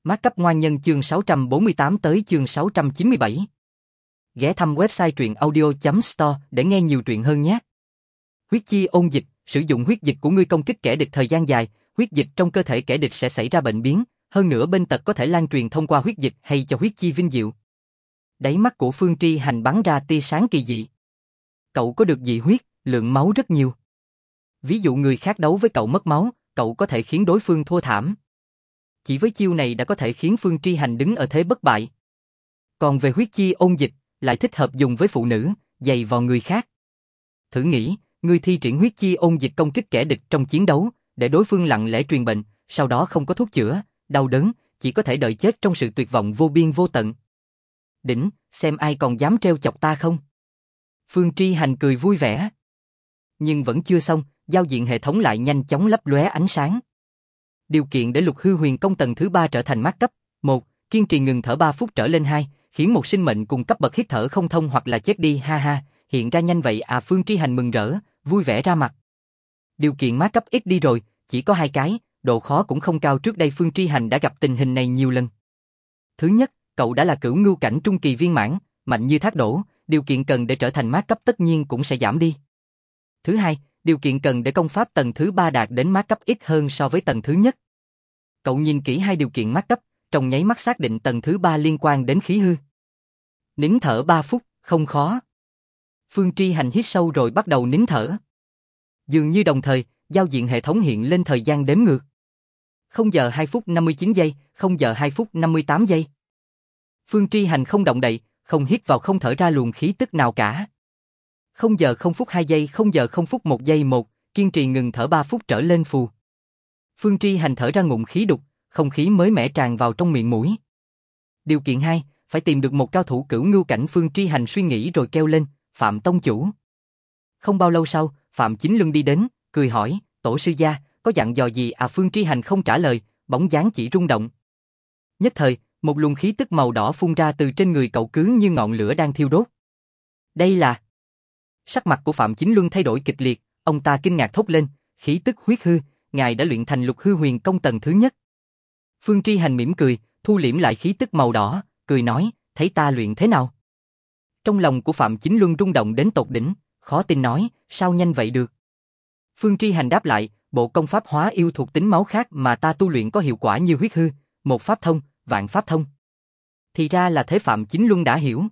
Mát cấp ngoan nhân chương 648 tới chương 697. Ghé thăm website truyệnaudio.store để nghe nhiều truyện hơn nhé. Huyết chi ôn dịch, sử dụng huyết dịch của ngươi công kích kẻ địch thời gian dài, huyết dịch trong cơ thể kẻ địch sẽ xảy ra bệnh biến, hơn nữa bệnh tật có thể lan truyền thông qua huyết dịch hay cho huyết chi vinh diệu. Đáy mắt của Phương Tri Hành bắn ra tia sáng kỳ dị. Cậu có được dị huyết, lượng máu rất nhiều. Ví dụ người khác đấu với cậu mất máu, cậu có thể khiến đối phương thua thảm. Chỉ với chiêu này đã có thể khiến Phương Tri Hành đứng ở thế bất bại. Còn về huyết chi ôn dịch, lại thích hợp dùng với phụ nữ, dày vào người khác. Thử nghĩ, ngươi thi triển huyết chi ôn dịch công kích kẻ địch trong chiến đấu, để đối phương lặng lẽ truyền bệnh, sau đó không có thuốc chữa, đau đớn, chỉ có thể đợi chết trong sự tuyệt vọng vô biên vô tận. Đỉnh, xem ai còn dám trêu chọc ta không? Phương Tri Hành cười vui vẻ. Nhưng vẫn chưa xong, giao diện hệ thống lại nhanh chóng lấp lóe ánh sáng. Điều kiện để Lục Hư Huyền Công tầng thứ 3 trở thành mát cấp: 1. Kiên trì ngừng thở 3 phút trở lên. 2. Khiến một sinh mệnh cùng cấp bậc hít thở không thông hoặc là chết đi. Ha ha, hiện ra nhanh vậy à? Phương Tri Hành mừng rỡ, vui vẻ ra mặt. Điều kiện mát cấp ít đi rồi, chỉ có 2 cái, độ khó cũng không cao. Trước đây Phương Tri Hành đã gặp tình hình này nhiều lần. Thứ nhất, cậu đã là cửu ngưu cảnh trung kỳ viên mãn, mạnh như thác đổ, điều kiện cần để trở thành mát cấp tất nhiên cũng sẽ giảm đi. Thứ hai, điều kiện cần để công pháp tầng thứ 3 đạt đến mát cấp ít hơn so với tầng thứ nhất. Cậu nhìn kỹ hai điều kiện mát cấp, trong nháy mắt xác định tầng thứ 3 liên quan đến khí hư. Nín thở 3 phút, không khó. Phương Tri Hành hít sâu rồi bắt đầu nín thở. Dường như đồng thời, giao diện hệ thống hiện lên thời gian đếm ngược. 0 giờ 2 phút 59 giây, 0 giờ 2 phút 58 giây. Phương Tri Hành không động đậy, không hít vào không thở ra luồng khí tức nào cả. 0 giờ 0 phút 2 giây, 0 giờ 0 phút 1 giây 1, kiên trì ngừng thở 3 phút trở lên phù. Phương Tri Hành thở ra ngụm khí đục, không khí mới mẻ tràn vào trong miệng mũi. Điều kiện 2, phải tìm được một cao thủ cửu ngưu cảnh. Phương Tri Hành suy nghĩ rồi kêu lên, Phạm tông chủ. Không bao lâu sau, Phạm Chính Luân đi đến, cười hỏi, tổ sư gia, có dặn dò gì à? Phương Tri Hành không trả lời, bóng dáng chỉ rung động. Nhất thời, một luồng khí tức màu đỏ phun ra từ trên người cậu cứ như ngọn lửa đang thiêu đốt. Đây là... Sắc mặt của Phạm Chính Luân thay đổi kịch liệt, ông ta kinh ngạc thốt lên, khí tức huyết hư, ngài đã luyện thành Lục Hư Huyền Công tầng thứ nhất. Phương Tri Hành mỉm cười, thu liễm lại khí tức màu đỏ, cười nói, thấy ta luyện thế nào? Trong lòng của Phạm Chính Luân rung động đến tột đỉnh, khó tin nói, sao nhanh vậy được? Phương Tri Hành đáp lại, bộ công pháp hóa yêu thuộc tính máu khác mà ta tu luyện có hiệu quả như huyết hư, một pháp thông, vạn pháp thông. Thì ra là thế. Phạm Chính Luân đã hiểu.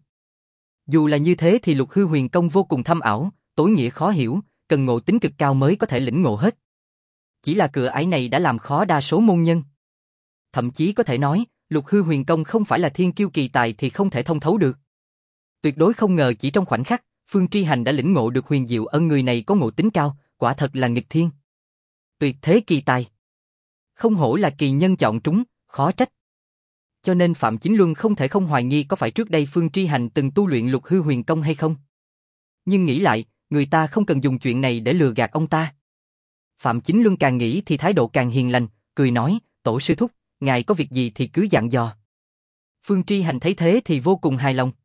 Dù là như thế thì Lục Hư Huyền Công vô cùng thâm ảo, tối nghĩa khó hiểu, cần ngộ tính cực cao mới có thể lĩnh ngộ hết. Chỉ là cửa ải này đã làm khó đa số môn nhân. Thậm chí có thể nói, Lục Hư Huyền Công không phải là thiên kiêu kỳ tài thì không thể thông thấu được. Tuyệt đối không ngờ chỉ trong khoảnh khắc, Phương Tri Hành đã lĩnh ngộ được huyền diệu ân. Người này có ngộ tính cao, quả thật là nghịch thiên. Tuyệt thế kỳ tài. Không hổ là kỳ nhân chọn trúng, khó trách. Cho nên Phạm Chính Luân không thể không hoài nghi có phải trước đây Phương Tri Hành từng tu luyện Lục Hư Huyền Công hay không. Nhưng nghĩ lại, người ta không cần dùng chuyện này để lừa gạt ông ta. Phạm Chính Luân càng nghĩ thì thái độ càng hiền lành, cười nói, tổ sư thúc, ngài có việc gì thì cứ dặn dò. Phương Tri Hành thấy thế thì vô cùng hài lòng.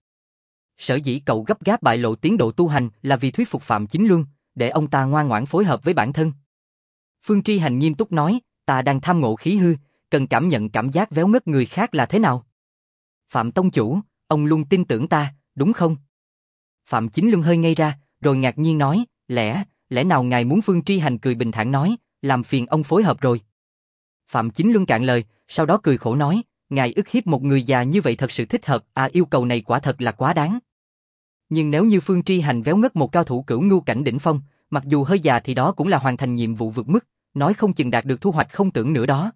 Sở dĩ cậu gấp gáp bại lộ tiến độ tu hành là vì thuyết phục Phạm Chính Luân, để ông ta ngoan ngoãn phối hợp với bản thân. Phương Tri Hành nghiêm túc nói, ta đang tham ngộ khí hư, cần cảm nhận cảm giác véo ngất người khác là thế nào. Phạm tông chủ, ông luôn tin tưởng ta, đúng không? Phạm Chính Luân hơi ngây ra, rồi ngạc nhiên nói, lẽ nào ngài muốn? Phương Tri Hành cười bình thản nói, làm phiền ông phối hợp rồi. Phạm Chính Luân cạn lời, sau đó cười khổ nói, ngài ức hiếp một người già như vậy thật sự thích hợp à? Yêu cầu này quả thật là quá đáng. Nhưng nếu như Phương Tri Hành véo ngất một cao thủ cửu ngưu cảnh đỉnh phong, mặc dù hơi già thì đó cũng là hoàn thành nhiệm vụ vượt mức, nói không chừng đạt được thu hoạch không tưởng nữa đó.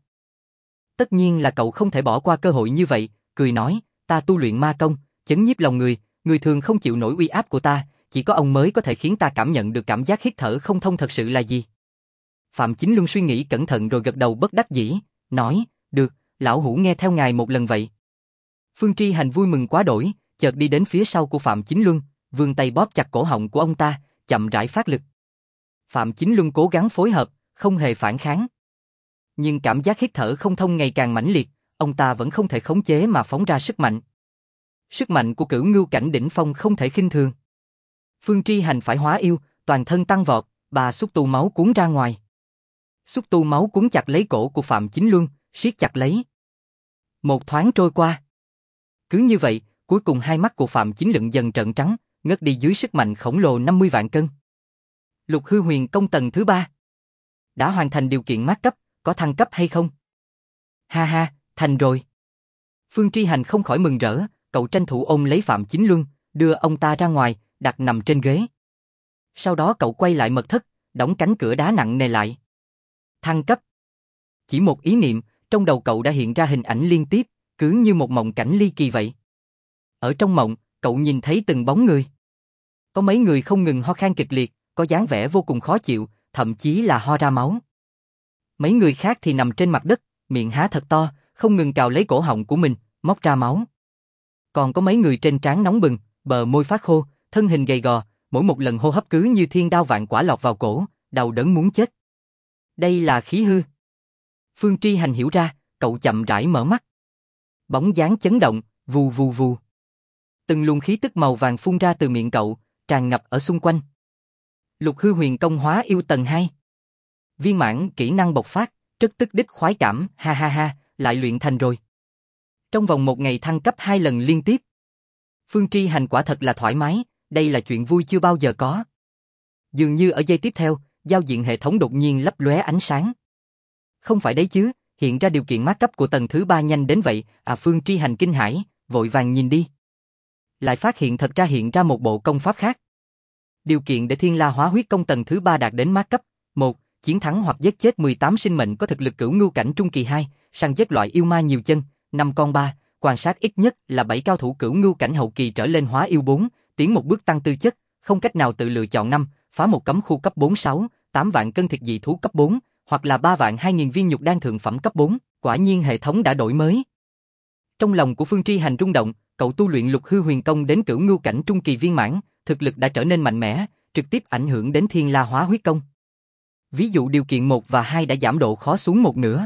Tất nhiên là cậu không thể bỏ qua cơ hội như vậy, cười nói, ta tu luyện ma công, chấn nhiếp lòng người, người thường không chịu nổi uy áp của ta, chỉ có ông mới có thể khiến ta cảm nhận được cảm giác hít thở không thông thật sự là gì. Phạm Chính Luân suy nghĩ cẩn thận rồi gật đầu bất đắc dĩ, nói, được, lão hủ nghe theo ngài một lần vậy. Phương Tri Hành vui mừng quá đổi, chợt đi đến phía sau của Phạm Chính Luân, vươn tay bóp chặt cổ họng của ông ta, chậm rãi phát lực. Phạm Chính Luân cố gắng phối hợp, không hề phản kháng. Nhưng cảm giác hít thở không thông ngày càng mãnh liệt, ông ta vẫn không thể khống chế mà phóng ra sức mạnh. Sức mạnh của cửu ngưu cảnh đỉnh phong không thể khinh thường. Phương Tri Hành phải hóa yêu, toàn thân tăng vọt, bà xúc tu máu cuốn ra ngoài. Xúc tu máu cuốn chặt lấy cổ của Phạm Chính Luân, siết chặt lấy. Một thoáng trôi qua. Cứ như vậy, cuối cùng hai mắt của Phạm Chính Lượng dần trợn trắng, ngất đi dưới sức mạnh khổng lồ 50 vạn cân. Lục hư huyền công tầng thứ 3. Đã hoàn thành điều kiện mát cấp, có thăng cấp hay không? Ha ha, thành rồi. Phương Tri Hành không khỏi mừng rỡ, cậu tranh thủ ôm lấy Phạm Chính Luân, đưa ông ta ra ngoài, đặt nằm trên ghế. Sau đó cậu quay lại mật thất, đóng cánh cửa đá nặng nề lại. Thăng cấp. Chỉ một ý niệm, trong đầu cậu đã hiện ra hình ảnh liên tiếp, cứ như một mộng cảnh ly kỳ vậy. Ở trong mộng, cậu nhìn thấy từng bóng người. Có mấy người không ngừng ho khan kịch liệt, có dáng vẻ vô cùng khó chịu, thậm chí là ho ra máu. Mấy người khác thì nằm trên mặt đất, miệng há thật to, không ngừng cào lấy cổ họng của mình, móc ra máu. Còn có mấy người trên trán nóng bừng, bờ môi phát khô, thân hình gầy gò, mỗi một lần hô hấp cứ như thiên đao vạn quả lọt vào cổ, đau đớn muốn chết. Đây là khí hư. Phương Tri Hành hiểu ra, cậu chậm rãi mở mắt. Bóng dáng chấn động, vù vù vù. Từng luồng khí tức màu vàng phun ra từ miệng cậu, tràn ngập ở xung quanh. Lục hư huyền công hóa yêu tầng 2. Viên mãn kỹ năng bộc phát, rất tức đích khoái cảm, ha ha ha, lại luyện thành rồi. Trong vòng một ngày thăng cấp 2 lần liên tiếp. Phương Tri Hành quả thật là thoải mái, đây là chuyện vui chưa bao giờ có. Dường như ở giây tiếp theo, giao diện hệ thống đột nhiên lấp lóe ánh sáng. Không phải đấy chứ, hiện ra điều kiện mát cấp của tầng thứ 3 nhanh đến vậy, Phương Tri Hành kinh hãi, vội vàng nhìn đi. Lại phát hiện thật ra hiện ra một bộ công pháp khác. Điều kiện để Thiên La Hóa Huyết Công tầng thứ 3 đạt đến mát cấp: 1. Chiến thắng hoặc giết chết 18 sinh mệnh có thực lực cửu ngưu cảnh trung kỳ. 2. Săn giết loại yêu ma nhiều chân, 5 con. 3. Quan sát ít nhất là 7 cao thủ cửu ngưu cảnh hậu kỳ trở lên. Hóa yêu. 4. Tiến một bước tăng tư chất, không cách nào tự lựa chọn. 5. Phá một cấm khu cấp 4. 6. 8 vạn cân thịt dị thú cấp 4, hoặc là 3 vạn 2.000 viên nhục đan thượng phẩm cấp 4, quả nhiên hệ thống đã đổi mới. Trong lòng của Phương Tri Hành rung động, cậu tu luyện lục hư huyền công đến cửu ngưu cảnh trung kỳ viên mãn, thực lực đã trở nên mạnh mẽ, trực tiếp ảnh hưởng đến Thiên La Hóa Huyết Công. Ví dụ điều kiện 1 và 2 đã giảm độ khó xuống một nửa.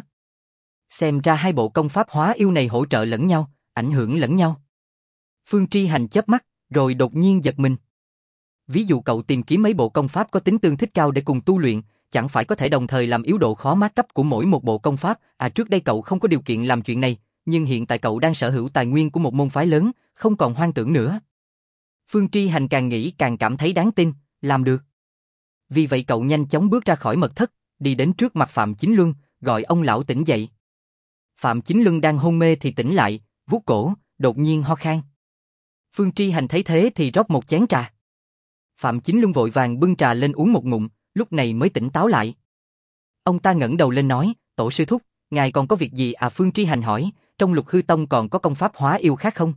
Xem ra hai bộ công pháp hóa yêu này hỗ trợ lẫn nhau, ảnh hưởng lẫn nhau. Phương Tri Hành chớp mắt, rồi đột nhiên giật mình. Ví dụ cậu tìm kiếm mấy bộ công pháp có tính tương thích cao để cùng tu luyện, chẳng phải có thể đồng thời làm yếu độ khó mát cấp của mỗi một bộ công pháp. Trước đây cậu không có điều kiện làm chuyện này, nhưng hiện tại cậu đang sở hữu tài nguyên của một môn phái lớn, không còn hoang tưởng nữa. Phương Tri Hành càng nghĩ càng cảm thấy đáng tin, làm được. Vì vậy cậu nhanh chóng bước ra khỏi mật thất, đi đến trước mặt Phạm Chính Luân, gọi ông lão tỉnh dậy. Phạm Chính Luân đang hôn mê thì tỉnh lại, vuốt cổ, đột nhiên ho khan. Phương Tri Hành thấy thế thì rót một chén trà. Phạm Chính Luân vội vàng bưng trà lên uống một ngụm, lúc này mới tỉnh táo lại. Ông ta ngẩng đầu lên nói, tổ sư thúc, ngài còn có việc gì? Phương Tri Hành hỏi, trong Lục Hư Tông còn có công pháp hóa yêu khác không?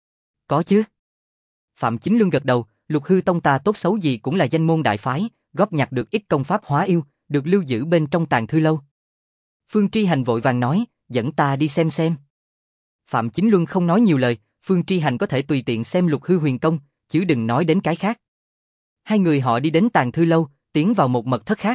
Có chứ. Phạm Chính Luân gật đầu, Lục Hư Tông ta tốt xấu gì cũng là danh môn đại phái, góp nhặt được ít công pháp hóa yêu, được lưu giữ bên trong tàng thư lâu. Phương Tri Hành vội vàng nói, dẫn ta đi xem. Phạm Chính Luân không nói nhiều lời, Phương Tri Hành có thể tùy tiện xem Lục Hư Huyền Công, chứ đừng nói đến cái khác. Hai người họ đi đến tàng thư lâu, tiến vào một mật thất khác.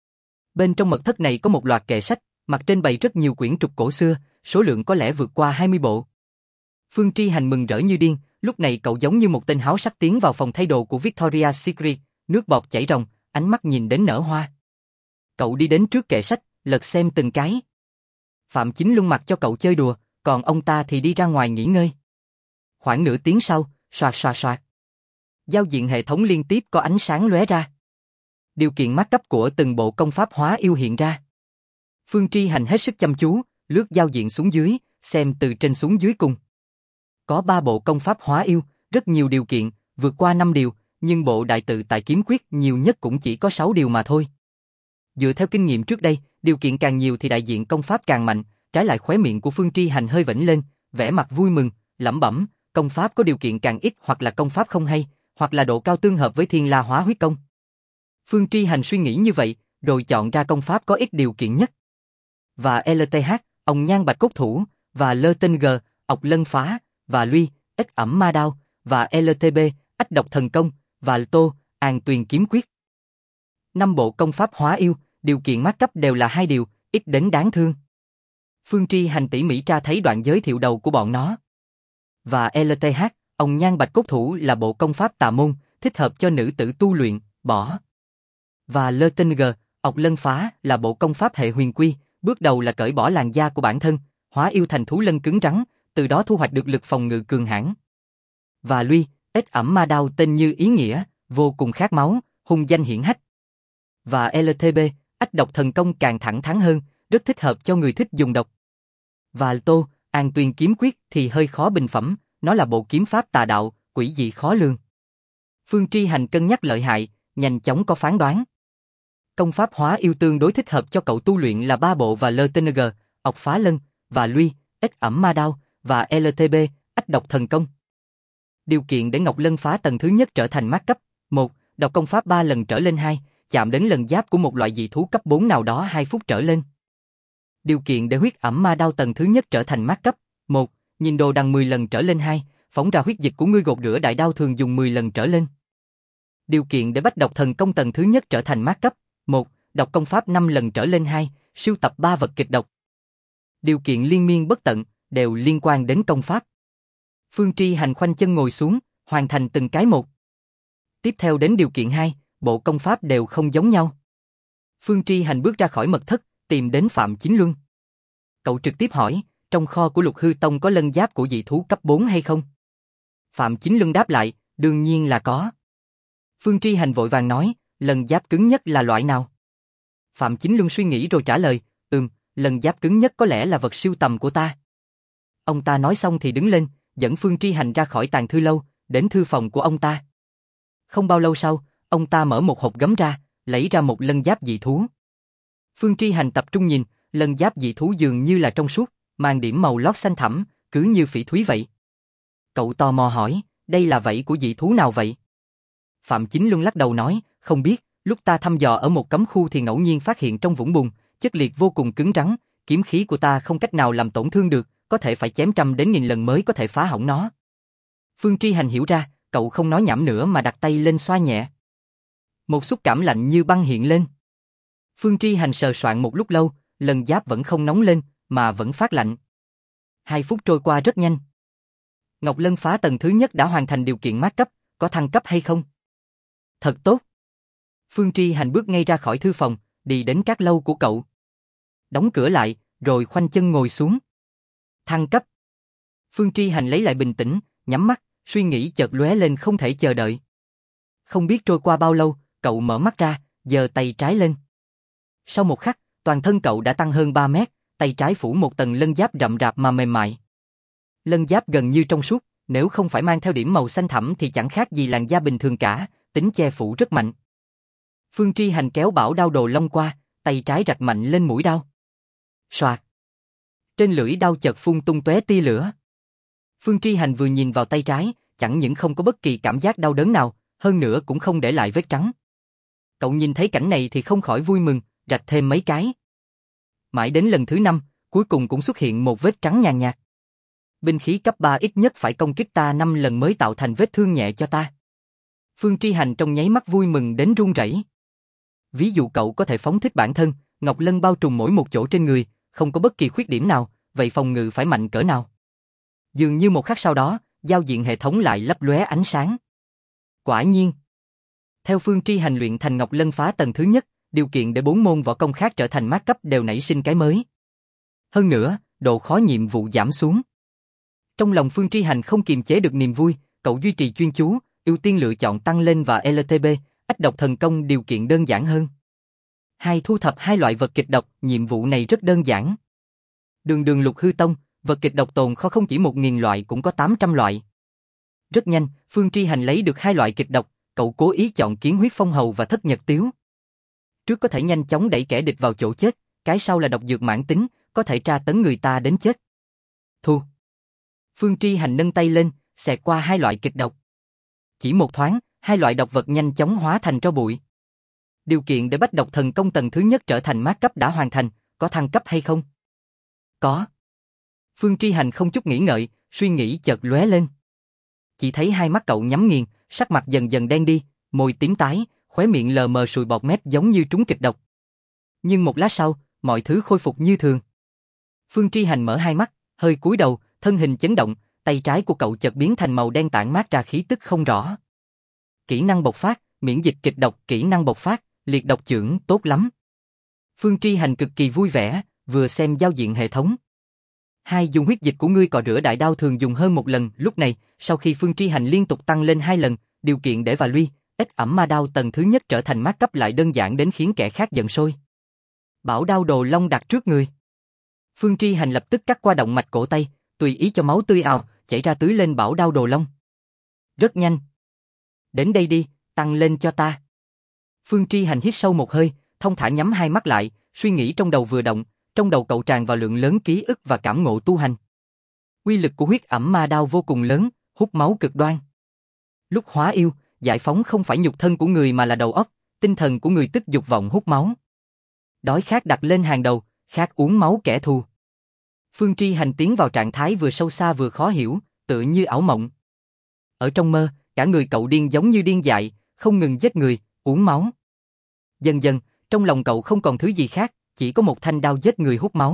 Bên trong mật thất này có một loạt kệ sách, mặt trên bày rất nhiều quyển trục cổ xưa, số lượng có lẽ vượt qua 20 bộ. Phương Tri Hành mừng rỡ như điên, lúc này cậu giống như một tên háo sắc tiến vào phòng thay đồ của Victoria's Secret, nước bọt chảy ròng, ánh mắt nhìn đến nở hoa. Cậu đi đến trước kệ sách, lật xem từng cái. Phạm Chính Luân mặc cho cậu chơi đùa, còn ông ta thì đi ra ngoài nghỉ ngơi. Khoảng nửa tiếng sau, soạt. Giao diện hệ thống liên tiếp có ánh sáng lóe ra. Điều kiện mát cấp của từng bộ công pháp hóa yêu hiện ra. Phương Tri Hành hết sức chăm chú, lướt giao diện xuống dưới, xem từ trên xuống dưới cùng. Có 3 bộ công pháp hóa yêu, rất nhiều điều kiện, vượt qua 5 điều, nhưng bộ đại tự tại kiếm quyết nhiều nhất cũng chỉ có 6 điều mà thôi. Dựa theo kinh nghiệm trước đây, điều kiện càng nhiều thì đại diện công pháp càng mạnh, trái lại khóe miệng của Phương Tri Hành hơi vểnh lên, vẻ mặt vui mừng, lẩm bẩm, công pháp có điều kiện càng ít hoặc là công pháp không hay, hoặc là độ cao tương hợp với Thiên La Hóa Huyết Công. Phương Tri Hành suy nghĩ như vậy, rồi chọn ra công pháp có ít điều kiện nhất. Và LTH, Ông Nhan Bạch Cốt Thủ, và LTG, Ọc Lân Phá, và Luy, Ích Ẩm Ma Đao, và LTB, Ách Độc Thần Công, và Tô, An Tuyền Kiếm Quyết. 5 bộ công pháp hóa yêu, điều kiện mát cấp đều là 2 điều, ít đến đáng thương. Phương Tri Hành tỉ mỉ tra thấy đoạn giới thiệu đầu của bọn nó. Và LTH, Ông Nhan Bạch Cốt Thủ là bộ công pháp tà môn, thích hợp cho nữ tử tu luyện, bỏ. Và LTG, Ọc Lân Phá là bộ công pháp hệ huyền quy, bước đầu là cởi bỏ làn da của bản thân, hóa yêu thành thú lân cứng rắn, từ đó thu hoạch được lực phòng ngự cường hãn. Và Luy, ếch ẩm ma đao tên như ý nghĩa, vô cùng khát máu, hung danh hiển hách. Và LTB, ách độc thần công càng thẳng thắn hơn, rất thích hợp cho người thích dùng độc. Và Tô, An Tuyên kiếm quyết thì hơi khó bình phẩm, nó là bộ kiếm pháp tà đạo, quỷ dị khó lường. Phương Tri Hành cân nhắc lợi hại, nhanh chóng có phán đoán. Công pháp hóa yêu tương đối thích hợp cho cậu tu luyện là ba bộ và LTNG, ọc phá lân, và Luy, ếch ẩm ma đao, và LTB, ách độc thần công. Điều kiện để Ngọc Lân phá tầng thứ nhất trở thành mát cấp: 1. Đọc công pháp 3 lần trở lên. 2. Chạm đến lần giáp của một loại dị thú cấp 4 nào đó 2 phút trở lên. Điều kiện để huyết ẩm ma đao tầng thứ nhất trở thành mát cấp: 1. Nhìn đồ đằng 10 lần trở lên. 2. Phóng ra huyết dịch của ngươi gột rửa đại đao thường dùng 10 lần trở lên. Điều kiện để bách độc thần công tầng thứ nhất trở thành mát cấp: 1. Đọc công pháp 5 lần trở lên. 2. Sưu tập 3 vật kịch độc. Điều kiện liên miên bất tận, đều liên quan đến công pháp. Phương Tri Hành khoanh chân ngồi xuống, hoàn thành từng cái một. Tiếp theo đến điều kiện 2, bộ công pháp đều không giống nhau. Phương Tri Hành bước ra khỏi mật thất, tìm đến Phạm Chính Luân. Cậu trực tiếp hỏi, trong kho của Lục Hư Tông có lân giáp của dị thú cấp 4 hay không? Phạm Chính Luân đáp lại, đương nhiên là có. Phương Tri Hành vội vàng nói, lân giáp cứng nhất là loại nào? Phạm Chính Luân suy nghĩ rồi trả lời, lân giáp cứng nhất có lẽ là vật sưu tầm của ta. Ông ta nói xong thì đứng lên, dẫn Phương Tri Hành ra khỏi tàng thư lâu, đến thư phòng của ông ta. Không bao lâu sau, ông ta mở một hộp gấm ra, lấy ra một lân giáp dị thú. Phương Tri Hành tập trung nhìn, lân giáp dị thú dường như là trong suốt, mang điểm màu lót xanh thẳm, cứ như phỉ thúy vậy. Cậu tò mò hỏi, đây là vảy của dị thú nào vậy? Phạm Chính Luân lắc đầu nói, không biết, lúc ta thăm dò ở một cấm khu thì ngẫu nhiên phát hiện trong vũng bùn, chất liệt vô cùng cứng rắn, kiếm khí của ta không cách nào làm tổn thương được, có thể phải chém 100 đến 1000 lần mới có thể phá hỏng nó. Phương Tri Hành hiểu ra, cậu không nói nhảm nữa mà đặt tay lên xoa nhẹ. Một xúc cảm lạnh như băng hiện lên. Phương Tri Hành sờ soạn một lúc lâu, lân giáp vẫn không nóng lên, mà vẫn phát lạnh. 2 phút trôi qua rất nhanh. Ngọc Lân phá tầng thứ nhất đã hoàn thành điều kiện mát cấp, có thăng cấp hay không? Thật tốt. Phương Tri Hành bước ngay ra khỏi thư phòng, đi đến các lâu của cậu. Đóng cửa lại, rồi khoanh chân ngồi xuống. Thăng cấp. Phương Tri Hành lấy lại bình tĩnh, nhắm mắt, suy nghĩ chợt lóe lên không thể chờ đợi. Không biết trôi qua bao lâu, cậu mở mắt ra, giơ tay trái lên. Sau một khắc, toàn thân cậu đã tăng hơn 3 mét, tay trái phủ một tầng lân giáp rậm rạp mà mềm mại. Lân giáp gần như trong suốt, nếu không phải mang theo điểm màu xanh thẳm thì chẳng khác gì làn da bình thường cả, tính che phủ rất mạnh. Phương Tri Hành kéo bảo đao đồ long qua, tay trái rạch mạnh lên mũi đao. Soạt. Trên lưỡi đao chợt phun tung tóe tia lửa. Phương Tri Hành vừa nhìn vào tay trái, chẳng những không có bất kỳ cảm giác đau đớn nào, hơn nữa cũng không để lại vết trắng. Cậu nhìn thấy cảnh này thì không khỏi vui mừng, rạch thêm mấy cái. Mãi đến lần thứ 5, cuối cùng cũng xuất hiện một vết trắng nhàn nhạt. Binh khí cấp 3 ít nhất phải công kích ta 5 lần mới tạo thành vết thương nhẹ cho ta. Phương Tri Hành trong nháy mắt vui mừng đến run rẩy. Ví dụ cậu có thể phóng thích bản thân, Ngọc Lân bao trùm mỗi một chỗ trên người, không có bất kỳ khuyết điểm nào, vậy phòng ngự phải mạnh cỡ nào? Dường như một khắc sau đó, giao diện hệ thống lại lấp lóe ánh sáng. Quả nhiên. Theo Phương Tri Hành luyện thành Ngọc Lân phá tầng thứ nhất, điều kiện để 4 môn võ công khác trở thành mát cấp đều nảy sinh cái mới. Hơn nữa, độ khó nhiệm vụ giảm xuống. Trong lòng Phương Tri Hành không kiềm chế được niềm vui, cậu duy trì chuyên chú, ưu tiên lựa chọn tăng lên và LTB, ách độc thần công điều kiện đơn giản hơn. Thu thập 2 loại vật kịch độc, nhiệm vụ này rất đơn giản. Đường Lục Hư Tông, vật kịch độc tồn kho không chỉ 1000 loại cũng có 800 loại. Rất nhanh, Phương Tri Hành lấy được 2 loại kịch độc, cậu cố ý chọn kiến huyết phong hầu và thất nhật tiếu. Trước có thể nhanh chóng đẩy kẻ địch vào chỗ chết, cái sau là độc dược mãn tính, có thể tra tấn người ta đến chết. Thu. Phương Tri Hành nâng tay lên, xẹt qua 2 loại kịch độc. Chỉ một thoáng, 2 loại độc vật nhanh chóng hóa thành tro bụi. Điều kiện để bách độc thần công tầng thứ nhất trở thành mát cấp đã hoàn thành, có thăng cấp hay không? Có. Phương Tri Hành không chút nghĩ ngợi, suy nghĩ chợt lóe lên. Chỉ thấy hai mắt cậu nhắm nghiền, sắc mặt dần dần đen đi, môi tím tái, khóe miệng lờ mờ sùi bọt mép giống như trúng kịch độc. Nhưng một lát sau, mọi thứ khôi phục như thường. Phương Tri Hành mở hai mắt, hơi cúi đầu, thân hình chấn động, tay trái của cậu chợt biến thành màu đen tản mát ra khí tức không rõ. Kỹ năng bộc phát, miễn dịch kịch độc, kỹ năng bộc phát, liệt độc chưởng, tốt lắm. Phương Tri Hành cực kỳ vui vẻ, vừa xem giao diện hệ thống. 2. Dùng huyết dịch của ngươi cọ rửa đại đao thường dùng hơn một lần. Lúc này, sau khi Phương Tri Hành liên tục tăng lên 2 lần, điều kiện để và lui, ít ẩm ma đao tầng thứ nhất trở thành mát cấp lại đơn giản đến khiến kẻ khác giận sôi. Bảo đao đồ long đặt trước người. Phương Tri Hành lập tức cắt qua động mạch cổ tay, tùy ý cho máu tươi ào, chảy ra tưới lên bảo đao đồ long. Rất nhanh. Đến đây đi, tăng lên cho ta. Phương Tri Hành hít sâu một hơi, thong thả nhắm hai mắt lại, suy nghĩ trong đầu vừa động, trong đầu cậu tràn vào lượng lớn ký ức và cảm ngộ tu hành. Uy lực của huyết ẩm ma đao vô cùng lớn, hút máu cực đoan. Lúc hóa yêu, giải phóng không phải nhục thân của người mà là đầu óc, tinh thần của người tức dục vọng hút máu. Đói khát đặt lên hàng đầu, khát uống máu kẻ thù. Phương Tri Hành tiến vào trạng thái vừa sâu xa vừa khó hiểu, tựa như ảo mộng. Ở trong mơ, cả người cậu điên giống như điên dại, không ngừng giết người, uống máu. Dần dần, trong lòng cậu không còn thứ gì khác, chỉ có một thanh đao giết người hút máu.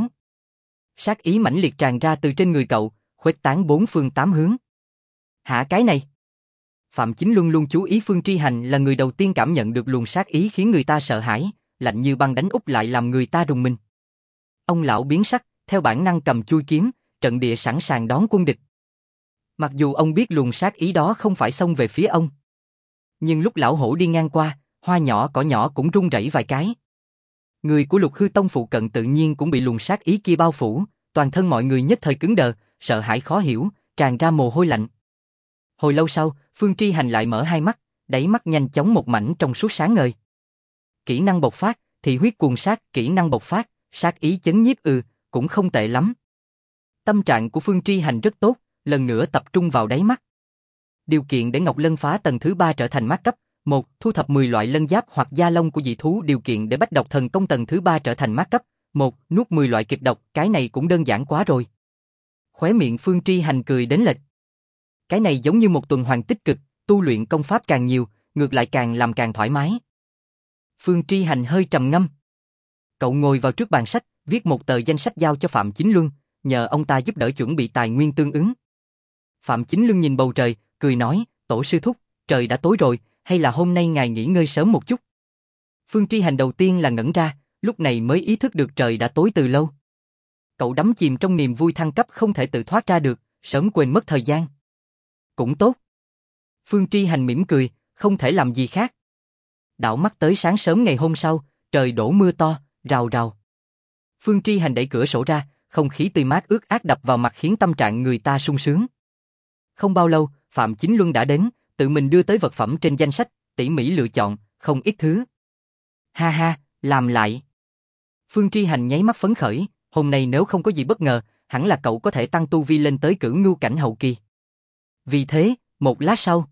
Sát ý mãnh liệt tràn ra từ trên người cậu, khuếch tán bốn phương tám hướng. Hả cái này? Phạm Chính Luân luôn chú ý Phương Tri Hành là người đầu tiên cảm nhận được luồng sát ý khiến người ta sợ hãi, lạnh như băng đánh úp lại làm người ta rùng mình. Ông lão biến sắc, theo bản năng cầm chui kiếm, trận địa sẵn sàng đón quân địch. Mặc dù ông biết luồng sát ý đó không phải xông về phía ông. Nhưng lúc lão hổ đi ngang qua, hoa nhỏ cỏ nhỏ cũng rung rẩy vài cái. Người của Lục Hư Tông phụ cận tự nhiên cũng bị luồng sát ý kia bao phủ, toàn thân mọi người nhất thời cứng đờ, sợ hãi khó hiểu, tràn ra mồ hôi lạnh. Hồi lâu sau, Phương Tri Hành lại mở hai mắt, đáy mắt nhanh chóng một mảnh trong suốt sáng ngời. Kỹ năng bộc phát, thị huyết cuồng sát, kỹ năng bộc phát, sát ý chấn nhiếp cũng không tệ lắm. Tâm trạng của Phương Tri Hành rất tốt, lần nữa tập trung vào đáy mắt. Điều kiện để Ngọc Lân phá tầng thứ 3 trở thành mát cấp: 1. Thu thập 10 loại lân giáp hoặc da lông của dị thú. Điều kiện để Bách Độc Thần Công tầng thứ 3 trở thành mát cấp: 1. Nuốt 10 loại kịch độc. Cái này cũng đơn giản quá rồi. Khóe miệng Phương Tri Hành cười đến lệch. Cái này giống như một tuần hoàn tích cực, tu luyện công pháp càng nhiều, ngược lại càng làm càng thoải mái. Phương Tri Hành hơi trầm ngâm. Cậu ngồi vào trước bàn sách, viết một tờ danh sách giao cho Phạm Chính Luân, nhờ ông ta giúp đỡ chuẩn bị tài nguyên tương ứng. Phạm Chính Luân nhìn bầu trời, cười nói: Tổ sư thúc, trời đã tối rồi, hay là hôm nay ngài nghỉ ngơi sớm một chút? Phương Tri Hành đầu tiên là ngẩn ra, lúc này mới ý thức được trời đã tối từ lâu. Cậu đắm chìm trong niềm vui thăng cấp không thể tự thoát ra được, sớm quên mất thời gian. Cũng tốt. Phương Tri Hành mỉm cười, không thể làm gì khác. Đảo mắt tới sáng sớm ngày hôm sau, trời đổ mưa to, rào rào. Phương Tri Hành đẩy cửa sổ ra, không khí tươi mát ướt át đập vào mặt khiến tâm trạng người ta sung sướng. Không bao lâu, Phạm Chính Luân đã đến, tự mình đưa tới vật phẩm trên danh sách, tỉ mỉ lựa chọn, không ít thứ. Ha ha, làm lại. Phương Tri Hành nháy mắt phấn khởi, hôm nay nếu không có gì bất ngờ, hẳn là cậu có thể tăng tu vi lên tới cửu ngưu cảnh hậu kỳ. Vì thế, một lát sau,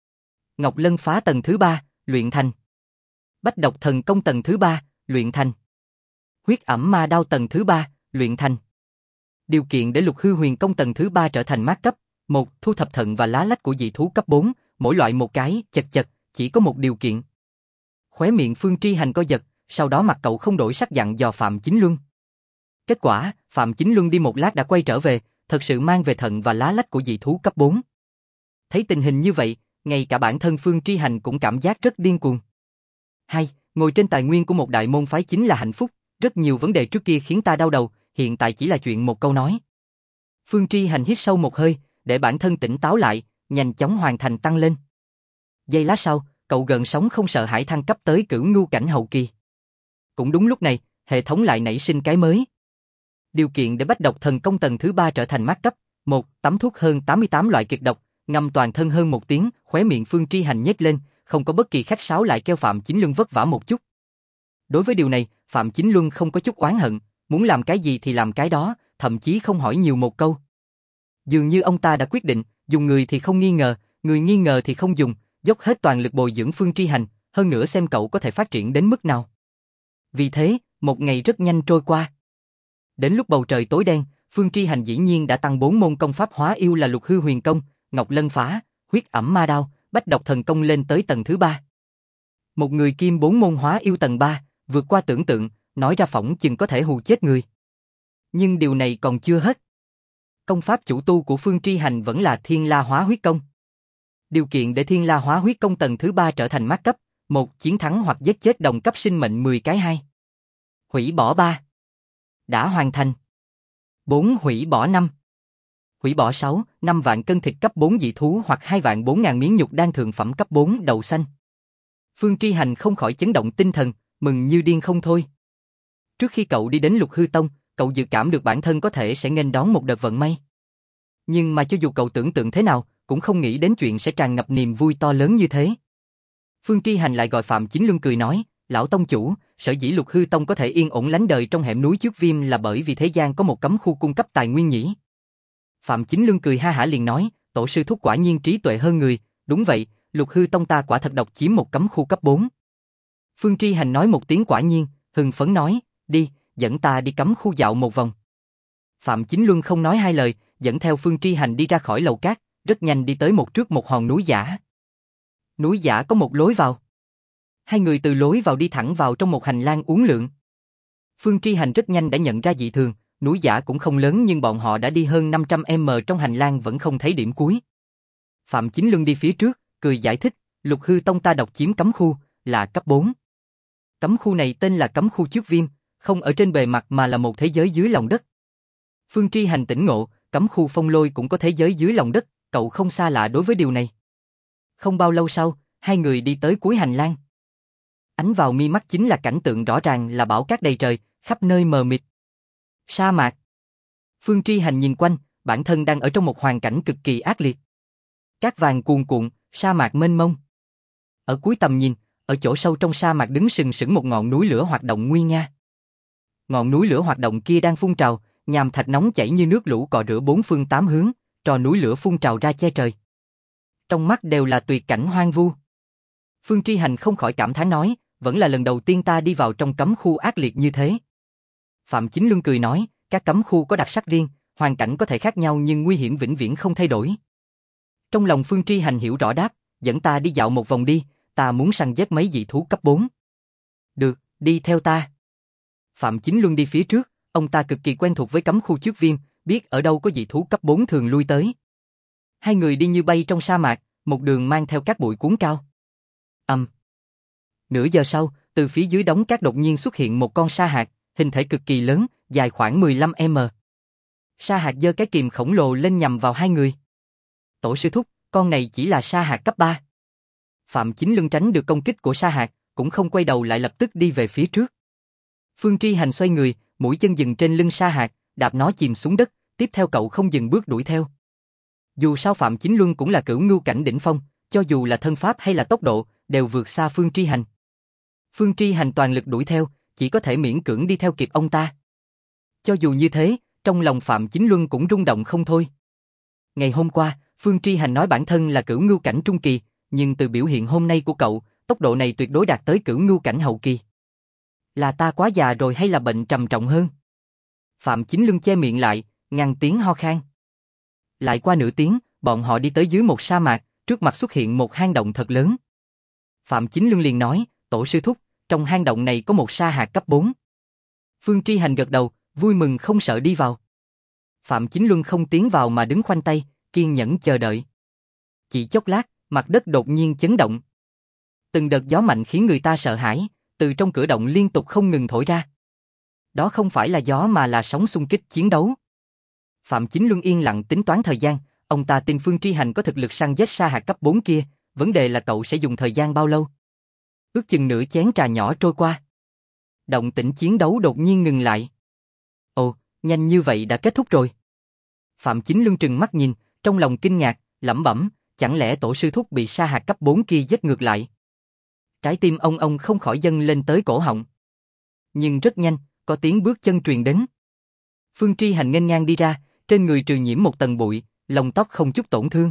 Ngọc Lân phá tầng thứ 3, luyện thành. Bách Độc Thần Công tầng thứ 3, luyện thành. Huyết ẩm ma đao tầng thứ 3, luyện thành. Điều kiện để Lục Hư Huyền Công tầng thứ 3 trở thành mát cấp: 1. Thu thập thận và lá lách của dị thú cấp 4, mỗi loại một cái. Chật chật, chỉ có một điều kiện. Khóe miệng Phương Tri Hành co giật, sau đó mặt cậu không đổi sắc dặn dò Phạm Chính Luân. Kết quả, Phạm Chính Luân đi một lát đã quay trở về, thật sự mang về thận và lá lách của dị thú cấp 4. Thấy tình hình như vậy, ngay cả bản thân Phương Tri Hành cũng cảm giác rất điên cuồng. Hay, ngồi trên tài nguyên của một đại môn phái chính là hạnh phúc, rất nhiều vấn đề trước kia khiến ta đau đầu, hiện tại chỉ là chuyện một câu nói. Phương Tri Hành hít sâu một hơi, để bản thân tỉnh táo lại, nhanh chóng hoàn thành tăng lên. Giây lát sau, cậu gần sóng không sợ hãi thăng cấp tới cửu ngưu cảnh hậu kỳ. Cũng đúng lúc này, hệ thống lại nảy sinh cái mới. Điều kiện để Bách Độc Thần Công tầng thứ 3 trở thành mát cấp: 1. Tắm thuốc hơn 88 loại kịch độc, ngâm toàn thân hơn 1 tiếng. Khóe miệng Phương Tri Hành nhếch lên, không có bất kỳ khách sáo lại kêu Phạm Chính Luân vất vả một chút. Đối với điều này, Phạm Chính Luân không có chút oán hận, muốn làm cái gì thì làm cái đó, thậm chí không hỏi nhiều một câu. Dường như ông ta đã quyết định, dùng người thì không nghi ngờ, người nghi ngờ thì không dùng, dốc hết toàn lực bồi dưỡng Phương Tri Hành, hơn nữa xem cậu có thể phát triển đến mức nào. Vì thế, một ngày rất nhanh trôi qua. Đến lúc bầu trời tối đen, Phương Tri Hành dĩ nhiên đã tăng 4 môn công pháp hóa yêu là Lục Hư Huyền Công, Ngọc Lân phá, Huyết ẩm ma đao, Bách Độc Thần Công lên tới tầng thứ 3. Một người kim 4 môn hóa yêu tầng 3, vượt qua tưởng tượng, nói ra phỏng chừng có thể hù chết người. Nhưng điều này còn chưa hết. Công pháp chủ tu của Phương Tri Hành vẫn là Thiên La Hóa Huyết Công. Điều kiện để Thiên La Hóa Huyết Công tầng thứ 3 trở thành mát cấp: 1. Chiến thắng hoặc giết chết đồng cấp sinh mệnh 10 cái. 2. Hủy bỏ 3. Đã hoàn thành. 4. Hủy bỏ 5. Hủy bỏ 6, 5 vạn cân thịt cấp 4 dị thú hoặc 2 vạn 4.000 miếng nhục đan thượng phẩm cấp 4 đậu xanh. Phương Tri Hành không khỏi chấn động tinh thần, mừng như điên không thôi. Trước khi cậu đi đến Lục Hư Tông, cậu dự cảm được bản thân có thể sẽ nghênh đón một đợt vận may. Nhưng mà cho dù cậu tưởng tượng thế nào, cũng không nghĩ đến chuyện sẽ tràn ngập niềm vui to lớn như thế. Phương Tri Hành lại gọi Phạm Chính Luân cười nói, lão tông chủ, sở dĩ Lục Hư Tông có thể yên ổn lánh đời trong hẻm núi Chước Viêm là bởi vì thế gian có một cấm khu cung cấp tài nguyên nhỉ. Phạm Chính Luân cười ha hả liền nói, tổ sư thúc quả nhiên trí tuệ hơn người, đúng vậy, Lục Hư Tông ta quả thật độc chiếm một cấm khu cấp 4. Phương Tri Hành nói một tiếng quả nhiên, hưng phấn nói, đi, dẫn ta đi cấm khu dạo một vòng. Phạm Chính Luân không nói hai lời, dẫn theo Phương Tri Hành đi ra khỏi lầu cát, rất nhanh đi tới trước một hòn núi giả. Núi giả có một lối vào. Hai người từ lối vào đi thẳng vào trong một hành lang uốn lượn. Phương Tri Hành rất nhanh đã nhận ra dị thường, núi giả cũng không lớn nhưng bọn họ đã đi hơn 500m trong hành lang vẫn không thấy điểm cuối. Phạm Chính Luân đi phía trước, cười giải thích, Lục Hư Tông ta độc chiếm cấm khu, là cấp 4. Cấm khu này tên là cấm khu Chước Viêm, không ở trên bề mặt mà là một thế giới dưới lòng đất. Phương Tri Hành tỉnh ngộ, cấm khu Phong Lôi cũng có thế giới dưới lòng đất, cậu không xa lạ đối với điều này. Không bao lâu sau, hai người đi tới cuối hành lang. Ánh vào mi mắt chính là cảnh tượng rõ ràng là bão cát đầy trời, khắp nơi mờ mịt. Sa mạc. Phương Tri Hành nhìn quanh, bản thân đang ở trong một hoàn cảnh cực kỳ ác liệt. Cát vàng cuồn cuộn, sa mạc mênh mông. Ở cuối tầm nhìn, ở chỗ sâu trong sa mạc đứng sừng sững một ngọn núi lửa hoạt động nguy nga. Ngọn núi lửa hoạt động kia đang phun trào, nham thạch nóng chảy như nước lũ cọ rửa bốn phương tám hướng, trò núi lửa phun trào ra che trời. Trong mắt đều là tuyệt cảnh hoang vu. Phương Tri Hành không khỏi cảm thán nói, vẫn là lần đầu tiên ta đi vào trong cấm khu ác liệt như thế. Phạm Chính Luân cười nói, các cấm khu có đặc sắc riêng, hoàn cảnh có thể khác nhau nhưng nguy hiểm vĩnh viễn không thay đổi. Trong lòng Phương Tri Hành hiểu rõ đáp, dẫn ta đi dạo một vòng đi, ta muốn săn giết mấy dị thú cấp 4. Được, đi theo ta. Phạm Chính Luân đi phía trước, ông ta cực kỳ quen thuộc với cấm khu Chước Viêm, biết ở đâu có dị thú cấp 4 thường lui tới. Hai người đi như bay trong sa mạc, một đường mang theo cát bụi cuốn cao. Nửa giờ sau, từ phía dưới đống cát đột nhiên xuất hiện một con sa hạt, hình thể cực kỳ lớn, dài khoảng 15m. Sa hạt giơ cái kìm khổng lồ lên nhằm vào hai người. Tổ sư thúc, con này chỉ là sa hạt cấp 3. Phạm Chính Luân tránh được công kích của sa hạt, cũng không quay đầu lại lập tức đi về phía trước. Phương Tri Hành xoay người, mũi chân dừng trên lưng sa hạt, đạp nó chìm xuống đất, tiếp theo cậu không dừng bước đuổi theo. Dù sao Phạm Chính Luân cũng là cửu ngưu cảnh đỉnh phong, cho dù là thân pháp hay là tốc độ, đều vượt xa Phương Tri Hành. Phương Tri Hành toàn lực đuổi theo, chỉ có thể miễn cưỡng đi theo kịp ông ta. Cho dù như thế, trong lòng Phạm Chính Luân cũng rung động không thôi. Ngày hôm qua, Phương Tri Hành nói bản thân là cửu ngưu cảnh trung kỳ, nhưng từ biểu hiện hôm nay của cậu, tốc độ này tuyệt đối đạt tới cửu ngưu cảnh hậu kỳ. Là ta quá già rồi hay là bệnh trầm trọng hơn? Phạm Chính Luân che miệng lại, ngăn tiếng ho khan. Lại qua nửa tiếng, bọn họ đi tới dưới một sa mạc, trước mặt xuất hiện một hang động thật lớn. Phạm Chính Luân liền nói, tổ sư thúc, trong hang động này có một sa hạt cấp 4. Phương Tri Hành gật đầu, vui mừng không sợ đi vào. Phạm Chính Luân không tiến vào mà đứng khoanh tay, kiên nhẫn chờ đợi. Chỉ chốc lát, mặt đất đột nhiên chấn động. Từng đợt gió mạnh khiến người ta sợ hãi, từ trong cửa động liên tục không ngừng thổi ra. Đó không phải là gió mà là sóng xung kích chiến đấu. Phạm Chính Luân yên lặng tính toán thời gian, ông ta tin Phương Tri Hành có thực lực săn giết sa hạt cấp 4 kia, vấn đề là cậu sẽ dùng thời gian bao lâu. Ước chừng nửa chén trà nhỏ trôi qua. Động tĩnh chiến đấu đột nhiên ngừng lại. Ồ, nhanh như vậy đã kết thúc rồi. Phạm Chính Luân trừng mắt nhìn, trong lòng kinh ngạc, lẩm bẩm, chẳng lẽ tổ sư thúc bị sa hạt cấp 4 kia giết ngược lại. Trái tim ông không khỏi dâng lên tới cổ họng. Nhưng rất nhanh, có tiếng bước chân truyền đến. Phương Tri Hành nghênh ngang đi ra, trên người trừ nhiễm một tầng bụi, lông tóc không chút tổn thương.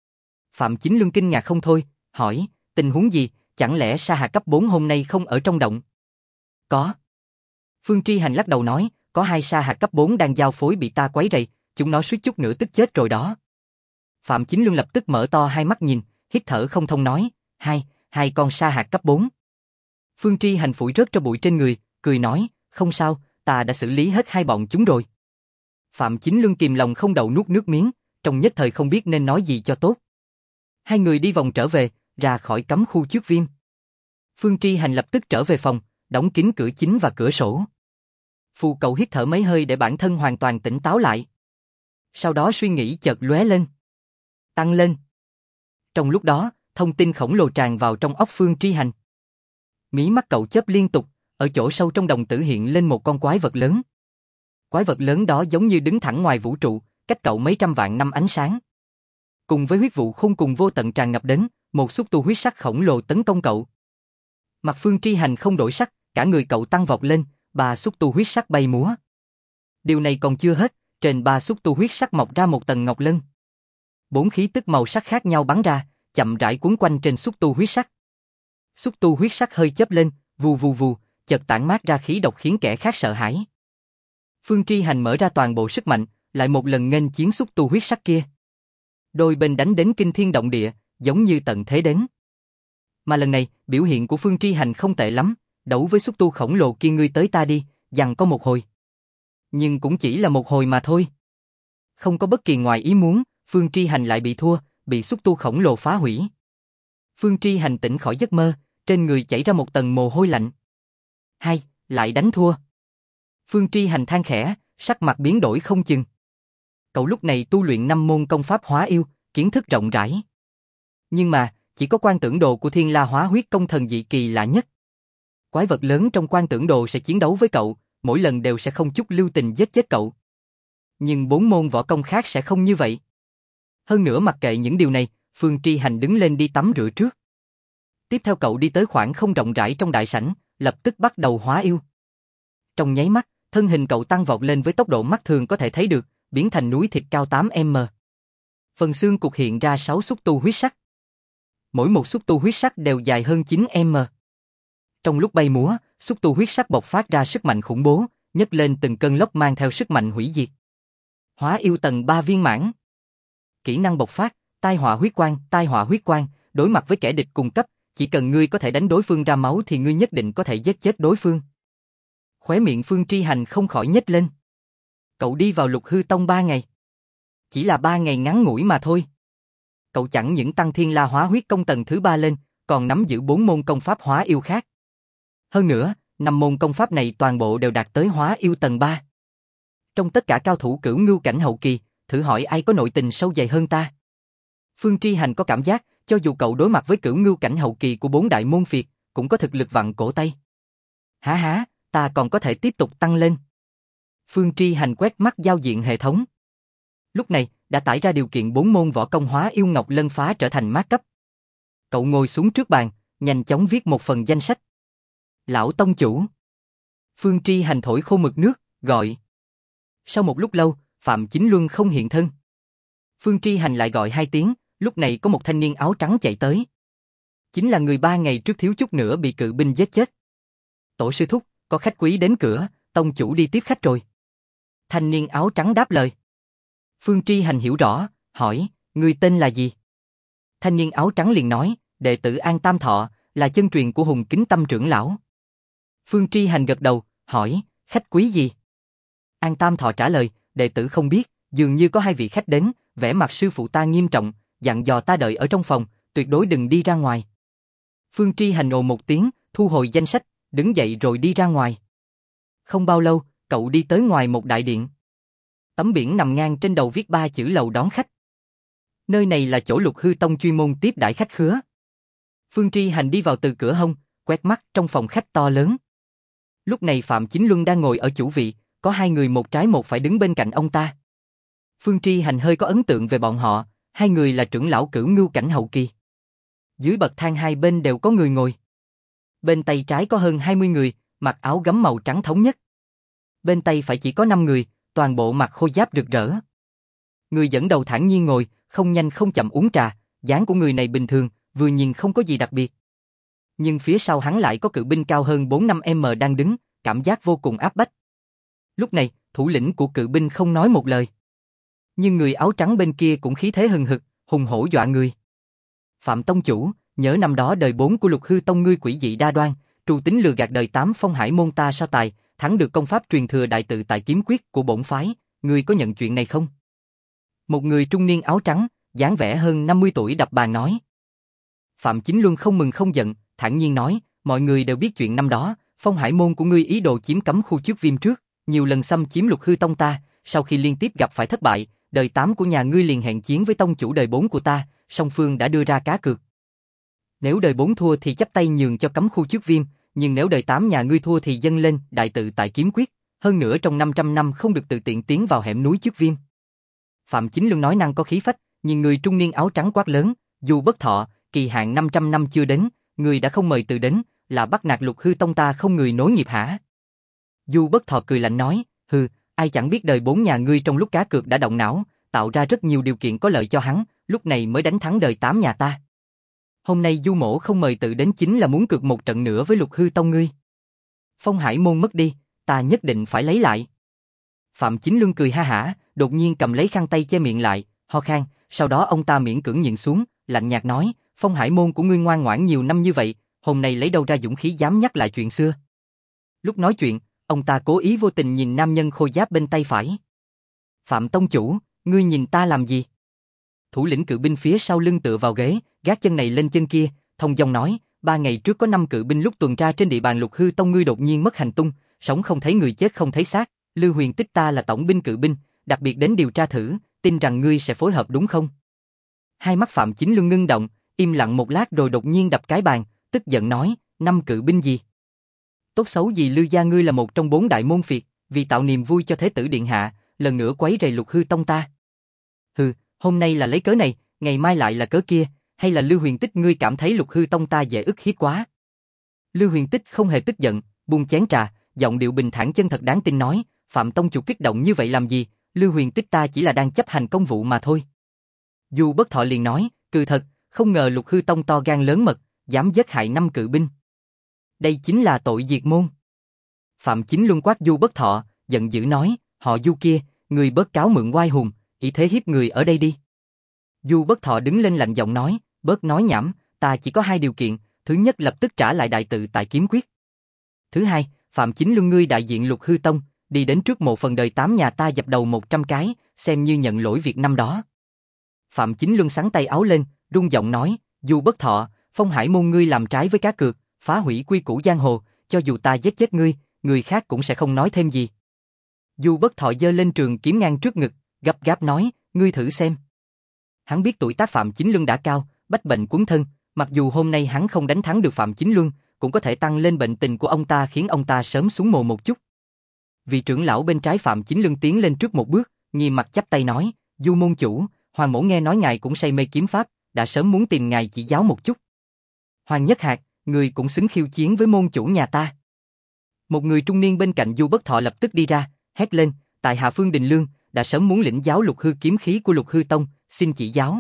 Phạm Chính Luân kinh ngạc không thôi, hỏi, tình huống gì, chẳng lẽ sa hạt cấp 4 hôm nay không ở trong động? Có. Phương Tri Hành lắc đầu nói, có 2 sa hạt cấp 4 đang giao phối bị ta quấy rầy, chúng nó suýt chút nữa tức chết rồi đó. Phạm Chính Luân lập tức mở to hai mắt nhìn, hít thở không thông nói, hai con sa hạt cấp 4. Phương Tri Hành phủi rớt cho bụi trên người, cười nói, không sao, ta đã xử lý hết 2 bọn chúng rồi. Phạm Chính Luân kìm lòng không đậu nuốt nước miếng, trong nhất thời không biết nên nói gì cho tốt. Hai người đi vòng trở về, ra khỏi cấm khu Chước Viêm. Phương Tri Hành lập tức trở về phòng, đóng kín cửa chính và cửa sổ. Phù cậu hít thở mấy hơi để bản thân hoàn toàn tỉnh táo lại. Sau đó suy nghĩ chợt lóe lên. Tăng lên. Trong lúc đó, thông tin khổng lồ tràn vào trong óc Phương Tri Hành. Mí mắt cậu chớp liên tục, ở chỗ sâu trong đồng tử hiện lên một con quái vật lớn. Quái vật lớn đó giống như đứng thẳng ngoài vũ trụ, cách cậu mấy trăm vạn năm ánh sáng. Cùng với huyết vụ khôn cùng vô tận tràn ngập đến, một xúc tu huyết sắc khổng lồ tấn công cậu. Mặt Phương Tri Hành không đổi sắc, cả người cậu tăng vọt lên, 3 xúc tu huyết sắc bay múa. Điều này còn chưa hết, trên 3 xúc tu huyết sắc mọc ra một tầng ngọc lân. 4 khí tức màu sắc khác nhau bắn ra, chậm rãi cuốn quanh trên xúc tu huyết sắc. Xúc tu huyết sắc hơi chớp lên, vù vù vù, chợt tản mát ra khí độc khiến kẻ khác sợ hãi. Phương Tri Hành mở ra toàn bộ sức mạnh, lại một lần nghênh chiến xúc tu huyết sắc kia. Đôi bên đánh đến kinh thiên động địa, giống như tận thế đến. Mà lần này, biểu hiện của Phương Tri Hành không tệ lắm, đấu với xúc tu khổng lồ kia ngươi tới ta đi, giằng có một hồi. Nhưng cũng chỉ là một hồi mà thôi. Không có bất kỳ ngoài ý muốn, Phương Tri Hành lại bị thua, bị xúc tu khổng lồ phá hủy. Phương Tri Hành tỉnh khỏi giấc mơ, trên người chảy ra một tầng mồ hôi lạnh. Hai, lại đánh thua. Phương Tri Hành than khẽ, sắc mặt biến đổi không chừng. Cậu lúc này tu luyện 5 môn công pháp hóa yêu, kiến thức rộng rãi. Nhưng mà, chỉ có quan tưởng đồ của Thiên La Hóa Huyết Công thần dị kỳ lạ nhất. Quái vật lớn trong quan tưởng đồ sẽ chiến đấu với cậu, mỗi lần đều sẽ không chút lưu tình giết chết cậu. Nhưng 4 môn võ công khác sẽ không như vậy. Hơn nữa mặc kệ những điều này, Phương Tri Hành đứng lên đi tắm rửa trước. Tiếp theo cậu đi tới khoảng không rộng rãi trong đại sảnh, lập tức bắt đầu hóa yêu. Trong nháy mắt, thân hình cậu tăng vọt lên với tốc độ mắt thường có thể thấy được, biến thành núi thịt cao 8m. Phần xương cục hiện ra 6 xúc tu huyết sắc. Mỗi một xúc tu huyết sắc đều dài hơn 9m. Trong lúc bay múa, xúc tu huyết sắc bộc phát ra sức mạnh khủng bố, nhấc lên từng cơn lốc mang theo sức mạnh hủy diệt. Hóa yêu tầng 3 viên mãn. Kỹ năng bộc phát, tai họa huyết quang, đối mặt với kẻ địch cùng cấp, chỉ cần ngươi có thể đánh đối phương ra máu thì ngươi nhất định có thể giết chết đối phương. Khóe miệng Phương Tri Hành không khỏi nhếch lên. Cậu đi vào Lục Hư Tông 3 ngày. Chỉ là 3 ngày ngắn ngủi mà thôi. Cậu chẳng những tăng Thiên La Hóa Huyết Công tầng thứ 3 lên, còn nắm giữ 4 môn công pháp hóa yêu khác. Hơn nữa, 5 môn công pháp này toàn bộ đều đạt tới hóa yêu tầng 3. Trong tất cả cao thủ cửu ngưu cảnh hậu kỳ, thử hỏi ai có nội tình sâu dày hơn ta? Phương Tri Hành có cảm giác, cho dù cậu đối mặt với cửu ngưu cảnh hậu kỳ của 4 đại môn phiệt, cũng có thực lực vặn cổ tay. Hả, ta còn có thể tiếp tục tăng lên. Phương Tri Hành quét mắt giao diện hệ thống. Lúc này, đã tải ra điều kiện 4 môn võ công hóa yêu ngọc lân phá trở thành mát cấp. Cậu ngồi xuống trước bàn, nhanh chóng viết một phần danh sách. Lão tông chủ. Phương Tri Hành thổi khô mực nước, gọi. Sau một lúc lâu, Phạm Chính Luân không hiện thân. Phương Tri Hành lại gọi 2 tiếng, lúc này có một thanh niên áo trắng chạy tới. Chính là người 3 ngày trước thiếu chút nữa bị cự binh giết chết. Tổ sư thúc, có khách quý đến cửa, tông chủ đi tiếp khách rồi. Thanh niên áo trắng đáp lời. Phương Tri Hành hiểu rõ, hỏi, người tên là gì? Thanh niên áo trắng liền nói, đệ tử An Tam Thọ, là chân truyền của Hùng Kính Tâm trưởng lão. Phương Tri Hành gật đầu, hỏi, khách quý gì? An Tam Thọ trả lời, đệ tử không biết, dường như có 2 vị khách đến, vẻ mặt sư phụ ta nghiêm trọng, dặn dò ta đợi ở trong phòng, tuyệt đối đừng đi ra ngoài. Phương Tri Hành ồ một tiếng, thu hồi danh sách, đứng dậy rồi đi ra ngoài. Không bao lâu, cậu đi tới ngoài một đại điện. Tấm biển nằm ngang trên đầu viết 3 chữ lầu đón khách. Nơi này là chỗ Lục Hư Tông chuyên môn tiếp đãi khách khứa. Phương Tri Hành đi vào từ cửa hông, quét mắt trong phòng khách to lớn. Lúc này Phạm Chính Luân đang ngồi ở chủ vị, có 2 người một trái một phải đứng bên cạnh ông ta. Phương Tri Hành hơi có ấn tượng về bọn họ, 2 người là trưởng lão cửu ngưu cảnh hậu kỳ. Dưới bậc thang 2 bên đều có người ngồi. Bên tay trái có hơn 20 người, mặc áo gấm màu trắng thống nhất. Bên tay phải chỉ có 5 người, toàn bộ mặc khôi giáp rực rỡ. Người dẫn đầu thản nhiên ngồi, không nhanh không chậm uống trà, dáng của người này bình thường, vừa nhìn không có gì đặc biệt. Nhưng phía sau hắn lại có cự binh cao hơn 4-5m đang đứng, cảm giác vô cùng áp bách. Lúc này, thủ lĩnh của cự binh không nói một lời. Nhưng người áo trắng bên kia cũng khí thế hừng hực, hùng hổ dọa người. Phạm tông chủ, nhớ năm đó đời 4 của Lục Hư Tông ngươi quỷ dị đa đoan, trù tính lừa gạt đời 8 Phong Hải môn ta so tài, thắng được công pháp truyền thừa đại tự tại kiếm quyết của bổn phái, ngươi có nhận chuyện này không? Một người trung niên áo trắng, dáng vẻ hơn 50 tuổi đập bàn nói. Phạm Chính Luân không mừng không giận, thản nhiên nói, mọi người đều biết chuyện năm đó, Phong Hải môn của ngươi ý đồ chiếm cấm khu trước viêm trước, nhiều lần xâm chiếm Lục Hư Tông ta, sau khi liên tiếp gặp phải thất bại, đời 8 của nhà ngươi liền hẹn chiến với tông chủ đời 4 của ta, song phương đã đưa ra cá cược. Nếu đời 4 thua thì chắp tay nhường cho cấm khu Trước Viêm, nhưng nếu đời 8 nhà ngươi thua thì dâng lên đại tự tại kiếm quyết, hơn nữa trong 500 năm không được tự tiện tiến vào hẻm núi Trước Viêm. Phạm Chính Luân nói năng có khí phách, nhưng người trung niên áo trắng quát lớn, dù bất thọ, kỳ hạn 500 năm chưa đến, người đã không mời từ đến, là bắt nạt Lục Hư Tông ta không người nối nghiệp hả? Du Bất Thọ cười lạnh nói, hừ, ai chẳng biết đời 4 nhà ngươi trong lúc cá cược đã động não, tạo ra rất nhiều điều kiện có lợi cho hắn, lúc này mới đánh thắng đời 8 nhà ta. Hôm nay Du Mỗ không mời tự đến chính là muốn cược một trận nữa với Lục Hư Tông ngươi. Phong Hải Môn mất đi, ta nhất định phải lấy lại. Phạm Chính Luân cười ha hả, đột nhiên cầm lấy khăn tay che miệng lại, ho khan, sau đó ông ta miễn cưỡng nhìn xuống, lạnh nhạt nói, Phong Hải Môn của ngươi ngoan ngoãn nhiều năm như vậy, hôm nay lấy đâu ra dũng khí dám nhắc lại chuyện xưa. Lúc nói chuyện, ông ta cố ý vô tình nhìn nam nhân khôi giáp bên tay phải. Phạm Tông Chủ, ngươi nhìn ta làm gì? Thủ lĩnh cự binh phía sau lưng tựa vào ghế, gác chân này lên chân kia, thông dong nói, 3 ngày trước có 5 cự binh lúc tuần tra trên địa bàn Lục Hư Tông ngươi đột nhiên mất hành tung, sống không thấy người chết không thấy xác, Lưu Huyền Tích ta là tổng binh cự binh, đặc biệt đến điều tra thử, tin rằng ngươi sẽ phối hợp đúng không? Hai mắt Phạm Chính Luân ngưng động, im lặng một lát rồi đột nhiên đập cái bàn, tức giận nói, 5 cự binh gì? Tốt xấu gì Lưu gia ngươi là một trong 4 đại môn phiệt, vì tạo niềm vui cho Thế tử điện hạ, lần nữa quấy rầy Lục Hư Tông ta. Hừ, hôm nay là lấy cớ này, ngày mai lại là cớ kia, hay là Lưu Huyền Tích ngươi cảm thấy Lục Hư Tông ta dễ ức hiếp quá? Lưu Huyền Tích không hề tức giận, buông chén trà, giọng điệu bình thản chân thật đáng tin nói, Phạm Tông Chủ kích động như vậy làm gì, Lưu Huyền Tích ta chỉ là đang chấp hành công vụ mà thôi. Du Bất Thọ liền nói, cừ thật, không ngờ Lục Hư Tông to gan lớn mật, dám giết hại 5 cự binh. Đây chính là tội diệt môn. Phạm Chính Luân quát Du Bất Thọ, giận dữ nói, họ Du kia, người bớt cáo mượn oai hùng, ý thế hiếp người ở đây đi. Du Bất Thọ đứng lên lạnh giọng nói, bớt nói nhảm, ta chỉ có 2 điều kiện, thứ nhất lập tức trả lại đại tự tại kiếm quyết. Thứ hai, Phạm Chính Luân ngươi đại diện Lục Hư Tông, đi đến trước mộ phần đời 8 nhà ta dập đầu 100 cái, xem như nhận lỗi việc năm đó. Phạm Chính Luân xắn tay áo lên, rung giọng nói, Du Bất Thọ, Phong Hải Môn ngươi làm trái với cá cược, phá hủy quy củ giang hồ, cho dù ta giết chết ngươi, người khác cũng sẽ không nói thêm gì. Du Bất Thọ giơ lên trường kiếm ngang trước ngực, gấp gáp nói, ngươi thử xem. Hắn biết tuổi tác Phạm Chính Luân đã cao, bách bệnh quấn thân, mặc dù hôm nay hắn không đánh thắng được Phạm Chính Luân, cũng có thể tăng lên bệnh tình của ông ta khiến ông ta sớm xuống mồ một chút. Vị trưởng lão bên trái Phạm Chính Luân tiến lên trước một bước, nghiêm mặt chắp tay nói, Du môn chủ, Hoàng mỗ nghe nói ngài cũng say mê kiếm pháp, đã sớm muốn tìm ngài chỉ giáo một chút. Hoàng Nhất Hạc, người cũng xứng khiêu chiến với môn chủ nhà ta. Một người trung niên bên cạnh Du Bất Thọ lập tức đi ra, hét lên, tại hạ Phương Đình Lương, đã sớm muốn lĩnh giáo Lục Hư kiếm khí của Lục Hư Tông, xin chỉ giáo.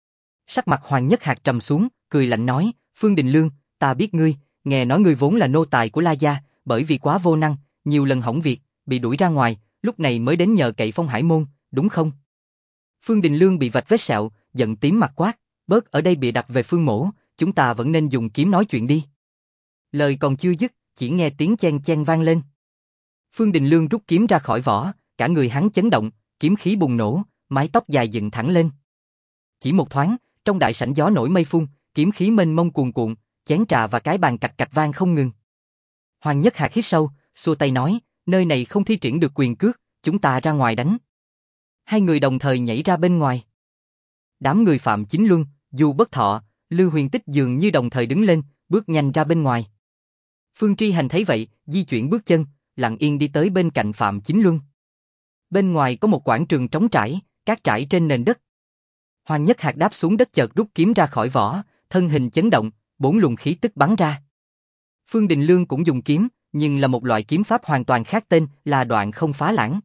Sắc mặt Hoàng Nhất Hạc trầm xuống, cười lạnh nói, Phương Đình Lương, ta biết ngươi, nghe nói ngươi vốn là nô tài của La Gia, bởi vì quá vô năng, nhiều lần hỏng việc, bị đuổi ra ngoài, lúc này mới đến nhờ cậy Phong Hải Môn, đúng không? Phương Đình Lương bị vạch vết sẹo, giận tím mặt quát, bớt ở đây bịa đặt về Phương mỗ, chúng ta vẫn nên dùng kiếm nói chuyện đi. Lời còn chưa dứt, chỉ nghe tiếng chen chen vang lên. Phương Đình Lương rút kiếm ra khỏi vỏ, cả người hắn chấn động, kiếm khí bùng nổ, mái tóc dài dựng thẳng lên. Chỉ một thoáng, trong đại sảnh gió nổi mây phun, kiếm khí mênh mông cuồn cuộn, chén trà và cái bàn cạch cạch vang không ngừng. Hoàng Nhất Hạc hít sâu, xua tay nói, nơi này không thi triển được quyền cước, chúng ta ra ngoài đánh. Hai người đồng thời nhảy ra bên ngoài. Đám người Phạm Chính Luân, Du Bất Thọ, Lưu Huyền Tích dường như đồng thời đứng lên, bước nhanh ra bên ngoài. Phương Tri Hành thấy vậy, di chuyển bước chân, lặng yên đi tới bên cạnh Phạm Chính Luân. Bên ngoài có một quảng trường trống trải, cát trải trên nền đất. Hoàng Nhất Hạc đáp xuống đất chợt rút kiếm ra khỏi vỏ, thân hình chấn động, 4 luồng khí tức bắn ra. Phương Đình Lương cũng dùng kiếm, nhưng là một loại kiếm pháp hoàn toàn khác, tên là Đoạn Không Phá Lãng.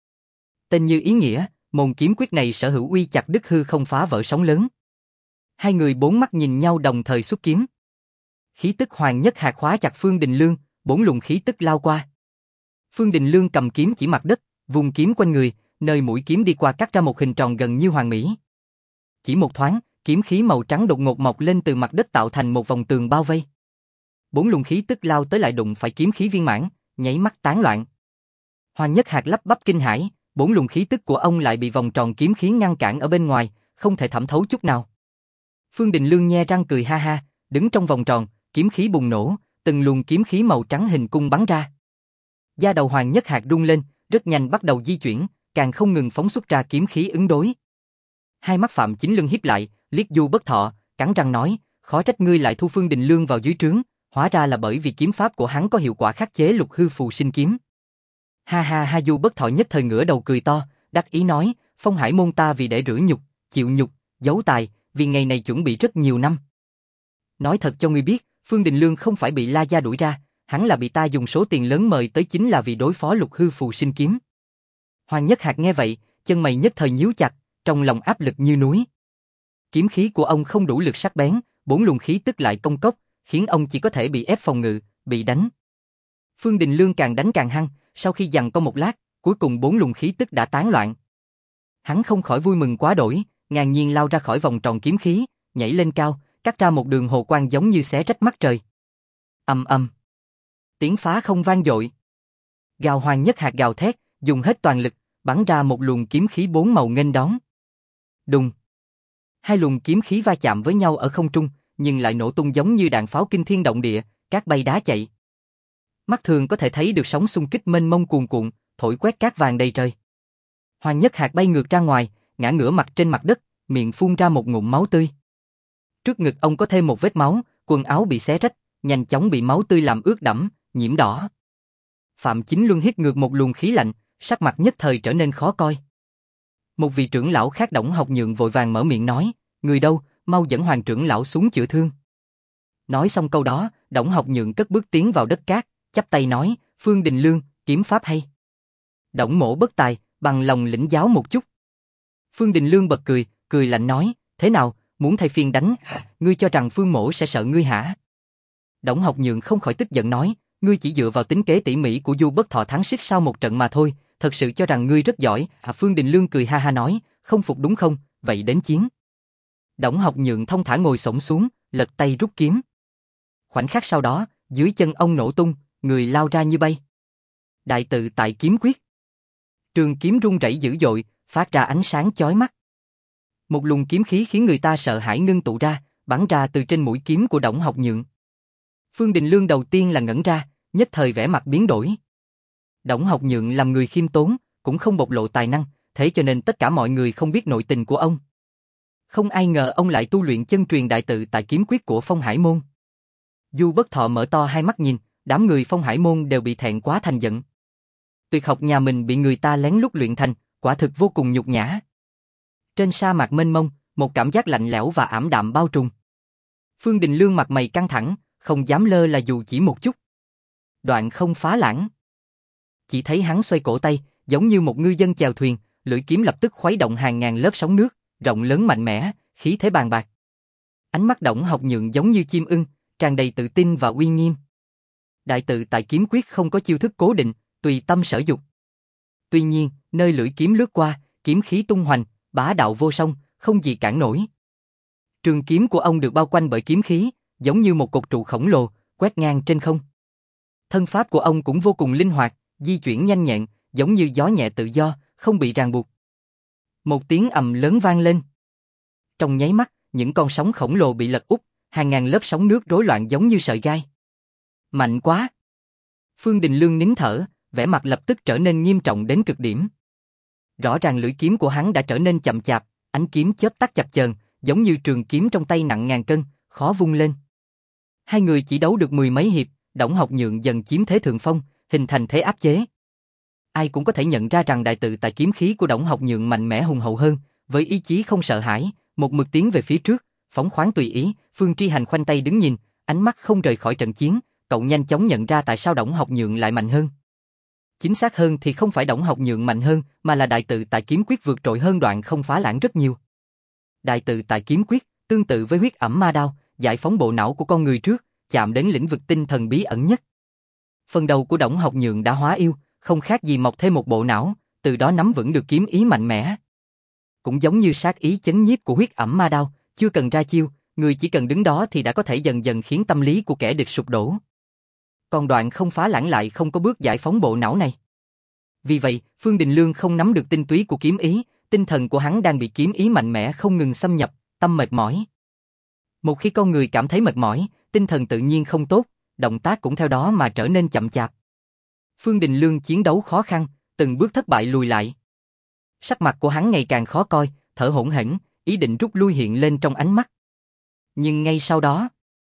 Tên như ý nghĩa, môn kiếm quyết này sở hữu uy chặt đứt hư không phá vỡ sóng lớn. Hai người 4 mắt nhìn nhau đồng thời xuất kiếm. Khí tức Hoàng Nhất Hạc khóa chặt Phương Đình Lương, 4 luồng khí tức lao qua. Phương Đình Lương cầm kiếm chỉ mặt đất, vùng kiếm quanh người, nơi mũi kiếm đi qua cắt ra một hình tròn gần như hoàn mỹ. Chỉ một thoáng, kiếm khí màu trắng đột ngột mọc lên từ mặt đất tạo thành một vòng tường bao vây. 4 luồng khí tức lao tới lại đụng phải kiếm khí viên mãn, nháy mắt tán loạn. Hoàng Nhất Hạc lắp bắp kinh hãi, 4 luồng khí tức của ông lại bị vòng tròn kiếm khí ngăn cản ở bên ngoài, không thể thẩm thấu chút nào. Phương Đình Lương nhe răng cười ha ha, đứng trong vòng tròn, kiếm khí bùng nổ, từng luồng kiếm khí màu trắng hình cung bắn ra. Da đầu Hoàng Nhất Hạc rung lên, rất nhanh bắt đầu di chuyển, càng không ngừng phóng xuất ra kiếm khí ứng đối. Hai mắt Phạm Chính Luân híp lại, liếc Du Bất Thọ, cắn răng nói, khó trách ngươi lại thu Phương Đình Lương vào dưới trướng, hóa ra là bởi vì kiếm pháp của hắn có hiệu quả khắc chế lục hư phù sinh kiếm. Ha ha ha, Du Bất Thọ nhất thời ngửa đầu cười to, đắc ý nói, Phong Hải môn ta vì để rửa nhục, chịu nhục, giấu tài, vì ngày này chuẩn bị rất nhiều năm. Nói thật cho ngươi biết, Phương Đình Lương không phải bị La Gia đuổi ra, hắn là bị ta dùng số tiền lớn mời tới chính là vì đối phó lục hư phù sinh kiếm. Hoàng Nhất Hạc nghe vậy, chân mày nhất thời nhíu chặt, trong lòng áp lực như núi. Kiếm khí của ông không đủ lực sắc bén, 4 luồng khí tức lại công cốc, khiến ông chỉ có thể bị ép phòng ngự, bị đánh. Phương Đình Lương càng đánh càng hăng, sau khi giằng co một lát, cuối cùng 4 luồng khí tức đã tán loạn. Hắn không khỏi vui mừng quá đổi, ngàn nhiên lao ra khỏi vòng tròn kiếm khí, nhảy lên cao, cắt ra một đường hồ quang giống như xé rách mắt trời. Ầm ầm. Tiếng phá không vang dội. Gào Hoàng Nhất Hạc gào thét, dùng hết toàn lực, bắn ra một luồng kiếm khí 4 màu nghênh đón. Đùng. Hai luồng kiếm khí va chạm với nhau ở không trung, nhưng lại nổ tung giống như đạn pháo kinh thiên động địa, cát bay đá chạy. Mắt thường có thể thấy được sóng xung kích mênh mông cuồn cuộn, thổi quét cát vàng đầy trời. Hoàng Nhất Hạc bay ngược ra ngoài, ngã ngửa mặt trên mặt đất, miệng phun ra một ngụm máu tươi. Trước ngực ông có thêm một vết máu, quần áo bị xé rách, nhanh chóng bị máu tươi làm ướt đẫm, nhiễm đỏ. Phạm Chính Luân hít ngược một luồng khí lạnh, sắc mặt nhất thời trở nên khó coi. Một vị trưởng lão khác Đổng Học Nhượng vội vàng mở miệng nói, người đâu, mau dẫn Hoàng trưởng lão xuống chữa thương. Nói xong câu đó, Đổng Học Nhượng cất bước tiến vào đất cát, chắp tay nói, Phương Đình Lương, kiếm pháp hay. Đổng mỗ bất tài, bằng lòng lĩnh giáo một chút. Phương Đình Lương bật cười, cười lạnh nói, thế nào, muốn thay phiên đánh, ngươi cho rằng Phương mỗ sẽ sợ ngươi hả? Đổng Học Nhượng không khỏi tức giận nói, ngươi chỉ dựa vào tính kế tỉ mỉ của Du Bất Thọ thắng Sít sau một trận mà thôi, thật sự cho rằng ngươi rất giỏi. Phương Đình Lương cười ha ha nói, không phục đúng không, vậy đến chiến. Đổng Học Nhượng thông thả ngồi xổm xuống, lật tay rút kiếm. Khoảnh khắc sau đó, dưới chân ông nổ tung, người lao ra như bay. Đại tự tại kiếm quyết. Trường kiếm rung rẩy dữ dội, phát ra ánh sáng chói mắt. Một luồng kiếm khí khiến người ta sợ hãi ngưng tụ ra, bắn ra từ trên mũi kiếm của Đổng Học Nhượng. Phương Đình Lương đầu tiên là ngẩn ra, nhất thời vẻ mặt biến đổi. Đổng Học Nhượng làm người khiêm tốn, cũng không bộc lộ tài năng, thế cho nên tất cả mọi người không biết nội tình của ông. Không ai ngờ ông lại tu luyện chân truyền đại tự tại kiếm quyết của Phong Hải môn. Du Bất Thọ mở to hai mắt nhìn, đám người Phong Hải môn đều bị thẹn quá thành giận. Tuyệt học nhà mình bị người ta lén lút luyện thành, quả thực vô cùng nhục nhã. Trên sa mạc mênh mông, một cảm giác lạnh lẽo và ảm đạm bao trùm. Phương Đình Lương mặt mày căng thẳng, không dám lơ là dù chỉ một chút. Đoạn không phá lãng. Chỉ thấy hắn xoay cổ tay, giống như một ngư dân chèo thuyền, lưỡi kiếm lập tức khuấy động hàng ngàn lớp sóng nước, rộng lớn mạnh mẽ, khí thế bàn bạc. Ánh mắt Đổng Học Nhượng giống như chim ưng, tràn đầy tự tin và uy nghiêm. Đại tự tại kiếm quyết không có chiêu thức cố định, tùy tâm sở dục. Tuy nhiên, nơi lưỡi kiếm lướt qua, kiếm khí tung hoành, bá đạo vô song, không gì cản nổi. Trường kiếm của ông được bao quanh bởi kiếm khí, giống như một cột trụ khổng lồ, quét ngang trên không. Thân pháp của ông cũng vô cùng linh hoạt, di chuyển nhanh nhẹn, giống như gió nhẹ tự do, không bị ràng buộc. Một tiếng ầm lớn vang lên. Trong nháy mắt, những con sóng khổng lồ bị lật úp, hàng ngàn lớp sóng nước rối loạn giống như sợi gai. Mạnh quá! Phương Đình Lương nín thở, vẻ mặt lập tức trở nên nghiêm trọng đến cực điểm. Rõ ràng lưỡi kiếm của hắn đã trở nên chậm chạp, ánh kiếm chớp tắt chập chờn, giống như trường kiếm trong tay nặng ngàn cân, khó vung lên. Hai người chỉ đấu được 10 mấy hiệp, Đổng Học Nhượng dần chiếm thế thượng phong, hình thành thế áp chế. Ai cũng có thể nhận ra rằng đại tự tại kiếm khí của Đổng Học Nhượng mạnh mẽ hùng hậu hơn, với ý chí không sợ hãi, một mực tiến về phía trước, phóng khoáng tùy ý. Phương Tri Hành khoanh tay đứng nhìn, ánh mắt không rời khỏi trận chiến, cậu nhanh chóng nhận ra tại sao Đổng Học Nhượng lại mạnh hơn. Chính xác hơn thì không phải Đổng Học Nhượng mạnh hơn, mà là đại tự tại kiếm quyết vượt trội hơn đoạn không phá lãng rất nhiều. Đại tự tại kiếm quyết, tương tự với huyết ẩm ma đao, giải phóng bộ não của con người trước, chạm đến lĩnh vực tinh thần bí ẩn nhất. Phần đầu của Đổng Học Nhượng đã hóa yêu, không khác gì mọc thêm một bộ não, từ đó nắm vững được kiếm ý mạnh mẽ. Cũng giống như sát ý chấn nhiếp của huyết ẩm ma đao, chưa cần ra chiêu, người chỉ cần đứng đó thì đã có thể dần dần khiến tâm lý của kẻ địch sụp đổ. Còn đoạn không phá lãng lại không có bước giải phóng bộ não này. Vì vậy, Phương Đình Lương không nắm được tinh túy của kiếm ý, tinh thần của hắn đang bị kiếm ý mạnh mẽ không ngừng xâm nhập, tâm mệt mỏi. Một khi con người cảm thấy mệt mỏi, tinh thần tự nhiên không tốt, động tác cũng theo đó mà trở nên chậm chạp. Phương Đình Lương chiến đấu khó khăn, từng bước thất bại lùi lại. Sắc mặt của hắn ngày càng khó coi, thở hổn hển, ý định rút lui hiện lên trong ánh mắt. Nhưng ngay sau đó,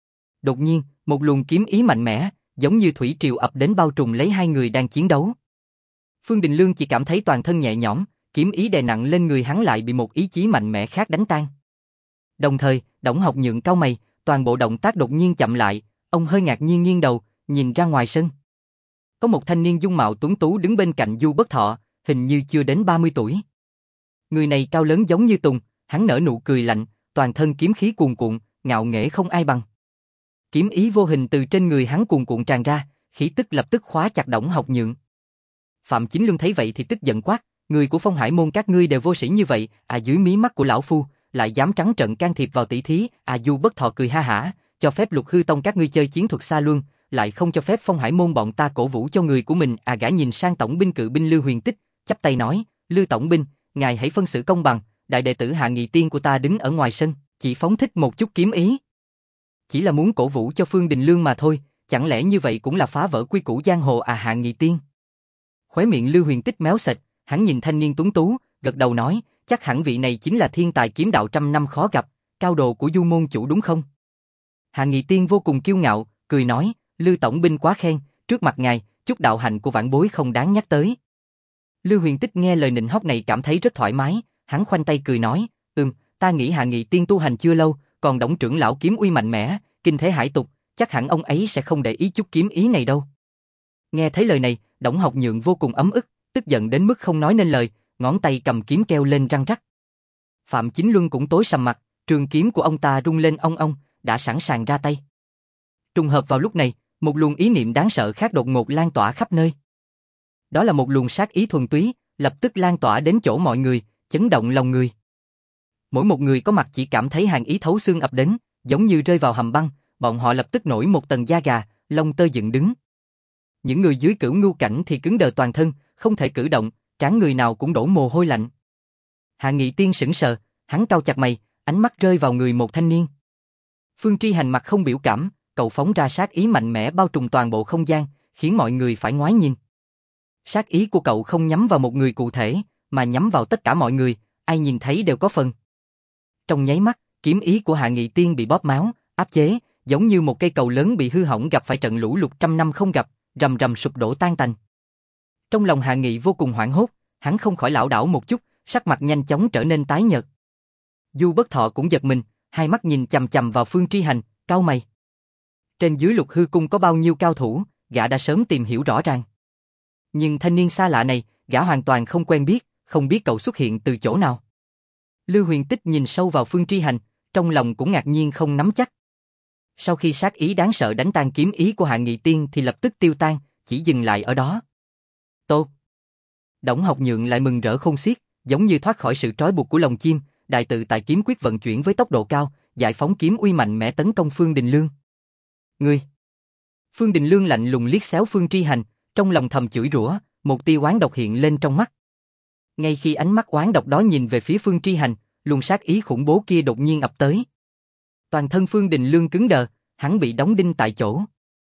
đột nhiên, một luồng kiếm ý mạnh mẽ, giống như thủy triều ập đến bao trùm lấy hai người đang chiến đấu. Phương Đình Lương chỉ cảm thấy toàn thân nhẹ nhõm, kiếm ý đè nặng lên người hắn lại bị một ý chí mạnh mẽ khác đánh tan. Đồng thời, Đổng Học Nhượng cau mày, toàn bộ động tác đột nhiên chậm lại, ông hơi ngạc nhiên nghiêng đầu, nhìn ra ngoài sân. Có một thanh niên dung mạo tuấn tú đứng bên cạnh Du Bất Thọ, hình như chưa đến 30 tuổi. Người này cao lớn giống như tùng, hắn nở nụ cười lạnh, toàn thân kiếm khí cuồn cuộn, ngạo nghễ không ai bằng. Kiếm ý vô hình từ trên người hắn cuồn cuộn tràn ra, khí tức lập tức khóa chặt Đổng Học Nhượng. Phạm Chính Luân thấy vậy thì tức giận quát, người của Phong Hải môn các ngươi đều vô sĩ như vậy, dưới mí mắt của lão phu, lại dám trắng trợn can thiệp vào tỷ thí, Du Bất Thọ cười ha hả, cho phép Lục Hư Tông các ngươi chơi chiến thuật xa luân, lại không cho phép Phong Hải môn bọn ta cổ vũ cho người của mình, gã nhìn sang tổng binh cự binh Lưu Huyền Tích, chắp tay nói, Lưu tổng binh, ngài hãy phân xử công bằng, đại đệ tử Hạ Nghị Tiên của ta đứng ở ngoài sân, chỉ phóng thích một chút kiếm ý. Chỉ là muốn cổ vũ cho Phương Đình Lương mà thôi, chẳng lẽ như vậy cũng là phá vỡ quy củ giang hồ Hạ Nghị Tiên? Khóe miệng Lưu Huyền Tích méo sệt, hắn nhìn thanh niên tuấn tú, gật đầu nói, chắc hẳn vị này chính là thiên tài kiếm đạo trăm năm khó gặp, cao đồ của Du môn chủ đúng không? Hạ Nghị Tiên vô cùng kiêu ngạo, cười nói, Lưu tổng binh quá khen, trước mặt ngài, chút đạo hạnh của vãn bối không đáng nhắc tới. Lưu Huyền Tích nghe lời nịnh hót này cảm thấy rất thoải mái, hắn khoanh tay cười nói, ta nghĩ Hạ Nghị Tiên tu hành chưa lâu, còn Đổng trưởng lão kiếm uy mạnh mẽ, kinh thế hải tục, chắc hẳn ông ấy sẽ không để ý chút kiếm ý này đâu. Nghe thấy lời này, Đổng Học Nhượng vô cùng ấm ức, tức giận đến mức không nói nên lời, ngón tay cầm kiếm keo lên răng rắc. Phạm Chính Luân cũng tối sầm mặt, trường kiếm của ông ta rung lên ong ong, đã sẵn sàng ra tay. Trùng hợp vào lúc này, một luồng ý niệm đáng sợ khác đột ngột lan tỏa khắp nơi. Đó là một luồng sát ý thuần túy, lập tức lan tỏa đến chỗ mọi người, chấn động lòng người. Mỗi một người có mặt chỉ cảm thấy hàn ý thấu xương ập đến, giống như rơi vào hầm băng, bọn họ lập tức nổi một tầng da gà, lông tơ dựng đứng. Những người dưới Cửu Ngưu cảnh thì cứng đờ toàn thân, không thể cử động, trán người nào cũng đổ mồ hôi lạnh. Hạ Nghị Tiên sững sờ, hắn cau chặt mày, ánh mắt rơi vào người một thanh niên. Phương Tri Hành mặt không biểu cảm, cậu phóng ra sát ý mạnh mẽ bao trùm toàn bộ không gian, khiến mọi người phải ngoái nhìn. Sát ý của cậu không nhắm vào một người cụ thể, mà nhắm vào tất cả mọi người, ai nhìn thấy đều có phần. Trong nháy mắt, kiếm ý của Hạ Nghị Tiên bị bóp méo, áp chế, giống như một cây cầu lớn bị hư hỏng gặp phải trận lũ lụt trăm năm không gặp, rầm rầm sụp đổ tan tành. Trong lòng Hạ Nghị vô cùng hoảng hốt, hắn không khỏi lảo đảo một chút, sắc mặt nhanh chóng trở nên tái nhợt. Du Bất Thọ cũng giật mình, hai mắt nhìn chằm chằm vào Phương Tri Hành, cau mày. Trên dưới Lục Hư cung có bao nhiêu cao thủ, gã đã sớm tìm hiểu rõ ràng. Nhưng thanh niên xa lạ này, gã hoàn toàn không quen biết, không biết cậu xuất hiện từ chỗ nào. Lưu Huyền Tích nhìn sâu vào Phương Tri Hành, trong lòng cũng ngạc nhiên không nắm chắc. Sau khi sát ý đáng sợ đánh tan kiếm ý của Hạ Nghị Tiên thì lập tức tiêu tan, chỉ dừng lại ở đó. Tốt. Đổng Học Nhượng lại mừng rỡ khôn xiết, giống như thoát khỏi sự trói buộc của lồng chim, đại tự tại kiếm quyết vận chuyển với tốc độ cao, giải phóng kiếm uy mạnh mẽ tấn công Phương Đình Lương. Ngươi! Phương Đình Lương lạnh lùng liếc xéo Phương Tri Hành, trong lòng thầm chửi rủa, một tia oán độc hiện lên trong mắt. Ngay khi ánh mắt oán độc đó nhìn về phía Phương Tri Hành, luồng sát ý khủng bố kia đột nhiên ập tới. Toàn thân Phương Đình Lương cứng đờ, hắn bị đóng đinh tại chỗ.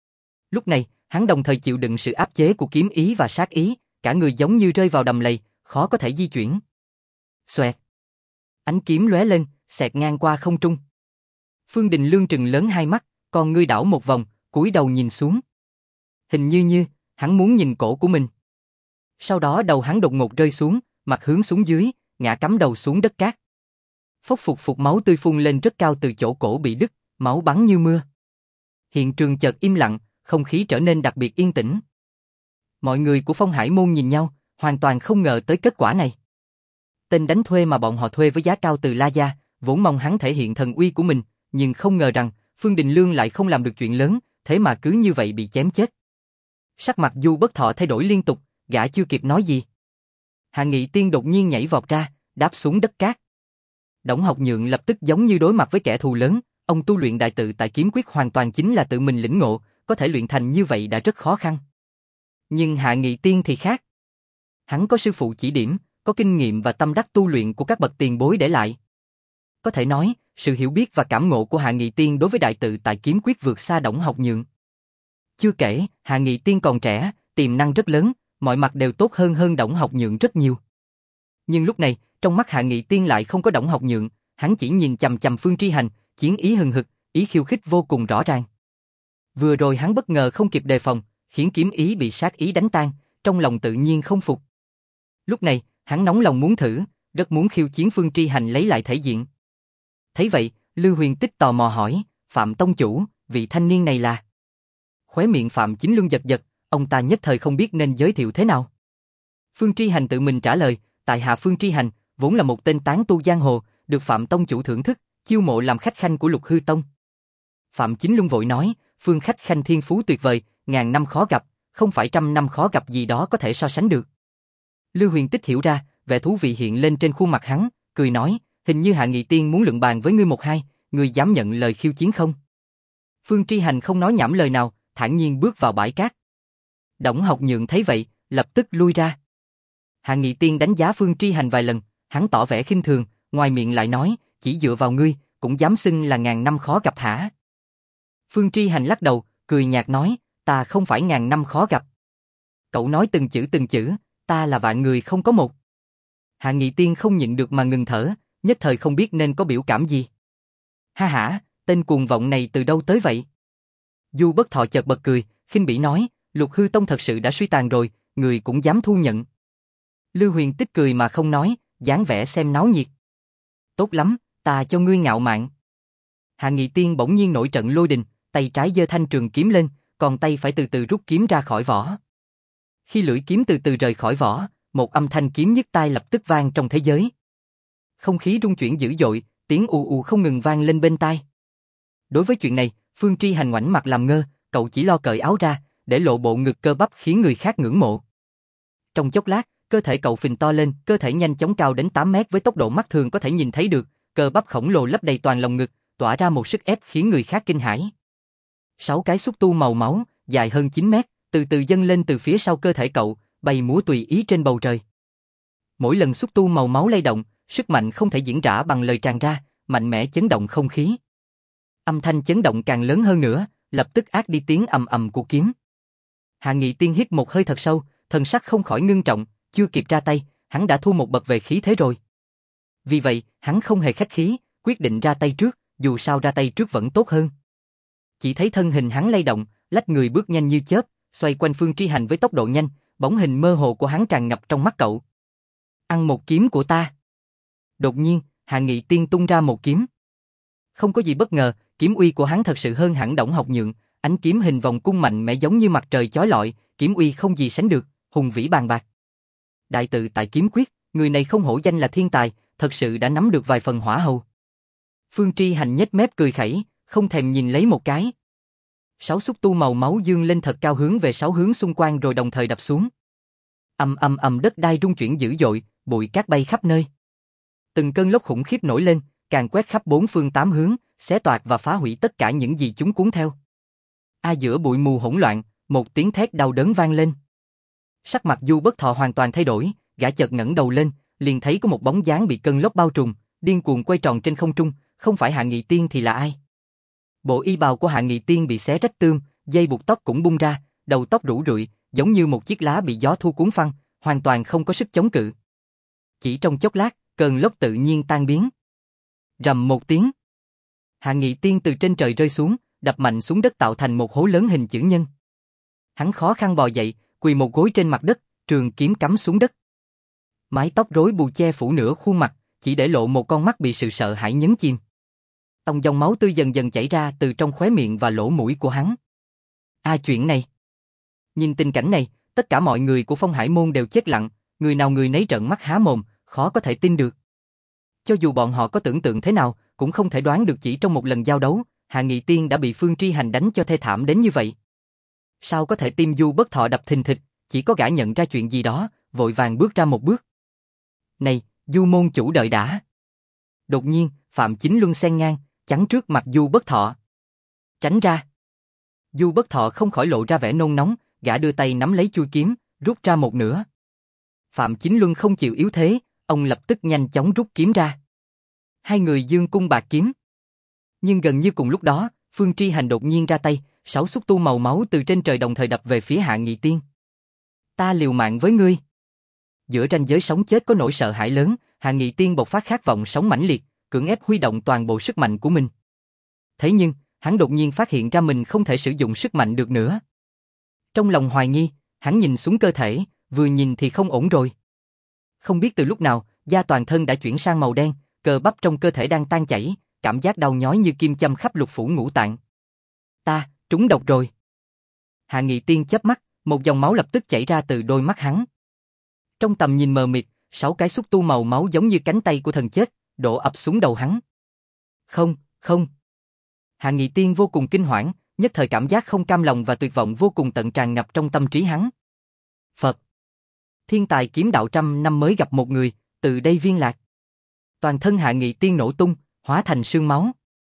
Lúc này, hắn đồng thời chịu đựng sự áp chế của kiếm ý và sát ý, cả người giống như rơi vào đầm lầy, khó có thể di chuyển. Xoẹt! Ánh kiếm lóe lên, xẹt ngang qua không trung. Phương Đình Lương trừng lớn hai mắt, con ngươi đảo một vòng, cúi đầu nhìn xuống. Hình như hắn muốn nhìn cổ của mình. Sau đó đầu hắn đột ngột rơi xuống, mặt hướng xuống dưới, ngã cắm đầu xuống đất cát. Phốc phục máu tươi phun lên rất cao từ chỗ cổ bị đứt, máu bắn như mưa. Hiện trường chợt im lặng, không khí trở nên đặc biệt yên tĩnh. Mọi người của Phong Hải môn nhìn nhau, hoàn toàn không ngờ tới kết quả này. Tên đánh thuê mà bọn họ thuê với giá cao từ La Gia, vốn mong hắn thể hiện thần uy của mình, nhưng không ngờ rằng Phương Đình Lương lại không làm được chuyện lớn, thế mà cứ như vậy bị chém chết. Sắc mặt Du Bất Thọ thay đổi liên tục, gã chưa kịp nói gì. Hạ Nghị Tiên đột nhiên nhảy vọt ra, đáp xuống đất cát. Đổng Học Nhượng lập tức giống như đối mặt với kẻ thù lớn, ông tu luyện đại tự tại kiếm quyết hoàn toàn chính là tự mình lĩnh ngộ, có thể luyện thành như vậy đã rất khó khăn. Nhưng Hạ Nghị Tiên thì khác. Hắn có sư phụ chỉ điểm, có kinh nghiệm và tâm đắc tu luyện của các bậc tiền bối để lại. Có thể nói, sự hiểu biết và cảm ngộ của Hạ Nghị Tiên đối với đại tự tại kiếm quyết vượt xa Đổng Học Nhượng. Chưa kể, Hạ Nghị Tiên còn trẻ, tiềm năng rất lớn, mọi mặt đều tốt hơn Đổng Học Nhượng rất nhiều. Nhưng lúc này, trong mắt Hạ Nghị Tiên lại không có Đổng Học Nhượng, hắn chỉ nhìn chằm chằm Phương Tri Hành, chiến ý hừng hực, ý khiêu khích vô cùng rõ ràng. Vừa rồi hắn bất ngờ không kịp đề phòng, khiến kiếm ý bị sát ý đánh tan, trong lòng tự nhiên không phục. Lúc này, hắn nóng lòng muốn thử, rất muốn khiêu chiến Phương Tri Hành lấy lại thể diện. Thấy vậy, Lưu Huyền Tích tò mò hỏi, Phạm tông chủ, vị thanh niên này là? Khóe miệng Phạm Chính Luân giật giật, ông ta nhất thời không biết nên giới thiệu thế nào. Phương Tri Hành tự mình trả lời, tại hạ Phương Tri Hành, vốn là một tên tán tu giang hồ, được Phạm tông chủ thưởng thức, chiêu mộ làm khách khanh của Lục Hư Tông. Phạm Chính Luân vội nói, Phương khách khanh thiên phú tuyệt vời, ngàn năm khó gặp, không phải trăm năm khó gặp gì đó có thể so sánh được. Lưu Huyền Tích hiểu ra, vẻ thú vị hiện lên trên khuôn mặt hắn, cười nói, hình như Hạ Nghị Tiên muốn luận bàn với ngươi một hai, ngươi dám nhận lời khiêu chiến không? Phương Tri Hành không nói nhảm lời nào, thản nhiên bước vào bãi cát. Đổng Học Nhượng thấy vậy, lập tức lui ra. Hạ Nghị Tiên đánh giá Phương Tri Hành vài lần, hắn tỏ vẻ khinh thường, ngoài miệng lại nói, chỉ dựa vào ngươi, cũng dám xưng là ngàn năm khó gặp hả? Phương Tri Hành lắc đầu, cười nhạt nói, ta không phải ngàn năm khó gặp. Cậu nói từng chữ, ta là vạn người không có một. Hạ Nghị Tiên không nhịn được mà ngừng thở, nhất thời không biết nên có biểu cảm gì. Ha hả, tên cuồng vọng này từ đâu tới vậy? Du Bất Thọ chợt bật cười, khinh bỉ nói, Lục Hư Tông thật sự đã suy tàn rồi, người cũng dám thu nhận. Lưu Huyền Tích cười mà không nói, dáng vẻ xem náo nhiệt. Tốt lắm, ta cho ngươi ngạo mạn. Hạ Nghị Tiên bỗng nhiên nổi trận lôi đình, tay trái giơ thanh trường kiếm lên, còn tay phải từ từ rút kiếm ra khỏi vỏ. Khi lưỡi kiếm từ từ rời khỏi vỏ, một âm thanh kiếm nhức tai lập tức vang trong thế giới. Không khí rung chuyển dữ dội, tiếng ù ù không ngừng vang lên bên tai. Đối với chuyện này, Phương Tri Hành ngoảnh mặt làm ngơ, cậu chỉ lo cởi áo ra, để lộ bộ ngực cơ bắp khiến người khác ngưỡng mộ. Trong chốc lát, cơ thể cậu phình to lên, cơ thể nhanh chóng cao đến 8 mét với tốc độ mắt thường có thể nhìn thấy được, cơ bắp khổng lồ lấp đầy toàn lồng ngực, tỏa ra một sức ép khiến người khác kinh hãi. 6 cái xúc tu màu máu, dài hơn 9 mét, từ từ dâng lên từ phía sau cơ thể cậu, bay múa tùy ý trên bầu trời. Mỗi lần xúc tu màu máu lay động, sức mạnh không thể diễn tả bằng lời tràn ra, mạnh mẽ chấn động không khí. Âm thanh chấn động càng lớn hơn nữa, lập tức át đi tiếng ầm ầm của kiếm. Hạ Nghị Tiên hít một hơi thật sâu, thần sắc không khỏi ngưng trọng, chưa kịp ra tay, hắn đã thua một bậc về khí thế rồi. Vì vậy, hắn không hề khách khí, quyết định ra tay trước, dù sao ra tay trước vẫn tốt hơn. Chỉ thấy thân hình hắn lay động, lách người bước nhanh như chớp, xoay quanh Phương Tri Hành với tốc độ nhanh, bóng hình mơ hồ của hắn tràn ngập trong mắt cậu. Ăn một kiếm của ta. Đột nhiên, Hạ Nghị Tiên tung ra một kiếm. Không có gì bất ngờ, kiếm uy của hắn thật sự hơn hẳn Đổng Học Nhượng, ánh kiếm hình vòng cung mạnh mẽ giống như mặt trời chói lọi, kiếm uy không gì sánh được, hùng vĩ bàn bạc. Đại tự tại kiếm quyết, người này không hổ danh là thiên tài, thật sự đã nắm được vài phần hỏa hầu. Phương Tri Hành nhếch mép cười khẩy, không thèm nhìn lấy một cái. 6 xúc tu màu máu dương lên thật cao hướng về 6 hướng xung quanh rồi đồng thời đập xuống. Ầm ầm ầm, đất đai rung chuyển dữ dội, bụi cát bay khắp nơi. Từng cơn lốc khủng khiếp nổi lên, càng quét khắp 4 phương 8 hướng, xé toạc và phá hủy tất cả những gì chúng cuốn theo. Giữa bụi mù hỗn loạn, một tiếng thét đau đớn vang lên. Sắc mặt Du Bất Thọ hoàn toàn thay đổi, gã chợt ngẩng đầu lên, liền thấy có một bóng dáng bị cơn lốc bao trùm, điên cuồng quay tròn trên không trung, không phải Hạ Nghị Tiên thì là ai? Bộ y bào của Hạ Nghị Tiên bị xé rách tươm, dây buộc tóc cũng bung ra, đầu tóc rủ rượi, giống như một chiếc lá bị gió thu cuốn phăng, hoàn toàn không có sức chống cự. Chỉ trong chốc lát, cơn lốc tự nhiên tan biến. Rầm một tiếng, Hạ Nghị Tiên từ trên trời rơi xuống, đập mạnh xuống đất tạo thành một hố lớn hình chữ nhân. Hắn khó khăn bò dậy, quỳ một gối trên mặt đất, trường kiếm cắm xuống đất. Mái tóc rối bù che phủ nửa khuôn mặt, chỉ để lộ một con mắt bị sự sợ hãi nhấn chìm. Tông dòng máu tươi dần dần chảy ra từ trong khóe miệng và lỗ mũi của hắn. Chuyện này. Nhìn tình cảnh này, tất cả mọi người của Phong Hải Môn đều chết lặng, người nào người nấy trợn mắt há mồm, khó có thể tin được. Cho dù bọn họ có tưởng tượng thế nào, cũng không thể đoán được chỉ trong một lần giao đấu, Hạ Nghị Tiên đã bị Phương Tri Hành đánh cho thê thảm đến như vậy. Sao có thể tim Du Bất Thọ đập thình thịch, chỉ có gã nhận ra chuyện gì đó, vội vàng bước ra một bước. Này, Du môn chủ đợi đã. Đột nhiên, Phạm Chính Luân xen ngang, chắn trước mặt Du Bất Thọ. Tránh ra. Du Bất Thọ không khỏi lộ ra vẻ nôn nóng, gã đưa tay nắm lấy chuôi kiếm, rút ra một nửa. Phạm Chính Luân không chịu yếu thế, ông lập tức nhanh chóng rút kiếm ra. Hai người dương cung bạc kiếm. Nhưng gần như cùng lúc đó, Phương Tri Hành đột nhiên ra tay, 6 xúc tu màu máu từ trên trời đồng thời đập về phía Hạ Nghị Tiên. Ta liều mạng với ngươi. Giữa ranh giới sống chết có nỗi sợ hãi lớn, Hạ Nghị Tiên bộc phát khát vọng sống mãnh liệt, cưỡng ép huy động toàn bộ sức mạnh của mình. Thế nhưng, hắn đột nhiên phát hiện ra mình không thể sử dụng sức mạnh được nữa. Trong lòng hoài nghi, hắn nhìn xuống cơ thể, vừa nhìn thì không ổn rồi. Không biết từ lúc nào, da toàn thân đã chuyển sang màu đen, cơ bắp trong cơ thể đang tan chảy, cảm giác đau nhói như kim châm khắp lục phủ ngũ tạng. Ta, trúng độc rồi. Hạ Nghị Tiên chớp mắt, một dòng máu lập tức chảy ra từ đôi mắt hắn. Trong tầm nhìn mờ mịt, 6 cái xúc tu màu máu giống như cánh tay của thần chết, đổ ập xuống đầu hắn. Không, không. Hạ Nghị Tiên vô cùng kinh hoảng, nhất thời cảm giác không cam lòng và tuyệt vọng vô cùng tận tràn ngập trong tâm trí hắn. Phật. Thiên tài kiếm đạo trăm năm mới gặp một người, từ đây viên lạc. Toàn thân Hạ Nghị Tiên nổ tung, hóa thành sương máu.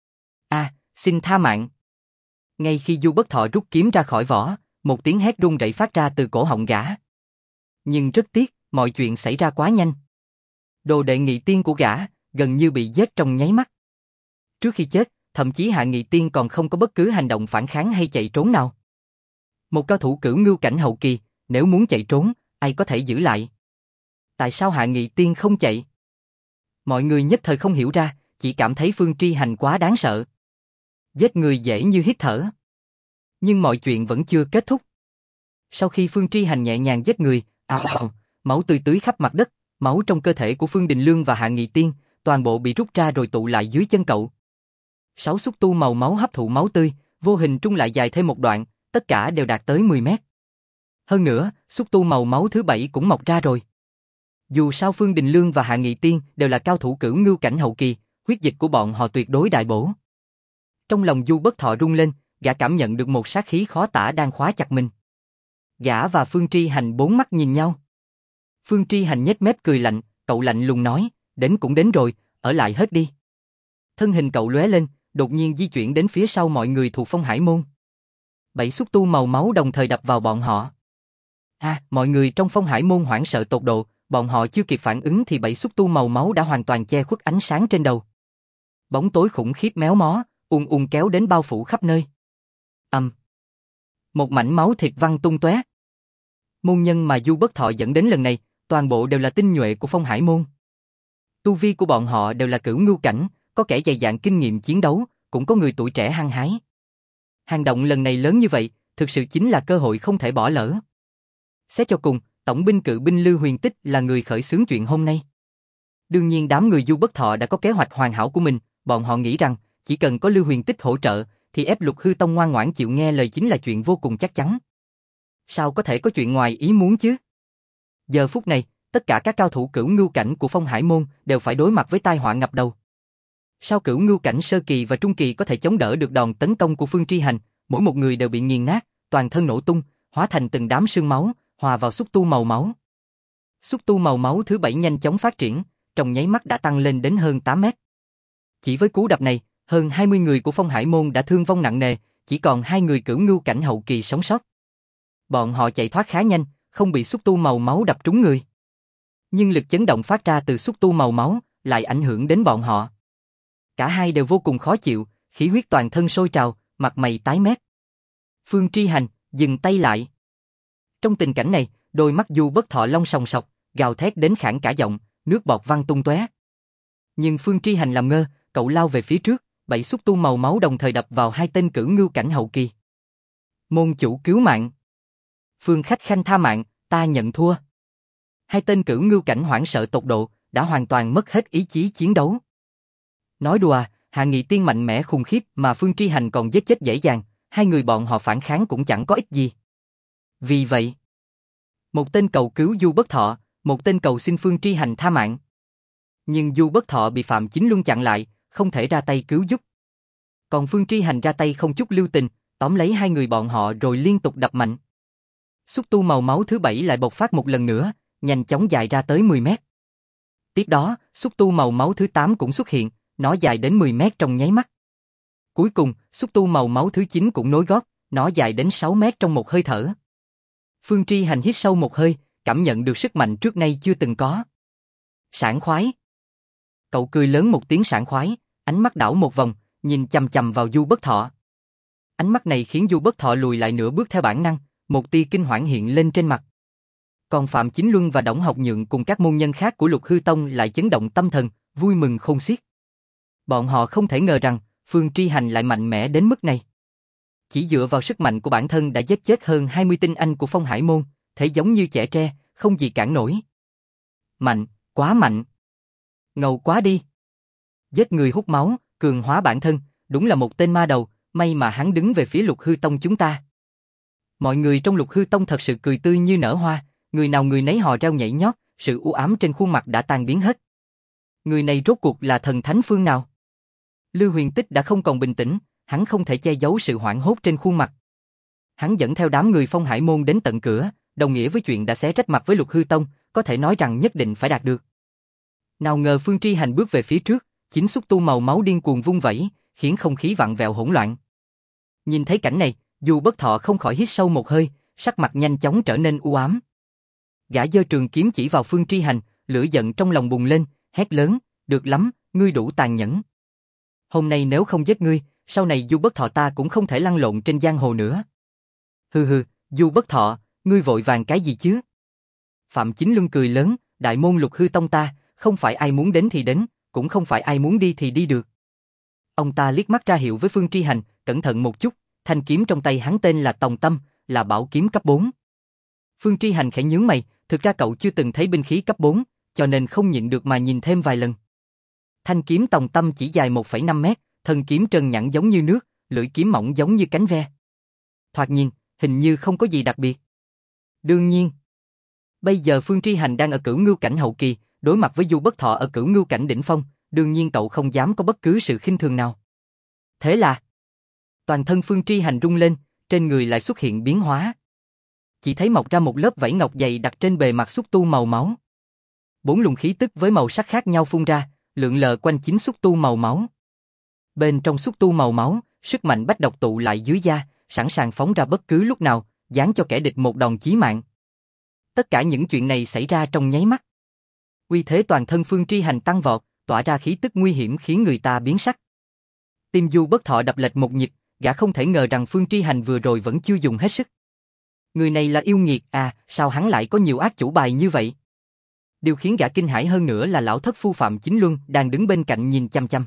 Xin tha mạng. Ngay khi Du Bất Thọ rút kiếm ra khỏi vỏ, một tiếng hét rung rẩy phát ra từ cổ họng gã. Nhưng rất tiếc, mọi chuyện xảy ra quá nhanh. Đồ đệ Nghị Tiên của gã, gần như bị giết trong nháy mắt. Trước khi chết, thậm chí Hạ Nghị Tiên còn không có bất cứ hành động phản kháng hay chạy trốn nào. Một cao thủ cửu ngưu cảnh hậu kỳ, nếu muốn chạy trốn, ai có thể giữ lại? Tại sao Hạ Nghị Tiên không chạy? Mọi người nhất thời không hiểu ra, chỉ cảm thấy Phương Tri Hành quá đáng sợ. Giết người dễ như hít thở. Nhưng mọi chuyện vẫn chưa kết thúc. Sau khi Phương Tri Hành nhẹ nhàng giết người, máu tươi tưới khắp mặt đất, máu trong cơ thể của Phương Đình Lương và Hạ Nghị Tiên, toàn bộ bị rút ra rồi tụ lại dưới chân cậu. 6 xúc tu màu máu hấp thụ máu tươi, vô hình trung lại dài thêm một đoạn, tất cả đều đạt tới 10 mét. Hơn nữa, xúc tu màu máu thứ 7 cũng mọc ra rồi. Dù sao Phương Đình Lương và Hạ Nghị Tiên đều là cao thủ cửu ngưu cảnh hậu kỳ, huyết dịch của bọn họ tuyệt đối đại bổ. Trong lòng Du Bất Thọ rung lên, gã cảm nhận được một sát khí khó tả đang khóa chặt mình. Gã và Phương Tri Hành bốn mắt nhìn nhau. Phương Tri Hành nhếch mép cười lạnh, cậu lạnh lùng nói, đến cũng đến rồi, ở lại hết đi. Thân hình cậu lóe lên, đột nhiên di chuyển đến phía sau mọi người thuộc Phong Hải Môn. 7 xúc tu màu máu đồng thời đập vào bọn họ. Mọi người trong Phong Hải Môn hoảng sợ tột độ, bọn họ chưa kịp phản ứng thì 7 xúc tu màu máu đã hoàn toàn che khuất ánh sáng trên đầu. Bóng tối khủng khiếp méo mó, kéo đến bao phủ khắp nơi. Một mảnh máu thịt văng tung tóe. Môn nhân mà Du Bất Thọ dẫn đến lần này, toàn bộ đều là tinh nhuệ của Phong Hải Môn. Tu vi của bọn họ đều là cửu ngưu cảnh, có kẻ dày dạn kinh nghiệm chiến đấu, cũng có người tuổi trẻ hăng hái. Hành động lần này lớn như vậy, thực sự chính là cơ hội không thể bỏ lỡ. Xét cho cùng, tổng binh cự binh Lưu Huyền Tích là người khởi xướng chuyện hôm nay. Đương nhiên đám người Du Bất Thọ đã có kế hoạch hoàn hảo của mình, bọn họ nghĩ rằng chỉ cần có Lưu Huyền Tích hỗ trợ, thì ép Lục Hư Tông ngoan ngoãn chịu nghe lời chính là chuyện vô cùng chắc chắn. Sao có thể có chuyện ngoài ý muốn chứ? Giờ phút này, tất cả các cao thủ cửu ngưu cảnh của Phong Hải Môn đều phải đối mặt với tai họa ngập đầu. Sao cửu ngưu cảnh sơ kỳ và trung kỳ có thể chống đỡ được đòn tấn công của Phương Tri Hành, mỗi một người đều bị nghiền nát, toàn thân nổ tung, hóa thành từng đám sương máu, hòa vào xúc tu màu máu. Xúc tu màu máu thứ 7 nhanh chóng phát triển, trong nháy mắt đã tăng lên đến hơn 8 mét. Chỉ với cú đập này, hơn 20 người của Phong Hải Môn đã thương vong nặng nề, chỉ còn 2 người cửu ngưu cảnh hậu kỳ sống sót. Bọn họ chạy thoát khá nhanh, không bị xúc tu màu máu đập trúng người. Nhưng lực chấn động phát ra từ xúc tu màu máu lại ảnh hưởng đến bọn họ. Cả hai đều vô cùng khó chịu, khí huyết toàn thân sôi trào, mặt mày tái mét. Phương Tri Hành, dừng tay lại. Trong tình cảnh này, đôi mắt Du Bất Thọ long sòng sọc, gào thét đến khản cả giọng, nước bọt văng tung tóe. Nhưng Phương Tri Hành làm ngơ, cậu lao về phía trước, 7 xúc tu màu máu đồng thời đập vào 2 tên cửu ngưu cảnh hậu kỳ. Môn chủ cứu mạng. Phương Khách Khanh tha mạng, ta nhận thua. 2 tên cửu ngưu cảnh hoảng sợ tột độ, đã hoàn toàn mất hết ý chí chiến đấu. Nói đùa, Hạ Nghị Tiên mạnh mẽ khủng khiếp mà Phương Tri Hành còn giết chết dễ dàng, 2 người bọn họ phản kháng cũng chẳng có ích gì. Vì vậy, một tên cầu cứu Du Bất Thọ, một tên cầu xin Phương Tri Hành tha mạng. Nhưng Du Bất Thọ bị Phạm Chính Luân chặn lại, không thể ra tay cứu giúp. Còn Phương Tri Hành ra tay không chút lưu tình, tóm lấy 2 người bọn họ rồi liên tục đập mạnh. Xúc tu màu máu thứ 7 lại bộc phát một lần nữa, nhanh chóng dài ra tới 10 mét. Tiếp đó, xúc tu màu máu thứ 8 cũng xuất hiện, nó dài đến 10 mét trong nháy mắt. Cuối cùng, xúc tu màu máu thứ 9 cũng nối gót, nó dài đến 6 mét trong một hơi thở. Phương Tri Hành hít sâu một hơi, cảm nhận được sức mạnh trước nay chưa từng có. Sảng khoái. Cậu cười lớn một tiếng sảng khoái, ánh mắt đảo một vòng, nhìn chằm chằm vào Du Bất Thọ. Ánh mắt này khiến Du Bất Thọ lùi lại nửa bước theo bản năng, một tia kinh hoảng hiện lên trên mặt. Còn Phạm Chính Luân và Đổng Học Nhượng cùng các môn nhân khác của Lục Hư Tông lại chấn động tâm thần, vui mừng khôn xiết. Bọn họ không thể ngờ rằng Phương Tri Hành lại mạnh mẽ đến mức này. Chỉ dựa vào sức mạnh của bản thân đã giết chết hơn 20 tinh anh của Phong Hải môn, thể giống như chẻ tre, không gì cản nổi. Mạnh, quá mạnh. Ngầu quá đi. Giết người hút máu, cường hóa bản thân, đúng là một tên ma đầu, may mà hắn đứng về phía Lục Hư Tông chúng ta. Mọi người trong Lục Hư Tông thật sự cười tươi như nở hoa, người nào người nấy hò reo nhảy nhót, sự u ám trên khuôn mặt đã tan biến hết. Người này rốt cuộc là thần thánh phương nào? Lưu Huyền Tích đã không còn bình tĩnh, hắn không thể che giấu sự hoảng hốt trên khuôn mặt. Hắn dẫn theo đám người Phong Hải môn đến tận cửa, đồng nghĩa với chuyện đã xé rách mặt với Lục Hư Tông, có thể nói rằng nhất định phải đạt được. Nào ngờ Phương Tri Hành bước về phía trước, chính xúc tu màu máu điên cuồng vung vẩy, khiến không khí vặn vẹo hỗn loạn. Nhìn thấy cảnh này, Du Bất Thọ không khỏi hít sâu một hơi, sắc mặt nhanh chóng trở nên u ám. Gã giơ trường kiếm chỉ vào Phương Tri Hành, lửa giận trong lòng bùng lên, hét lớn, được lắm, ngươi đủ tàn nhẫn. Hôm nay nếu không giết ngươi, sau này Du Bất Thọ ta cũng không thể lăn lộn trên giang hồ nữa. Hừ hừ, Du Bất Thọ, ngươi vội vàng cái gì chứ? Phạm Chính Luân cười lớn, đại môn Lục Hư Tông ta, không phải ai muốn đến thì đến, cũng không phải ai muốn đi thì đi được. Ông ta liếc mắt ra hiệu với Phương Tri Hành, cẩn thận một chút, thanh kiếm trong tay hắn tên là Tòng Tâm, là bảo kiếm cấp 4. Phương Tri Hành khẽ nhướng mày, thực ra cậu chưa từng thấy binh khí cấp 4, cho nên không nhịn được mà nhìn thêm vài lần. Thanh kiếm Tòng Tâm chỉ dài 1,5 mét, thân kiếm trơn nhẵn giống như nước, lưỡi kiếm mỏng giống như cánh ve. Thoạt nhìn, hình như không có gì đặc biệt. Đương nhiên, bây giờ Phương Tri Hành đang ở Cửu Ngưu cảnh hậu kỳ, đối mặt với Du Bất Thọ ở Cửu Ngưu cảnh đỉnh phong, đương nhiên cậu không dám có bất cứ sự khinh thường nào. Thế là, toàn thân Phương Tri Hành rung lên, trên người lại xuất hiện biến hóa. Chỉ thấy mọc ra một lớp vảy ngọc dày đặt trên bề mặt xúc tu màu máu. 4 luồng khí tức với màu sắc khác nhau phun ra, lượn lờ quanh chính xúc tu màu máu. Bên trong xúc tu màu máu, sức mạnh bách độc tụ lại dưới da, sẵn sàng phóng ra bất cứ lúc nào, giáng cho kẻ địch một đòn chí mạng. Tất cả những chuyện này xảy ra trong nháy mắt. Uy thế toàn thân Phương Tri Hành tăng vọt, tỏa ra khí tức nguy hiểm khiến người ta biến sắc. Tim Du Bất Thọ đập lệch một nhịp, gã không thể ngờ rằng Phương Tri Hành vừa rồi vẫn chưa dùng hết sức. Người này là yêu nghiệt à, sao hắn lại có nhiều ác chủ bài như vậy? Điều khiến gã kinh hãi hơn nữa là lão thất phu Phạm Chính Luân đang đứng bên cạnh nhìn chăm chăm.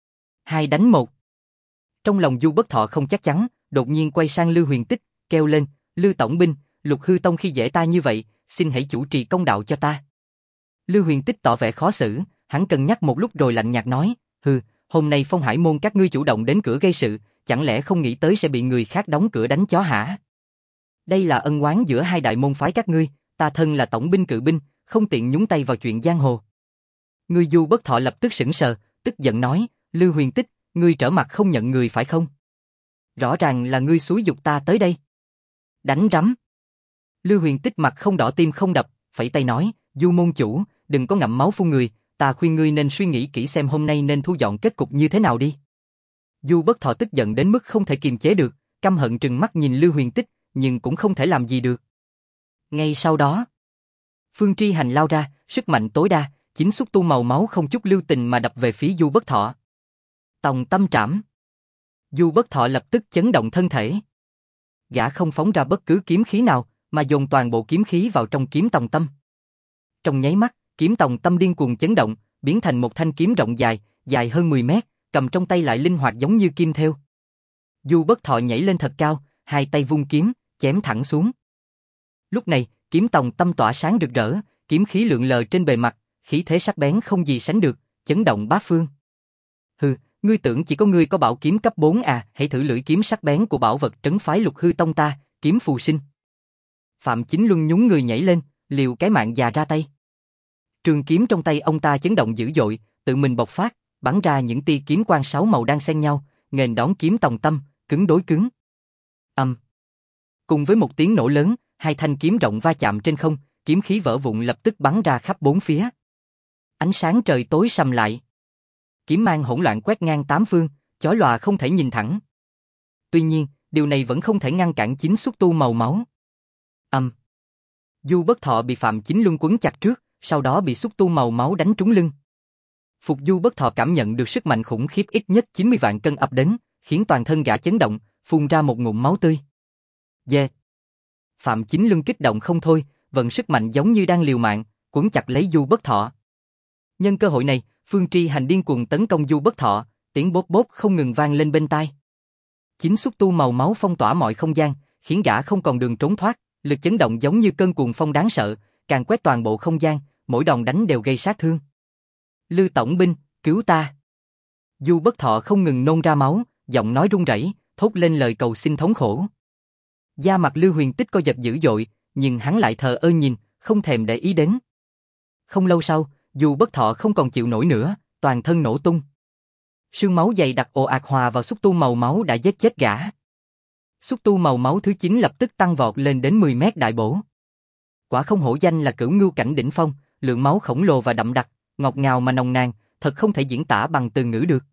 2 đánh 1. Trong lòng Du Bất Thọ không chắc chắn, đột nhiên quay sang Lưu Huyền Tích, kêu lên, Lưu Tổng binh, Lục Hư Tông khi dễ ta như vậy, xin hãy chủ trì công đạo cho ta. Lưu Huyền Tích tỏ vẻ khó xử, hắn cân nhắc một lúc rồi lạnh nhạt nói, hôm nay Phong Hải môn các ngươi chủ động đến cửa gây sự, chẳng lẽ không nghĩ tới sẽ bị người khác đóng cửa đánh chó hả? Đây là ân oán giữa hai đại môn phái các ngươi, ta thân là tổng binh cự binh, không tiện nhúng tay vào chuyện giang hồ. Ngươi Du Bất Thọ lập tức sững sờ, tức giận nói, Lưu Huyền Tích, ngươi trở mặt không nhận người phải không? Rõ ràng là ngươi xúi giục ta tới đây. Đánh rắm. Lưu Huyền Tích mặt không đỏ tim không đập, phẩy tay nói, Du môn chủ, đừng có ngậm máu phun người, ta khuyên ngươi nên suy nghĩ kỹ xem hôm nay nên thu dọn kết cục như thế nào đi. Du Bất Thọ tức giận đến mức không thể kiềm chế được, căm hận trừng mắt nhìn Lưu Huyền Tích, nhưng cũng không thể làm gì được. Ngay sau đó, Phương Tri Hành lao ra, sức mạnh tối đa, chính xúc tu màu máu không chút lưu tình mà đập về phía Du Bất Thọ. Tòng Tâm trảm. Du Bất Thọ lập tức chấn động thân thể. Gã không phóng ra bất cứ kiếm khí nào, mà dồn toàn bộ kiếm khí vào trong kiếm Tòng Tâm. Trong nháy mắt, kiếm Tòng Tâm điên cuồng chấn động, biến thành một thanh kiếm rộng dài, dài hơn 10 mét, cầm trong tay lại linh hoạt giống như kim thêu. Du Bất Thọ nhảy lên thật cao, hai tay vung kiếm, chém thẳng xuống. Lúc này, kiếm Tòng Tâm tỏa sáng rực rỡ, kiếm khí lượn lờ trên bề mặt, khí thế sắc bén không gì sánh được, chấn động bát phương. Ngươi tưởng chỉ có ngươi có bảo kiếm cấp 4 à, hãy thử lưỡi kiếm sắc bén của bảo vật trấn phái Lục Hư Tông ta, kiếm phù sinh. Phạm Chính Luân nhún người nhảy lên, liều cái mạng già ra tay. Trường kiếm trong tay ông ta chấn động dữ dội, tự mình bộc phát, bắn ra những tia kiếm quang 6 màu đang xen nhau, nghênh đón kiếm Tòng Tâm, cứng đối cứng. Cùng với một tiếng nổ lớn, hai thanh kiếm rộng va chạm trên không, kiếm khí vỡ vụn lập tức bắn ra khắp bốn phía. Ánh sáng trời tối sầm lại. Kiếm mang hỗn loạn quét ngang tám phương, chói lòa không thể nhìn thẳng. Tuy nhiên, điều này vẫn không thể ngăn cản chính xúc tu màu máu. Du Bất Thọ bị Phạm Chính Luân quấn chặt trước, sau đó bị xúc tu màu máu đánh trúng lưng. Phục Du Bất Thọ cảm nhận được sức mạnh khủng khiếp ít nhất 90 vạn cân ập đến, khiến toàn thân gã chấn động, phun ra một ngụm máu tươi. Phạm Chính Luân kích động không thôi, vận sức mạnh giống như đang liều mạng, quấn chặt lấy Du Bất Thọ. Nhân cơ hội này, Phương Tri Hành điên cuồng tấn công Du Bất Thọ, tiếng bốp bốp không ngừng vang lên bên tai. Chính xúc tu màu máu phong tỏa mọi không gian, khiến gã không còn đường trốn thoát, lực chấn động giống như cơn cuồng phong đáng sợ, càn quét toàn bộ không gian, mỗi đòn đánh đều gây sát thương. Lư tổng binh, cứu ta! Du Bất Thọ không ngừng nôn ra máu, giọng nói run rẩy, thốt lên lời cầu xin thống khổ. Da mặt Lư Huyền Tích co giật dữ dội, nhưng hắn lại thờ ơ nhìn, không thèm để ý đến. Không lâu sau, Du Bất Thọ không còn chịu nổi nữa, toàn thân nổ tung. Sương máu dày đặc ồ ạt hòa vào xúc tu màu máu đã giết chết gã. Xúc tu màu máu thứ 9 lập tức tăng vọt lên đến 10 mét đại bổ. Quả không hổ danh là cửu ngưu cảnh đỉnh phong, lượng máu khổng lồ và đậm đặc, ngọt ngào mà nồng nàn, thật không thể diễn tả bằng từ ngữ được.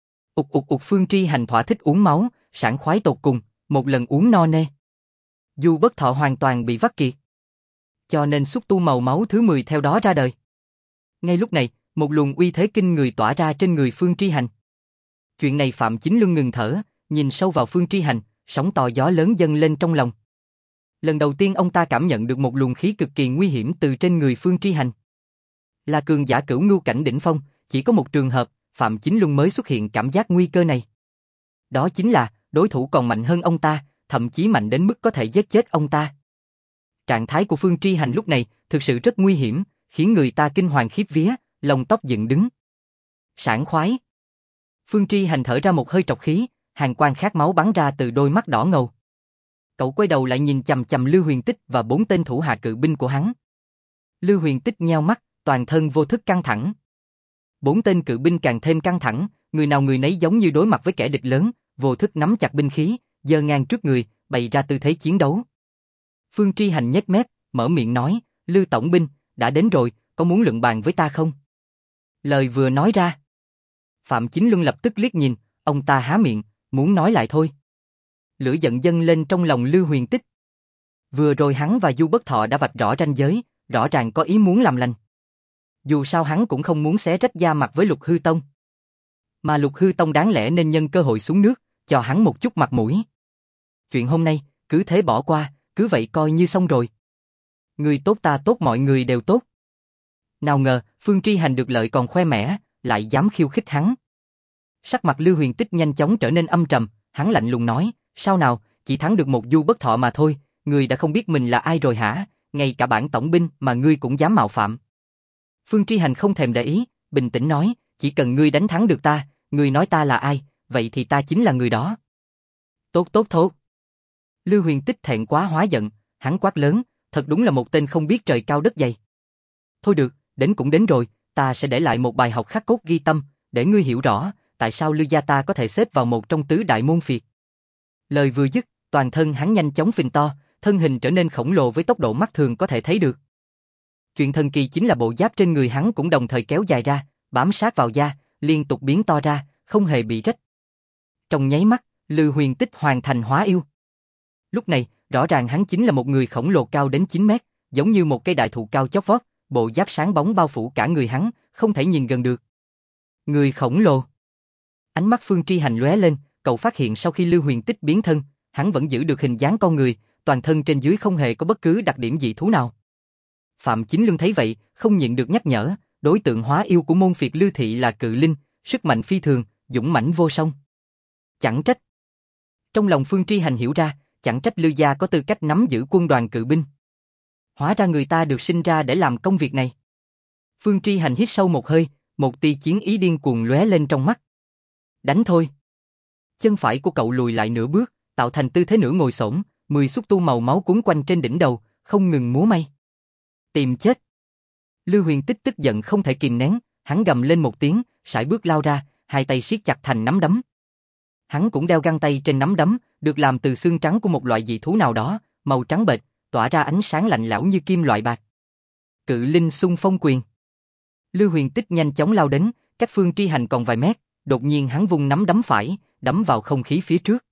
Phương Tri Hành thỏa thích uống máu, sảng khoái tột cùng, một lần uống no nê. Du Bất Thọ hoàn toàn bị vắt kiệt. Cho nên xúc tu màu máu thứ 10 theo đó ra đời. Ngay lúc này, một luồng uy thế kinh người tỏa ra trên người Phương Tri Hành. Chuyện này Phạm Chính Luân ngừng thở, nhìn sâu vào Phương Tri Hành, sóng to gió lớn dâng lên trong lòng. Lần đầu tiên ông ta cảm nhận được một luồng khí cực kỳ nguy hiểm từ trên người Phương Tri Hành. Là cường giả cửu ngưu cảnh đỉnh phong, chỉ có một trường hợp, Phạm Chính Luân mới xuất hiện cảm giác nguy cơ này. Đó chính là, đối thủ còn mạnh hơn ông ta, thậm chí mạnh đến mức có thể giết chết ông ta. Trạng thái của Phương Tri Hành lúc này thực sự rất nguy hiểm, khiến người ta kinh hoàng khiếp vía, lông tóc dựng đứng. Sảng khoái. Phương Tri Hành thở ra một hơi trọc khí, hàn quang khát máu bắn ra từ đôi mắt đỏ ngầu. Cậu quay đầu lại nhìn chằm chằm Lư Huyền Tích và 4 tên thủ hạ cự binh của hắn. Lư Huyền Tích nheo mắt, toàn thân vô thức căng thẳng. 4 tên cự binh càng thêm căng thẳng, người nào người nấy giống như đối mặt với kẻ địch lớn, vô thức nắm chặt binh khí, giơ ngang trước người, bày ra tư thế chiến đấu. Phương Tri Hành nhếch mép, mở miệng nói, Lư tổng binh, đã đến rồi, có muốn luận bàn với ta không? Lời vừa nói ra, Phạm Chính Luân lập tức liếc nhìn, ông ta há miệng, muốn nói lại thôi. Lửa giận dâng lên trong lòng Lư Huyền Tích. Vừa rồi hắn và Du Bất Thọ đã vạch rõ ranh giới, rõ ràng có ý muốn làm lành. Dù sao hắn cũng không muốn xé rách da mặt với Lục Hư Tông. Mà Lục Hư Tông đáng lẽ nên nhân cơ hội xuống nước, cho hắn một chút mặt mũi. Chuyện hôm nay, cứ thế bỏ qua, cứ vậy coi như xong rồi. Người tốt ta tốt mọi người đều tốt. Nào ngờ, Phương Tri Hành được lợi còn khoe mẽ, lại dám khiêu khích hắn. Sắc mặt Lư Huyền Tích nhanh chóng trở nên âm trầm, hắn lạnh lùng nói, sao nào, chỉ thắng được một Du Bất Thọ mà thôi, ngươi đã không biết mình là ai rồi hả, ngay cả bản tổng binh mà ngươi cũng dám mạo phạm. Phương Tri Hành không thèm để ý, bình tĩnh nói, chỉ cần ngươi đánh thắng được ta, ngươi nói ta là ai, vậy thì ta chính là người đó. Tốt. Lư Huyền Tích thẹn quá hóa giận, hắn quát lớn, thật đúng là một tên không biết trời cao đất dày. Thôi được, đến cũng đến rồi, ta sẽ để lại một bài học khắc cốt ghi tâm, để ngươi hiểu rõ, tại sao Lư gia ta có thể xếp vào một trong tứ đại môn phiệt. Lời vừa dứt, toàn thân hắn nhanh chóng phình to, thân hình trở nên khổng lồ với tốc độ mắt thường có thể thấy được. Chuyện thần kỳ chính là bộ giáp trên người hắn cũng đồng thời kéo dài ra, bám sát vào da, liên tục biến to ra, không hề bị rách. Trong nháy mắt, Lư Huyền Tích hoàn thành hóa yêu. Lúc này, rõ ràng hắn chính là một người khổng lồ cao đến 9 mét, giống như một cây đại thụ cao chót vót, bộ giáp sáng bóng bao phủ cả người hắn, không thể nhìn gần được. Người khổng lồ. Ánh mắt Phương Tri Hành lóe lên, cậu phát hiện sau khi Lư Huyền Tích biến thân, hắn vẫn giữ được hình dáng con người, toàn thân trên dưới không hề có bất cứ đặc điểm dị thú nào. Phạm Chính Luân thấy vậy, không nhịn được nhắc nhở, đối tượng hóa yêu của môn phiệt Lư thị là cự linh, sức mạnh phi thường, dũng mãnh vô song. Chẳng trách. Trong lòng Phương Tri Hành hiểu ra, chẳng trách Lư gia có tư cách nắm giữ quân đoàn cự binh. Hóa ra người ta được sinh ra để làm công việc này. Phương Tri Hành hít sâu một hơi, một tia chiến ý điên cuồng lóe lên trong mắt. Đánh thôi. Chân phải của cậu lùi lại nửa bước, tạo thành tư thế nửa ngồi xổm, 10 xúc tu màu máu cuốn quanh trên đỉnh đầu, không ngừng múa may. Tìm chết. Lư Huyền Tích tức giận không thể kìm nén, hắn gầm lên một tiếng, sải bước lao ra, hai tay siết chặt thành nắm đấm. Hắn cũng đeo găng tay trên nắm đấm, được làm từ xương trắng của một loại dị thú nào đó, màu trắng bệch, tỏa ra ánh sáng lạnh lẽo như kim loại bạc. Cự linh xung phong quyền. Lư Huyền Tích nhanh chóng lao đến, cách Phương Tri Hành còn vài mét, đột nhiên hắn vung nắm đấm phải, đấm vào không khí phía trước.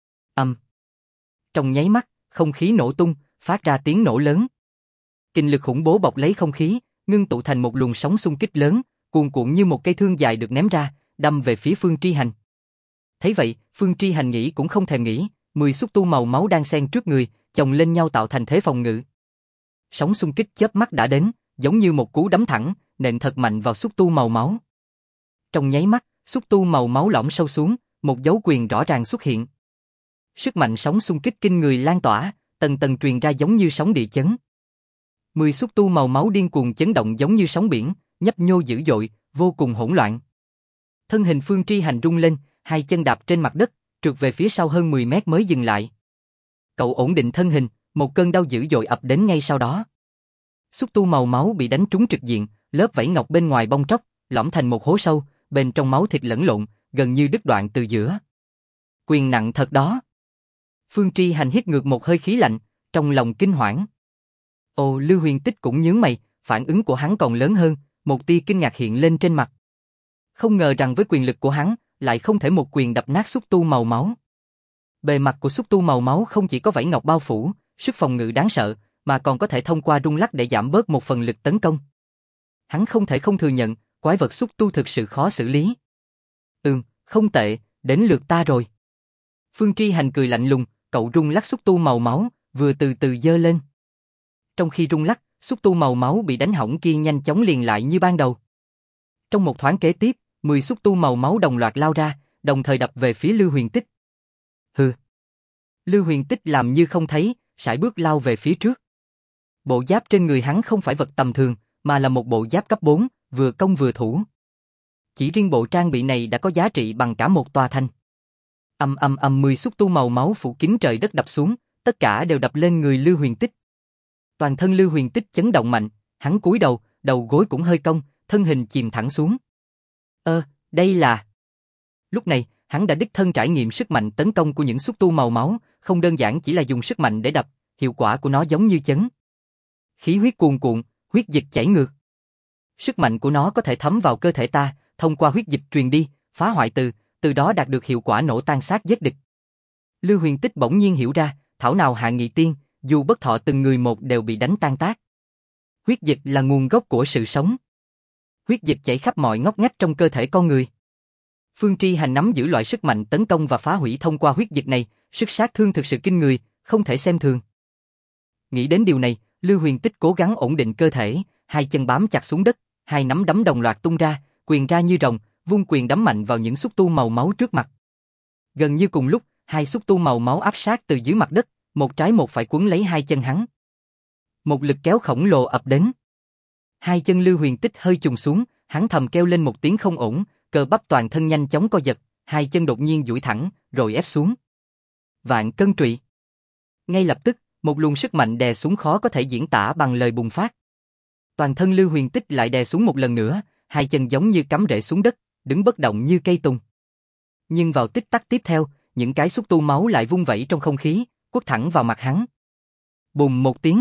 Trong nháy mắt, không khí nổ tung, phát ra tiếng nổ lớn. Kình lực khủng bố bọc lấy không khí, ngưng tụ thành một luồng sóng xung kích lớn, cuồn cuộn như một cây thương dài được ném ra, đâm về phía Phương Tri Hành. Thấy vậy, Phương Tri Hành nghĩ cũng không thèm nghĩ, 10 xúc tu màu máu đang xen trước người, chồng lên nhau tạo thành thế phòng ngự. Sóng xung kích chớp mắt đã đến, giống như một cú đấm thẳng, nện thật mạnh vào xúc tu màu máu. Trong nháy mắt, xúc tu màu máu lõm sâu xuống, một dấu quyền rõ ràng xuất hiện. Sức mạnh sóng xung kích kinh người lan tỏa, tầng tầng truyền ra giống như sóng địa chấn. 10 xúc tu màu máu điên cuồng chấn động giống như sóng biển, nhấp nhô dữ dội, vô cùng hỗn loạn. Thân hình Phương Tri Hành rung lên, hai chân đạp trên mặt đất, trượt về phía sau hơn 10 mét mới dừng lại. Cậu ổn định thân hình, một cơn đau dữ dội ập đến ngay sau đó. Xúc tu màu máu bị đánh trúng trực diện, lớp vảy ngọc bên ngoài bong tróc, lõm thành một hố sâu, bên trong máu thịt lẫn lộn, gần như đứt đoạn từ giữa. Quyền nặng thật đó. Phương Tri Hành hít ngược một hơi khí lạnh, trong lòng kinh hoảng. Ồ, Lưu Huyền Tích cũng nhướng mày, phản ứng của hắn còn lớn hơn, một tia kinh ngạc hiện lên trên mặt. Không ngờ rằng với quyền lực của hắn, lại không thể một quyền đập nát xúc tu màu máu. Bề mặt của xúc tu màu máu không chỉ có vảy ngọc bao phủ, sức phòng ngự đáng sợ, mà còn có thể thông qua rung lắc để giảm bớt một phần lực tấn công. Hắn không thể không thừa nhận, quái vật xúc tu thực sự khó xử lý. Không tệ, đến lượt ta rồi. Phương Tri Hành cười lạnh lùng, cậu rung lắc xúc tu màu máu, vừa từ từ giơ lên. Trong khi rung lắc, xúc tu màu máu bị đánh hỏng kia nhanh chóng liền lại như ban đầu. Trong một thoáng kế tiếp, 10 xúc tu màu máu đồng loạt lao ra, đồng thời đập về phía Lưu Huyền Tích. Hừ. Lưu Huyền Tích làm như không thấy, sải bước lao về phía trước. Bộ giáp trên người hắn không phải vật tầm thường, mà là một bộ giáp cấp 4, vừa công vừa thủ. Chỉ riêng bộ trang bị này đã có giá trị bằng cả một tòa thành. 10 xúc tu màu máu phủ kín trời đất đập xuống, tất cả đều đập lên người Lưu Huyền Tích. Toàn thân Lưu Huyền Tích chấn động mạnh, hắn cúi đầu, đầu gối cũng hơi cong, thân hình chìm thẳng xuống. Đây là... Lúc này, hắn đã đích thân trải nghiệm sức mạnh tấn công của những xúc tu màu máu, không đơn giản chỉ là dùng sức mạnh để đập, hiệu quả của nó giống như chấn. Khí huyết cuồn cuộn, huyết dịch chảy ngược. Sức mạnh của nó có thể thấm vào cơ thể ta, thông qua huyết dịch truyền đi, phá hoại từ đó đạt được hiệu quả nổ tan xác giết địch. Lưu Huyền Tích bỗng nhiên hiểu ra, thảo nào Hạ Nghị Tiên, dù bất thọ từng người một đều bị đánh tan tác. Huyết dịch là nguồn gốc của sự sống. Huyết dịch chảy khắp mọi ngóc ngách trong cơ thể con người. Phương Tri Hành nắm giữ loại sức mạnh tấn công và phá hủy thông qua huyết dịch này, sức sát thương thực sự kinh người, không thể xem thường. Nghĩ đến điều này, Lưu Huyền Tích cố gắng ổn định cơ thể, hai chân bám chặt xuống đất, hai nắm đấm đồng loạt tung ra, quyền ra như rồng, vung quyền đấm mạnh vào những xúc tu màu máu trước mặt. Gần như cùng lúc, hai xúc tu màu máu áp sát từ dưới mặt đất, một trái một phải quấn lấy hai chân hắn. Một lực kéo khổng lồ ập đến. Hai chân Lưu Huyền Tích hơi chùng xuống, hắn thầm kêu lên một tiếng không ổn, cơ bắp toàn thân nhanh chóng co giật, hai chân đột nhiên duỗi thẳng, rồi ép xuống. Vạn cân trụy. Ngay lập tức, một luồng sức mạnh đè xuống khó có thể diễn tả bằng lời bùng phát. Toàn thân Lưu Huyền Tích lại đè xuống một lần nữa, hai chân giống như cắm rễ xuống đất, đứng bất động như cây tùng. Nhưng vào tích tắc tiếp theo, những cái xúc tu máu lại vung vẩy trong không khí, quất thẳng vào mặt hắn. Bùng một tiếng.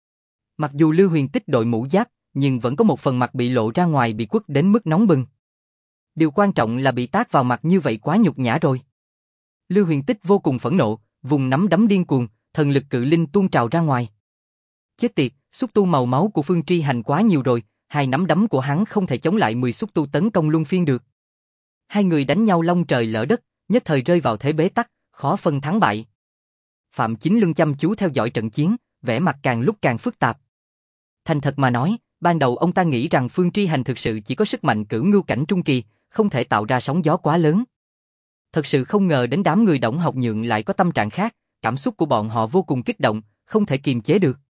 Mặc dù Lưu Huyền Tích đội mũ giáp, nhưng vẫn có một phần mặt bị lộ ra ngoài bị quất đến mức nóng bừng. Điều quan trọng là bị tát vào mặt như vậy quá nhục nhã rồi. Lưu Huyền Tích vô cùng phẫn nộ, vùng nắm đấm điên cuồng, thần lực cự linh tuôn trào ra ngoài. Chết tiệt, xúc tu màu máu của Phương Tri Hành quá nhiều rồi, hai nắm đấm của hắn không thể chống lại 10 xúc tu tấn công luân phiên được. Hai người đánh nhau long trời lỡ đất, nhất thời rơi vào thế bế tắc, khó phân thắng bại. Phạm Chính Lương chăm chú theo dõi trận chiến, vẻ mặt càng lúc càng phức tạp. Thành thật mà nói, ban đầu ông ta nghĩ rằng Phương Tri Hành thực sự chỉ có sức mạnh cửu ngưu cảnh trung kỳ, không thể tạo ra sóng gió quá lớn. Thật sự không ngờ đến đám người Đổng Học Nhượng lại có tâm trạng khác, cảm xúc của bọn họ vô cùng kích động, không thể kiềm chế được.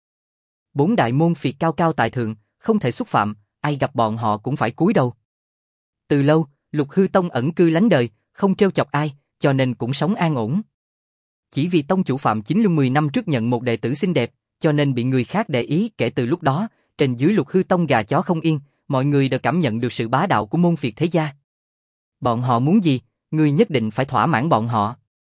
4 đại môn phiệt cao cao tại thượng, không thể xúc phạm, ai gặp bọn họ cũng phải cúi đầu. Từ lâu, Lục Hư Tông ẩn cư lánh đời, không trêu chọc ai, cho nên cũng sống an ổn. Chỉ vì tông chủ Phạm Chính Lương 10 năm trước nhận một đệ tử xinh đẹp, cho nên bị người khác để ý. Kể từ lúc đó, trên dưới Lục Hư Tông gà chó không yên, mọi người đều cảm nhận được sự bá đạo của môn phiệt thế gia. Bọn họ muốn gì, ngươi nhất định phải thỏa mãn bọn họ.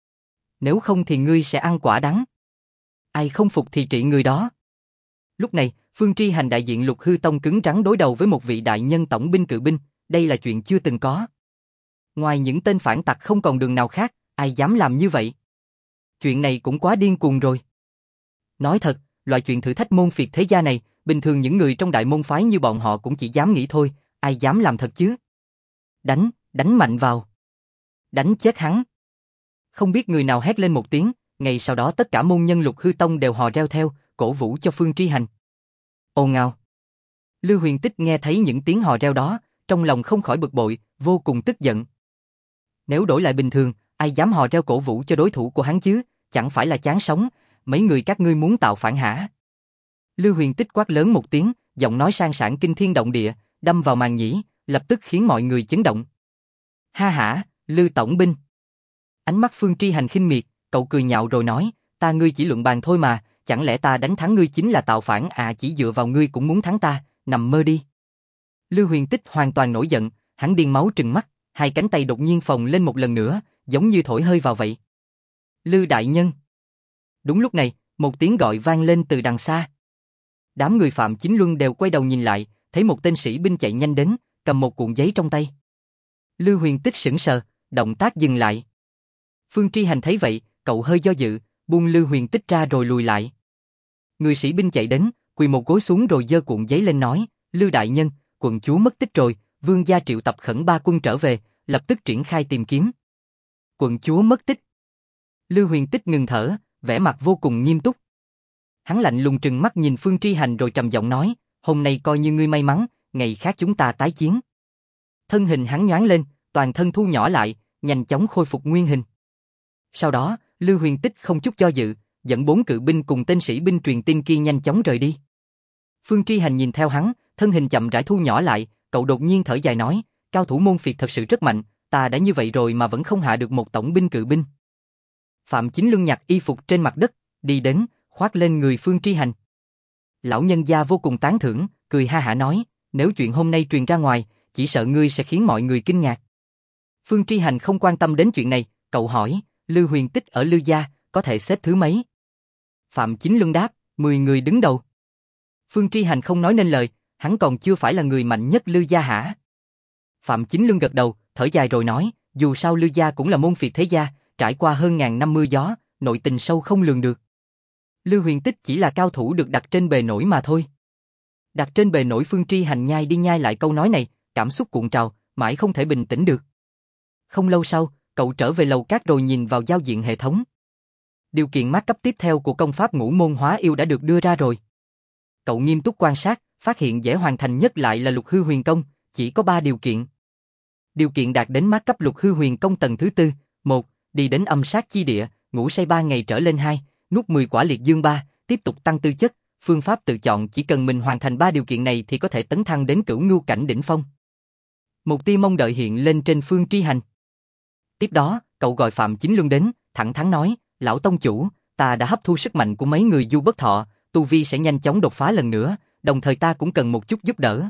Nếu không thì ngươi sẽ ăn quả đắng. Ai không phục thì trị người đó. Lúc này, Phương Tri Hành đại diện Lục Hư Tông cứng rắn đối đầu với một vị đại nhân tổng binh cự binh, đây là chuyện chưa từng có. Ngoài những tên phản tặc không còn đường nào khác, ai dám làm như vậy? Chuyện này cũng quá điên cuồng rồi. Nói thật, loại chuyện thử thách môn phiệt thế gia này, bình thường những người trong đại môn phái như bọn họ cũng chỉ dám nghĩ thôi, ai dám làm thật chứ? Đánh mạnh vào. Đánh chết hắn. Không biết người nào hét lên một tiếng, ngay sau đó tất cả môn nhân Lục Hư Tông đều hò reo theo, cổ vũ cho Phương Tri Hành. Ồn ào. Lưu Huyền Tích nghe thấy những tiếng hò reo đó, trong lòng không khỏi bực bội, vô cùng tức giận. Nếu đổi lại bình thường, ai dám hò reo cổ vũ cho đối thủ của hắn chứ, chẳng phải là chán sống, mấy người các ngươi muốn tạo phản hả? Lưu Huyền Tích quát lớn một tiếng, giọng nói sang sảng kinh thiên động địa, đâm vào màng nhĩ, lập tức khiến mọi người chấn động. Ha hả, Lưu tổng binh. Ánh mắt Phương Tri Hành khinh miệt, cậu cười nhạo rồi nói, ta ngươi chỉ luận bàn thôi mà, chẳng lẽ ta đánh thắng ngươi chính là tạo phản à, chỉ dựa vào ngươi cũng muốn thắng ta, nằm mơ đi. Lưu Huyền Tích hoàn toàn nổi giận, hắn điên máu trừng mắt, hai cánh tay đột nhiên phồng lên một lần nữa, giống như thổi hơi vào vậy. Lưu đại nhân. Đúng lúc này, một tiếng gọi vang lên từ đằng xa. Đám người Phạm Chính Luân đều quay đầu nhìn lại, thấy một tên sĩ binh chạy nhanh đến, cầm một cuộn giấy trong tay. Lưu Huyền Tích sững sờ, động tác dừng lại. Phương Tri Hành thấy vậy, cậu hơi do dự, buông Lưu Huyền Tích ra rồi lùi lại. Người sĩ binh chạy đến, quỳ một gối xuống rồi giơ cuộn giấy lên nói, Lưu đại nhân, quận chúa mất tích rồi, vương gia triệu tập khẩn ba quân trở về, lập tức triển khai tìm kiếm. Quận chúa mất tích. Lưu Huyền Tích ngừng thở, vẻ mặt vô cùng nghiêm túc. Hắn lạnh lùng trừng mắt nhìn Phương Tri Hành rồi trầm giọng nói, hôm nay coi như ngươi may mắn, ngày khác chúng ta tái chiến. Thân hình hắn nhoáng lên, toàn thân thu nhỏ lại, nhanh chóng khôi phục nguyên hình. Sau đó, Lưu Huyền Tích không chút do dự, dẫn 4 cự binh cùng tên sĩ binh truyền tin kia nhanh chóng rời đi. Phương Tri Hành nhìn theo hắn, thân hình chậm rãi thu nhỏ lại, cậu đột nhiên thở dài nói, cao thủ môn phiệt thật sự rất mạnh, ta đã như vậy rồi mà vẫn không hạ được một tổng binh cự binh. Phạm Chính Luân nhặt y phục trên mặt đất, đi đến, khoác lên người Phương Tri Hành. Lão nhân gia vô cùng tán thưởng, cười ha hả nói, nếu chuyện hôm nay truyền ra ngoài, chỉ sợ ngươi sẽ khiến mọi người kinh ngạc. Phương Tri Hành không quan tâm đến chuyện này, cậu hỏi, Lưu Huyền Tích ở Lưu gia, có thể xếp thứ mấy? Phạm Chính Luân đáp, 10 người đứng đầu. Phương Tri Hành không nói nên lời, hắn còn chưa phải là người mạnh nhất Lưu gia hả? Phạm Chính Luân gật đầu, thở dài rồi nói, dù sao Lưu gia cũng là môn phiệt thế gia, trải qua hơn ngàn năm mưa gió, nội tình sâu không lường được. Lưu Huyền Tích chỉ là cao thủ được đặt trên bề nổi mà thôi. Đặt trên bề nổi. Phương Tri Hành nhai đi nhai lại câu nói này, cảm xúc cuộn trào, mãi không thể bình tĩnh được. Không lâu sau, cậu trở về lầu cát rồi nhìn vào giao diện hệ thống. Điều kiện mát cấp tiếp theo của công pháp ngũ môn hóa yêu đã được đưa ra rồi. Cậu nghiêm túc quan sát, phát hiện dễ hoàn thành nhất lại là Lục Hư Huyền Công, chỉ có 3 điều kiện. Điều kiện đạt đến mát cấp Lục Hư Huyền Công tầng thứ 4, 1. Đi đến âm sát chi địa, ngủ say 3 ngày trở lên. 2. Nuốt 10 quả liệt dương 3, tiếp tục tăng tư chất, phương pháp tự chọn, chỉ cần mình hoàn thành 3 điều kiện này thì có thể tấn thăng đến cửu ngưu cảnh đỉnh phong. Một tia mong đợi hiện lên trên Phương Tri Hành. Tiếp đó, cậu gọi Phạm Chính Luân đến, thẳng thắn nói, lão tông chủ, ta đã hấp thu sức mạnh của mấy người Du Bất Thọ, tu vi sẽ nhanh chóng đột phá lần nữa, đồng thời ta cũng cần một chút giúp đỡ.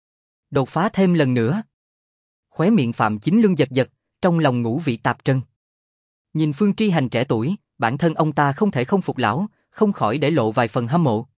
Đột phá thêm lần nữa. Khóe miệng Phạm Chính Luân giật giật, trong lòng ngũ vị tạp trần. Nhìn Phương Tri Hành trẻ tuổi, bản thân ông ta không thể không phục lão, không khỏi để lộ vài phần hâm mộ.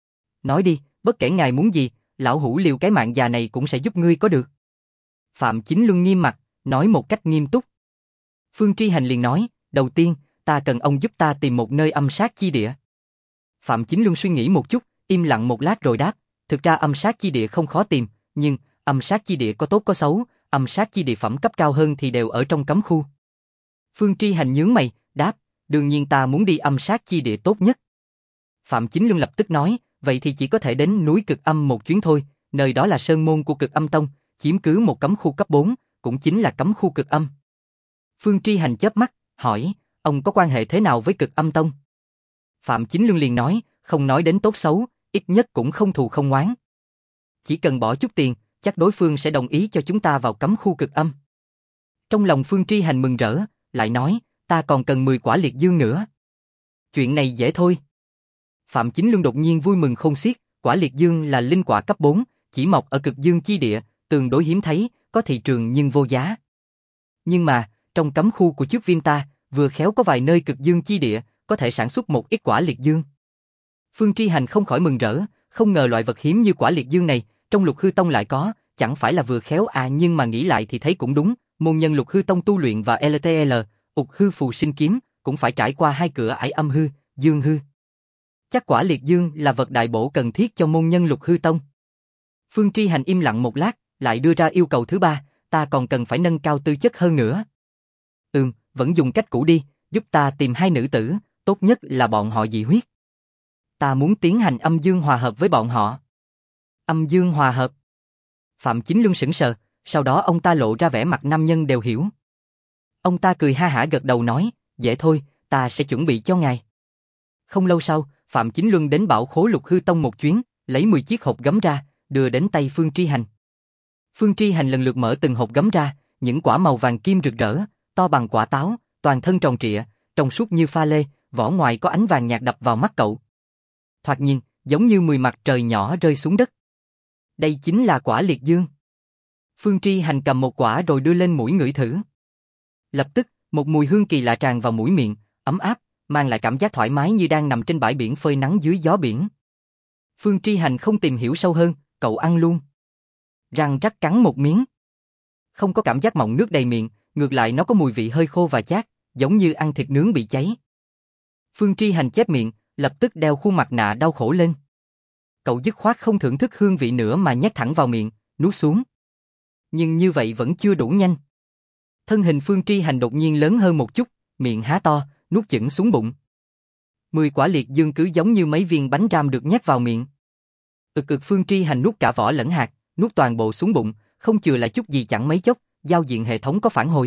Nói đi, bất kể ngài muốn gì, lão hủ liều cái mạng già này cũng sẽ giúp ngươi có được. Phạm Chính Luân nghiêm mặt, nói một cách nghiêm túc. Phương Tri Hành liền nói, đầu tiên, ta cần ông giúp ta tìm một nơi âm sát chi địa. Phạm Chính Luân suy nghĩ một chút, im lặng một lát rồi đáp, thực ra âm sát chi địa không khó tìm, nhưng âm sát chi địa có tốt có xấu, âm sát chi địa phẩm cấp cao hơn thì đều ở trong cấm khu. Phương Tri Hành nhướng mày, đáp, đương nhiên ta muốn đi âm sát chi địa tốt nhất. Phạm Chính Luân lập tức nói, vậy thì chỉ có thể đến núi Cực Âm một chuyến thôi, nơi đó là sơn môn của Cực Âm Tông, chiếm cứ một cấm khu cấp 4, cũng chính là cấm khu Cực Âm. Phương Tri Hành chớp mắt, hỏi, ông có quan hệ thế nào với Cực Âm Tông? Phạm Chính Luân liền nói, không nói đến tốt xấu, ít nhất cũng không thù không oán. Chỉ cần bỏ chút tiền, chắc đối phương sẽ đồng ý cho chúng ta vào cấm khu Cực Âm. Trong lòng Phương Tri Hành mừng rỡ, lại nói, ta còn cần 10 quả liệt dương nữa. Chuyện này dễ thôi. Phạm Chính Luân đột nhiên vui mừng khôn xiết, quả liệt dương là linh quả cấp 4, chỉ mọc ở Cực Dương chi địa, tương đối hiếm thấy, có thị trường nhưng vô giá. Nhưng mà, trong cấm khu của Trước Viêm ta, vừa khéo có vài nơi Cực Dương chi địa, có thể sản xuất một ít quả liệt dương. Phương Tri Hành không khỏi mừng rỡ, không ngờ loại vật hiếm như quả liệt dương này, trong Lục Hư Tông lại có, chẳng phải là vừa khéo à, nhưng mà nghĩ lại thì thấy cũng đúng, môn nhân Lục Hư Tông tu luyện và LTL, Ục Hư Phù Sinh Kiếm, cũng phải trải qua 2 cửa ải âm hư, dương hư. Chắc quả liệt dương là vật đại bổ cần thiết cho môn nhân Lục Hư Tông. Phương Tri Hành im lặng một lát, lại đưa ra yêu cầu thứ 3, ta còn cần phải nâng cao tư chất hơn nữa. Vẫn dùng cách cũ đi, giúp ta tìm 2 nữ tử, tốt nhất là bọn họ dị huyết. Ta muốn tiến hành âm dương hòa hợp với bọn họ. Âm dương hòa hợp. Phạm Chính Luân sững sờ, sau đó ông ta lộ ra vẻ mặt nam nhân đều hiểu. Ông ta cười ha hả gật đầu nói, dễ thôi, ta sẽ chuẩn bị cho ngài. Không lâu sau, Phạm Chính Luân đến Bảo Khố Lục Hư Tông một chuyến, lấy 10 chiếc hộp gấm ra, đưa đến tay Phương Tri Hành. Phương Tri Hành lần lượt mở từng hộp gấm ra, những quả màu vàng kim rực rỡ, to bằng quả táo, toàn thân tròn trịa, trong suốt như pha lê, vỏ ngoài có ánh vàng nhạt đập vào mắt cậu. Thoạt nhìn, giống như 10 mặt trời nhỏ rơi xuống đất. Đây chính là quả liệt dương. Phương Tri Hành cầm một quả rồi đưa lên mũi ngửi thử. Lập tức, một mùi hương kỳ lạ tràn vào mũi miệng, ấm áp, mang lại cảm giác thoải mái như đang nằm trên bãi biển phơi nắng dưới gió biển. Phương Tri Hành không tìm hiểu sâu hơn, cậu ăn luôn. Răng rắc cắn một miếng. Không có cảm giác mọng nước đầy miệng, ngược lại nó có mùi vị hơi khô và chát, giống như ăn thịt nướng bị cháy. Phương Tri Hành chép miệng, lập tức đeo khuôn mặt nạ đau khổ lên. Cậu dứt khoát không thưởng thức hương vị nữa mà nhét thẳng vào miệng, nuốt xuống. Nhưng như vậy vẫn chưa đủ nhanh. Thân hình Phương Tri Hành đột nhiên lớn hơn một chút, miệng há to, nuốt chửng xuống bụng. 10 quả liệt dương cứ giống như mấy viên bánh ram được nhét vào miệng. Phương Tri Hành nuốt cả vỏ lẫn hạt, nuốt toàn bộ xuống bụng, không chừa lại chút gì chẳng mấy chốc, giao diện hệ thống có phản hồi.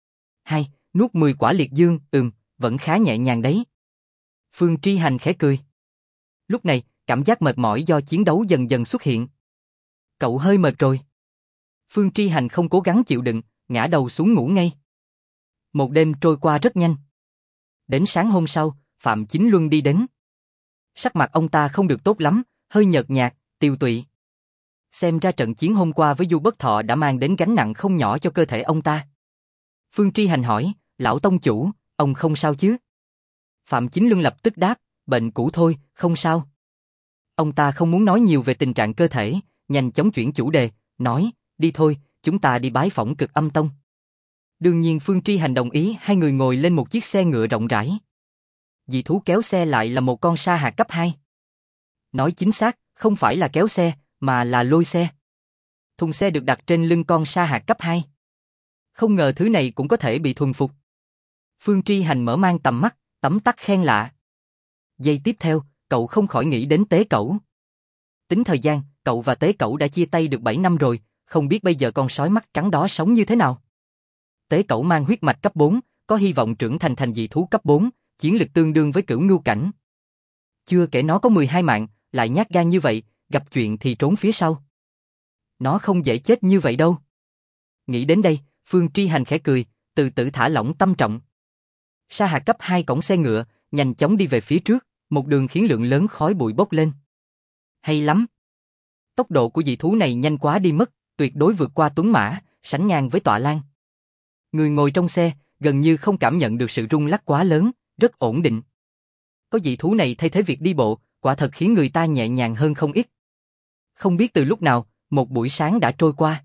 Hay, nuốt 10 quả liệt dương, vẫn khá nhẹ nhàng đấy. Phương Tri Hành khẽ cười. Lúc này, cảm giác mệt mỏi do chiến đấu dần dần xuất hiện. Cậu hơi mệt rồi. Phương Tri Hành không cố gắng chịu đựng, ngã đầu xuống ngủ ngay. Một đêm trôi qua rất nhanh. Đến sáng hôm sau, Phạm Chính Luân đi đến. Sắc mặt ông ta không được tốt lắm, hơi nhợt nhạt, tiều tụy. Xem ra trận chiến hôm qua với Du Bất Thọ đã mang đến gánh nặng không nhỏ cho cơ thể ông ta. Phương Tri Hành hỏi, lão tông chủ, ông không sao chứ? Phạm Chính Luân lập tức đáp, bệnh cũ thôi, không sao. Ông ta không muốn nói nhiều về tình trạng cơ thể, nhanh chóng chuyển chủ đề, nói, đi thôi, chúng ta đi bái phỏng Cực Âm Tông. Đương nhiên Phương Tri Hành đồng ý, hai người ngồi lên một chiếc xe ngựa rộng rãi. Dị thú kéo xe lại là một con sa hạt cấp 2. Nói chính xác, không phải là kéo xe, mà là lôi xe. Thùng xe được đặt trên lưng con sa hạt cấp 2. Không ngờ thứ này cũng có thể bị thuần phục. Phương Tri Hành mở mang tầm mắt, tấm tắc khen lạ. Giây tiếp theo, cậu không khỏi nghĩ đến Tế Cẩu. Tính thời gian, cậu và Tế Cẩu đã chia tay được 7 năm rồi, không biết bây giờ con sói mắt trắng đó sống như thế nào. Tế Cẩu mang huyết mạch cấp 4, có hy vọng trưởng thành thành dị thú cấp 4, chiến lực tương đương với Cửu Ngưu cảnh. Chưa kể nó có 12 mạng, lại nhát gan như vậy, gặp chuyện thì trốn phía sau. Nó không dễ chết như vậy đâu. Nghĩ đến đây, Phương Tri Hành khẽ cười, từ từ thả lỏng tâm trọng. Sa hạt cấp 2 cõng xe ngựa, nhanh chóng đi về phía trước, một đường khiến lượng lớn khói bụi bốc lên. Hay lắm. Tốc độ của dị thú này nhanh quá đi mất, tuyệt đối vượt qua tuấn mã, sánh ngang với Tọa Lan. Người ngồi trong xe, gần như không cảm nhận được sự rung lắc quá lớn, rất ổn định. Có dị thú này thay thế việc đi bộ, quả thật khiến người ta nhẹ nhàng hơn không ít. Không biết từ lúc nào, một buổi sáng đã trôi qua.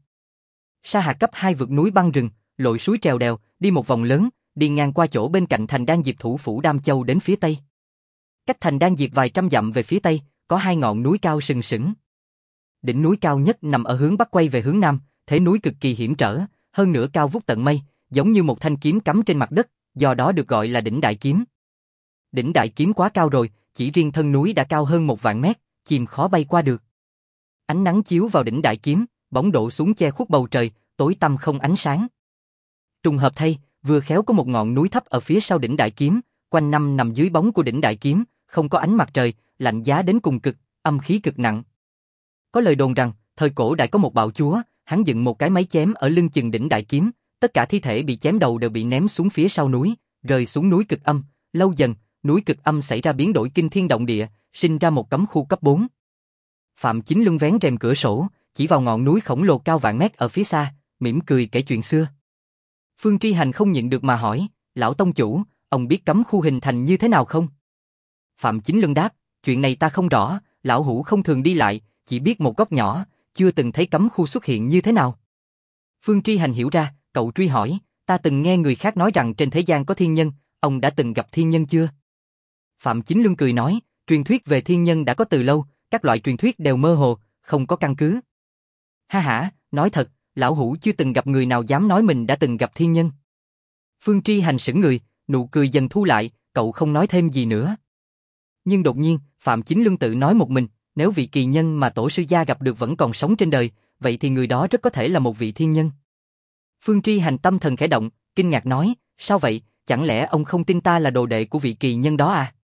Sa hạt cấp 2 vượt núi băng rừng, lội suối trèo đèo, đi một vòng lớn, đi ngang qua chỗ bên cạnh thành Đan Diệp thủ phủ Đam Châu đến phía tây. Cách thành Đan Diệp vài trăm dặm về phía tây, có 2 ngọn núi cao sừng sững. Đỉnh núi cao nhất nằm ở hướng bắc quay về hướng nam, thế núi cực kỳ hiểm trở, hơn nữa cao vút tận mây, giống như một thanh kiếm cắm trên mặt đất, do đó được gọi là đỉnh Đại Kiếm. Đỉnh Đại Kiếm quá cao rồi, chỉ riêng thân núi đã cao hơn 1 vạn mét, chim khó bay qua được. Ánh nắng chiếu vào đỉnh Đại Kiếm, bỗng đổ xuống che khuất bầu trời, tối tăm không ánh sáng. Trùng hợp thay, vừa khéo có một ngọn núi thấp ở phía sau đỉnh Đại Kiếm, quanh năm nằm dưới bóng của đỉnh Đại Kiếm, không có ánh mặt trời, lạnh giá đến cùng cực, âm khí cực nặng. Có lời đồn rằng, thời cổ đại có một bạo chúa, hắn dựng một cái máy chém ở lưng chừng đỉnh Đại Kiếm, tất cả thi thể bị chém đầu đều bị ném xuống phía sau núi, rơi xuống núi Cực Âm, lâu dần, núi Cực Âm xảy ra biến đổi kinh thiên động địa, sinh ra một cấm khu cấp 4. Phạm Chính Luân vén rèm cửa sổ, chỉ vào ngọn núi khổng lồ cao vạn mét ở phía xa, mỉm cười kể chuyện xưa. Phương Tri Hành không nhịn được mà hỏi, lão tông chủ, ông biết cấm khu hình thành như thế nào không? Phạm Chính Luân đáp, chuyện này ta không rõ, lão hữu không thường đi lại, chỉ biết một góc nhỏ, chưa từng thấy cấm khu xuất hiện như thế nào. Phương Tri Hành hiểu ra, cậu truy hỏi, ta từng nghe người khác nói rằng trên thế gian có thiên nhân, ông đã từng gặp thiên nhân chưa? Phạm Chính Luân cười nói, truyền thuyết về thiên nhân đã có từ lâu, các loại truyền thuyết đều mơ hồ, không có căn cứ. Ha ha, nói thật, lão hữu chưa từng gặp người nào dám nói mình đã từng gặp thiên nhân. Phương Tri Hành sững người, nụ cười dần thu lại, cậu không nói thêm gì nữa. Nhưng đột nhiên, Phạm Chính Luân tự nói một mình, Nếu vị kỳ nhân mà tổ sư gia gặp được vẫn còn sống trên đời, vậy thì người đó rất có thể là một vị thiên nhân. Phương Tri Hành tâm thần khẽ động, kinh ngạc nói, sao vậy, chẳng lẽ ông không tin ta là đồ đệ của vị kỳ nhân đó à?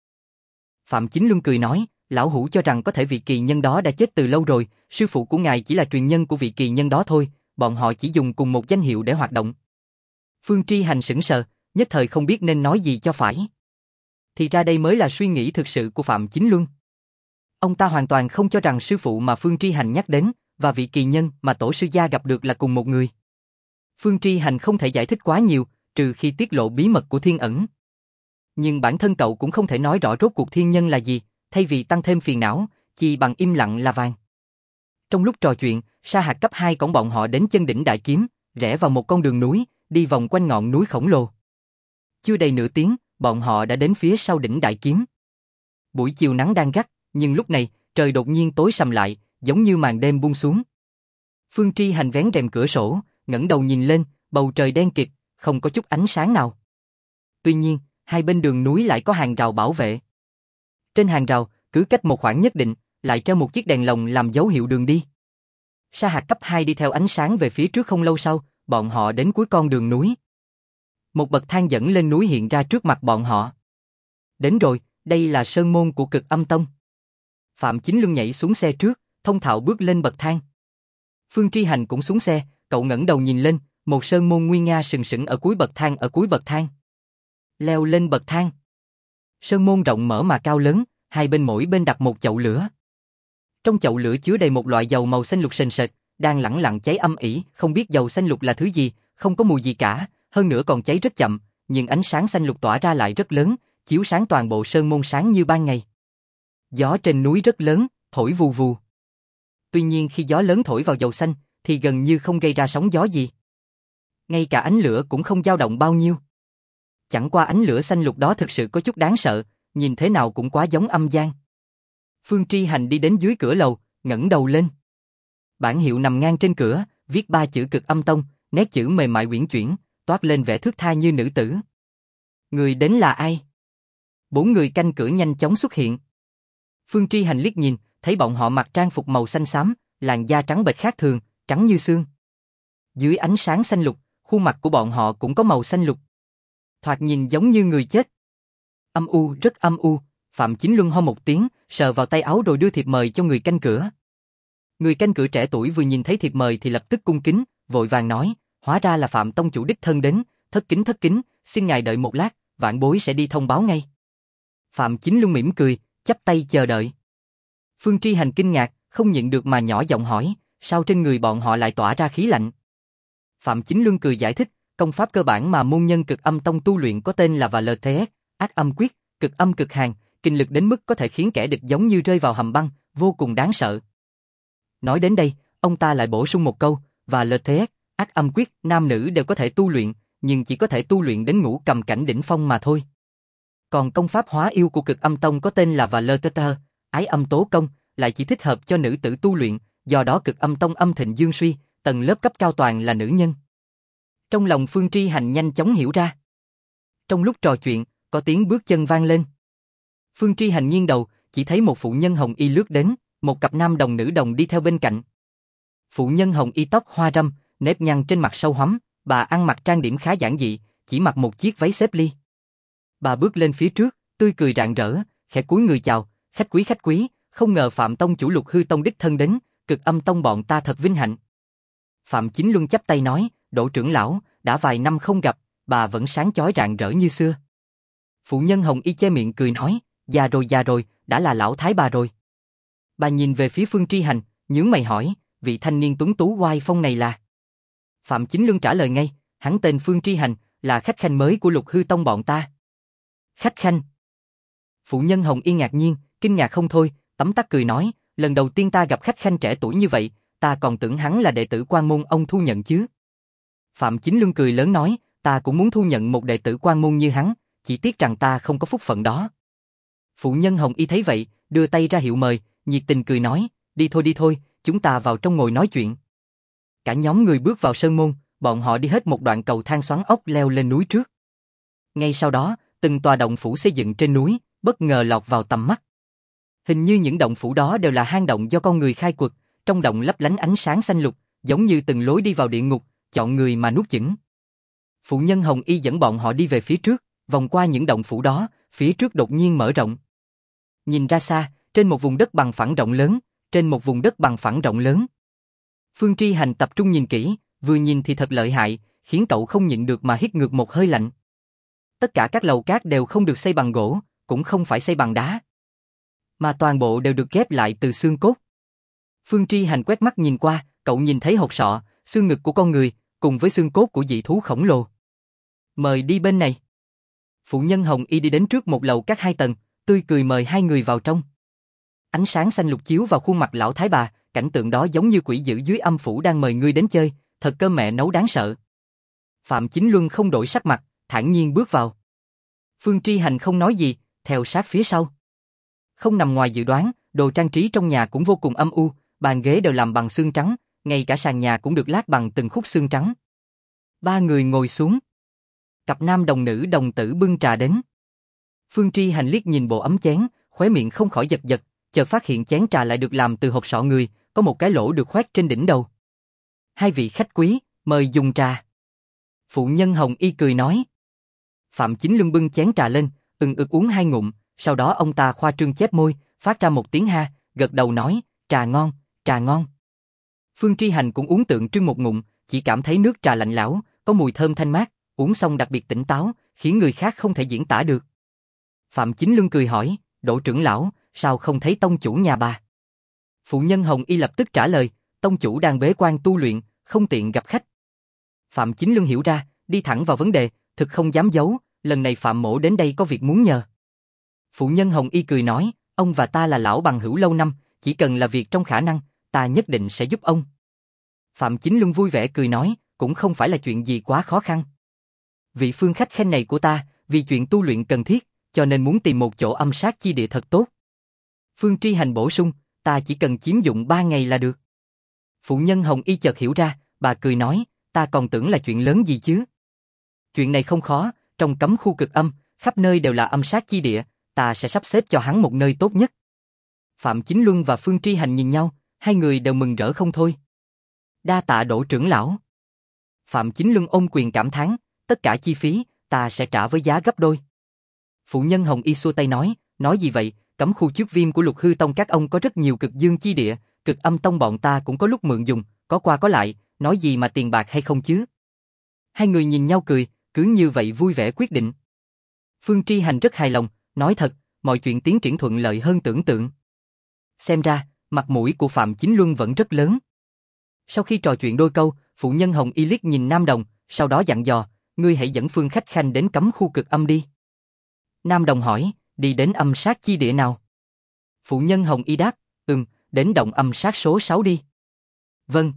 Phạm Chính Luân cười nói, lão hủ cho rằng có thể vị kỳ nhân đó đã chết từ lâu rồi, sư phụ của ngài chỉ là truyền nhân của vị kỳ nhân đó thôi, bọn họ chỉ dùng cùng một danh hiệu để hoạt động. Phương Tri Hành sững sờ, nhất thời không biết nên nói gì cho phải. Thì ra đây mới là suy nghĩ thực sự của Phạm Chính Luân. Ông ta hoàn toàn không cho rằng sư phụ mà Phương Tri Hành nhắc đến và vị kỳ nhân mà tổ sư gia gặp được là cùng một người. Phương Tri Hành không thể giải thích quá nhiều, trừ khi tiết lộ bí mật của thiên ẩn. Nhưng bản thân cậu cũng không thể nói rõ rốt cuộc thiên nhân là gì, thay vì tăng thêm phiền não, chỉ bằng im lặng là vàng. Trong lúc trò chuyện, Sa Hạt cấp 2 cõng bọn họ đến chân đỉnh Đại Kiếm, rẽ vào một con đường núi, đi vòng quanh ngọn núi khổng lồ. Chưa đầy nửa tiếng, bọn họ đã đến phía sau đỉnh Đại Kiếm. Buổi chiều nắng đang gắt, nhưng lúc này, trời đột nhiên tối sầm lại, giống như màn đêm buông xuống. Phương Tri Hành vén rèm cửa sổ, ngẩng đầu nhìn lên, bầu trời đen kịt, không có chút ánh sáng nào. Tuy nhiên, hai bên đường núi lại có hàng rào bảo vệ. Trên hàng rào, cứ cách một khoảng nhất định, lại treo một chiếc đèn lồng làm dấu hiệu đường đi. Sa Hạt cấp 2 đi theo ánh sáng về phía trước, không lâu sau, bọn họ đến cuối con đường núi. Một bậc thang dẫn lên núi hiện ra trước mặt bọn họ. Đến rồi, đây là sơn môn của Cực Âm Tông. Phạm Chính Luân nhảy xuống xe trước, thông thạo bước lên bậc thang. Phương Tri Hành cũng xuống xe, cậu ngẩng đầu nhìn lên, một sơn môn nguy nga sừng sững ở cuối bậc thang. Leo lên bậc thang. Sơn môn rộng mở mà cao lớn, hai bên mỗi bên đặt một chậu lửa. Trong chậu lửa chứa đầy một loại dầu màu xanh lục sền sệt, đang lẳng lặng cháy âm ỉ, không biết dầu xanh lục là thứ gì, không có mùi gì cả, hơn nữa còn cháy rất chậm, nhưng ánh sáng xanh lục tỏa ra lại rất lớn, chiếu sáng toàn bộ sơn môn sáng như ban ngày. Gió trên núi rất lớn, thổi vù vù. Tuy nhiên khi gió lớn thổi vào dầu xanh, thì gần như không gây ra sóng gió gì. Ngay cả ánh lửa cũng không dao động bao nhiêu. Chẳng qua ánh lửa xanh lục đó thực sự có chút đáng sợ, nhìn thế nào cũng quá giống âm gian. Phương Tri Hành đi đến dưới cửa lầu, ngẩng đầu lên. Bảng hiệu nằm ngang trên cửa, viết 3 chữ Cực Âm Tông, nét chữ mềm mại uyển chuyển, toát lên vẻ thướt tha như nữ tử. Người đến là ai? 4 người canh cửa nhanh chóng xuất hiện. Phương Tri Hành liếc nhìn, thấy bọn họ mặc trang phục màu xanh xám, làn da trắng bệch khác thường, trắng như xương. Dưới ánh sáng xanh lục, khuôn mặt của bọn họ cũng có màu xanh lục. Thoạt nhìn giống như người chết. Âm u, rất âm u. Phạm Chính Luân ho một tiếng, sờ vào tay áo rồi đưa thiệp mời cho người canh cửa. Người canh cửa trẻ tuổi vừa nhìn thấy thiệp mời thì lập tức cung kính, vội vàng nói, hóa ra là Phạm tông chủ đích thân đến, thất kính, xin ngài đợi một lát, vạn bối sẽ đi thông báo ngay. Phạm Chính Luân mỉm cười, chắp tay chờ đợi. Phương Tri Hành kinh ngạc, không nhịn được mà nhỏ giọng hỏi, sao trên người bọn họ lại tỏa ra khí lạnh? Phạm Chính Luân cười giải thích, công pháp cơ bản mà môn nhân Cực Âm Tông tu luyện có tên là VLTS, Ác Âm Quyết, cực âm cực hàn, kinh lực đến mức có thể khiến kẻ địch giống như rơi vào hầm băng, vô cùng đáng sợ. Nói đến đây, ông ta lại bổ sung một câu, VLTS, Ác Âm Quyết, nam nữ đều có thể tu luyện, nhưng chỉ có thể tu luyện đến ngũ cầm cảnh đỉnh phong mà thôi. Còn công pháp hóa yêu của Cực Âm Tông có tên là VLTT, Ái Âm Tố Công, lại chỉ thích hợp cho nữ tử tu luyện, do đó Cực Âm Tông âm thịnh dương suy, tầng lớp cấp cao toàn là nữ nhân. Trong lòng Phương Tri Hành nhanh chóng hiểu ra. Trong lúc trò chuyện, có tiếng bước chân vang lên. Phương Tri Hành nghiêng đầu, chỉ thấy một phụ nhân hồng y lướt đến, một cặp nam đồng nữ đồng đi theo bên cạnh. Phụ nhân hồng y tóc hoa râm, nếp nhăn trên mặt sâu hoắm, bà ăn mặc trang điểm khá giản dị, chỉ mặc một chiếc váy xếp ly. Bà bước lên phía trước, tươi cười rạng rỡ, khẽ cúi người chào, khách quý, không ngờ Phạm tông chủ Lục Hư Tông đích thân đến, Cực Âm Tông bọn ta thật vinh hạnh. Phạm Chính Luân chắp tay nói, Đỗ trưởng lão, đã vài năm không gặp, bà vẫn sáng chói rạng rỡ như xưa. Phụ nhân hồng y che miệng cười nói, già rồi, đã là lão thái bà rồi. Bà nhìn về phía Phương Tri Hành, nhướng mày hỏi, vị thanh niên tuấn tú oai phong này là? Phạm Chính Luân trả lời ngay, hắn tên Phương Tri Hành, là khách khanh mới của Lục Hư Tông bọn ta. Khách khanh? Phụ nhân hồng y ngạc nhiên, kinh ngạc không thôi, tấm tắc cười nói, lần đầu tiên ta gặp khách khanh trẻ tuổi như vậy, ta còn tưởng hắn là đệ tử Quan Môn ông thu nhận chứ. Phạm Chính Luân cười lớn nói, ta cũng muốn thu nhận một đệ tử Quan Môn như hắn, chỉ tiếc rằng ta không có phúc phận đó. Phụ nhân hồng y thấy vậy, đưa tay ra hiệu mời, nhiệt tình cười nói, đi thôi, chúng ta vào trong ngồi nói chuyện. Cả nhóm người bước vào sơn môn, bọn họ đi hết một đoạn cầu thang xoắn ốc leo lên núi trước. Ngay sau đó, từng tòa động phủ xây dựng trên núi, bất ngờ lọt vào tầm mắt. Hình như những động phủ đó đều là hang động do con người khai quật, trong động lấp lánh ánh sáng xanh lục, giống như từng lối đi vào địa ngục, chọn người mà nuốt chửng. Phụ nhân Hồng Y dẫn bọn họ đi về phía trước, vòng qua những động phủ đó, phía trước đột nhiên mở rộng. Nhìn ra xa, trên một vùng đất bằng phẳng rộng lớn, Phương Tri Hành tập trung nhìn kỹ, vừa nhìn thì thật lợi hại, khiến cậu không nhịn được mà hít ngược một hơi lạnh. Tất cả các lầu cát đều không được xây bằng gỗ, cũng không phải xây bằng đá, mà toàn bộ đều được ghép lại từ xương cốt. Phương Tri Hành quét mắt nhìn qua, cậu nhìn thấy hột sọ, xương ngực của con người, cùng với xương cốt của dị thú khổng lồ. Mời đi bên này. Phụ nhân Hồng Y đi đến trước một lầu các 2 tầng, tươi cười mời hai người vào trong. Ánh sáng xanh lục chiếu vào khuôn mặt lão thái bà, cảnh tượng đó giống như quỷ dữ dưới âm phủ đang mời ngươi đến chơi, thật cơm mẹ nấu đáng sợ. Phạm Chính Luân không đổi sắc mặt, thản nhiên bước vào. Phương Tri Hành không nói gì, theo sát phía sau. Không nằm ngoài dự đoán, đồ trang trí trong nhà cũng vô cùng âm u, bàn ghế đều làm bằng xương trắng, ngay cả sàn nhà cũng được lát bằng từng khúc xương trắng. Ba người ngồi xuống. Cặp nam đồng nữ đồng tử bưng trà đến. Phương Tri Hành liếc nhìn bộ ấm chén, khóe miệng không khỏi giật giật, chợt phát hiện chén trà lại được làm từ hộp sọ người, có một cái lỗ được khoét trên đỉnh đầu. Hai vị khách quý, mời dùng trà. Phụ nhân Hồng Y cười nói. Phạm Chính Luân bưng chén trà lên, uống 2 ngụm, sau đó ông ta khoa trương chép môi, phát ra một tiếng ha, gật đầu nói, trà ngon, trà ngon. Phương Tri Hành cũng uống tượng trưng một ngụm, chỉ cảm thấy nước trà lạnh lẽo, có mùi thơm thanh mát, uống xong đặc biệt tỉnh táo, khiến người khác không thể diễn tả được. Phạm Chính Luân cười hỏi, Đỗ trưởng lão, sao không thấy tông chủ nhà bà? Phụ nhân Hồng Y lập tức trả lời, tông chủ đang bế quan tu luyện, không tiện gặp khách. Phạm Chính Luân hiểu ra, đi thẳng vào vấn đề, thực không dám giấu, lần này Phạm mỗ đến đây có việc muốn nhờ. Phụ nhân Hồng Y cười nói, ông và ta là lão bằng hữu lâu năm, chỉ cần là việc trong khả năng, ta nhất định sẽ giúp ông. Phạm Chính Luân vui vẻ cười nói, cũng không phải là chuyện gì quá khó khăn. Vị phương khách khanh này của ta, vì chuyện tu luyện cần thiết, cho nên muốn tìm một chỗ âm sát chi địa thật tốt. Phương Tri Hành bổ sung, ta chỉ cần chiếm dụng 3 ngày là được. Phụ nhân Hồng Y chợt hiểu ra, bà cười nói, ta còn tưởng là chuyện lớn gì chứ. Chuyện này không khó, trong cấm khu cực âm, khắp nơi đều là âm sát chi địa, ta sẽ sắp xếp cho hắn một nơi tốt nhất. Phạm Chính Luân và Phương Tri Hành nhìn nhau, hai người đều mừng rỡ không thôi. Đa tạ Đỗ trưởng lão. Phạm Chính Luân ôm quyền cảm thán, tất cả chi phí, ta sẽ trả với giá gấp đôi. Phụ nhân Hồng Y xua tay nói gì vậy, cấm khu chước viêm của Lục Hư Tông các ông có rất nhiều cực dương chi địa, cực âm tông bọn ta cũng có lúc mượn dùng, có qua có lại, nói gì mà tiền bạc hay không chứ. Hai người nhìn nhau cười, cứ như vậy vui vẻ quyết định. Phương Tri Hành rất hài lòng, nói thật, mọi chuyện tiến triển thuận lợi hơn tưởng tượng. Xem ra, mặt mũi của Phạm Chính Luân vẫn rất lớn. Sau khi trò chuyện đôi câu, phụ nhân Hồng Y liếc nhìn Nam Đồng, sau đó dặn dò, ngươi hãy dẫn Phương khách khanh đến cấm khu cực âm đi. Nam Đồng hỏi, đi đến âm sát chi địa nào? Phụ nhân Hồng Y đáp, đến động âm sát số 6 đi. Vâng.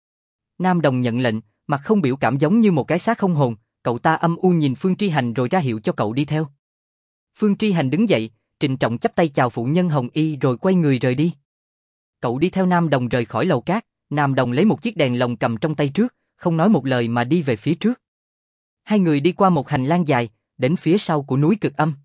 Nam Đồng nhận lệnh, mặt không biểu cảm giống như một cái xác không hồn, cậu ta âm u nhìn Phương Tri Hành rồi ra hiệu cho cậu đi theo. Phương Tri Hành đứng dậy, trịnh trọng chắp tay chào phụ nhân Hồng Y rồi quay người rời đi. Cậu đi theo Nam Đồng rời khỏi lầu cát, Nam Đồng lấy một chiếc đèn lồng cầm trong tay trước, không nói một lời mà đi về phía trước. Hai người đi qua một hành lang dài, đến phía sau của núi Cực Âm.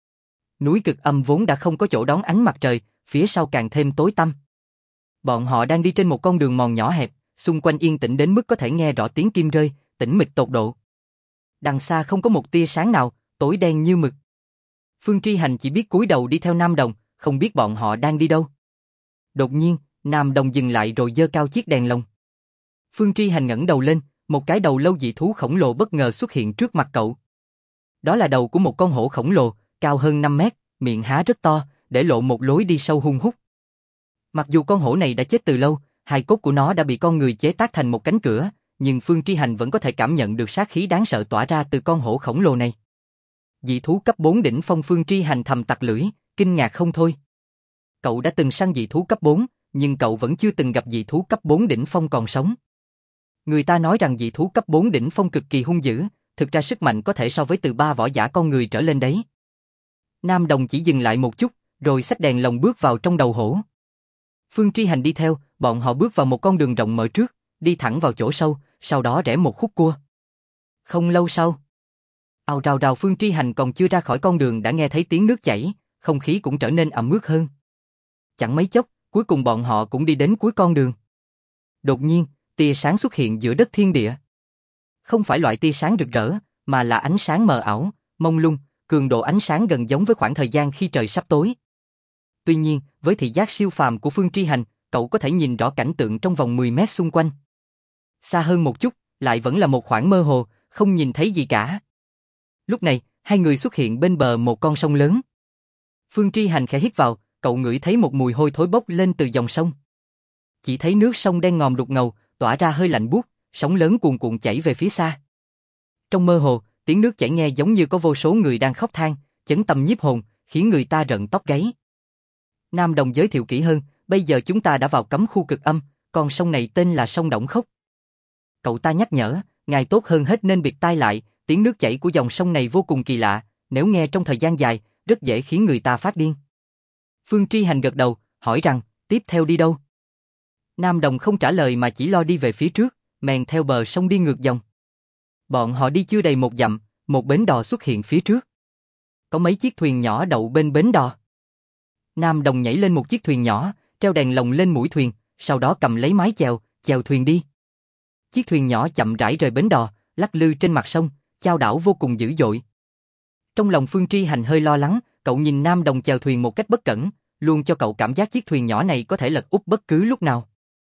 Núi Cực Âm vốn đã không có chỗ đón ánh mặt trời, phía sau càng thêm tối tăm. Bọn họ đang đi trên một con đường mòn nhỏ hẹp, xung quanh yên tĩnh đến mức có thể nghe rõ tiếng kim rơi, tĩnh mịch tột độ. Đằng xa không có một tia sáng nào, tối đen như mực. Phương Tri Hành chỉ biết cúi đầu đi theo Nam Đồng, không biết bọn họ đang đi đâu. Đột nhiên, Nam Đồng dừng lại rồi giơ cao chiếc đèn lồng. Phương Tri Hành ngẩng đầu lên, một cái đầu lâu dị thú khổng lồ bất ngờ xuất hiện trước mặt cậu. Đó là đầu của một con hổ khổng lồ, cao hơn 5 mét, miệng há rất to, để lộ một lối đi sâu hun hút. Mặc dù con hổ này đã chết từ lâu, hài cốt của nó đã bị con người chế tác thành một cánh cửa, nhưng Phương Tri Hành vẫn có thể cảm nhận được sát khí đáng sợ tỏa ra từ con hổ khổng lồ này. Dị thú cấp 4 đỉnh phong. Phương Tri Hành thầm tặc lưỡi, kinh ngạc không thôi. Cậu đã từng săn dị thú cấp 4, nhưng cậu vẫn chưa từng gặp dị thú cấp 4 đỉnh phong còn sống. Người ta nói rằng dị thú cấp 4 đỉnh phong cực kỳ hung dữ, thực ra sức mạnh có thể so với từ 3 võ giả con người trở lên đấy. Nam Đồng chỉ dừng lại một chút, rồi xách đèn lồng bước vào trong đầu hổ. Phương Tri Hành đi theo, bọn họ bước vào một con đường rộng mở trước, đi thẳng vào chỗ sâu, sau đó rẽ một khúc cua. Không lâu sau, ào rào rào, Phương Tri Hành còn chưa ra khỏi con đường đã nghe thấy tiếng nước chảy, không khí cũng trở nên ẩm ướt hơn. chẳng mấy chốc, cuối cùng bọn họ cũng đi đến cuối con đường. Đột nhiên, tia sáng xuất hiện giữa đất thiên địa. Không phải loại tia sáng rực rỡ, mà là ánh sáng mờ ảo, mông lung, cường độ ánh sáng gần giống với khoảng thời gian khi trời sắp tối. Tuy nhiên, với thị giác siêu phàm của Phương Tri Hành, cậu có thể nhìn rõ cảnh tượng trong vòng 10 mét xung quanh. Xa hơn một chút, lại vẫn là một khoảng mơ hồ, không nhìn thấy gì cả. Lúc này, hai người xuất hiện bên bờ một con sông lớn. Phương Tri Hành khẽ hít vào, cậu ngửi thấy một mùi hôi thối bốc lên từ dòng sông. Chỉ thấy nước sông đen ngòm đục ngầu, tỏa ra hơi lạnh buốt, sóng lớn cuồn cuộn chảy về phía xa. Trong mơ hồ, tiếng nước chảy nghe giống như có vô số người đang khóc than, chấn tâm nhiếp hồn, khiến người ta rợn tóc gáy. Nam Đồng giới thiệu kỹ hơn, bây giờ chúng ta đã vào cấm khu cực âm, con sông này tên là sông Động Khốc. Cậu ta nhắc nhở, ngài tốt hơn hết nên bịt tai lại, tiếng nước chảy của dòng sông này vô cùng kỳ lạ, nếu nghe trong thời gian dài, rất dễ khiến người ta phát điên. Phương Tri Hành gật đầu, hỏi rằng, tiếp theo đi đâu? Nam Đồng không trả lời mà chỉ lo đi về phía trước, mèn theo bờ sông đi ngược dòng. Bọn họ đi chưa đầy một dặm, một bến đò xuất hiện phía trước. Có mấy chiếc thuyền nhỏ đậu bên bến đò. Nam Đồng nhảy lên một chiếc thuyền nhỏ, treo đèn lồng lên mũi thuyền, sau đó cầm lấy mái chèo, chèo thuyền đi. Chiếc thuyền nhỏ chậm rãi rời bến đò, lắc lư trên mặt sông, chao đảo vô cùng dữ dội. Trong lòng Phương Tri Hành hơi lo lắng, cậu nhìn Nam Đồng chèo thuyền một cách bất cẩn, luôn cho cậu cảm giác chiếc thuyền nhỏ này có thể lật úp bất cứ lúc nào.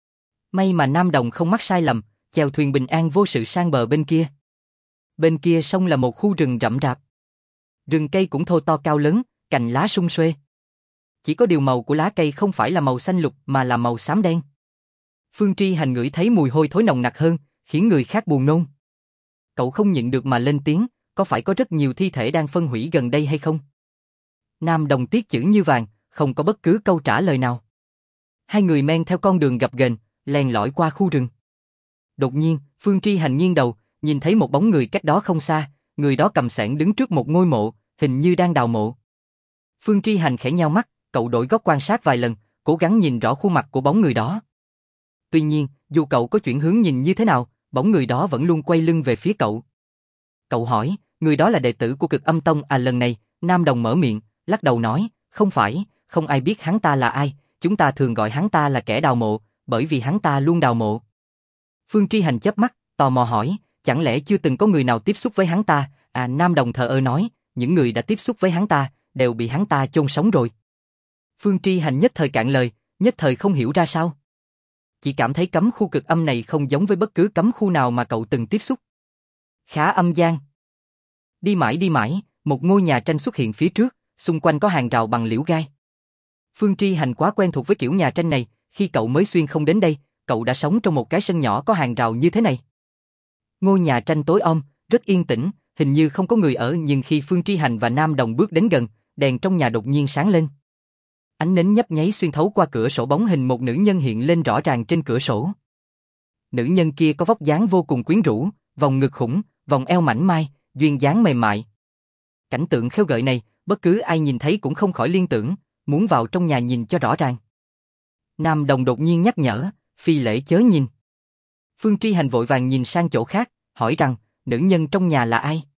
May mà Nam Đồng không mắc sai lầm, chèo thuyền bình an vô sự sang bờ bên kia. Bên kia sông là một khu rừng rậm rạp. Rừng cây cũng thô to cao lớn, cành lá sum xuê. Chỉ có điều màu của lá cây không phải là màu xanh lục mà là màu xám đen. Phương Tri Hành ngửi thấy mùi hôi thối nồng nặc hơn, khiến người khác buồn nôn. Cậu không nhịn được mà lên tiếng, có phải có rất nhiều thi thể đang phân hủy gần đây hay không? Nam Đồng tiếc chữ như vàng, không có bất cứ câu trả lời nào. Hai người men theo con đường gập ghềnh, len lỏi qua khu rừng. Đột nhiên, Phương Tri Hành nghiêng đầu, nhìn thấy một bóng người cách đó không xa, người đó cầm xẻng đứng trước một ngôi mộ, hình như đang đào mộ. Phương Tri Hành khẽ nheo mắt, cậu đổi góc quan sát vài lần, cố gắng nhìn rõ khuôn mặt của bóng người đó. Tuy nhiên, dù cậu có chuyển hướng nhìn như thế nào, bóng người đó vẫn luôn quay lưng về phía cậu. Cậu hỏi, người đó là đệ tử của Cực Âm Tông à? Lần này, Nam Đồng mở miệng, lắc đầu nói, không phải, không ai biết hắn ta là ai, chúng ta thường gọi hắn ta là kẻ đào mộ, bởi vì hắn ta luôn đào mộ. Phương Tri Hành chớp mắt, tò mò hỏi, chẳng lẽ chưa từng có người nào tiếp xúc với hắn ta? À, Nam Đồng thờ ơ nói, những người đã tiếp xúc với hắn ta, đều bị hắn ta chôn sống rồi. Phương Tri Hành nhất thời cạn lời, nhất thời không hiểu ra sao. Chỉ cảm thấy cấm khu cực âm này không giống với bất cứ cấm khu nào mà cậu từng tiếp xúc. Khá âm gian. Đi mãi, một ngôi nhà tranh xuất hiện phía trước, xung quanh có hàng rào bằng liễu gai. Phương Tri Hành quá quen thuộc với kiểu nhà tranh này, khi cậu mới xuyên không đến đây, cậu đã sống trong một cái sân nhỏ có hàng rào như thế này. Ngôi nhà tranh tối om, rất yên tĩnh, hình như không có người ở, nhưng khi Phương Tri Hành và Nam Đồng bước đến gần, đèn trong nhà đột nhiên sáng lên. Ánh nến nhấp nháy xuyên thấu qua cửa sổ, bóng hình một nữ nhân hiện lên rõ ràng trên cửa sổ. Nữ nhân kia có vóc dáng vô cùng quyến rũ, vòng ngực khủng, vòng eo mảnh mai, duyên dáng mềm mại. Cảnh tượng khêu gợi này, bất cứ ai nhìn thấy cũng không khỏi liên tưởng, muốn vào trong nhà nhìn cho rõ ràng. Nam Đồng đột nhiên nhắc nhở, phi lễ chớ nhìn. Phương Tri Hành vội vàng nhìn sang chỗ khác, hỏi rằng, nữ nhân trong nhà là ai?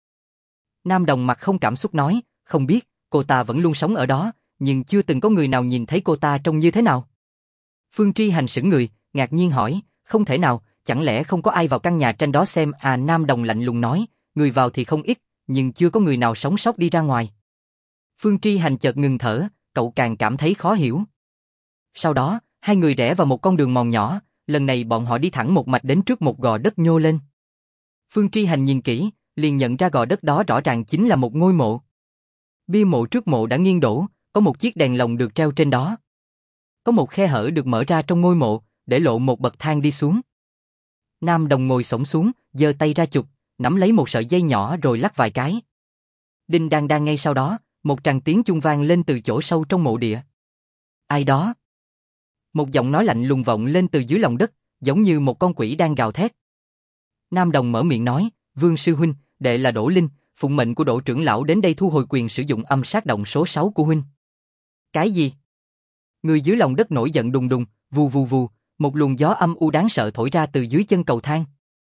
Nam Đồng mặt không cảm xúc nói, không biết, cô ta vẫn luôn sống ở đó, nhưng chưa từng có người nào nhìn thấy cô ta trông như thế nào. Phương Tri Hành sững người, ngạc nhiên hỏi, không thể nào, chẳng lẽ không có ai vào căn nhà tranh đó xem? À, Nam Đồng lạnh lùng nói, người vào thì không ít, nhưng chưa có người nào sống sót đi ra ngoài. Phương Tri Hành chợt ngừng thở, cậu càng cảm thấy khó hiểu. Sau đó, hai người rẽ vào một con đường mòn nhỏ, lần này bọn họ đi thẳng một mạch đến trước một gò đất nhô lên. Phương Tri Hành nhìn kỹ, liền nhận ra gò đất đó rõ ràng chính là một ngôi mộ. Bia mộ trước mộ đã nghiêng đổ, có một chiếc đèn lồng được treo trên đó. Có một khe hở được mở ra trong ngôi mộ, để lộ một bậc thang đi xuống. Nam Đồng ngồi xổm xuống, giơ tay ra chụp, nắm lấy một sợi dây nhỏ rồi lắc vài cái. Đinh đang đang ngay sau đó, một tràng tiếng chuông vang lên từ chỗ sâu trong mộ địa. Ai đó? Một giọng nói lạnh lùng vọng lên từ dưới lòng đất, giống như một con quỷ đang gào thét. Nam Đồng mở miệng nói, Vương sư huynh, đệ là Đỗ Linh, phụng mệnh của Đỗ trưởng lão đến đây thu hồi quyền sử dụng âm sát động số 6 của huynh. Cái gì? Người dưới lòng đất nổi giận đùng đùng, vù vù vù, một luồng gió âm u đáng sợ thổi ra từ dưới chân cầu thang.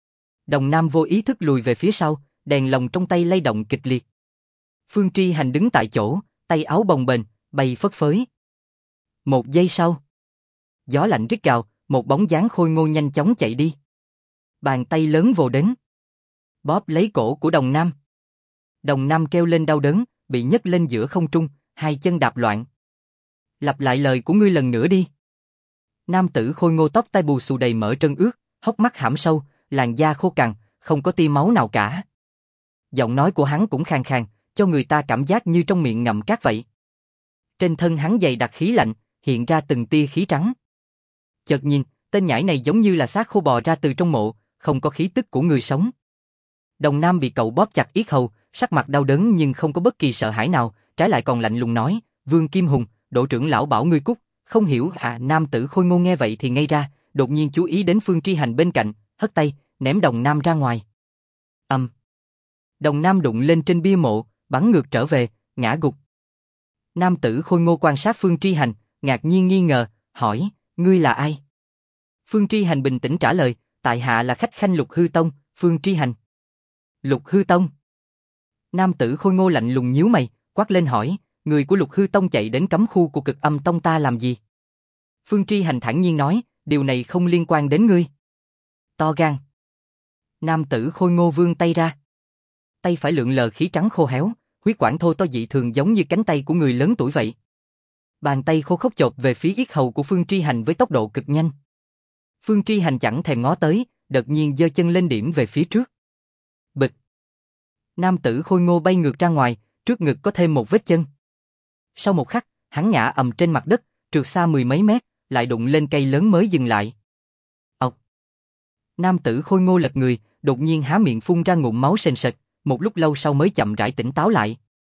Đồng Nam vô ý thức lùi về phía sau, đèn lồng trong tay lay động kịch liệt. Phương Tri Hành đứng tại chỗ, tay áo bồng bềnh, bay phất phới. 1 giây sau, gió lạnh rít gào, một bóng dáng khôi ngô nhanh chóng chạy đi. Bàn tay lớn vồ đến, bóp lấy cổ của Đồng Nam. Đồng Nam kêu lên đau đớn, bị nhấc lên giữa không trung, hai chân đạp loạn. Lặp lại lời của ngươi lần nữa đi. Nam tử khôi ngô tóc tai bù xù đầy mỡ trơn ướt, hốc mắt hãm sâu, làn da khô cằn, không có tia máu nào cả. Giọng nói của hắn cũng khàn khàn, cho người ta cảm giác như trong miệng ngậm cát vậy. Trên thân hắn dày đặc khí lạnh, hiện ra từng tia khí trắng. Chợt nhìn, tên nhãi này giống như là xác khô bò ra từ trong mộ, không có khí tức của người sống. Đồng Nam bị cậu bóp chặt yết hầu, sắc mặt đau đớn nhưng không có bất kỳ sợ hãi nào, trái lại còn lạnh lùng nói, Vương Kim Hùng, Đỗ trưởng lão bảo ngươi cút, không hiểu à? Nam tử khôi ngô nghe vậy thì ngây ra, đột nhiên chú ý đến Phương Tri Hành bên cạnh, hất tay, ném Đồng Nam ra ngoài. Đồng Nam đụng lên trên bia mộ, bắn ngược trở về, ngã gục. Nam tử khôi ngô quan sát Phương Tri Hành, ngạc nhiên nghi ngờ, hỏi, ngươi là ai? Phương Tri Hành bình tĩnh trả lời, tại hạ là khách khanh Lục Hư Tông, Phương Tri Hành. Lục Hư Tông? Nam tử khôi ngô lạnh lùng nhíu mày, quát lên hỏi, người của Lục Hư Tông chạy đến cấm khu của Cực Âm Tông ta làm gì? Phương Tri Hành thản nhiên nói, điều này không liên quan đến ngươi. To gan. Nam tử khôi ngô vươn tay ra. Tay phải lượn lờ khí trắng khô héo, huyết quản thô to dị thường giống như cánh tay của người lớn tuổi vậy. Bàn tay khô khốc chộp về phía yết hầu của Phương Tri Hành với tốc độ cực nhanh. Phương Tri Hành chẳng thèm ngó tới, đột nhiên giơ chân lên điểm về phía trước. Bịch. Nam tử khôi ngô bay ngược ra ngoài, trước ngực có thêm một vết chân. Sau một khắc, hắn ngã ầm trên mặt đất, trượt xa 10 mấy mét, lại đụng lên cây lớn mới dừng lại. Ộc. Nam tử khôi ngô lật người, đột nhiên há miệng phun ra ngụm máu sền sệt, một lúc lâu sau mới chậm rãi tỉnh táo lại.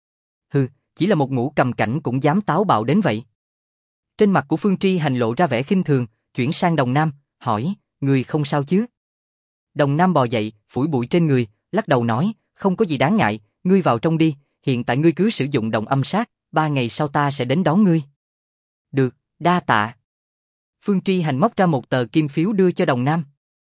Hừ, chỉ là một ngũ cầm cảnh cũng dám táo bạo đến vậy. Trên mặt của Phương Tri Hành lộ ra vẻ khinh thường, chuyển sang Đồng Nam, hỏi, người không sao chứ? Đồng Nam bò dậy, phủi bụi trên người, lắc đầu nói, không có gì đáng ngại, ngươi vào trong đi, hiện tại ngươi cứ sử dụng đồng âm sát, 3 ngày sau ta sẽ đến đón ngươi. Được, đa tạ. Phương Tri Hành móc ra một tờ kim phiếu đưa cho Đồng Nam.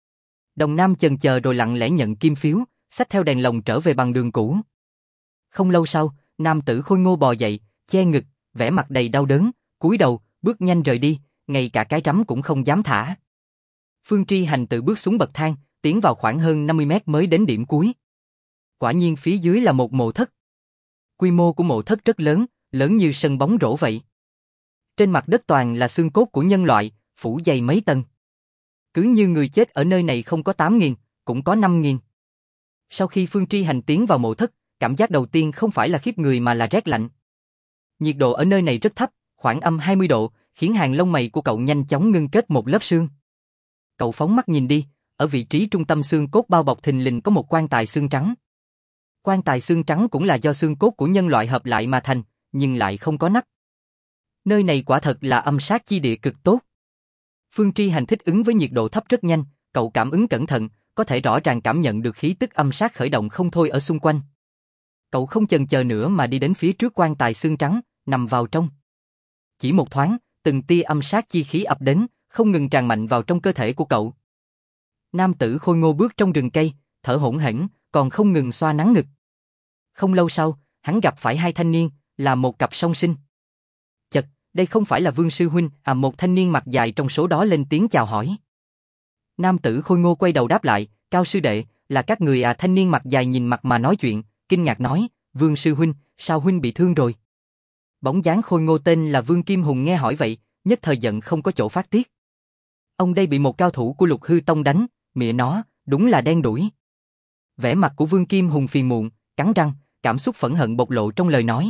Đồng Nam chần chờ rồi lặng lẽ nhận kim phiếu, xách theo đèn lồng trở về bằng đường cũ. Không lâu sau, nam tử khôi ngô bò dậy, che ngực, vẻ mặt đầy đau đớn, cúi đầu, bước nhanh rời đi, ngay cả cái rắm cũng không dám thả. Phương Tri Hành tự bước xuống bậc thang, tiến vào khoảng hơn 50 mét mới đến điểm cuối. Quả nhiên phía dưới là một mộ thất. Quy mô của mộ thất rất lớn, lớn như sân bóng rổ vậy. Trên mặt đất toàn là xương cốt của nhân loại, phủ dày mấy tầng. Cứ như người chết ở nơi này không có 8.000, cũng có 5.000. Sau khi Phương Tri Hành tiến vào mộ thất, cảm giác đầu tiên không phải là khiếp người mà là rét lạnh. Nhiệt độ ở nơi này rất thấp, khoảng âm 20 độ, khiến hàng lông mày của cậu nhanh chóng ngưng kết một lớp sương. Cậu phóng mắt nhìn đi, ở vị trí trung tâm xương cốt bao bọc thình lình có một quan tài xương trắng. Quan tài xương trắng cũng là do xương cốt của nhân loại hợp lại mà thành, nhưng lại không có nắp. Nơi này quả thật là âm sát chi địa cực tốt. Phương Tri Hành thích ứng với nhiệt độ thấp rất nhanh, cậu cảm ứng cẩn thận, có thể rõ ràng cảm nhận được khí tức âm sát khởi động không thôi ở xung quanh. Cậu không chần chờ nữa mà đi đến phía trước quan tài xương trắng, nằm vào trong. Chỉ một thoáng, từng tia âm sát chi khí ập đến, không ngừng tràn mạnh vào trong cơ thể của cậu. Nam tử khôi ngô bước trong rừng cây, thở hổn hển, còn không ngừng xoa nắng ngực. Không lâu sau, hắn gặp phải hai thanh niên, là một cặp song sinh. Chật, đây không phải là Vương sư huynh, à? Một thanh niên mặt dài trong số đó lên tiếng chào hỏi. Nam tử khôi ngô quay đầu đáp lại, Cao sư đệ, là các người à? Thanh niên mặt dài nhìn mặt mà nói chuyện, kinh ngạc nói, Vương sư huynh, sao huynh bị thương rồi? Bóng dáng khôi ngô tên là Vương Kim Hùng nghe hỏi vậy, nhất thời giận không có chỗ phát tiết. Ông đây bị một cao thủ của Lục Hư Tông đánh, mẹ nó, đúng là đen đủi. Vẻ mặt của Vương Kim Hùng phiền muộn, cắn răng, cảm xúc phẫn hận bộc lộ trong lời nói.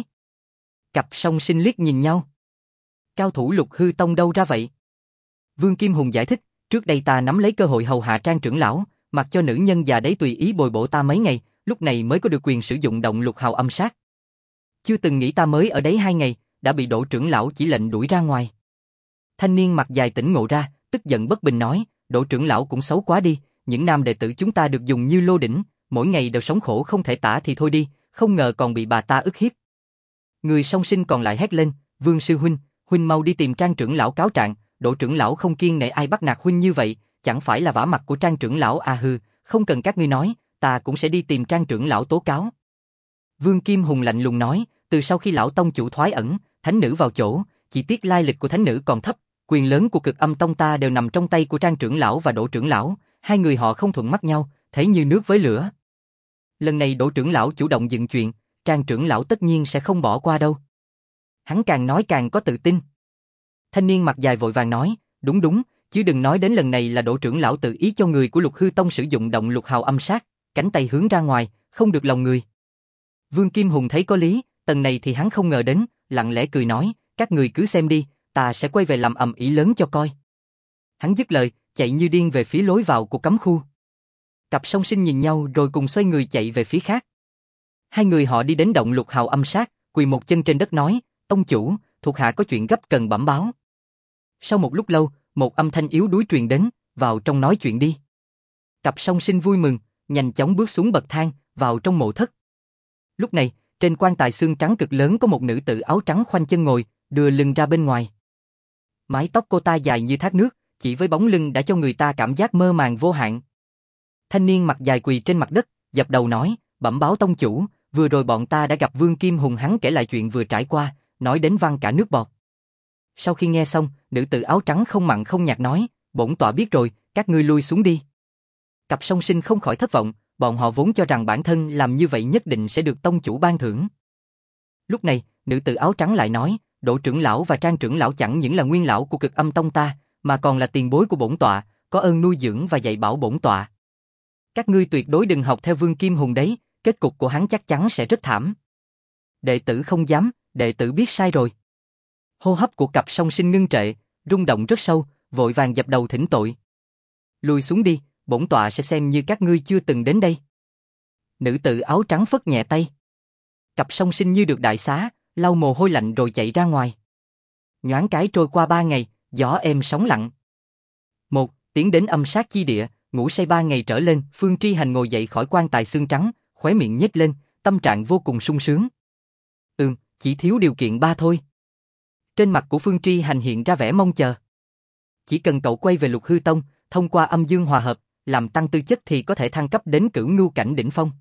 Cặp song sinh liếc nhìn nhau. Cao thủ Lục Hư Tông đâu ra vậy? Vương Kim Hùng giải thích, trước đây ta nắm lấy cơ hội hầu hạ Trang trưởng lão, mặc cho nữ nhân già đấy tùy ý bồi bổ ta mấy ngày, lúc này mới có được quyền sử dụng động lục hào âm sát. Chưa từng nghĩ ta mới ở đấy 2 ngày, đã bị Đỗ trưởng lão chỉ lệnh đuổi ra ngoài. Thanh niên mặt dài tỉnh ngộ ra, tức giận bất bình nói, Đỗ trưởng lão cũng xấu quá đi, những nam đệ tử chúng ta được dùng như lô đỉnh, mỗi ngày đều sống khổ không thể tả thì thôi đi, không ngờ còn bị bà ta ức hiếp. Người song sinh còn lại hét lên, Vương sư huynh, huynh mau đi tìm Trang trưởng lão cáo trạng, Đỗ trưởng lão không kiêng nể ai bắt nạt huynh như vậy, chẳng phải là vả mặt của Trang trưởng lão à? Hừ, không cần các ngươi nói, ta cũng sẽ đi tìm Trang trưởng lão tố cáo. Vương Kim Hùng lạnh lùng nói, từ sau khi lão tông chủ thoái ẩn, thánh nữ vào chỗ, chỉ tiếc lai lịch của thánh nữ còn thấp, quyền lớn của Cực Âm Tông ta đều nằm trong tay của Trang trưởng lão và Đỗ trưởng lão, hai người họ không thuận mắt nhau, thấy như nước với lửa. Lần này Đỗ trưởng lão chủ động dựng chuyện, Trang trưởng lão tất nhiên sẽ không bỏ qua đâu. Hắn càng nói càng có tự tin. Thanh niên mặt dài vội vàng nói, đúng, chứ đừng nói đến lần này là Đỗ trưởng lão tự ý cho người của Lục Hư Tông sử dụng động lục hào âm sát, cánh tay hướng ra ngoài, không được lòng người. Vương Kim Hùng thấy có lý, tầng này thì hắn không ngờ đến, lặng lẽ cười nói, các người cứ xem đi, ta sẽ quay về làm ầm ĩ lớn cho coi. Hắn dứt lời, chạy như điên về phía lối vào của cấm khu. Cặp song sinh nhìn nhau rồi cùng xoay người chạy về phía khác. Hai người họ đi đến động lục hào âm sát, quỳ một chân trên đất nói, tông chủ, thuộc hạ có chuyện gấp cần bẩm báo. Sau một lúc lâu, một âm thanh yếu đuối truyền đến, vào trong nói chuyện đi. Cặp song sinh vui mừng, nhanh chóng bước xuống bậc thang, vào trong mộ thất. Lúc này, trên quan tài xương trắng cực lớn có một nữ tử áo trắng khoanh chân ngồi, đưa lưng ra bên ngoài. Mái tóc cô ta dài như thác nước, chỉ với bóng lưng đã cho người ta cảm giác mơ màng vô hạn. Thanh niên mặt dài quỳ trên mặt đất, dập đầu nói, bẩm báo tông chủ, vừa rồi bọn ta đã gặp Vương Kim Hùng, hắn kể lại chuyện vừa trải qua, nói đến văng cả nước bọt. Sau khi nghe xong, nữ tử áo trắng không mặn không nhạt nói, bổn tọa biết rồi, các ngươi lui xuống đi. Cặp song sinh không khỏi thất vọng, bọn họ vốn cho rằng bản thân làm như vậy nhất định sẽ được tông chủ ban thưởng. Lúc này, nữ tử áo trắng lại nói, Đỗ trưởng lão và Trang trưởng lão chẳng những là nguyên lão của Cực Âm Tông ta, mà còn là tiền bối của bổn tọa, có ơn nuôi dưỡng và dạy bảo bổn tọa. Các ngươi tuyệt đối đừng học theo Vương Kim Hùng đấy, kết cục của hắn chắc chắn sẽ rất thảm. Đệ tử không dám, đệ tử biết sai rồi. Hô hấp của cặp song sinh ngưng trệ, rung động rất sâu, vội vàng dập đầu thỉnh tội. Lùi xuống đi, bổn tọa sẽ xem như các ngươi chưa từng đến đây. Nữ tử áo trắng phất nhẹ tay. Cặp song sinh như được đại xá, lau mồ hôi lạnh rồi chạy ra ngoài. Nhoáng cái trôi qua 3 ngày, gió êm sóng lặng. Tiến đến âm sát chi địa, ngủ say 3 ngày trở lên, Phương Tri Hành ngồi dậy khỏi quan tài xương trắng, khóe miệng nhếch lên, tâm trạng vô cùng sung sướng. Chỉ thiếu điều kiện 3 thôi. Trên mặt của Phương Tri Hành hiện ra vẻ mong chờ. Chỉ cần cậu quay về Lục Hư Tông, thông qua âm dương hòa hợp, làm tăng tư chất thì có thể thăng cấp đến cửu ngưu cảnh đỉnh phong.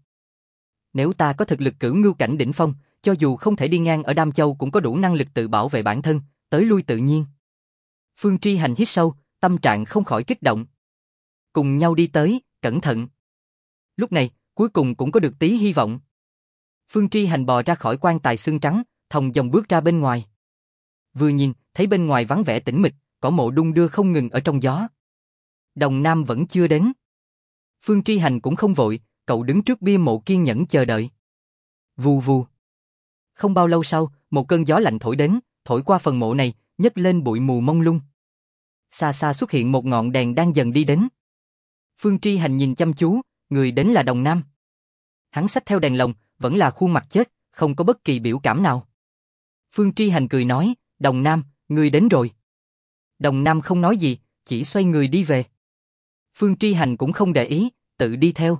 Nếu ta có thực lực cửu ngưu cảnh đỉnh phong, cho dù không thể đi ngang ở Đam Châu cũng có đủ năng lực tự bảo vệ bản thân, tới lui tự nhiên. Phương Tri Hành hít sâu, tâm trạng không khỏi kích động. Cùng nhau đi tới, cẩn thận. Lúc này, cuối cùng cũng có được tí hy vọng. Phương Tri Hành bò ra khỏi quan tài xương trắng, thong dong bước ra bên ngoài. Vừa nhìn, thấy bên ngoài vắng vẻ tĩnh mịch, cỏ mộ đung đưa không ngừng ở trong gió. Đồng Nam vẫn chưa đến. Phương Tri Hành cũng không vội, cậu đứng trước bia mộ kiên nhẫn chờ đợi. Vù vù. Không bao lâu sau, một cơn gió lạnh thổi đến, thổi qua phần mộ này, nhấc lên bụi mù mông lung. Xa xa xuất hiện một ngọn đèn đang dần đi đến. Phương Tri Hành nhìn chăm chú, người đến là Đồng Nam. Hắn xách theo đèn lồng, vẫn là khuôn mặt chết, không có bất kỳ biểu cảm nào. Phương Tri Hành cười nói, Đồng Nam, người đến rồi. Đồng Nam không nói gì, chỉ xoay người đi về. Phương Tri Hành cũng không để ý, tự đi theo.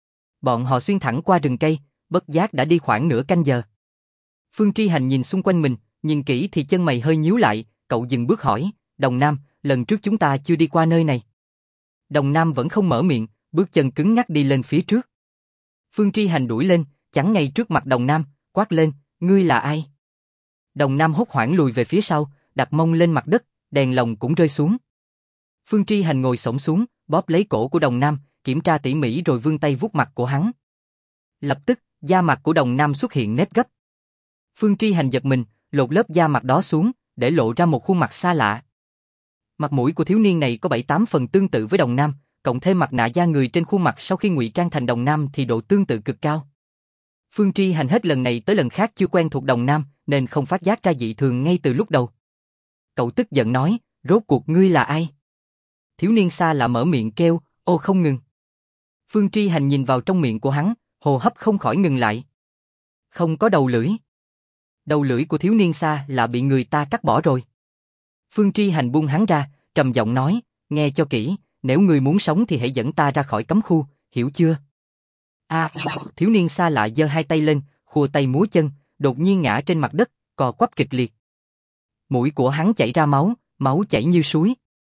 Bọn họ xuyên thẳng qua rừng cây, bất giác đã đi khoảng nửa canh giờ. Phương Tri Hành nhìn xung quanh mình, nhìn kỹ thì chân mày hơi nhíu lại, cậu dừng bước hỏi, Đồng Nam, lần trước chúng ta chưa đi qua nơi này. Đồng Nam vẫn không mở miệng, bước chân cứng ngắc đi lên phía trước. Phương Tri Hành đuổi lên, chắn ngay trước mặt Đồng Nam, quát lên, ngươi là ai? Đồng Nam hốt hoảng lùi về phía sau, đặt mông lên mặt đất, đèn lồng cũng rơi xuống. Phương Tri Hành ngồi xổm xuống, bóp lấy cổ của Đồng Nam, kiểm tra tỉ mỉ rồi vươn tay vuốt mặt của hắn. Lập tức, da mặt của Đồng Nam xuất hiện nếp gấp. Phương Tri Hành giật mình, lột lớp da mặt đó xuống, để lộ ra một khuôn mặt xa lạ. Mặt mũi của thiếu niên này có 7-8 phần tương tự với Đồng Nam, cộng thêm mặt nạ da người trên khuôn mặt sau khi ngụy trang thành Đồng Nam thì độ tương tự cực cao. Phương Tri Hành hết lần này tới lần khác chưa quen thuộc Đồng Nam, nên không phát giác ra dị thường ngay từ lúc đầu. Cậu tức giận nói, rốt cuộc ngươi là ai? Thiếu niên xa lạ mở miệng kêu, ô không ngừng. Phương Tri Hành nhìn vào trong miệng của hắn, hô hấp không khỏi ngừng lại. Không có đầu lưỡi. Đầu lưỡi của thiếu niên xa lạ bị người ta cắt bỏ rồi. Phương Tri Hành buông hắn ra, trầm giọng nói, nghe cho kỹ, nếu ngươi muốn sống thì hãy dẫn ta ra khỏi cấm khu, hiểu chưa? Thiếu niên xa lạ giơ hai tay lên, khua tay múa chân, đột nhiên ngã trên mặt đất, cò quắp kịch liệt. Mũi của hắn chảy ra máu, máu chảy như suối.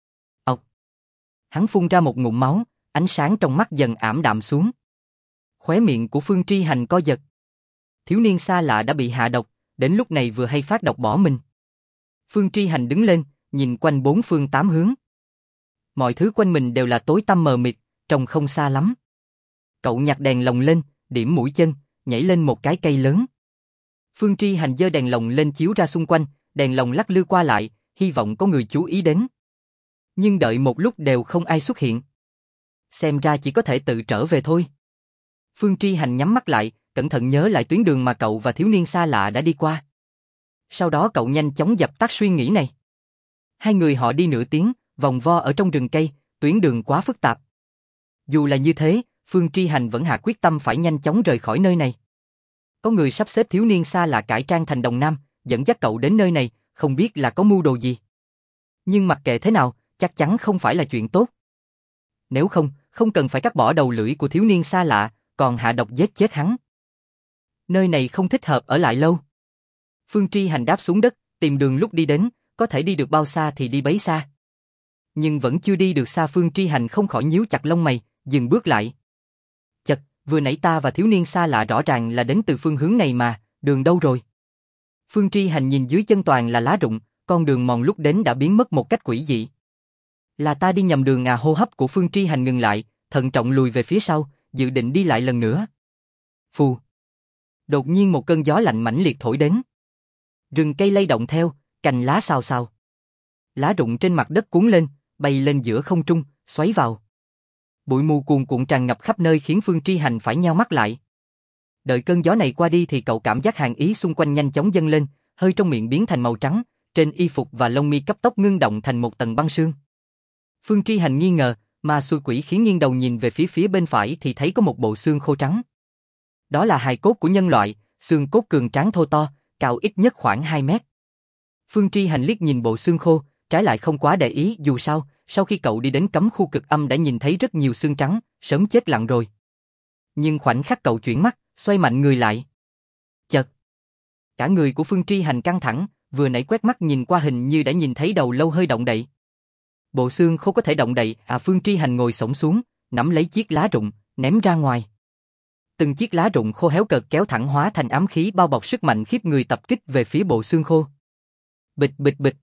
Hắn phun ra một ngụm máu, ánh sáng trong mắt dần ảm đạm xuống. Khóe miệng của Phương Tri Hành co giật. Thiếu niên xa lạ đã bị hạ độc, đến lúc này vừa hay phát độc bỏ mình. Phương Tri Hành đứng lên, nhìn quanh bốn phương tám hướng. Mọi thứ quanh mình đều là tối tăm mờ mịt, trông không xa lắm. Cậu nhặt đèn lồng lên, điểm mũi chân, nhảy lên một cái cây lớn. Phương Tri Hành giơ đèn lồng lên chiếu ra xung quanh, đèn lồng lắc lư qua lại, hy vọng có người chú ý đến. Nhưng đợi một lúc đều không ai xuất hiện. Xem ra chỉ có thể tự trở về thôi. Phương Tri Hành nhắm mắt lại, cẩn thận nhớ lại tuyến đường mà cậu và thiếu niên xa lạ đã đi qua. Sau đó cậu nhanh chóng dập tắt suy nghĩ này. Hai người họ đi nửa tiếng, vòng vo ở trong rừng cây, tuyến đường quá phức tạp. Dù là như thế, Phương Tri Hành vẫn hạ quyết tâm phải nhanh chóng rời khỏi nơi này. Có người sắp xếp thiếu niên xa lạ cải trang thành đồng nam, dẫn dắt cậu đến nơi này, không biết là có mưu đồ gì. Nhưng mặc kệ thế nào, chắc chắn không phải là chuyện tốt. Nếu không, không cần phải cắt bỏ đầu lưỡi của thiếu niên xa lạ, còn hạ độc giết chết hắn. Nơi này không thích hợp ở lại lâu. Phương Tri Hành đáp xuống đất, tìm đường lúc đi đến, có thể đi được bao xa thì đi bấy xa. Nhưng vẫn chưa đi được xa, Phương Tri Hành không khỏi nhíu chặt lông mày, dừng bước lại. Chật, vừa nãy ta và thiếu niên xa lạ rõ ràng là đến từ phương hướng này mà, đường đâu rồi? Phương Tri Hành nhìn dưới chân toàn là lá rụng, con đường mòn lúc đến đã biến mất một cách quỷ dị. Là ta đi nhầm đường à? Hô hấp của Phương Tri Hành ngừng lại, thận trọng lùi về phía sau, dự định đi lại lần nữa. Phù. Đột nhiên một cơn gió lạnh mãnh liệt thổi đến. Rừng cây lay động theo, cành lá xào xào. Lá rụng trên mặt đất cuốn lên, bay lên giữa không trung, xoáy vào. Bụi mù cuồn cuộn tràn ngập khắp nơi khiến Phương Tri Hành phải nheo mắt lại. Đợi cơn gió này qua đi thì cậu cảm giác hàn ý xung quanh nhanh chóng dâng lên, hơi trong miệng biến thành màu trắng, trên y phục và lông mi cấp tốc ngưng động thành một tầng băng sương. Phương Tri Hành nghi ngờ, mà xui quỷ khiến nghiêng đầu nhìn về phía bên phải thì thấy có một bộ xương khô trắng. Đó là hài cốt của nhân loại, xương cốt cường tráng thô to, cao ít nhất khoảng 2 mét. Phương Tri Hành liếc nhìn bộ xương khô, trái lại không quá để ý, dù sao, sau khi cậu đi đến cấm khu cực âm đã nhìn thấy rất nhiều xương trắng, sớm chết lặng rồi. Nhưng khoảnh khắc cậu chuyển mắt, xoay mạnh người lại. Chợt, cả người của Phương Tri Hành căng thẳng, vừa nãy quét mắt nhìn qua hình như đã nhìn thấy đầu lâu hơi động đậy. Bộ xương khô có thể động đậy à? Phương Tri Hành ngồi xổm xuống, nắm lấy chiếc lá rụng, ném ra ngoài. Từng chiếc lá rụng khô héo cợt kéo thẳng hóa thành ám khí bao bọc sức mạnh khiếp người tập kích về phía bộ xương khô. Bịch bịch bịch.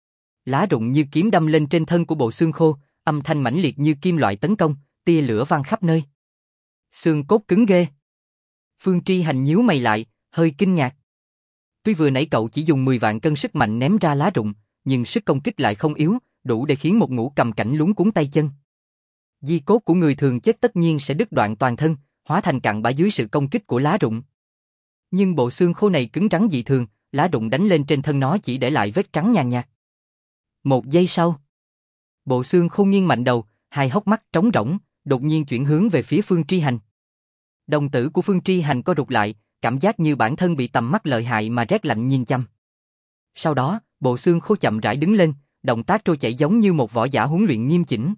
Lá rụng như kiếm đâm lên trên thân của bộ xương khô, âm thanh mãnh liệt như kim loại tấn công, tia lửa vang khắp nơi. Xương cốt cứng ghê. Phương Tri Hành nhíu mày lại, hơi kinh ngạc. Tuy vừa nãy cậu chỉ dùng 10 vạn cân sức mạnh ném ra lá rụng, nhưng sức công kích lại không yếu, đủ để khiến một ngũ cầm cảnh luống cuống tay chân. Di cốt của người thường chết tất nhiên sẽ đứt đoạn toàn thân, hóa thành cặn bã dưới sự công kích của lá rụng. Nhưng bộ xương khô này cứng rắn dị thường, lá rụng đánh lên trên thân nó chỉ để lại vết trắng nhàn nhạt. Một giây sau, bộ xương khô nghiêng mạnh đầu, hai hốc mắt trống rỗng, đột nhiên chuyển hướng về phía Phương Tri Hành. Đồng tử của Phương Tri Hành co rụt lại, cảm giác như bản thân bị tầm mắt lợi hại mà rét lạnh nhìn chăm. Sau đó, bộ xương khô chậm rãi đứng lên, động tác trôi chảy giống như một võ giả huấn luyện nghiêm chỉnh.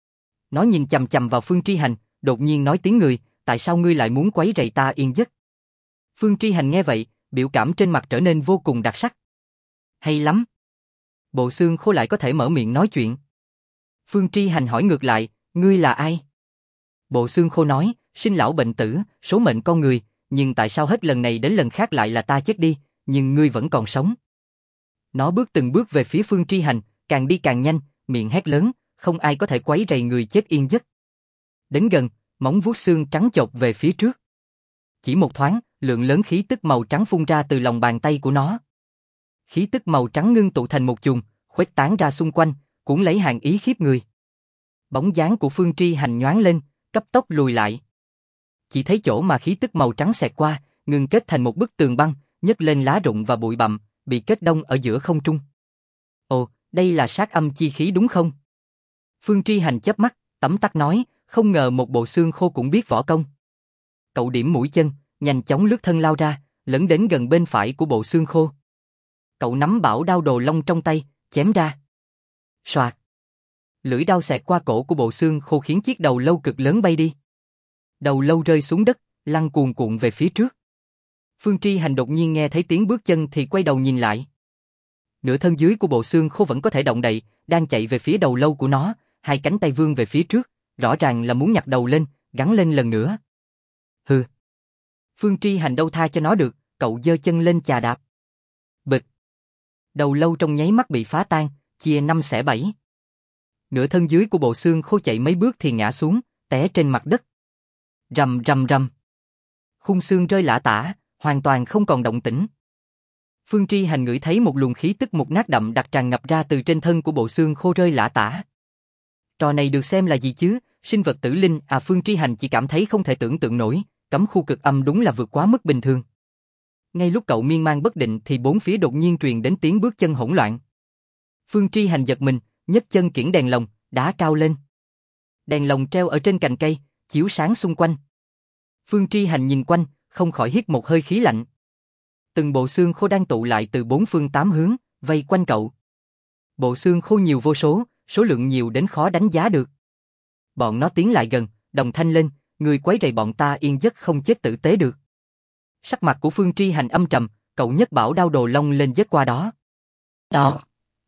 Nó nhìn chằm chằm vào Phương Tri Hành, đột nhiên nói tiếng người, tại sao ngươi lại muốn quấy rầy ta yên giấc? Phương Tri Hành nghe vậy, biểu cảm trên mặt trở nên vô cùng đặc sắc. Hay lắm. Bộ xương khô lại có thể mở miệng nói chuyện. Phương Tri Hành hỏi ngược lại, ngươi là ai? Bộ xương khô nói, sinh lão bệnh tử, số mệnh con người, nhưng tại sao hết lần này đến lần khác lại là ta chết đi, nhưng ngươi vẫn còn sống? Nó bước từng bước về phía Phương Tri Hành, càng đi càng nhanh, miệng hét lớn, không ai có thể quấy rầy người chết yên giấc. Đến gần, móng vuốt xương trắng chộp về phía trước. Chỉ một thoáng, lượng lớn khí tức màu trắng phun ra từ lòng bàn tay của nó. Khí tức màu trắng ngưng tụ thành một chùm, khuếch tán ra xung quanh, cuốn lấy hàn ý khiếp người. Bóng dáng của Phương Tri Hành nhoáng lên, cấp tốc lùi lại. Chỉ thấy chỗ mà khí tức màu trắng xẹt qua, ngưng kết thành một bức tường băng, nhấc lên lá rụng và bụi bặm, bị kết đông ở giữa không trung. Ồ, đây là sát âm chi khí đúng không? Phương Tri Hành chớp mắt, tấm tắc nói, không ngờ một bộ xương khô cũng biết võ công. Cậu điểm mũi chân, nhanh chóng lướt thân lao ra, lấn đến gần bên phải của bộ xương khô. Cậu nắm bảo đao đồ long trong tay, chém ra. Soạt. Lưỡi đao xẹt qua cổ của bộ xương khô khiến chiếc đầu lâu cực lớn bay đi. Đầu lâu rơi xuống đất, lăn cuồn cuộn về phía trước. Phương Tri Hành đột nhiên nghe thấy tiếng bước chân thì quay đầu nhìn lại. Nửa thân dưới của bộ xương khô vẫn có thể động đậy, đang chạy về phía đầu lâu của nó, hai cánh tay vươn về phía trước, rõ ràng là muốn nhặt đầu lên, gắn lên lần nữa. Hừ. Phương Tri Hành đâu tha cho nó được, cậu giơ chân lên chà đạp. Bịch. Đầu lâu trong nháy mắt bị phá tan, chia 5 xẻ 7. Nửa thân dưới của bộ xương khô chạy mấy bước thì ngã xuống, té trên mặt đất. Rầm rầm rầm. Khung xương rơi lả tả, hoàn toàn không còn động tĩnh. Phương Tri Hành ngửi thấy một luồng khí tức mục nát đậm đặc tràn ngập ra từ trên thân của bộ xương khô rơi lả tả. Trò này được xem là gì chứ? Sinh vật tử linh à? Phương Tri Hành chỉ cảm thấy không thể tưởng tượng nổi, cấm khu cực âm đúng là vượt quá mức bình thường. Ngay lúc cậu miên man bất định thì bốn phía đột nhiên truyền đến tiếng bước chân hỗn loạn. Phương Tri Hành giật mình, nhấc chân kiễng đèn lồng, đá cao lên. Đèn lồng treo ở trên cành cây, chiếu sáng xung quanh. Phương Tri Hành nhìn quanh, không khỏi hít một hơi khí lạnh. Từng bộ xương khô đang tụ lại từ bốn phương tám hướng, vây quanh cậu. Bộ xương khô nhiều vô số, số lượng nhiều đến khó đánh giá được. Bọn nó tiến lại gần, đồng thanh lên, người quấy rầy bọn ta yên giấc không chết tử tế được. Sắc mặt của Phương Tri Hành âm trầm, cậu nhấc bảo đao đồ long lên giết qua đó. Đó.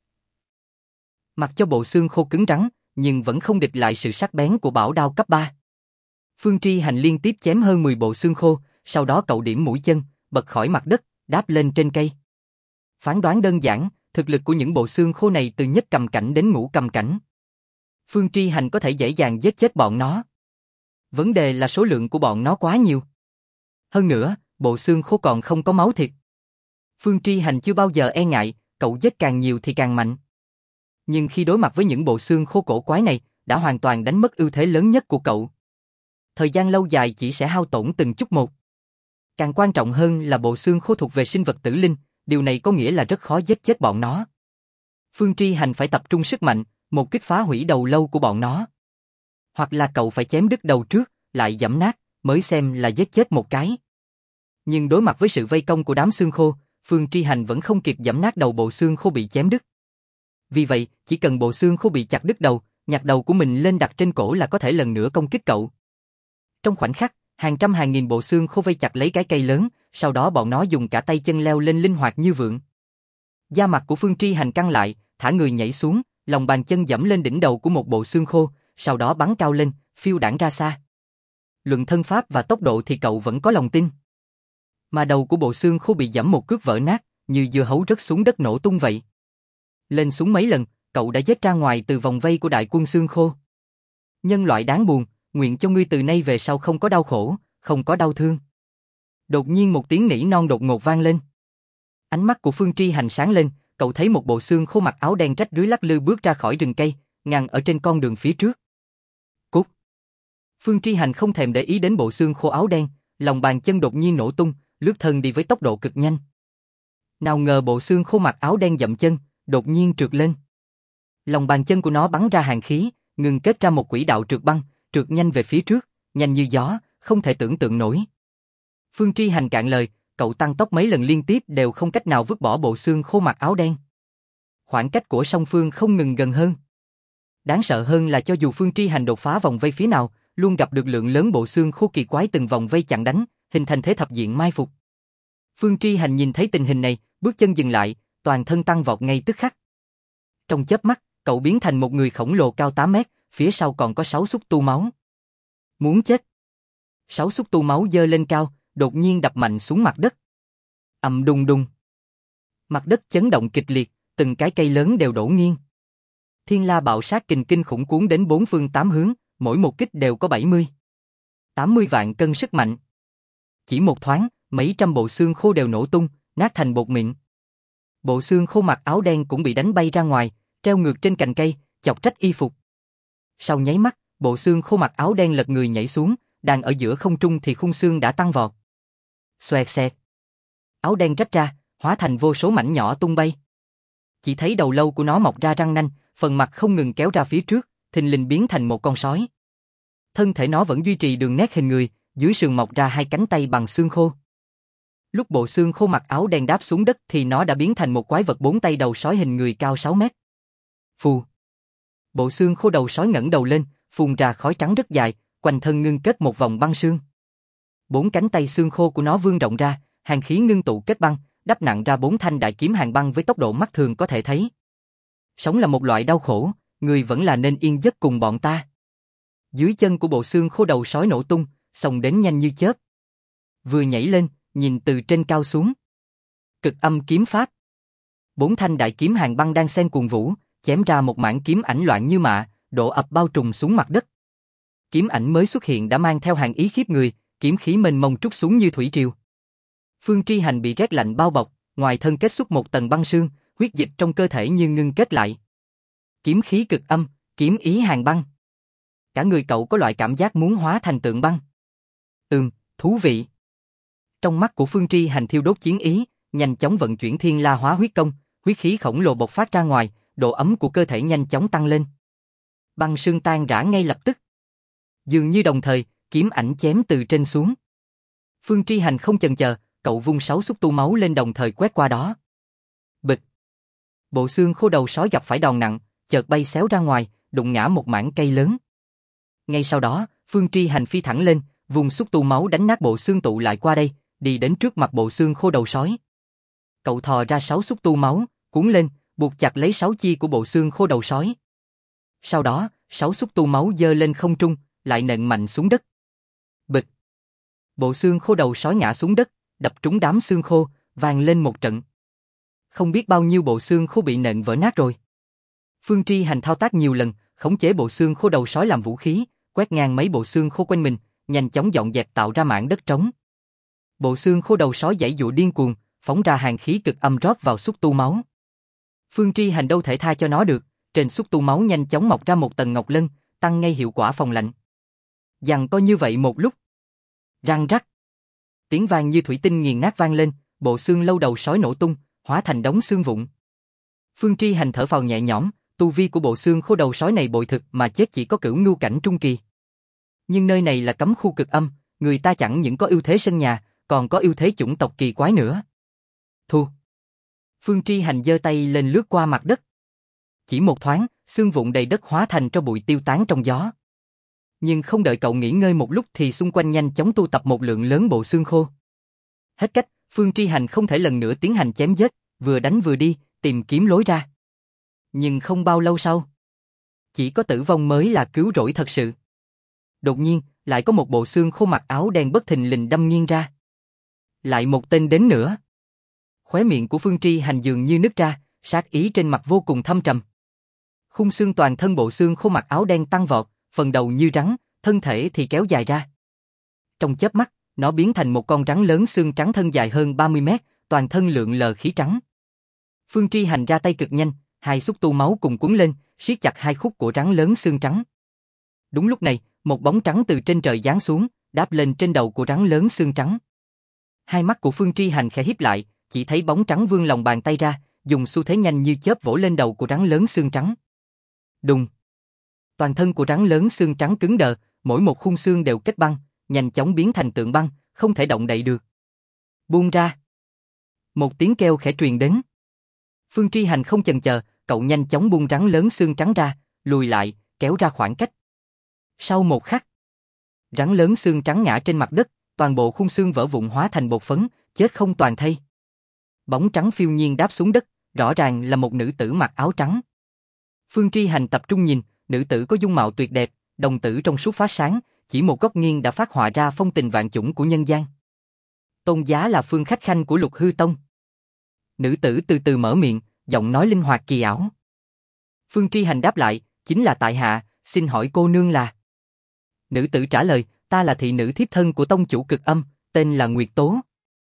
Mặc cho bộ xương khô cứng rắn, nhưng vẫn không địch lại sự sắc bén của bảo đao cấp 3. Phương Tri Hành liên tiếp chém hơn 10 bộ xương khô, sau đó cậu điểm mũi chân, bật khỏi mặt đất, đáp lên trên cây. Phán đoán đơn giản, thực lực của những bộ xương khô này từ nhất cầm cảnh đến ngũ cầm cảnh. Phương Tri Hành có thể dễ dàng giết chết bọn nó. Vấn đề là số lượng của bọn nó quá nhiều. Hơn nữa, bộ xương khô còn không có máu thịt. Phương Tri Hành chưa bao giờ e ngại, cậu giết càng nhiều thì càng mạnh. Nhưng khi đối mặt với những bộ xương khô cổ quái này, đã hoàn toàn đánh mất ưu thế lớn nhất của cậu. Thời gian lâu dài chỉ sẽ hao tổn từng chút một. Càng quan trọng hơn là bộ xương khô thuộc về sinh vật tử linh, điều này có nghĩa là rất khó giết chết bọn nó. Phương Tri Hành phải tập trung sức mạnh, một kích phá hủy đầu lâu của bọn nó. Hoặc là cậu phải chém đứt đầu trước, lại giẫm nát, mới xem là giết chết một cái. Nhưng đối mặt với sự vây công của đám xương khô, Phương Tri Hành vẫn không kịp giẫm nát đầu bộ xương khô bị chém đứt. Vì vậy, chỉ cần bộ xương khô bị chặt đứt đầu, nhặt đầu của mình lên đặt trên cổ là có thể lần nữa công kích cậu. Trong khoảnh khắc, hàng trăm hàng nghìn bộ xương khô vây chặt lấy cái cây lớn, sau đó bọn nó dùng cả tay chân leo lên linh hoạt như vượn. Da mặt của Phương Tri Hành căng lại, thả người nhảy xuống, lòng bàn chân giẫm lên đỉnh đầu của một bộ xương khô, sau đó bắn cao lên, phiêu đãng ra xa. Luận thân pháp và tốc độ thì cậu vẫn có lòng tin. Mà đầu của bộ xương khô bị giẫm một cước vỡ nát, như dưa hấu rớt xuống đất nổ tung vậy. Lên xuống mấy lần, cậu đã giết ra ngoài từ vòng vây của đại quân xương khô. Nhân loại đáng buồn, nguyện cho ngươi từ nay về sau không có đau khổ, không có đau thương. Đột nhiên một tiếng nỉ non đột ngột vang lên. Ánh mắt của Phương Tri Hành sáng lên, cậu thấy một bộ xương khô mặc áo đen rách rưới lắc lư bước ra khỏi rừng cây, ngăn ở trên con đường phía trước. Cút! Phương Tri Hành không thèm để ý đến bộ xương khô áo đen, lòng bàn chân đột nhiên nổ tung, lướt thân đi với tốc độ cực nhanh. Nào ngờ bộ xương khô mặc áo đen dậm chân, đột nhiên trượt lên. Lòng bàn chân của nó bắn ra hàng khí, ngừng kết ra một quỹ đạo trượt băng, trượt nhanh về phía trước, nhanh như gió, không thể tưởng tượng nổi. Phương Tri Hành cạn lời, cậu tăng tốc mấy lần liên tiếp đều không cách nào vứt bỏ bộ xương khô mặc áo đen. Khoảng cách của song phương không ngừng gần hơn. Đáng sợ hơn là cho dù Phương Tri Hành đột phá vòng vây phía nào, luôn gặp được lượng lớn bộ xương khô kỳ quái từng vòng vây chặn đánh, hình thành thế thập diện mai phục. Phương Tri Hành nhìn thấy tình hình này, bước chân dừng lại, toàn thân tăng vọt ngay tức khắc. Trong chớp mắt, cậu biến thành một người khổng lồ cao 8 mét, phía sau còn có 6 xúc tu máu. Muốn chết. 6 xúc tu máu giơ lên cao, đột nhiên đập mạnh xuống mặt đất. Ầm đùng đùng. Mặt đất chấn động kịch liệt, từng cái cây lớn đều đổ nghiêng. Thiên la bạo sát kình kinh khủng cuốn đến bốn phương tám hướng, mỗi một kích đều có 80 vạn cân sức mạnh. Chỉ một thoáng, mấy trăm bộ xương khô đều nổ tung, nát thành bột mịn. Bộ xương khô mặc áo đen cũng bị đánh bay ra ngoài, treo ngược trên cành cây, chọc rách y phục. Sau nháy mắt, bộ xương khô mặc áo đen lật người nhảy xuống, đang ở giữa không trung thì khung xương đã tăng vọt. Xoẹt xẹt. Áo đen rách ra, hóa thành vô số mảnh nhỏ tung bay. Chỉ thấy đầu lâu của nó mọc ra răng nanh, phần mặt không ngừng kéo ra phía trước, thình lình biến thành một con sói. Thân thể nó vẫn duy trì đường nét hình người, dưới sườn mọc ra hai cánh tay bằng xương khô. Lúc bộ xương khô mặc áo đen đáp xuống đất thì nó đã biến thành một quái vật 4 tay đầu sói hình người cao 6 mét. Phù. Bộ xương khô đầu sói ngẩng đầu lên, phun ra khói trắng rất dài, quanh thân ngưng kết một vòng băng sương. 4 cánh tay xương khô của nó vươn rộng ra, hàn khí ngưng tụ kết băng, đắp nặng ra 4 thanh đại kiếm hàn băng với tốc độ mắt thường có thể thấy. Sống là một loại đau khổ, người vẫn là nên yên giấc cùng bọn ta. Dưới chân của bộ xương khô đầu sói nổ tung, xông đến nhanh như chớp. Vừa nhảy lên, nhìn từ trên cao xuống. Cực âm kiếm pháp. 4 thanh đại kiếm hàng băng đang xen cuồng vũ, chém ra một mảng kiếm ảnh loạn như mạ, độ ập bao trùm xuống mặt đất. Kiếm ảnh mới xuất hiện đã mang theo hàng ý khiếp người, kiếm khí mênh mông trút xuống như thủy triều. Phương Tri Hành bị rét lạnh bao bọc, ngoài thân kết xuất một tầng băng sương, huyết dịch trong cơ thể như ngưng kết lại. Kiếm khí cực âm, kiếm ý hàng băng. Cả người cậu có loại cảm giác muốn hóa thành tượng băng. Thú vị. Trong mắt của Phương Tri Hành thiêu đốt chiến ý, nhanh chóng vận chuyển Thiên La Hóa Huyết Công, huyết khí khổng lồ bộc phát ra ngoài, độ ấm của cơ thể nhanh chóng tăng lên. Băng sương tan rã ngay lập tức. Dường như đồng thời, kiếm ảnh chém từ trên xuống. Phương Tri Hành không chần chờ, cậu vung 6 xúc tu máu lên đồng thời quét qua đó. Bịch. Bộ xương khô đầu sói gặp phải đòn nặng, chợt bay xéo ra ngoài, đụng ngã một mảng cây lớn. Ngay sau đó, Phương Tri Hành phi thẳng lên, vùng xúc tu máu đánh nát bộ xương tụ lại qua đây, đi đến trước mặt bộ xương khô đầu sói. Cậu thò ra 6 xúc tu máu, cuốn lên, buộc chặt lấy 6 chi của bộ xương khô đầu sói. Sau đó, 6 xúc tu máu giơ lên không trung, lại nện mạnh xuống đất. Bịch. Bộ xương khô đầu sói ngã xuống đất, đập trúng đám xương khô, vang lên một trận. Không biết bao nhiêu bộ xương khô bị nện vỡ nát rồi. Phương Tri Hành thao tác nhiều lần, khống chế bộ xương khô đầu sói làm vũ khí, quét ngang mấy bộ xương khô quanh mình, nhanh chóng dọn dẹp tạo ra mảng đất trống. Bộ xương khô đầu sói giãy giụa điên cuồng, phóng ra hàng khí cực âm rót vào xúc tu máu. Phương Tri Hành đâu thể tha cho nó được, trên xúc tu máu nhanh chóng mọc ra một tầng ngọc lân, tăng ngay hiệu quả phòng lạnh. Giằng co như vậy một lúc. Răng rắc. Tiếng vang như thủy tinh nghiền nát vang lên, bộ xương lâu đầu sói nổ tung, hóa thành đống xương vụn. Phương Tri Hành thở phào nhẹ nhõm, tu vi của bộ xương khô đầu sói này bội thực mà chết chỉ có cửu ngưu cảnh trung kỳ. Nhưng nơi này là cấm khu cực âm, người ta chẳng những có ưu thế sân nhà, còn có ưu thế chủng tộc kỳ quái nữa. Thu. Phương Tri Hành giơ tay lên lướt qua mặt đất. Chỉ một thoáng, xương vụn đầy đất hóa thành tro bụi tiêu tán trong gió. Nhưng không đợi cậu nghỉ ngơi một lúc thì xung quanh nhanh chóng tu tập một lượng lớn bộ xương khô. Hết cách, Phương Tri Hành không thể lần nữa tiến hành chém giết, vừa đánh vừa đi, tìm kiếm lối ra. Nhưng không bao lâu sau, chỉ có tử vong mới là cứu rỗi thật sự. Đột nhiên, lại có một bộ xương khô mặc áo đen bất thình lình đâm nghiêng ra. Lại một tên đến nữa. Khóe miệng của Phương Tri Hành dường như nứt ra, sát ý trên mặt vô cùng thâm trầm. Khung xương toàn thân bộ xương khô mặc áo đen tăng vọt, phần đầu như rắn, thân thể thì kéo dài ra. Trong chớp mắt, nó biến thành một con rắn lớn xương trắng thân dài hơn 30 mét, toàn thân lượn lờ khí trắng. Phương Tri Hành ra tay cực nhanh, hai xúc tu máu cùng cuốn lên, siết chặt hai khúc của rắn lớn xương trắng. Đúng lúc này, một bóng trắng từ trên trời giáng xuống, đáp lên trên đầu của rắn lớn xương trắng. Hai mắt của Phương Tri Hành khẽ híp lại, chỉ thấy bóng trắng vươn lòng bàn tay ra, dùng xu thế nhanh như chớp vỗ lên đầu của rắn lớn xương trắng. Đùng. Toàn thân của rắn lớn xương trắng cứng đờ, mỗi một khung xương đều kết băng, nhanh chóng biến thành tượng băng, không thể động đậy được. Buông ra. Một tiếng kêu khẽ truyền đến. Phương Tri Hành không chần chờ, cậu nhanh chóng buông rắn lớn xương trắng ra, lùi lại, kéo ra khoảng cách. Sau một khắc, rắn lớn xương trắng ngã trên mặt đất, toàn bộ khung xương vỡ vụn hóa thành bột phấn, chết không toàn thây. Bóng trắng phiêu nhiên đáp xuống đất, rõ ràng là một nữ tử mặc áo trắng. Phương Tri Hành tập trung nhìn, nữ tử có dung mạo tuyệt đẹp, đồng tử trong suốt phát sáng, chỉ một góc nghiêng đã phát họa ra phong tình vạn chủng của nhân gian. Tôn giá là Phương khách khanh của Lục Hư Tông. Nữ tử từ từ mở miệng, giọng nói linh hoạt kỳ ảo. Phương Tri Hành đáp lại, chính là tại hạ, xin hỏi cô nương là. Nữ tử trả lời, ta là thị nữ thiếp thân của tông chủ cực âm, tên là Nguyệt Tố.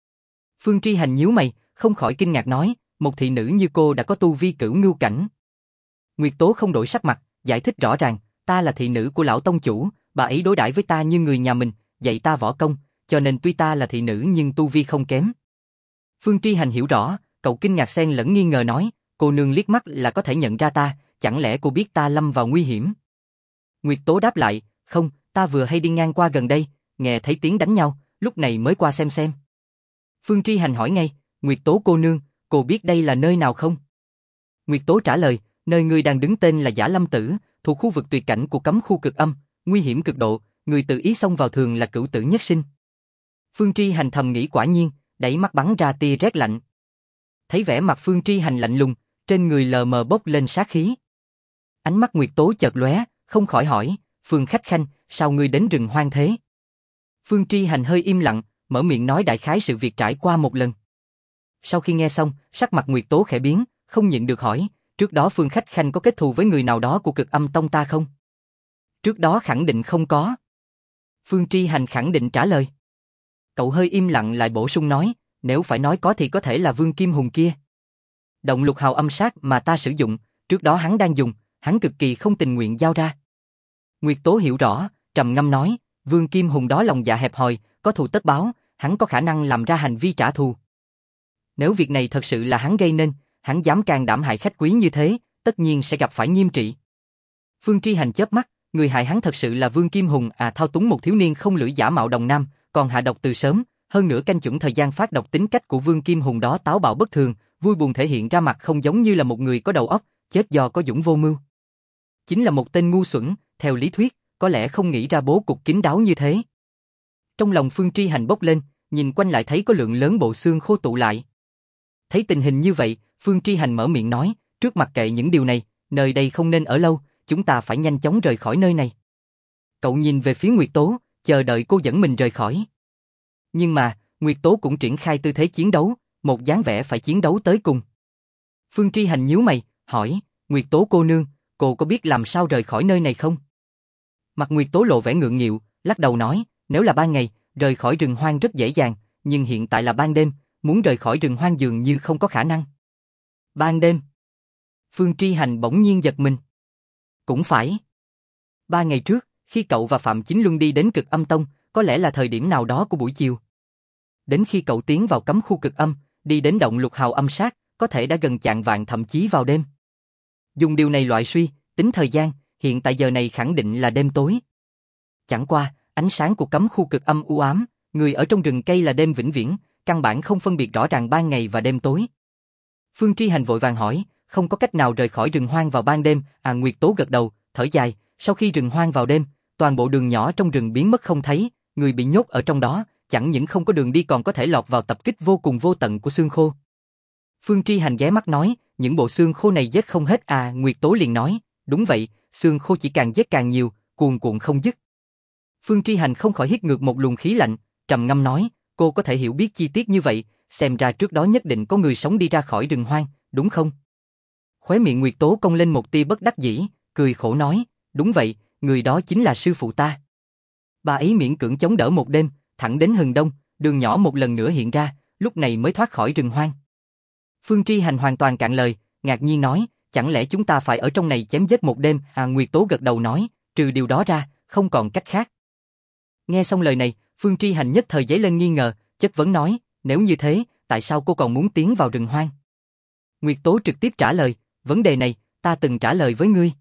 Phương Tri Hành nhíu mày, không khỏi kinh ngạc nói, một thị nữ như cô đã có tu vi cửu ngưu cảnh. Nguyệt Tố không đổi sắc mặt, giải thích rõ ràng, ta là thị nữ của lão tông chủ, bà ấy đối đãi với ta như người nhà mình, dạy ta võ công, cho nên tuy ta là thị nữ nhưng tu vi không kém. Phương Tri Hành hiểu rõ, cậu kinh ngạc xen lẫn nghi ngờ nói, cô nương liếc mắt là có thể nhận ra ta, chẳng lẽ cô biết ta lâm vào nguy hiểm? Nguyệt Tố đáp lại, không, ta vừa hay đi ngang qua gần đây, nghe thấy tiếng đánh nhau, lúc này mới qua xem. Phương Tri Hành hỏi ngay, Nguyệt Tố cô nương, cô biết đây là nơi nào không? Nguyệt Tố trả lời, nơi ngươi đang đứng tên là Giả Lâm Tử, thuộc khu vực tuyệt cảnh của cấm khu cực âm, nguy hiểm cực độ, người tự ý xông vào thường là cửu tử nhất sinh. Phương Tri Hành thầm nghĩ quả nhiên, đẩy mắt bắn ra tia rét lạnh. Thấy vẻ mặt Phương Tri Hành lạnh lùng, trên người lờ mờ bốc lên sát khí. Ánh mắt Nguyệt Tố chợt lóe, không khỏi hỏi, Phương khách khanh, sao ngươi đến rừng hoang thế? Phương Tri Hành hơi im lặng, mở miệng nói đại khái sự việc trải qua một lần. Sau khi nghe xong, sắc mặt Nguyệt Tố khẽ biến, không nhịn được hỏi, trước đó Phương Khách Khanh có kết thù với người nào đó của Cực Âm Tông ta không? Trước đó khẳng định không có. Phương Tri Hành khẳng định trả lời. Cậu hơi im lặng lại bổ sung nói, nếu phải nói có thì có thể là Vương Kim Hùng kia. Động lục hào âm sát mà ta sử dụng, trước đó hắn đang dùng, hắn cực kỳ không tình nguyện giao ra. Nguyệt Tố hiểu rõ, trầm ngâm nói, Vương Kim Hùng đó lòng dạ hẹp hòi, có thù tất báo, hắn có khả năng làm ra hành vi trả thù. Nếu việc này thật sự là hắn gây nên, hắn dám can đảm hại khách quý như thế, tất nhiên sẽ gặp phải nghiêm trị. Phương Tri Hành chớp mắt, người hại hắn thật sự là Vương Kim Hùng thao túng một thiếu niên không lưỡi giả mạo đồng nam, còn hạ độc từ sớm, hơn nữa canh chuẩn thời gian phát độc, tính cách của Vương Kim Hùng đó táo bạo bất thường, vui buồn thể hiện ra mặt không giống như là một người có đầu óc, chết do có dũng vô mưu. Chính là một tên ngu xuẩn, theo lý thuyết, có lẽ không nghĩ ra bố cục kín đáo như thế. Trong lòng Phương Tri Hành bốc lên, nhìn quanh lại thấy có lượng lớn bộ xương khô tụ lại. Thấy tình hình như vậy, Phương Tri Hành mở miệng nói, trước mặt kệ những điều này, nơi đây không nên ở lâu, chúng ta phải nhanh chóng rời khỏi nơi này. Cậu nhìn về phía Nguyệt Tố, chờ đợi cô dẫn mình rời khỏi. Nhưng mà, Nguyệt Tố cũng triển khai tư thế chiến đấu, một dáng vẻ phải chiến đấu tới cùng. Phương Tri Hành nhíu mày, hỏi, Nguyệt Tố cô nương, cô có biết làm sao rời khỏi nơi này không? Mặt Nguyệt Tố lộ vẻ ngượng nghịu, lắc đầu nói, nếu là ban ngày, rời khỏi rừng hoang rất dễ dàng, nhưng hiện tại là ban đêm, muốn rời khỏi rừng hoang dường như không có khả năng. Ban đêm? Phương Tri Hành bỗng nhiên giật mình. Cũng phải. 3 ngày trước, khi cậu và Phạm Chính Luân đi đến Cực Âm Tông, có lẽ là thời điểm nào đó của buổi chiều. Đến khi cậu tiến vào cấm khu Cực Âm, đi đến động lục hào âm sát, có thể đã gần chạng vạng, thậm chí vào đêm. Dùng điều này loại suy, tính thời gian, hiện tại giờ này khẳng định là đêm tối. Chẳng qua, ánh sáng của cấm khu Cực Âm u ám, người ở trong rừng cây là đêm vĩnh viễn, căn bản không phân biệt rõ ràng ban ngày và đêm tối. Phương Tri Hành vội vàng hỏi, không có cách nào rời khỏi rừng hoang vào ban đêm? Nguyệt Tố gật đầu, thở dài, sau khi rừng hoang vào đêm, toàn bộ đường nhỏ trong rừng biến mất không thấy, người bị nhốt ở trong đó, chẳng những không có đường đi còn có thể lọt vào tập kích vô cùng vô tận của xương khô. Phương Tri Hành ghé mắt nói, những bộ xương khô này giết không hết Nguyệt Tố liền nói, đúng vậy, xương khô chỉ càng giết càng nhiều, cuồn cuộn không dứt. Phương Tri Hành không khỏi hít ngược một luồng khí lạnh, trầm ngâm nói, cô có thể hiểu biết chi tiết như vậy, xem ra trước đó nhất định có người sống đi ra khỏi rừng hoang, đúng không? Khóe miệng Nguyệt Tố cong lên một tia bất đắc dĩ, cười khổ nói, đúng vậy, người đó chính là sư phụ ta. Bà ấy miễn cưỡng chống đỡ một đêm, thẳng đến hừng đông, đường nhỏ một lần nữa hiện ra, lúc này mới thoát khỏi rừng hoang. Phương Tri Hành hoàn toàn cạn lời, ngạc nhiên nói, chẳng lẽ chúng ta phải ở trong này chém giết một đêm? Nguyệt Tố gật đầu nói, trừ điều đó ra, không còn cách khác. Nghe xong lời này, Phương Tri Hành nhất thời dấy lên nghi ngờ, chất vấn nói, nếu như thế, tại sao cô còn muốn tiến vào rừng hoang? Nguyệt Tố trực tiếp trả lời, vấn đề này, ta từng trả lời với ngươi.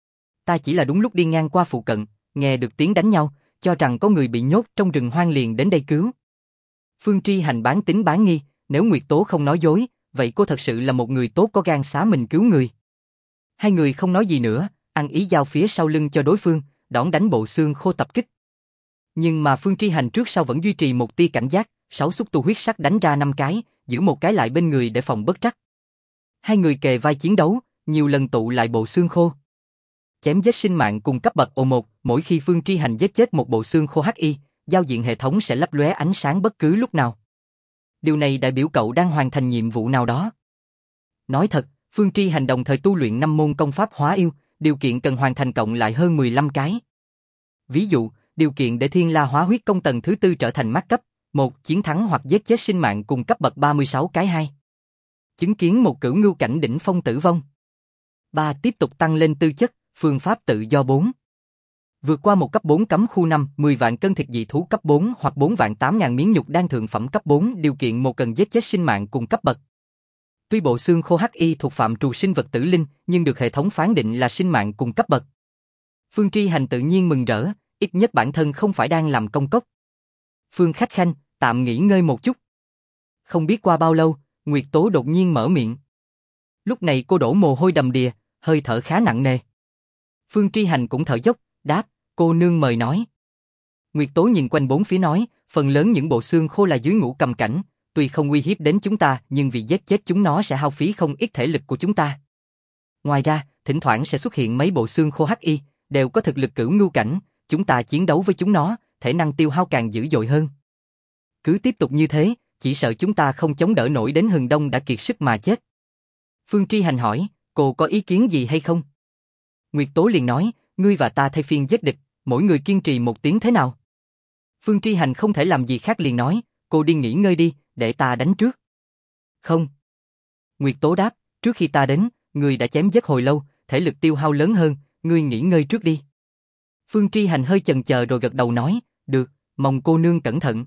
Ta chỉ là đúng lúc đi ngang qua phụ cận, nghe được tiếng đánh nhau, cho rằng có người bị nhốt trong rừng hoang liền đến đây cứu. Phương Tri Hành bán tín bán nghi, nếu Nguyệt Tố không nói dối, vậy cô thật sự là một người tốt có gan xá mình cứu người. Hai người không nói gì nữa, ăn ý giao phía sau lưng cho đối phương, đón đánh bộ xương khô tập kích. Nhưng mà Phương Tri Hành trước sau vẫn duy trì một tia cảnh giác, 6 xúc tu huyết sắc đánh ra 5 cái, giữ một cái lại bên người để phòng bất trắc. Hai người kề vai chiến đấu, nhiều lần tụ lại bộ xương khô. Chém giết sinh mạng cùng cấp bậc O1, mỗi khi Phương Tri Hành giết chết một bộ xương khô HI, giao diện hệ thống sẽ lấp lóe ánh sáng bất cứ lúc nào. Điều này đại biểu cậu đang hoàn thành nhiệm vụ nào đó. Nói thật, Phương Tri Hành đồng thời tu luyện 5 môn công pháp hóa yêu, điều kiện cần hoàn thành cộng lại hơn 15 cái. Ví dụ, điều kiện để Thiên La Hóa Huyết Công tầng thứ 4 trở thành mát cấp, 1. Chiến thắng hoặc giết chết sinh mạng cùng cấp bậc 36 cái 2. Chứng kiến một cửu ngưu cảnh đỉnh phong tử vong. 3. Tiếp tục tăng lên tư chất, phương pháp tự do 4. Vượt qua một cấp 4 cấm khu 5, 10 vạn cân thịt dị thú cấp 4 hoặc 4 vạn 8.000 miếng nhục đan thượng phẩm cấp 4, điều kiện một cần giết chết sinh mạng cùng cấp bậc. Tuy bộ xương khô HI thuộc phạm trù sinh vật tử linh, nhưng được hệ thống phán định là sinh mạng cùng cấp bậc. Phương Tri Hành tự nhiên mừng rỡ, ít nhất bản thân không phải đang làm công cốc. Phương Khách Khanh, tạm nghỉ ngơi một chút. Không biết qua bao lâu, Nguyệt Tố đột nhiên mở miệng. Lúc này cô đổ mồ hôi đầm đìa, hơi thở khá nặng nề. Phương Tri Hành cũng thở dốc, đáp, cô nương mời nói. Nguyệt Tố nhìn quanh bốn phía nói, phần lớn những bộ xương khô là dưới ngũ cầm cảnh, tuy không uy hiếp đến chúng ta, nhưng vì giết chết chúng nó sẽ hao phí không ít thể lực của chúng ta. Ngoài ra, thỉnh thoảng sẽ xuất hiện mấy bộ xương khô HI, đều có thực lực cửu ngưu cảnh, chúng ta chiến đấu với chúng nó, thể năng tiêu hao càng dữ dội hơn. Cứ tiếp tục như thế, chỉ sợ chúng ta không chống đỡ nổi đến hừng đông đã kiệt sức mà chết. Phương Tri Hành hỏi, cô có ý kiến gì hay không? Nguyệt Tố liền nói, ngươi và ta thay phiên giết địch, mỗi người kiên trì 1 tiếng thế nào? Phương Tri Hành không thể làm gì khác liền nói, cô đi nghỉ ngơi đi, để ta đánh trước. Không. Nguyệt Tố đáp, trước khi ta đến, ngươi đã chém giết hồi lâu, thể lực tiêu hao lớn hơn, ngươi nghỉ ngơi trước đi. Phương Tri Hành hơi chần chờ rồi gật đầu nói, được, mong cô nương cẩn thận.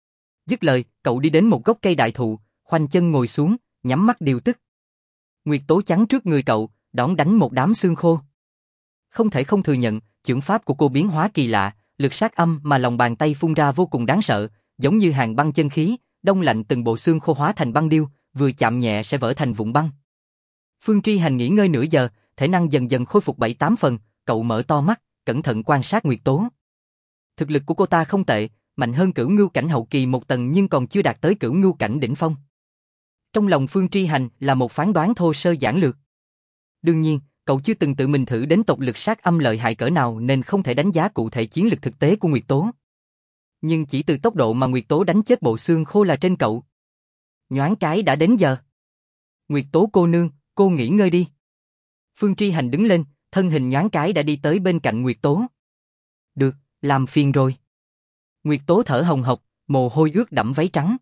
Dứt lời, cậu đi đến một gốc cây đại thụ, khoanh chân ngồi xuống, nhắm mắt điều tức. Nguyệt Tố chắn trước người cậu, đón đánh một đám xương khô. Không thể không thừa nhận, chưởng pháp của cô biến hóa kỳ lạ, lực sát âm mà lòng bàn tay phun ra vô cùng đáng sợ, giống như hàng băng chân khí, đông lạnh từng bộ xương khô hóa thành băng điêu, vừa chạm nhẹ sẽ vỡ thành vụn băng. Phương Tri Hành nghỉ ngơi nửa giờ, thể năng dần dần khôi phục 7-8 phần, cậu mở to mắt, cẩn thận quan sát Nguyệt Tố. Thực lực của cô ta không tệ, mạnh hơn Cửu Ngưu cảnh hậu kỳ 1 tầng nhưng còn chưa đạt tới Cửu Ngưu cảnh đỉnh phong. Trong lòng Phương Tri Hành là một phán đoán thô sơ giản lược. Đương nhiên, cậu chưa từng tự mình thử đến tột lực sát âm lợi hại cỡ nào nên không thể đánh giá cụ thể chiến lực thực tế của Nguyệt Tố. Nhưng chỉ từ tốc độ mà Nguyệt Tố đánh chết bộ xương khô là trên cậu. Nhoáng cái đã đến giờ. Nguyệt Tố cô nương, cô nghỉ ngơi đi. Phương Tri Hành đứng lên, thân hình nhoáng cái đã đi tới bên cạnh Nguyệt Tố. Được, làm phiền rồi. Nguyệt Tố thở hồng hộc, mồ hôi ướt đẫm váy trắng.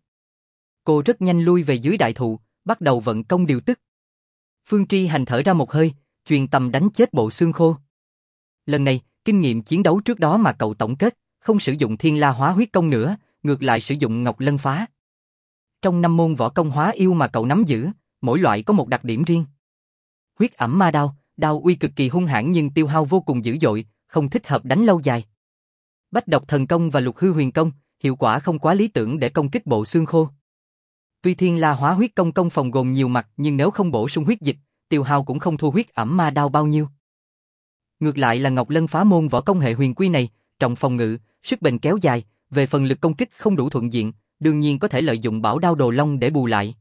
Cô rất nhanh lui về dưới đại thụ, bắt đầu vận công điều tức. Phương Tri Hành thở ra một hơi, truyền tầm đánh chết bộ xương khô. Lần này, kinh nghiệm chiến đấu trước đó mà cậu tổng kết, không sử dụng Thiên La Hóa Huyết Công nữa, ngược lại sử dụng Ngọc Lân Phá. Trong 5 môn võ công hóa yêu mà cậu nắm giữ, mỗi loại có một đặc điểm riêng. Huyết ẩm ma đao, đao uy cực kỳ hung hãn nhưng tiêu hao vô cùng dữ dội, không thích hợp đánh lâu dài. Bách độc thần công và lục hư huyền công, hiệu quả không quá lý tưởng để công kích bộ xương khô. Tuy Thiên La Hóa Huyết Công công phòng gồm nhiều mặt nhưng nếu không bổ sung huyết dịch, tiêu hao cũng không thua huyết ẩm ma đao bao nhiêu. Ngược lại là Ngọc Lân Phá môn võ công hệ huyền quy này, trọng phòng ngự, sức bền kéo dài, về phần lực công kích không đủ thuận diện, đương nhiên có thể lợi dụng bảo đao đồ long để bù lại.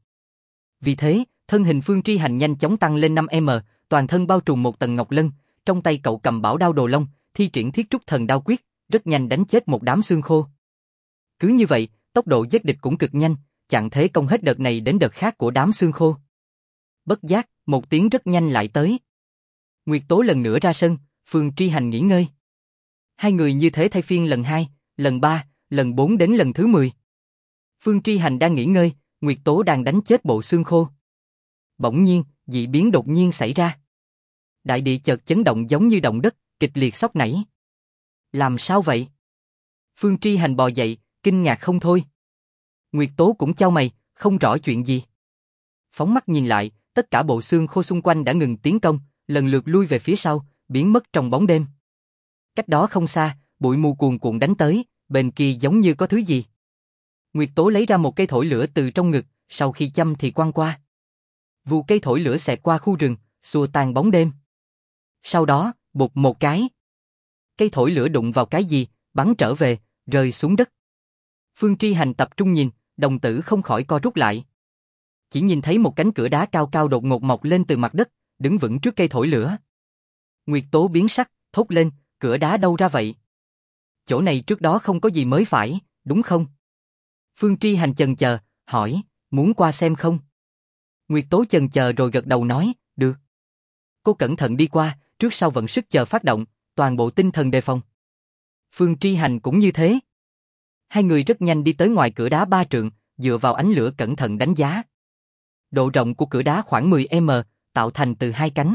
Vì thế, thân hình Phương Tri Hành nhanh chóng tăng lên 5m, toàn thân bao trùm một tầng ngọc lân, trong tay cậu cầm bảo đao đồ long, thi triển Thiết Trúc Thần Đao Quyết, rất nhanh đánh chết một đám xương khô. Cứ như vậy, tốc độ giết địch cũng cực nhanh, chặn thế công hết đợt này đến đợt khác của đám xương khô. Bất giác, một tiếng rất nhanh lại tới. Nguyệt Tố lần nữa ra sân, Phương Tri Hành nghỉ ngơi. Hai người như thế thay phiên lần 2, lần 3, lần 4 đến lần thứ 10. Phương Tri Hành đang nghỉ ngơi, Nguyệt Tố đang đánh chết bộ xương khô. Bỗng nhiên, dị biến đột nhiên xảy ra. Đại địa chợt chấn động giống như động đất, kịch liệt xóc nảy. Làm sao vậy? Phương Tri Hành bò dậy, kinh ngạc không thôi. Nguyệt Tố cũng chau mày, không rõ chuyện gì. Phóng mắt nhìn lại, tất cả bộ xương khô xung quanh đã ngừng tiến công, lần lượt lui về phía sau, biến mất trong bóng đêm. Cách đó không xa, bụi mù cuồn cuộn đánh tới, bên kia giống như có thứ gì. Nguyệt Tố lấy ra một cây thổi lửa từ trong ngực, sau khi châm thì quăng qua. Vụ cây thổi lửa xẹt qua khu rừng, xua tan bóng đêm. Sau đó, bụp một cái. Cây thổi lửa đụng vào cái gì, bắn trở về, rơi xuống đất. Phương Tri Hành tập trung nhìn, đồng tử không khỏi co rút lại. Chỉ nhìn thấy một cánh cửa đá cao cao đột ngột mọc lên từ mặt đất, đứng vững trước cây thổi lửa. Nguyệt Tố biến sắc, thốt lên, cửa đá đâu ra vậy? Chỗ này trước đó không có gì mới phải, đúng không? Phương Tri Hành chần chờ, hỏi, muốn qua xem không? Nguyệt Tố chần chờ rồi gật đầu nói, được. Cô cẩn thận đi qua, trước sau vận sức chờ phát động, toàn bộ tinh thần đề phòng. Phương Tri Hành cũng như thế. Hai người rất nhanh đi tới ngoài cửa đá 3 trượng, dựa vào ánh lửa cẩn thận đánh giá. Độ rộng của cửa đá khoảng 10m, tạo thành từ 2 cánh.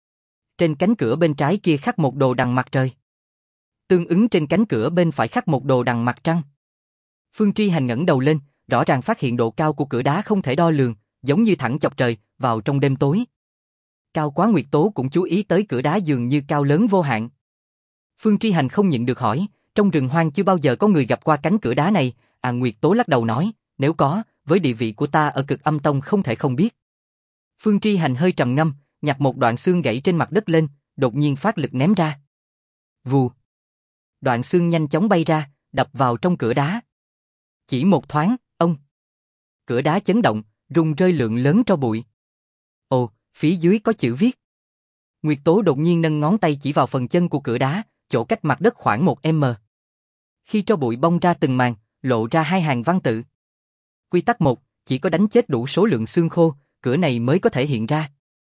Trên cánh cửa bên trái kia khắc một đồ đằng mặt trời. Tương ứng trên cánh cửa bên phải khắc một đồ đằng mặt trăng. Phương Tri Hành ngẩng đầu lên, rõ ràng phát hiện độ cao của cửa đá không thể đo lường, giống như thẳng chọc trời, vào trong đêm tối. Cao quá Nguyệt Tố cũng chú ý tới cửa đá dường như cao lớn vô hạn. Phương Tri Hành không nhịn được hỏi, trong rừng hoang chưa bao giờ có người gặp qua cánh cửa đá này, Nguyệt Tố lắc đầu nói, nếu có, với địa vị của ta ở Cực Âm Tông không thể không biết. Phương Tri Hành hơi trầm ngâm, nhặt một đoạn xương gãy trên mặt đất lên, đột nhiên phát lực ném ra. Vù. Đoạn xương nhanh chóng bay ra, đập vào trong cửa đá. Chỉ một thoáng, ông. Cửa đá chấn động, rung rơi lượng lớn tro bụi. Ồ, phía dưới có chữ viết. Nguyệt Tố đột nhiên nâng ngón tay chỉ vào phần chân của cửa đá, chỗ cách mặt đất khoảng 1m. Khi tro bụi bong ra từng màn, lộ ra 2 hàng văn tự. Quy tắc 1, chỉ có đánh chết đủ số lượng xương khô, cửa này mới có thể hiện ra.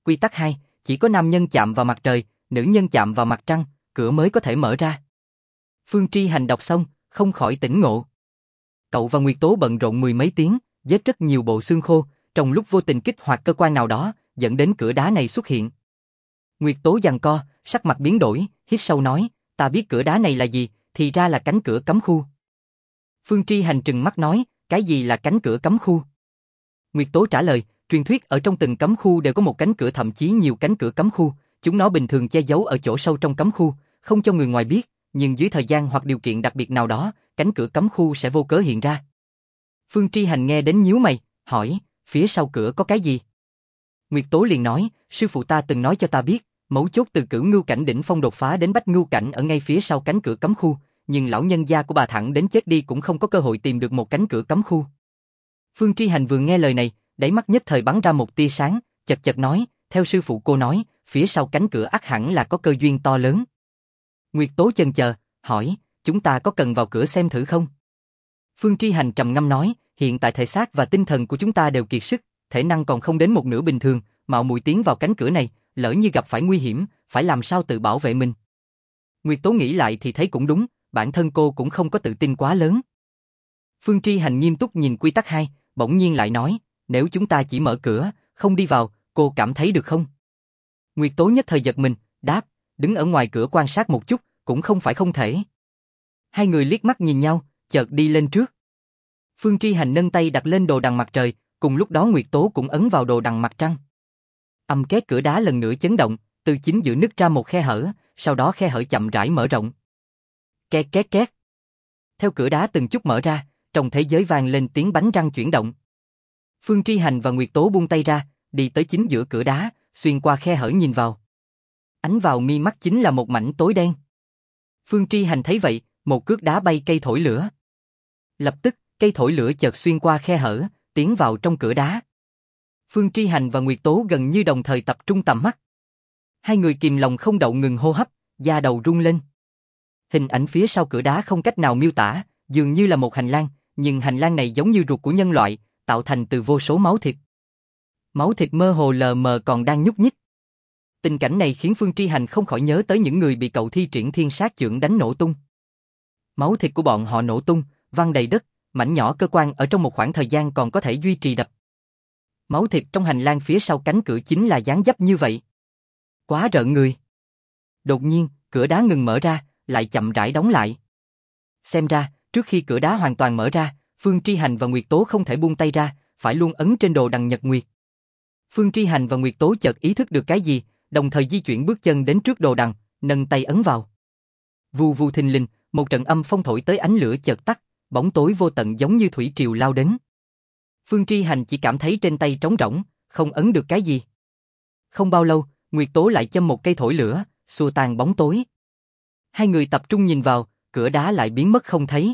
Quy tắc 2, chỉ có nam nhân chạm vào mặt trời, nữ nhân chạm vào mặt trăng, cửa mới có thể mở ra. Phương Tri Hành đọc xong, không khỏi tỉnh ngộ. Cậu và Nguyệt Tố bận rộn mười mấy tiếng, giết rất nhiều bộ xương khô, trong lúc vô tình kích hoạt cơ quan nào đó, dẫn đến cửa đá này xuất hiện. Nguyệt Tố giằng co, sắc mặt biến đổi, hít sâu nói, ta biết cửa đá này là gì, thì ra là cánh cửa cấm khu. Phương Tri Hành trừng mắt nói, cái gì là cánh cửa cấm khu? Nguyệt Tố trả lời, truyền thuyết ở trong từng cấm khu đều có một cánh cửa, thậm chí nhiều cánh cửa cấm khu, chúng nó bình thường che giấu ở chỗ sâu trong cấm khu, không cho người ngoài biết, nhưng dưới thời gian hoặc điều kiện đặc biệt nào đó, cánh cửa cấm khu sẽ vô cớ hiện ra. Phương Tri Hành nghe đến nhíu mày, hỏi, phía sau cửa có cái gì? Nguyệt Tố liền nói, sư phụ ta từng nói cho ta biết, mấu chốt từ Cửu Ngưu cảnh đỉnh phong đột phá đến Bách Ngưu cảnh ở ngay phía sau cánh cửa cấm khu, nhưng lão nhân gia của bà thẳng đến chết đi cũng không có cơ hội tìm được một cánh cửa cấm khu. Phương Tri Hành vừa nghe lời này, đáy mắt nhất thời bắn ra một tia sáng, chật chật nói, theo sư phụ cô nói, phía sau cánh cửa ắt hẳn là có cơ duyên to lớn. Nguyệt Tố chần chờ, hỏi, chúng ta có cần vào cửa xem thử không? Phương Tri Hành trầm ngâm nói, hiện tại thể xác và tinh thần của chúng ta đều kiệt sức, thể năng còn không đến một nửa bình thường, mạo muội tiến vào cánh cửa này, lỡ như gặp phải nguy hiểm, phải làm sao tự bảo vệ mình? Nguyệt Tố nghĩ lại thì thấy cũng đúng, bản thân cô cũng không có tự tin quá lớn. Phương Tri Hành nghiêm túc nhìn quy tắc 2, bỗng nhiên lại nói, nếu chúng ta chỉ mở cửa, không đi vào, cô cảm thấy được không? Nguyệt Tố nhất thời giật mình, đáp, đứng ở ngoài cửa quan sát một chút, cũng không phải không thể. Hai người liếc mắt nhìn nhau, chợt đi lên trước. Phương Tri Hành nâng tay đặt lên đồ đằng mặt trời, cùng lúc đó Nguyệt Tố cũng ấn vào đồ đằng mặt trăng. Âm két cửa đá lần nữa chấn động, từ chính giữa nứt ra một khe hở, sau đó khe hở chậm rãi mở rộng. Két két két. Theo cửa đá từng chút mở ra, trong thế giới vang lên tiếng bánh răng chuyển động. Phương Tri Hành và Nguyệt Tố buông tay ra, đi tới chính giữa cửa đá, xuyên qua khe hở nhìn vào. Ánh vào mi mắt chính là một mảnh tối đen. Phương Tri Hành thấy vậy, một cước đá bay cây thổi lửa. Lập tức, cây thổi lửa chợt xuyên qua khe hở, tiến vào trong cửa đá. Phương Tri Hành và Nguyệt Tố gần như đồng thời tập trung tầm mắt. Hai người kìm lòng không đậu ngừng hô hấp, da đầu rung lên. Hình ảnh phía sau cửa đá không cách nào miêu tả, dường như là một hành lang, nhưng hành lang này giống như ruột của nhân loại, tạo thành từ vô số máu thịt. Máu thịt mơ hồ lờ mờ còn đang nhúc nhích. Tình cảnh này khiến Phương Tri Hành không khỏi nhớ tới những người bị cậu thi triển thiên sát chưởng đánh nổ tung. Máu thịt của bọn họ nổ tung, văng đầy đất, mảnh nhỏ cơ quan ở trong một khoảng thời gian còn có thể duy trì đập. Máu thịt trong hành lang phía sau cánh cửa chính là dáng dấp như vậy. Quá rợn người. Đột nhiên, cửa đá ngừng mở ra, lại chậm rãi đóng lại. Xem ra, trước khi cửa đá hoàn toàn mở ra, Phương Tri Hành và Nguyệt Tố không thể buông tay ra, phải luôn ấn trên đồ đằng nhật nguyệt. Phương Tri Hành và Nguyệt Tố chợt ý thức được cái gì, đồng thời di chuyển bước chân đến trước đồ đằng, nâng tay ấn vào. Vù vù thình lình, một trận âm phong thổi tới, ánh lửa chợt tắt, bóng tối vô tận giống như thủy triều lao đến. Phương Tri Hành chỉ cảm thấy trên tay trống rỗng, không ấn được cái gì. Không bao lâu, Nguyệt Tố lại châm một cây thổi lửa, xua tan bóng tối. Hai người tập trung nhìn vào, cửa đá lại biến mất không thấy.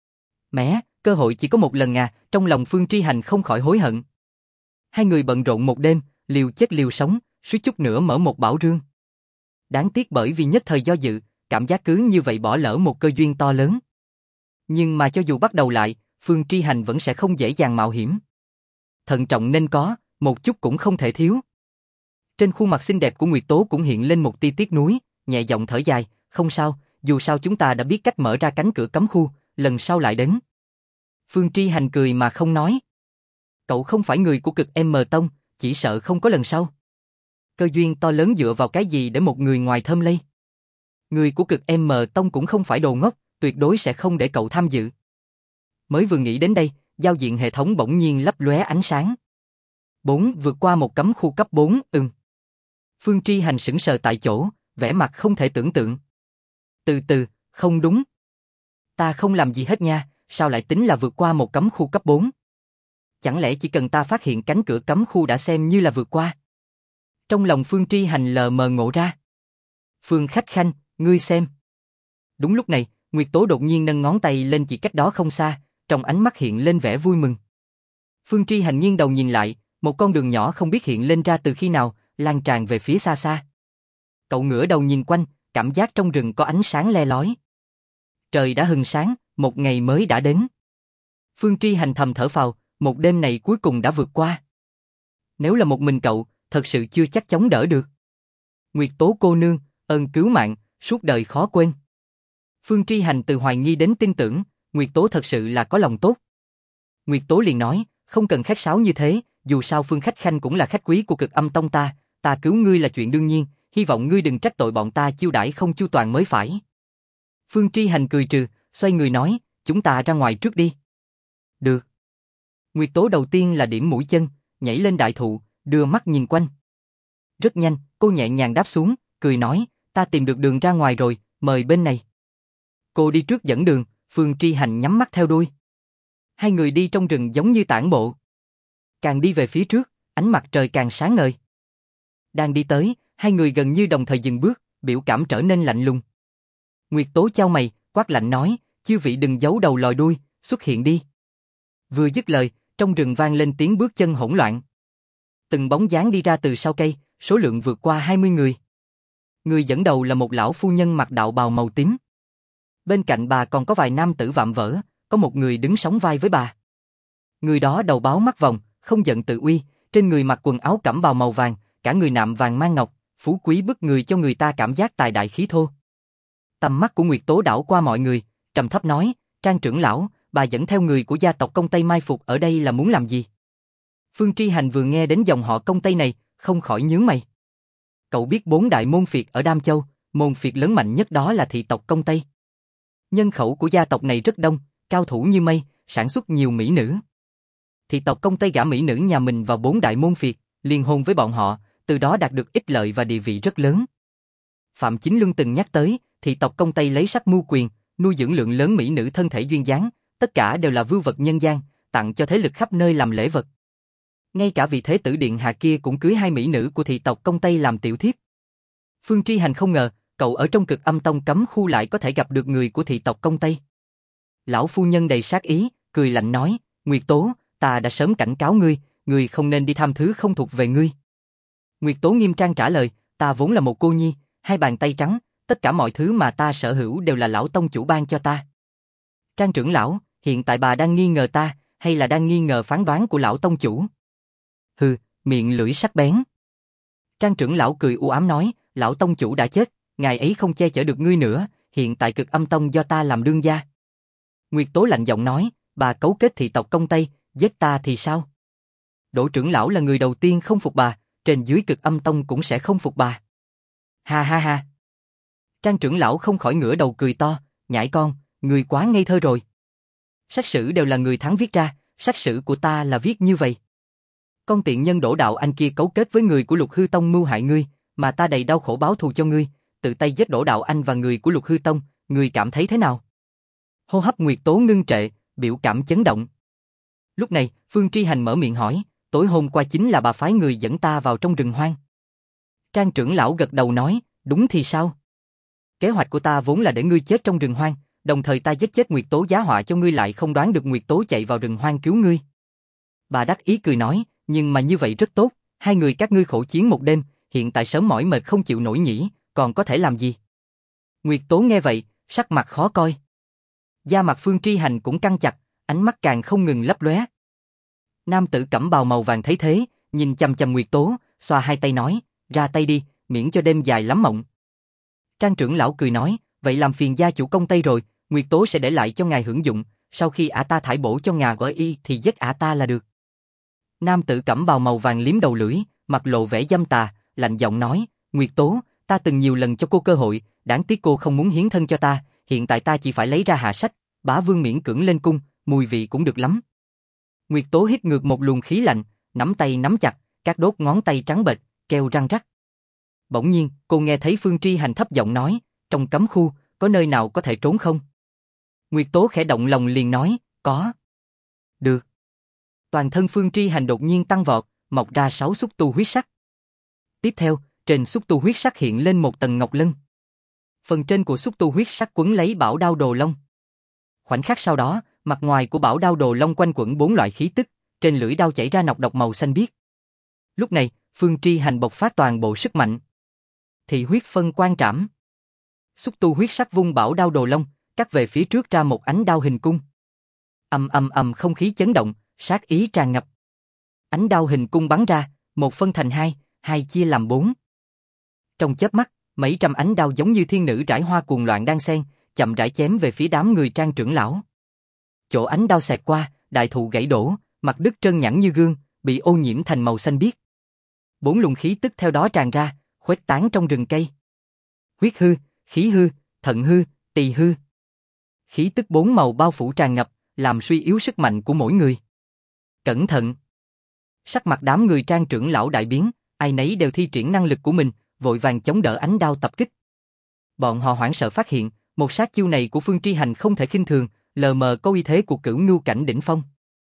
Mẹ, cơ hội chỉ có một lần à, trong lòng Phương Tri Hành không khỏi hối hận. Hai người bận rộn một đêm, liều chết liều sống, suýt chút nữa mở một bảo rương. Đáng tiếc bởi vì nhất thời do dự, cảm giác cứ như vậy bỏ lỡ một cơ duyên to lớn. Nhưng mà cho dù bắt đầu lại, Phương Tri Hành vẫn sẽ không dễ dàng mạo hiểm. Thận trọng nên có, một chút cũng không thể thiếu. Trên khuôn mặt xinh đẹp của Nguyệt Tố cũng hiện lên một tia tiếc nuối, nhẹ giọng thở dài, không sao, dù sao chúng ta đã biết cách mở ra cánh cửa cấm khu, lần sau lại đến. Phương Tri Hành cười mà không nói. Cậu không phải người của Cực M Tông, chỉ sợ không có lần sau. Cơ duyên to lớn dựa vào cái gì để một người ngoài thơm lây? Người của Cực M Tông cũng không phải đồ ngốc, tuyệt đối sẽ không để cậu tham dự. Mới vừa nghĩ đến đây, giao diện hệ thống bỗng nhiên lấp lóe ánh sáng. 4. Vượt qua một cấm khu cấp 4, Phương Tri Hành sững sờ tại chỗ, vẻ mặt không thể tưởng tượng. Từ từ, không đúng. Ta không làm gì hết nha, sao lại tính là vượt qua một cấm khu cấp 4? Chẳng lẽ chỉ cần ta phát hiện cánh cửa cấm khu đã xem như là vượt qua? Trong lòng Phương Tri Hành lờ mờ ngộ ra. Phương Khách Khanh, ngươi xem. Đúng lúc này, Nguyệt Tố đột nhiên nâng ngón tay lên chỉ cách đó không xa, trong ánh mắt hiện lên vẻ vui mừng. Phương Tri Hành nghiêng đầu nhìn lại, một con đường nhỏ không biết hiện lên ra từ khi nào, lan tràn về phía xa xa. Cậu ngửa đầu nhìn quanh, cảm giác trong rừng có ánh sáng le lói. Trời đã hừng sáng, một ngày mới đã đến. Phương Tri Hành thầm thở phào, một đêm này cuối cùng đã vượt qua. Nếu là một mình cậu, thật sự chưa chắc chống đỡ được. Nguyệt Tố cô nương, ơn cứu mạng, suốt đời khó quên. Phương Tri Hành từ hoài nghi đến tin tưởng, Nguyệt Tố thật sự là có lòng tốt. Nguyệt Tố liền nói, không cần khách sáo như thế, dù sao Phương Khách Khanh cũng là khách quý của Cực Âm Tông ta cứu ngươi là chuyện đương nhiên, hy vọng ngươi đừng trách tội bọn ta chiêu đãi không chu toàn mới phải. Phương Tri Hành cười trừ, xoay người nói, chúng ta ra ngoài trước đi. Được. Nguyệt Tố đầu tiên là điểm mũi chân, nhảy lên đại thụ, đưa mắt nhìn quanh. Rất nhanh, cô nhẹ nhàng đáp xuống, cười nói, ta tìm được đường ra ngoài rồi, mời bên này. Cô đi trước dẫn đường, Phương Tri Hành nhắm mắt theo đuôi. Hai người đi trong rừng giống như tản bộ. Càng đi về phía trước, ánh mặt trời càng sáng ngời. Đang đi tới, hai người gần như đồng thời dừng bước, biểu cảm trở nên lạnh lùng. Nguyệt Tố chau mày, quát lạnh nói, chư vị đừng giấu đầu lòi đuôi, xuất hiện đi. Vừa dứt lời, trong rừng vang lên tiếng bước chân hỗn loạn. Từng bóng dáng đi ra từ sau cây, số lượng vượt qua 20 người. Người dẫn đầu là một lão phu nhân mặc đạo bào màu tím. Bên cạnh bà còn có vài nam tử vạm vỡ, có một người đứng sóng vai với bà. Người đó đầu báo mắt vòng, không giận tự uy, trên người mặc quần áo cẩm bào màu vàng, cả người nạm vàng mang ngọc, phú quý bức người cho người ta cảm giác tài đại khí thô. Tầm mắt của Nguyệt Tố đảo qua mọi người, trầm thấp nói, Trang trưởng lão, bà dẫn theo người của gia tộc Công Tây mai phục ở đây là muốn làm gì? Phương Tri Hành vừa nghe đến dòng họ Công Tây này, không khỏi nhướng mày. Cậu biết 4 đại môn phiệt ở Đam Châu, môn phiệt lớn mạnh nhất đó là thị tộc Công Tây. Nhân khẩu của gia tộc này rất đông, cao thủ như mây, sản xuất nhiều mỹ nữ. Thị tộc Công Tây gả mỹ nữ nhà mình vào 4 đại môn phiệt, liên hôn với bọn họ, từ đó đạt được ích lợi và địa vị rất lớn. Phạm Chính Luân từng nhắc tới, thị tộc Công Tây lấy sắc mưu quyền, nuôi dưỡng lượng lớn mỹ nữ thân thể duyên dáng, tất cả đều là vưu vật nhân gian, tặng cho thế lực khắp nơi làm lễ vật. Ngay cả vị thế tử điện hạ kia cũng cưới 2 mỹ nữ của thị tộc Công Tây làm tiểu thiếp. Phương Tri Hành không ngờ, cậu ở trong Cực Âm Tông cấm khu lại có thể gặp được người của thị tộc Công Tây. Lão phu nhân đầy sát ý, cười lạnh nói, Nguyệt Tố, ta đã sớm cảnh cáo ngươi, ngươi không nên đi tham thứ không thuộc về ngươi. Nguyệt Tố nghiêm trang trả lời, ta vốn là một cô nhi, 2 bàn tay trắng, tất cả mọi thứ mà ta sở hữu đều là lão tông chủ ban cho ta. Trang trưởng lão, hiện tại bà đang nghi ngờ ta, hay là đang nghi ngờ phán đoán của lão tông chủ? Hừ, miệng lưỡi sắc bén. Trang trưởng lão cười u ám nói, lão tông chủ đã chết, ngài ấy không che chở được ngươi nữa, hiện tại Cực Âm Tông do ta làm đương gia. Nguyệt Tố lạnh giọng nói, bà cấu kết thị tộc Công Tây, giết ta thì sao? Đỗ trưởng lão là người đầu tiên không phục bà, trên dưới Cực Âm Tông cũng sẽ không phục bà. Ha ha ha. Trang trưởng lão không khỏi ngửa đầu cười to, nhãi con, ngươi quá ngây thơ rồi. Sách sử đều là người thắng viết ra, sách sử của ta là viết như vậy. Con tiện nhân Đỗ đạo anh kia cấu kết với người của Lục Hư Tông mưu hại ngươi, mà ta đầy đau khổ báo thù cho ngươi, tự tay giết Đỗ đạo anh và người của Lục Hư Tông, ngươi cảm thấy thế nào? Hô hấp Nguyệt Tố ngưng trệ, biểu cảm chấn động. Lúc này, Phương Tri Hành mở miệng hỏi, tối hôm qua chính là bà phái người dẫn ta vào trong rừng hoang. Trang trưởng lão gật đầu nói, đúng thì sao? Kế hoạch của ta vốn là để ngươi chết trong rừng hoang, đồng thời ta giết chết Nguyệt Tố giá họa cho ngươi lại không đoán được Nguyệt Tố chạy vào rừng hoang cứu ngươi. Bà đắc ý cười nói, nhưng mà như vậy rất tốt, 2 người các ngươi khổ chiến một đêm, hiện tại sớm mỏi mệt không chịu nổi nhỉ, còn có thể làm gì? Nguyệt Tố nghe vậy, sắc mặt khó coi. Da mặt Phương Tri Hành cũng căng chặt, ánh mắt càng không ngừng lấp lóe. Nam tử cẩm bào màu vàng thấy thế, nhìn chằm chằm Nguyệt Tố, xoa 2 tay nói, ra tay đi, miễn cho đêm dài lắm mộng. Trang trưởng lão cười nói, vậy làm phiền gia chủ Công Tây rồi, Nguyệt Tố sẽ để lại cho ngài hưởng dụng, sau khi ả ta thải bổ cho ngà ở y thì giết ả ta là được. Nam tử cẩm bào màu vàng liếm đầu lưỡi, mặt lộ vẻ dâm tà, lạnh giọng nói, Nguyệt Tố, ta từng nhiều lần cho cô cơ hội, đáng tiếc cô không muốn hiến thân cho ta, hiện tại ta chỉ phải lấy ra hạ sách, bá vương miễn cưỡng lên cung, mùi vị cũng được lắm. Nguyệt Tố hít ngược một luồng khí lạnh, nắm tay nắm chặt, các đốt ngón tay trắng bệch, kêu răng rắc. Bỗng nhiên, cô nghe thấy Phương Tri Hành thấp giọng nói, trong cấm khu, có nơi nào có thể trốn không? Nguyệt Tố khẽ động lòng liền nói, có. Được. Toàn thân Phương Tri Hành đột nhiên tăng vọt, mọc ra 6 xúc tu huyết sắc. Tiếp theo, trên xúc tu huyết sắc hiện lên một tầng ngọc lân. Phần trên của xúc tu huyết sắc quấn lấy bảo đao đồ long. Khoảnh khắc sau đó, mặt ngoài của bảo đao đồ long quanh quẩn 4 loại khí tức, trên lưỡi đao chảy ra nọc độc màu xanh biếc. Lúc này, Phương Tri Hành bộc phát toàn bộ sức mạnh. Thị huyết phân quan trảm. Xúc tu huyết sắc vung bảo đao đồ long, cắt về phía trước ra một ánh đao hình cung. Ầm ầm ầm, không khí chấn động, sát ý tràn ngập. Ánh đao hình cung bắn ra, một phân thành hai hai chia làm bốn. Trong chớp mắt, mấy trăm ánh đao giống như thiên nữ rải hoa cuồng loạn đan xen, chậm rãi chém về phía đám người Trang trưởng lão. Chỗ ánh đao xẹt qua, đại thụ gãy đổ, mặt đất trơn nhẵn như gương, bị ô nhiễm thành màu xanh biếc. Bốn luồng khí tức theo đó tràn ra, khuếch tán trong rừng cây. Huyết hư, khí hư, thận hư, tỳ hư. Khí tức bốn màu bao phủ tràn ngập, làm suy yếu sức mạnh của mỗi người. Cẩn thận! Sắc mặt đám người Trang trưởng lão đại biến, ai nấy đều thi triển năng lực của mình, vội vàng chống đỡ ánh đao tập kích. Bọn họ hoảng sợ phát hiện, một sát chiêu này của Phương Tri Hành không thể khinh thường, lờ mờ có uy thế của cửu ngưu cảnh đỉnh phong.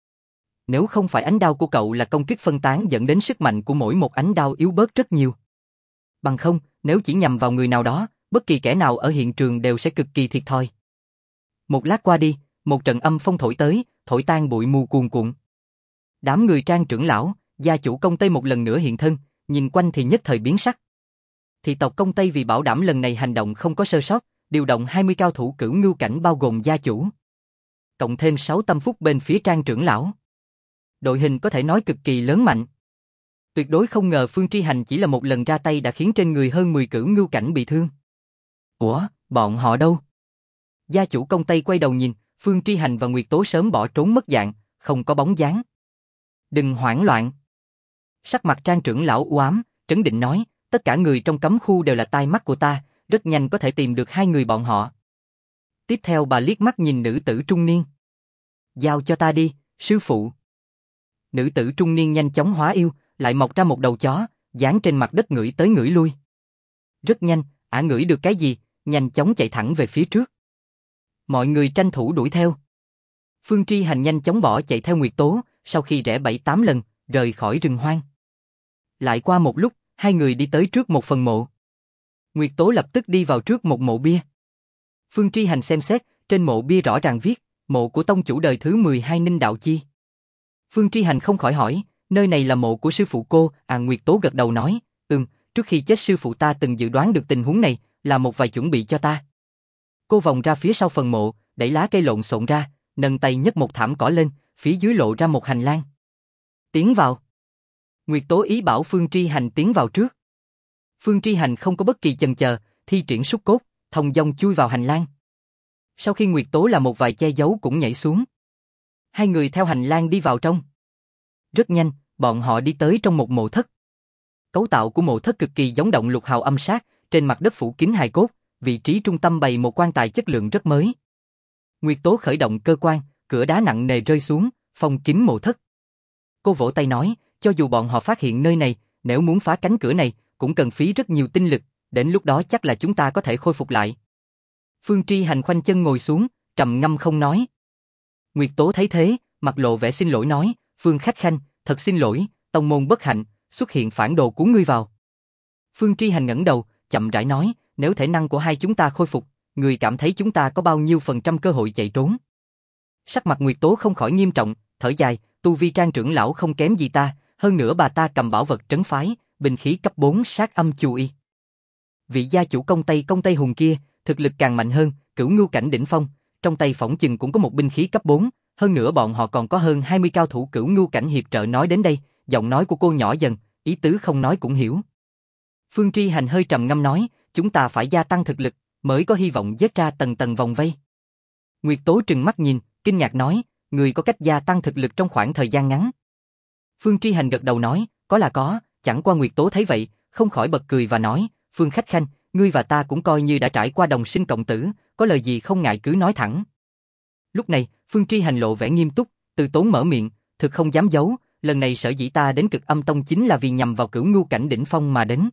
Nếu không phải ánh đao của cậu là công kích phân tán dẫn đến sức mạnh của mỗi một ánh đao yếu bớt rất nhiều. Bằng không, nếu chỉ nhằm vào người nào đó, bất kỳ kẻ nào ở hiện trường đều sẽ cực kỳ thiệt thòi. Một lát qua đi, một trận âm phong thổi tới, thổi tan bụi mù cuồn cuộn. Đám người Trang trưởng lão, gia chủ Công Tây một lần nữa hiện thân, nhìn quanh thì nhất thời biến sắc. Thị tộc Công Tây vì bảo đảm lần này hành động không có sơ sót, điều động 20 cao thủ cửu ngưu cảnh bao gồm gia chủ. Cộng thêm 6 tâm phúc bên phía Trang trưởng lão. Đội hình có thể nói cực kỳ lớn mạnh. Tuyệt đối không ngờ Phương Tri Hành chỉ là một lần ra tay đã khiến trên người hơn 10 cửu ngưu cảnh bị thương. Ủa, bọn họ đâu? Gia chủ Công Tây quay đầu nhìn, Phương Tri Hành và Nguyệt Tố sớm bỏ trốn mất dạng, không có bóng dáng. Đừng hoảng loạn. Sắc mặt Trang trưởng lão u ám, trấn định nói, tất cả người trong cấm khu đều là tai mắt của ta, rất nhanh có thể tìm được hai người bọn họ. Tiếp theo bà liếc mắt nhìn nữ tử trung niên. Giao cho ta đi, sư phụ. Nữ tử trung niên nhanh chóng hóa yêu, lại mọc ra một đầu chó, dán trên mặt đất ngửi tới ngửi lui. Rất nhanh, ả ngửi được cái gì, nhanh chóng chạy thẳng về phía trước. Mọi người tranh thủ đuổi theo. Phương Tri Hành nhanh chóng bỏ chạy theo Nguyệt Tố, sau khi rẽ 7-8 lần, rời khỏi rừng hoang. Lại qua một lúc, hai người đi tới trước một phần mộ. Nguyệt Tố lập tức đi vào trước một mộ bia. Phương Tri Hành xem xét, trên mộ bia rõ ràng viết, mộ của tông chủ đời thứ 12 Ninh Đạo Chi. Phương Tri Hành không khỏi hỏi, nơi này là mộ của sư phụ cô, Nguyệt Tố gật đầu nói, trước khi chết sư phụ ta từng dự đoán được tình huống này, là một vài chuẩn bị cho ta. Cô vòng ra phía sau phần mộ, đẩy lá cây lộn xộn ra, nâng tay nhấc một thảm cỏ lên, phía dưới lộ ra một hành lang. Tiến vào. Nguyệt Tố ý bảo Phương Tri Hành tiến vào trước. Phương Tri Hành không có bất kỳ chần chờ, thi triển súc cốt, thông dong chui vào hành lang. Sau khi Nguyệt Tố làm một vài che giấu cũng nhảy xuống. Hai người theo hành lang đi vào trong. Rất nhanh, bọn họ đi tới trong một mộ thất. Cấu tạo của mộ thất cực kỳ giống động lục hào âm sát, trên mặt đất phủ kín hài cốt, vị trí trung tâm bày một quan tài chất lượng rất mới. Nguyệt Tố khởi động cơ quan, cửa đá nặng nề rơi xuống, phong kín mộ thất. Cô vỗ tay nói, cho dù bọn họ phát hiện nơi này, nếu muốn phá cánh cửa này, cũng cần phí rất nhiều tinh lực, đến lúc đó chắc là chúng ta có thể khôi phục lại. Phương Tri Hành khoanh chân ngồi xuống, trầm ngâm không nói. Nguyệt Tố thấy thế, mặt lộ vẻ xin lỗi nói, Phương khách khanh, thật xin lỗi, tông môn bất hạnh, xuất hiện phản đồ cuốn ngươi vào. Phương Tri Hành ngẩng đầu, chậm rãi nói, nếu thể năng của hai chúng ta khôi phục, người cảm thấy chúng ta có bao nhiêu phần trăm cơ hội chạy trốn? Sắc mặt Nguyệt Tố không khỏi nghiêm trọng, thở dài, tu vi Trang trưởng lão không kém gì ta, hơn nữa bà ta cầm bảo vật trấn phái, binh khí cấp 4 sát âm chu y. Vị gia chủ công Tây Hùng kia, thực lực càng mạnh hơn, cửu ngưu cảnh đỉnh phong, trong tay phỏng chừng cũng có một binh khí cấp 4, hơn nữa bọn họ còn có hơn 20 cao thủ cửu ngưu cảnh hiệp trợ. Nói đến đây, giọng nói của cô nhỏ dần, ý tứ không nói cũng hiểu. Phương Tri Hành hơi trầm ngâm nói, chúng ta phải gia tăng thực lực, mới có hy vọng giết ra tầng tầng vòng vây. Nguyệt Tố trừng mắt nhìn, kinh ngạc nói, người có cách gia tăng thực lực trong khoảng thời gian ngắn. Phương Tri Hành gật đầu nói, có là có, chẳng qua Nguyệt Tố thấy vậy, không khỏi bật cười và nói, Phương khách khanh, ngươi và ta cũng coi như đã trải qua đồng sinh cộng tử, có lời gì không ngại cứ nói thẳng. Lúc này, Phương Tri Hành lộ vẻ nghiêm túc, từ tốn mở miệng, thực không dám giấu, lần này sở dĩ ta đến Cực Âm Tông chính là vì nhằm vào cửu ngưu cảnh đỉnh phong mà đến.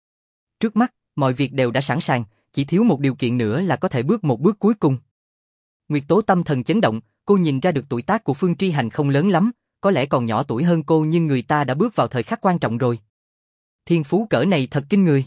Trước mắt, mọi việc đều đã sẵn sàng, chỉ thiếu một điều kiện nữa là có thể bước một bước cuối cùng. Nguyệt Tố tâm thần chấn động, cô nhìn ra được tuổi tác của Phương Tri Hành không lớn lắm, có lẽ còn nhỏ tuổi hơn cô nhưng người ta đã bước vào thời khắc quan trọng rồi. Thiên phú cỡ này thật kinh người.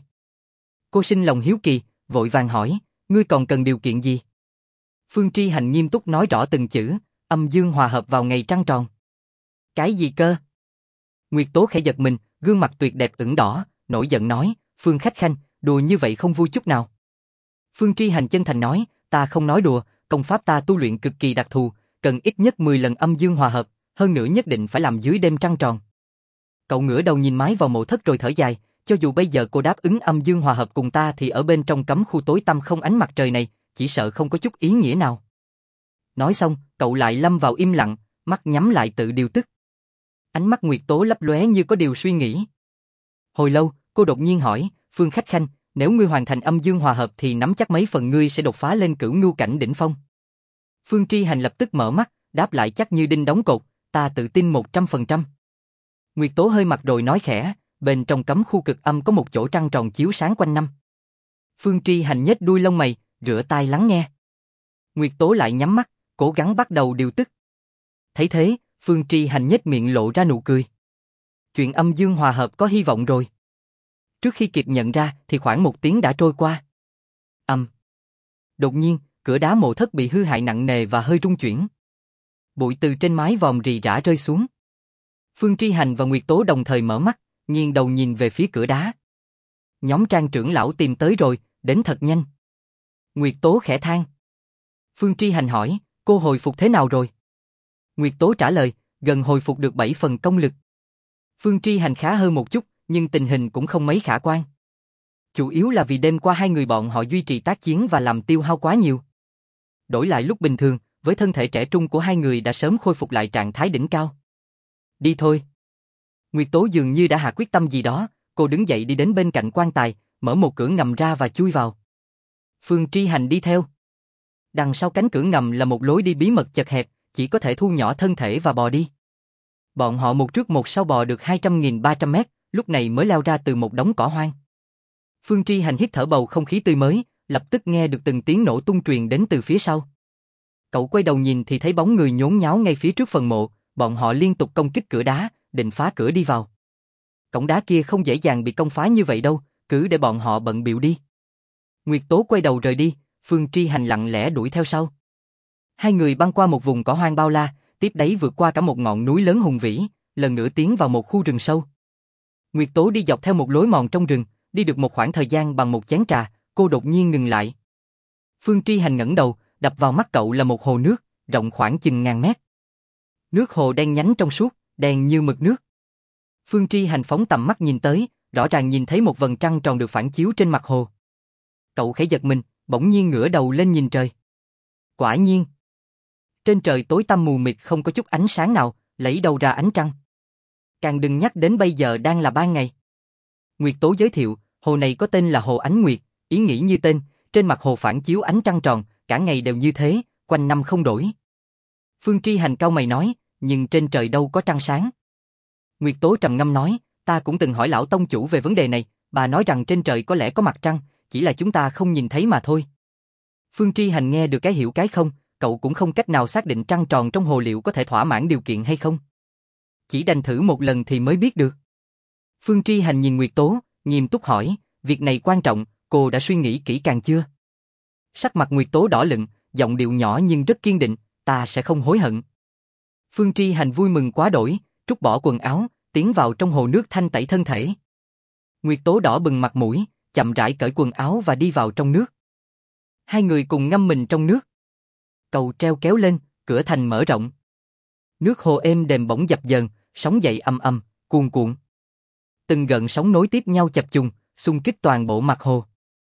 Cô sinh lòng hiếu kỳ, vội vàng hỏi, ngươi còn cần điều kiện gì? Phương Tri Hành nghiêm túc nói rõ từng chữ, âm dương hòa hợp vào ngày trăng tròn. Cái gì cơ? Nguyệt Tố khẽ giật mình, gương mặt tuyệt đẹp ửng đỏ, nổi giận nói, Phương khách khanh, đùa như vậy không vui chút nào. Phương Tri Hành chân thành nói, ta không nói đùa, công pháp ta tu luyện cực kỳ đặc thù, cần ít nhất 10 lần âm dương hòa hợp, hơn nữa nhất định phải làm dưới đêm trăng tròn. Cậu ngửa đầu nhìn mái vào mộ thất rồi thở dài, Cho dù bây giờ cô đáp ứng âm dương hòa hợp cùng ta thì ở bên trong cấm khu tối tăm không ánh mặt trời này, chỉ sợ không có chút ý nghĩa nào. Nói xong, cậu lại lâm vào im lặng, mắt nhắm lại tự điều tức. Ánh mắt Nguyệt Tố lấp lóe như có điều suy nghĩ. Hồi lâu, cô đột nhiên hỏi, Phương Khách Khanh, nếu ngươi hoàn thành âm dương hòa hợp thì nắm chắc mấy phần ngươi sẽ đột phá lên cửu ngưu cảnh đỉnh phong. Phương Tri Hành lập tức mở mắt, đáp lại chắc như đinh đóng cột, ta tự tin 100%. Nguyệt Tố hơi mặt rồi nói khẽ, bên trong cấm khu cực âm có một chỗ trăng tròn chiếu sáng quanh năm. Phương Tri Hành nhếch đuôi lông mày, rửa tai lắng nghe. Nguyệt Tố lại nhắm mắt, cố gắng bắt đầu điều tức. Thấy thế, Phương Tri Hành nhếch miệng lộ ra nụ cười. Chuyện âm dương hòa hợp có hy vọng rồi. Trước khi kịp nhận ra thì khoảng 1 tiếng đã trôi qua. Đột nhiên, cửa đá mộ thất bị hư hại nặng nề và hơi rung chuyển. Bụi từ trên mái vòm rì rả rơi xuống. Phương Tri Hành và Nguyệt Tố đồng thời mở mắt, nghiêng đầu nhìn về phía cửa đá. Nhóm Trang trưởng lão tìm tới rồi, đến thật nhanh. Nguyệt Tố khẽ than. Phương Tri Hành hỏi, cô hồi phục thế nào rồi? Nguyệt Tố trả lời, gần hồi phục được 7 phần công lực. Phương Tri Hành khá hơn một chút, nhưng tình hình cũng không mấy khả quan. Chủ yếu là vì đêm qua hai người bọn họ duy trì tác chiến và làm tiêu hao quá nhiều. Đổi lại lúc bình thường, với thân thể trẻ trung của hai người đã sớm khôi phục lại trạng thái đỉnh cao. Đi thôi. Nguyệt Tố dường như đã hạ quyết tâm gì đó, cô đứng dậy đi đến bên cạnh quan tài, mở một cửa ngầm ra và chui vào. Phương Tri Hành đi theo. Đằng sau cánh cửa ngầm là một lối đi bí mật chật hẹp, chỉ có thể thu nhỏ thân thể và bò đi. Bọn họ một trước một sau bò được 200.300 mét, lúc này mới leo ra từ một đống cỏ hoang. Phương Tri Hành hít thở bầu không khí tươi mới, lập tức nghe được từng tiếng nổ tung truyền đến từ phía sau. Cậu quay đầu nhìn thì thấy bóng người nhốn nháo ngay phía trước phần mộ, bọn họ liên tục công kích cửa đá, định phá cửa đi vào. Cổng đá kia không dễ dàng bị công phá như vậy đâu, cứ để bọn họ bận bịu đi. Nguyệt Tố quay đầu rời đi, Phương Tri Hành lặng lẽ đuổi theo sau. Hai người băng qua một vùng cỏ hoang bao la, tiếp đấy vượt qua cả một ngọn núi lớn hùng vĩ, lần nữa tiến vào một khu rừng sâu. Nguyệt Tố đi dọc theo một lối mòn trong rừng, đi được một khoảng thời gian bằng một chén trà, cô đột nhiên ngừng lại. Phương Tri Hành ngẩng đầu, đập vào mắt cậu là một hồ nước, rộng khoảng chừng ngàn mét. Nước hồ đen nhánh trong suốt, đen như mực nước. Phương Tri Hành phóng tầm mắt nhìn tới, rõ ràng nhìn thấy một vầng trăng tròn được phản chiếu trên mặt hồ. Cậu khẽ giật mình, bỗng nhiên ngửa đầu lên nhìn trời. Quả nhiên, trên trời tối tăm mù mịt không có chút ánh sáng nào, lấy đâu ra ánh trăng. Càng đừng nhắc đến bây giờ đang là ban ngày. Nguyệt Tố giới thiệu, hồ này có tên là Hồ Ánh Nguyệt, ý nghĩa như tên, trên mặt hồ phản chiếu ánh trăng tròn, cả ngày đều như thế, quanh năm không đổi. Phương Tri Hành cau mày nói, nhưng trên trời đâu có trăng sáng. Nguyệt Tố trầm ngâm nói, ta cũng từng hỏi lão tông chủ về vấn đề này, bà nói rằng trên trời có lẽ có mặt trăng, chỉ là chúng ta không nhìn thấy mà thôi. Phương Tri Hành nghe được cái hiểu cái không, cậu cũng không cách nào xác định trăng tròn trong hồ liệu có thể thỏa mãn điều kiện hay không. Chỉ đành thử một lần thì mới biết được. Phương Tri Hành nhìn Nguyệt Tố, nghiêm túc hỏi, việc này quan trọng, cô đã suy nghĩ kỹ càng chưa? Sắc mặt Nguyệt Tố đỏ lựng, giọng điệu nhỏ nhưng rất kiên định, ta sẽ không hối hận. Phương Tri Hành vui mừng quá đổi, trút bỏ quần áo, tiến vào trong hồ nước thanh tẩy thân thể. Nguyệt Tố đỏ bừng mặt mũi, chậm rãi cởi quần áo và đi vào trong nước. Hai người cùng ngâm mình trong nước. Cầu treo kéo lên, cửa thành mở rộng. Nước hồ êm đềm bỗng dập dờn, sóng dậy ầm ầm, cuồn cuộn. Từng gợn sóng nối tiếp nhau chập trùng, xung kích toàn bộ mặt hồ.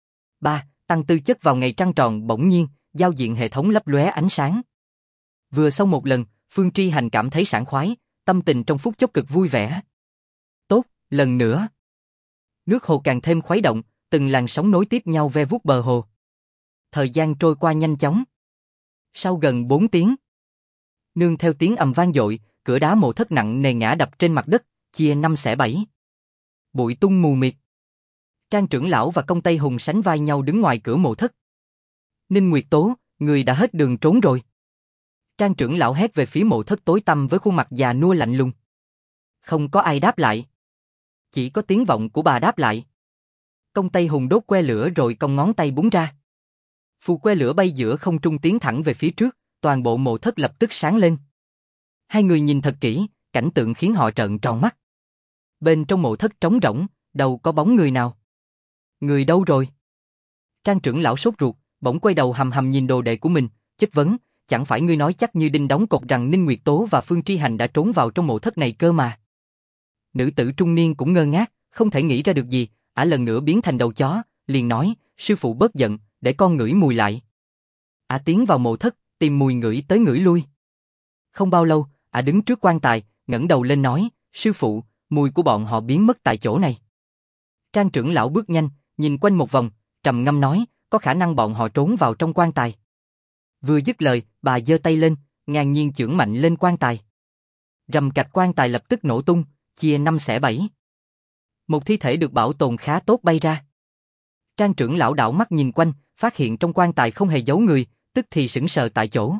Tăng tư chất vào ngày trăng tròn bỗng nhiên, giao diện hệ thống lấp lóe ánh sáng. Vừa xong một lần, Phương Tri Hành cảm thấy sảng khoái, tâm tình trong phút chốc cực vui vẻ. Tốt, lần nữa. Nước hồ càng thêm khuấy động, từng làn sóng nối tiếp nhau ve vuốt bờ hồ. Thời gian trôi qua nhanh chóng. Sau gần 4 tiếng, nương theo tiếng ầm vang dội, cửa đá mộ thất nặng nề ngã đập trên mặt đất, chia 5 xẻ 7. Bụi tung mù mịt. Trang trưởng lão và Công Tây Hùng sánh vai nhau đứng ngoài cửa mộ thất. Ninh Nguyệt Tố, người đã hết đường trốn rồi. Trang trưởng lão hét về phía mộ thất tối tăm với khuôn mặt già nua lạnh lùng. Không có ai đáp lại. Chỉ có tiếng vọng của bà đáp lại. Công Tây Hùng đốt que lửa rồi cong ngón tay búng ra. Phù que lửa bay giữa không trung tiến thẳng về phía trước, toàn bộ mộ thất lập tức sáng lên. Hai người nhìn thật kỹ, cảnh tượng khiến họ trợn tròn mắt. Bên trong mộ thất trống rỗng, đâu có bóng người nào. Người đâu rồi? Trang trưởng lão sốt ruột, bỗng quay đầu hầm hầm nhìn đồ đệ của mình, chất vấn, chẳng phải ngươi nói chắc như đinh đóng cột rằng Ninh Nguyệt Tố và Phương Tri Hành đã trốn vào trong mộ thất này cơ mà. Nữ tử trung niên cũng ngơ ngác, không thể nghĩ ra được gì, lần nữa biến thành đầu chó, liền nói, sư phụ bớt giận, để con ngửi mùi lại. Tiến vào mộ thất, tìm mùi ngửi tới ngửi lui. Không bao lâu, đứng trước quan tài, ngẩng đầu lên nói, sư phụ, mùi của bọn họ biến mất tại chỗ này. Trang trưởng lão bước nhanh, nhìn quanh một vòng, trầm ngâm nói, có khả năng bọn họ trốn vào trong quan tài. Vừa dứt lời, bà giơ tay lên, ngang nhiên chưởng mạnh lên quan tài. Rầm cạch quan tài lập tức nổ tung, chia 5 xẻ 7. Một thi thể được bảo tồn khá tốt bay ra. Trang trưởng lão đảo mắt nhìn quanh, phát hiện trong quan tài không hề giấu người, tức thì sững sờ tại chỗ.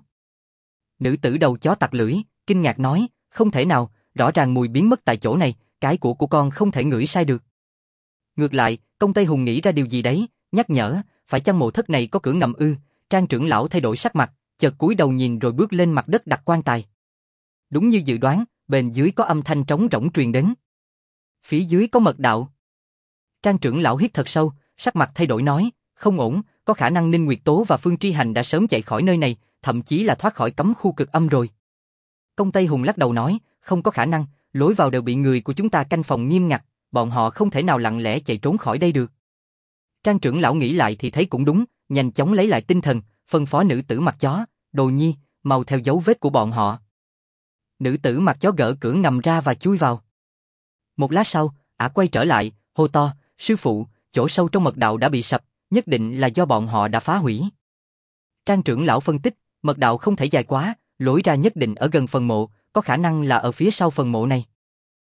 Nữ tử đầu chó tặc lưỡi, kinh ngạc nói, không thể nào, rõ ràng mùi biến mất tại chỗ này, cái của con không thể ngửi sai được. Ngược lại, Công Tây Hùng nghĩ ra điều gì đấy, nhắc nhở, phải chăng mộ thất này có cửa ngầm ư? Trang trưởng lão thay đổi sắc mặt, chợt cúi đầu nhìn rồi bước lên mặt đất đặt quan tài. Đúng như dự đoán, bên dưới có âm thanh trống rỗng truyền đến. Phía dưới có mật đạo. Trang trưởng lão hít thật sâu, sắc mặt thay đổi nói, không ổn, có khả năng Ninh Nguyệt Tố và Phương Tri Hành đã sớm chạy khỏi nơi này, thậm chí là thoát khỏi cấm khu cực âm rồi. Công Tây Hùng lắc đầu nói, không có khả năng, lối vào đều bị người của chúng ta canh phòng nghiêm ngặt, bọn họ không thể nào lặng lẽ chạy trốn khỏi đây được. Trang trưởng lão nghĩ lại thì thấy cũng đúng, nhanh chóng lấy lại tinh thần, phân phó nữ tử mặt chó, Đồ Nhi, mau theo dấu vết của bọn họ. Nữ tử mặt chó gỡ cửa ngầm ra và chui vào. Một lát sau, quay trở lại, hô to, sư phụ, chỗ sâu trong mật đạo đã bị sập, nhất định là do bọn họ đã phá hủy. Trang trưởng lão phân tích, mật đạo không thể dài quá, lối ra nhất định ở gần phần mộ, có khả năng là ở phía sau phần mộ này.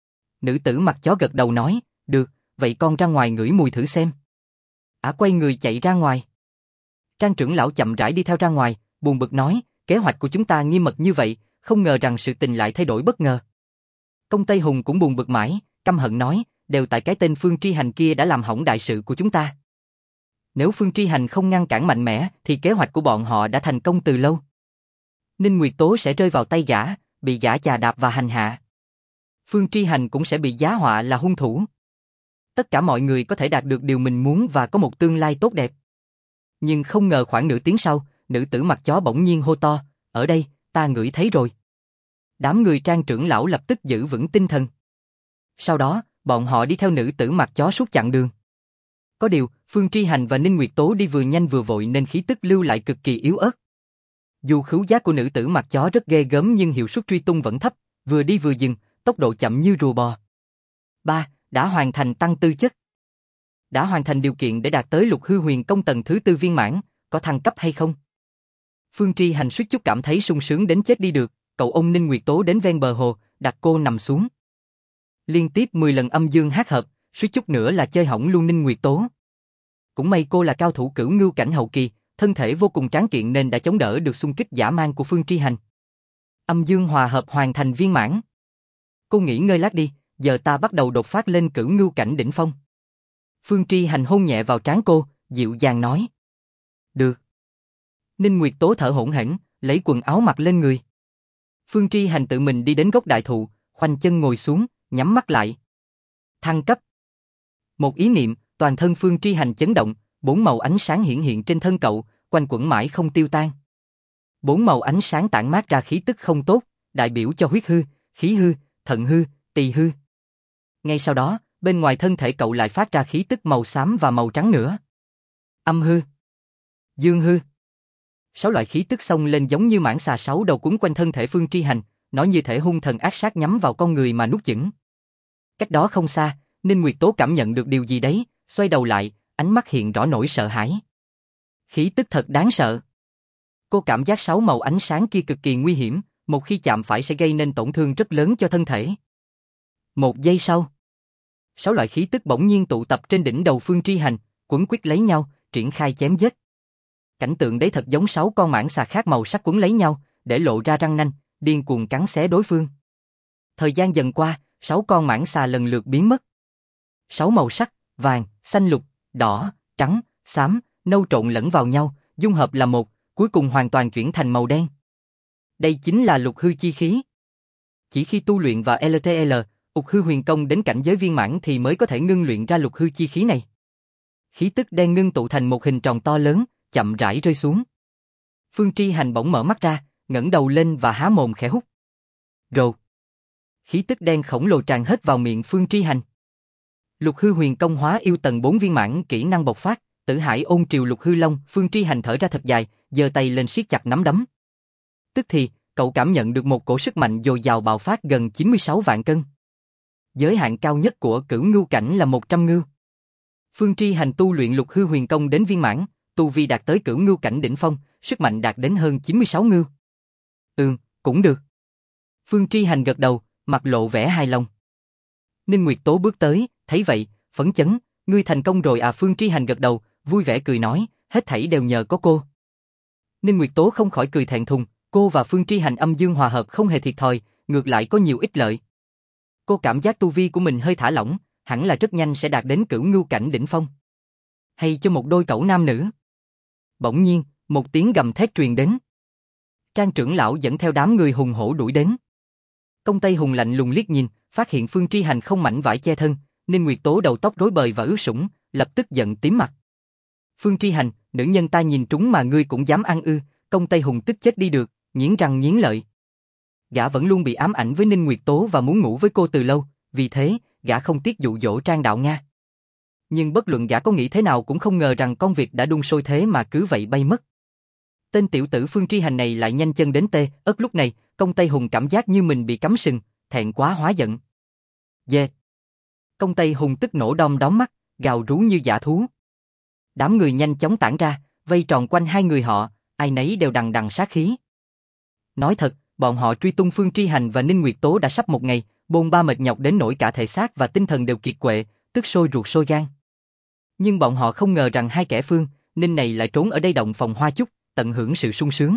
Nữ tử mặt chó gật đầu nói, được, vậy con ra ngoài ngửi mùi thử xem. Quay người chạy ra ngoài. Trang trưởng lão chậm rãi đi theo ra ngoài, buồn bực nói, kế hoạch của chúng ta nghiêm mật như vậy, không ngờ rằng sự tình lại thay đổi bất ngờ. Công Tây Hùng cũng buồn bực mãi, căm hận nói, đều tại cái tên Phương Tri Hành kia đã làm hỏng đại sự của chúng ta. Nếu Phương Tri Hành không ngăn cản mạnh mẽ, thì kế hoạch của bọn họ đã thành công từ lâu. Ninh Nguyệt Tố sẽ rơi vào tay gã, bị gã chà đạp và hành hạ. Phương Tri Hành cũng sẽ bị giá họa là hung thủ. Tất cả mọi người có thể đạt được điều mình muốn và có một tương lai tốt đẹp. Nhưng không ngờ khoảng nửa tiếng sau, nữ tử mặt chó bỗng nhiên hô to, ở đây, ta ngửi thấy rồi. Đám người Trang trưởng lão lập tức giữ vững tinh thần. Sau đó, bọn họ đi theo nữ tử mặt chó suốt chặng đường. Có điều, Phương Tri Hành và Ninh Nguyệt Tố đi vừa nhanh vừa vội nên khí tức lưu lại cực kỳ yếu ớt. Dù khứu giác của nữ tử mặt chó rất ghê gớm nhưng hiệu suất truy tung vẫn thấp, vừa đi vừa dừng, tốc độ chậm như rùa bò. 3. Đã hoàn thành tăng tư chất. Đã hoàn thành điều kiện để đạt tới Lục Hư Huyền Công tầng thứ 4 viên mãn, có thăng cấp hay không? Phương Tri Hành suýt chút cảm thấy sung sướng đến chết đi được, cậu ôm Ninh Nguyệt Tố đến ven bờ hồ, đặt cô nằm xuống. Liên tiếp 10 lần âm dương hát hợp, suýt chút nữa là chơi hỏng luôn Ninh Nguyệt Tố. Cũng may cô là cao thủ cửu ngưu cảnh hậu kỳ, thân thể vô cùng tráng kiện nên đã chống đỡ được xung kích dã man của Phương Tri Hành. Âm dương hòa hợp hoàn thành viên mãn. Cô nghỉ ngơi lát đi, giờ ta bắt đầu đột phát lên cửu ngưu cảnh đỉnh phong. Phương Tri Hành hôn nhẹ vào trán cô, dịu dàng nói. Được. Ninh Nguyệt Tố thở hổn hển, lấy quần áo mặc lên người. Phương Tri Hành tự mình đi đến gốc đại thụ, khoanh chân ngồi xuống, nhắm mắt lại. Thăng cấp. Một ý niệm, toàn thân Phương Tri Hành chấn động, 4 màu ánh sáng hiển hiện trên thân cậu, quanh quẩn mãi không tiêu tan. 4 màu ánh sáng tản mát ra khí tức không tốt, đại biểu cho huyết hư, khí hư, thận hư, tỳ hư. Ngay sau đó, bên ngoài thân thể cậu lại phát ra khí tức màu xám và màu trắng nữa. Âm hư, dương hư. 6 loại khí tức xông lên giống như mãng xà 6 đầu quấn quanh thân thể Phương Tri Hành, nó như thể hung thần ác sát nhắm vào con người mà nuốt chửng. Cách đó không xa, Ninh Nguyệt Tố cảm nhận được điều gì đấy, xoay đầu lại, ánh mắt hiện rõ nỗi sợ hãi. Khí tức thật đáng sợ. Cô cảm giác 6 màu ánh sáng kia cực kỳ nguy hiểm, một khi chạm phải sẽ gây nên tổn thương rất lớn cho thân thể. Một giây sau, 6 loại khí tức bỗng nhiên tụ tập trên đỉnh đầu Phương Tri Hành, quấn quýt lấy nhau, triển khai chém giết. Cảnh tượng đấy thật giống 6 con mãng xà khác màu sắc quấn lấy nhau, để lộ ra răng nanh, điên cuồng cắn xé đối phương. Thời gian dần qua, 6 con mãng xà lần lượt biến mất. 6 màu sắc, vàng, xanh lục, đỏ, trắng, xám, nâu trộn lẫn vào nhau, dung hợp là một, cuối cùng hoàn toàn chuyển thành màu đen. Đây chính là lục hư chi khí. Chỉ khi tu luyện và LTL, Lục Hư Huyền Công đến cảnh giới viên mãn thì mới có thể ngưng luyện ra lục hư chi khí này. Khí tức đen ngưng tụ thành một hình tròn to lớn, chậm rãi rơi xuống. Phương Tri Hành bỗng mở mắt ra, ngẩng đầu lên và há mồm khẽ hút. Rồ. Khí tức đen khổng lồ tràn hết vào miệng Phương Tri Hành. Lục hư huyền công hóa yêu tầng 4 viên mãn, kỹ năng bộc phát, Tử Hải ôn triều lục hư long, Phương Tri Hành thở ra thật dài, giơ tay lên siết chặt nắm đấm. Tức thì, cậu cảm nhận được một cổ sức mạnh dồi dào bạo phát gần 96 vạn cân. Giới hạn cao nhất của cửu ngưu cảnh là 100 ngưu. Phương Tri Hành tu luyện lục hư huyền công đến viên mãn, tu vi đạt tới cửu ngưu cảnh đỉnh phong, sức mạnh đạt đến hơn 96 ngưu. Cũng được. Phương Tri Hành gật đầu, mặt lộ vẻ hài lòng. Ninh Nguyệt Tố bước tới, thấy vậy, phấn chấn, ngươi thành công rồi à? Phương Tri Hành gật đầu, vui vẻ cười nói, hết thảy đều nhờ có cô. Ninh Nguyệt Tố không khỏi cười thẹn thùng, cô và Phương Tri Hành âm dương hòa hợp không hề thiệt thòi, ngược lại có nhiều ích lợi. Cô cảm giác tu vi của mình hơi thả lỏng, hẳn là rất nhanh sẽ đạt đến cửu ngưu cảnh đỉnh phong. Hay cho một đôi cẩu nam nữ. Bỗng nhiên, một tiếng gầm thét truyền đến. Trang trưởng lão dẫn theo đám người hùng hổ đuổi đến. Công Tây Hùng lạnh lùng liếc nhìn, phát hiện Phương Tri Hành không mảnh vải che thân, Ninh Nguyệt Tố đầu tóc rối bời và ướt sũng, lập tức giận tím mặt. Phương Tri Hành, nữ nhân ta nhìn trúng mà ngươi cũng dám ăn ư? Công Tây Hùng tức chết đi được, nghiến răng nghiến lợi. Gã vẫn luôn bị ám ảnh với Ninh Nguyệt Tố và muốn ngủ với cô từ lâu, vì thế, gã không tiếc dụ dỗ Trang Đạo Nga. Nhưng bất luận gã có nghĩ thế nào cũng không ngờ rằng con việc đã đun sôi thế mà cứ vậy bay mất. Tên tiểu tử Phương Tri Hành này lại nhanh chân đến tê, ất lúc này, Công Tây Hùng cảm giác như mình bị cắm sừng, thẹn quá hóa giận. Dê! Công Tây Hùng tức nổ đom đóm mắt, gào rú như dã thú. Đám người nhanh chóng tản ra, vây tròn quanh hai người họ, ai nấy đều đằng đằng sát khí. Nói thật, bọn họ truy tung Phương Tri Hành và Ninh Nguyệt Tố đã sắp một ngày, bôn ba mệt nhọc đến nỗi cả thể xác và tinh thần đều kiệt quệ, tức sôi ruột sôi gan. Nhưng bọn họ không ngờ rằng hai kẻ Phương, Ninh này lại trốn ở đây động phòng hoa chúc, tận hưởng sự sung sướng.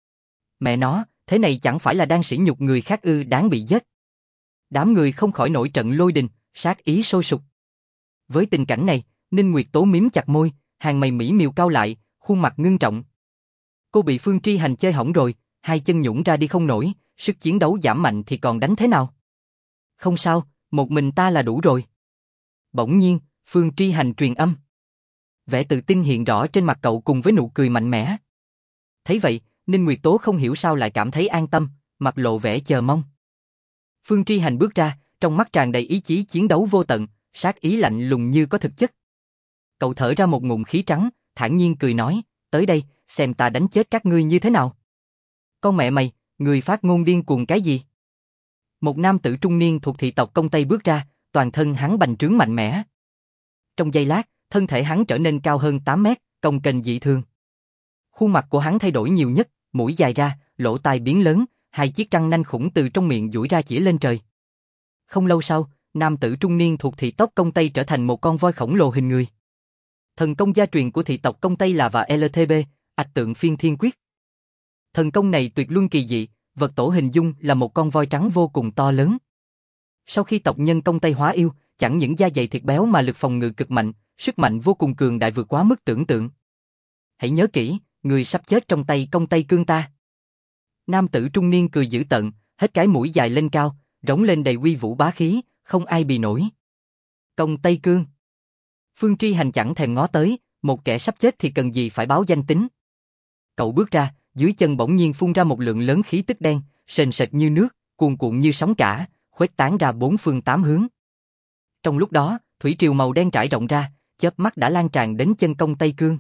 Mẹ nó, thế này chẳng phải là đang sỉ nhục người khác ư? Đáng bị giết. Đám người không khỏi nổi trận lôi đình, sát ý sôi sục. Với tình cảnh này, Ninh Nguyệt Tố mím chặt môi, hàng mày mỹ miều cau lại, khuôn mặt ngưng trọng. Cô bị Phương Tri Hành chơi hỏng rồi, hai chân nhũn ra đi không nổi, sức chiến đấu giảm mạnh thì còn đánh thế nào? Không sao, một mình ta là đủ rồi. Bỗng nhiên, Phương Tri Hành truyền âm. Vẻ tự tin hiện rõ trên mặt cậu cùng với nụ cười mạnh mẽ. Thấy vậy, Ninh Nguyệt Tố không hiểu sao lại cảm thấy an tâm, mặt lộ vẻ chờ mong. Phương Tri Hành bước ra, trong mắt tràn đầy ý chí chiến đấu vô tận, sát ý lạnh lùng như có thực chất. Cậu thở ra một ngụm khí trắng, thản nhiên cười nói, tới đây, xem ta đánh chết các ngươi như thế nào. Con mẹ mày, người phát ngôn điên cuồng cái gì? Một nam tử trung niên thuộc thị tộc Công Tây bước ra, toàn thân hắn bành trướng mạnh mẽ. Trong giây lát, thân thể hắn trở nên cao hơn 8 mét, cồng kềnh dị thường. Khuôn mặt của hắn thay đổi nhiều nhất, mũi dài ra, lỗ tai biến lớn, hai chiếc răng nanh khủng từ trong miệng duỗi ra chĩa lên trời. Không lâu sau, nam tử trung niên thuộc thị tộc Công Tây trở thành một con voi khổng lồ hình người. Thần công gia truyền của thị tộc Công Tây là và LTB, Ạch Tượng Phiên Thiên Quyết. Thần công này tuyệt luân kỳ dị, vật tổ hình dung là một con voi trắng vô cùng to lớn. Sau khi tộc nhân Công Tây hóa yêu, chẳng những da dày thịt béo mà lực phòng ngự cực mạnh, sức mạnh vô cùng cường đại vượt quá mức tưởng tượng. Hãy nhớ kỹ, người sắp chết trong tay Công Tây Cương ta. Nam tử trung niên cười dữ tợn, hết cái mũi dài lên cao, rống lên đầy uy vũ bá khí, không ai bì nổi. Công Tây Cương. Phương Tri Hành chẳng thèm ngó tới, một kẻ sắp chết thì cần gì phải báo danh tính. Cậu bước ra, dưới chân bỗng nhiên phun ra một lượng lớn khí tức đen, sền sệt như nước, cuồn cuộn như sóng cả, khuếch tán ra bốn phương tám hướng. Trong lúc đó, thủy triều màu đen trải rộng ra, chớp mắt đã lan tràn đến chân Công Tây Cương.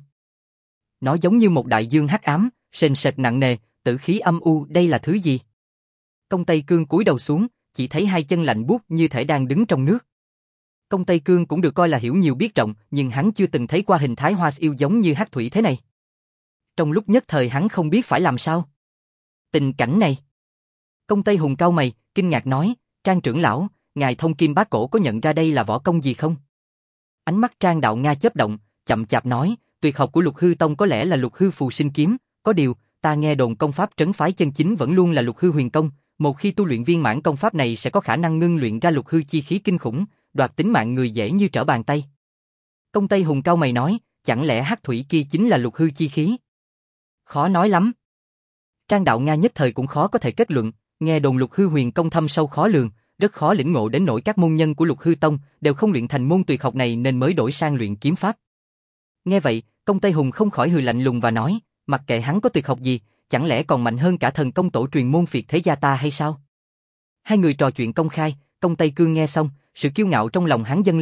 Nó giống như một đại dương hắc ám, sền sệt nặng nề, tử khí âm u, đây là thứ gì? Công Tây Cương cúi đầu xuống, chỉ thấy hai chân lạnh buốt như thể đang đứng trong nước. Công Tây Cương cũng được coi là hiểu nhiều biết rộng, nhưng hắn chưa từng thấy qua hình thái hoa yêu giống như hắc thủy thế này. Trong lúc nhất thời hắn không biết phải làm sao. Tình cảnh này. Công Tây Hùng cau mày, kinh ngạc nói, Trang trưởng lão, ngài Thông Kim Bá Cổ có nhận ra đây là võ công gì không? Ánh mắt Trang Đạo Nga chớp động, chậm chạp nói, tuyệt học của Lục Hư Tông có lẽ là Lục Hư Phù Sinh Kiếm, có điều, ta nghe đồn công pháp trấn phái chân chính vẫn luôn là Lục Hư Huyền Công, một khi tu luyện viên mãn công pháp này sẽ có khả năng ngưng luyện ra Lục Hư chi khí kinh khủng, đoạt tính mạng người dễ như trở bàn tay. Công Tây Hùng cau mày nói, chẳng lẽ hắc thủy kia chính là Lục Hư chi khí? Khó nói lắm. Trang Đạo Nga nhất thời cũng khó có thể kết luận, nghe đồn Lục Hư Huyền Công thâm sâu khó lường, rất khó lĩnh ngộ đến nỗi các môn nhân của Lục Hư Tông đều không luyện thành môn tuyệt học này nên mới đổi sang luyện kiếm pháp. Nghe vậy, Công Tây Hùng không khỏi hừ lạnh lùng và nói, mặc kệ hắn có tuyệt học gì, chẳng lẽ còn mạnh hơn cả thần công tổ truyền môn phiệt thế gia ta hay sao? Hai người trò chuyện công khai, Công Tây Cương nghe xong, sự kiêu ngạo trong lòng hắn dâng lên,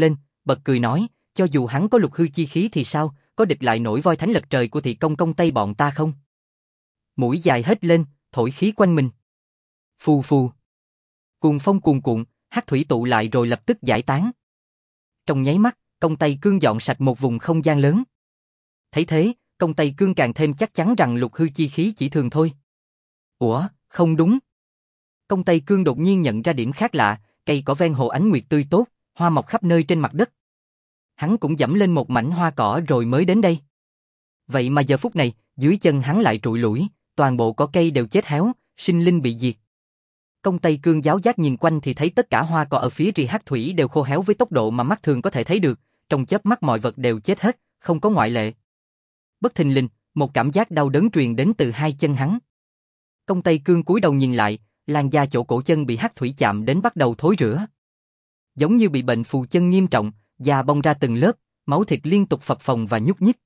bật cười nói, cho dù hắn có lục hư chi khí thì sao, có địch lại nổi voi thánh lật trời của thị công công Tây bọn ta không? Mũi dài hết lên, thổi khí quanh mình. Phù phù. Cuồng phong cuồn cuộn, hắc thủy tụ lại rồi lập tức giải tán. Trong nháy mắt, công Tây Cương dọn sạch một vùng không gian lớn. Thấy thế, công Tây Cương càng thêm chắc chắn rằng lục hư chi khí chỉ thường thôi. Ủa, không đúng. Công Tây Cương đột nhiên nhận ra điểm khác lạ, cây cỏ ven hồ ánh nguyệt tươi tốt, hoa mọc khắp nơi trên mặt đất. Hắn cũng dẫm lên một mảnh hoa cỏ rồi mới đến đây. Vậy mà giờ phút này, dưới chân hắn lại trụi lủi, toàn bộ cỏ cây đều chết héo, sinh linh bị diệt. Công Tây Cương giáo giác nhìn quanh thì thấy tất cả hoa cỏ ở phía rì hắc thủy đều khô héo với tốc độ mà mắt thường có thể thấy được, trong chớp mắt mọi vật đều chết hết, không có ngoại lệ. Bất thình lình, một cảm giác đau đớn truyền đến từ hai chân hắn. Công Tây Cương cúi đầu nhìn lại, làn da chỗ cổ chân bị hắc thủy chạm đến bắt đầu thối rữa. Giống như bị bệnh phù chân nghiêm trọng, da bong ra từng lớp, máu thịt liên tục phập phồng và nhúc nhích.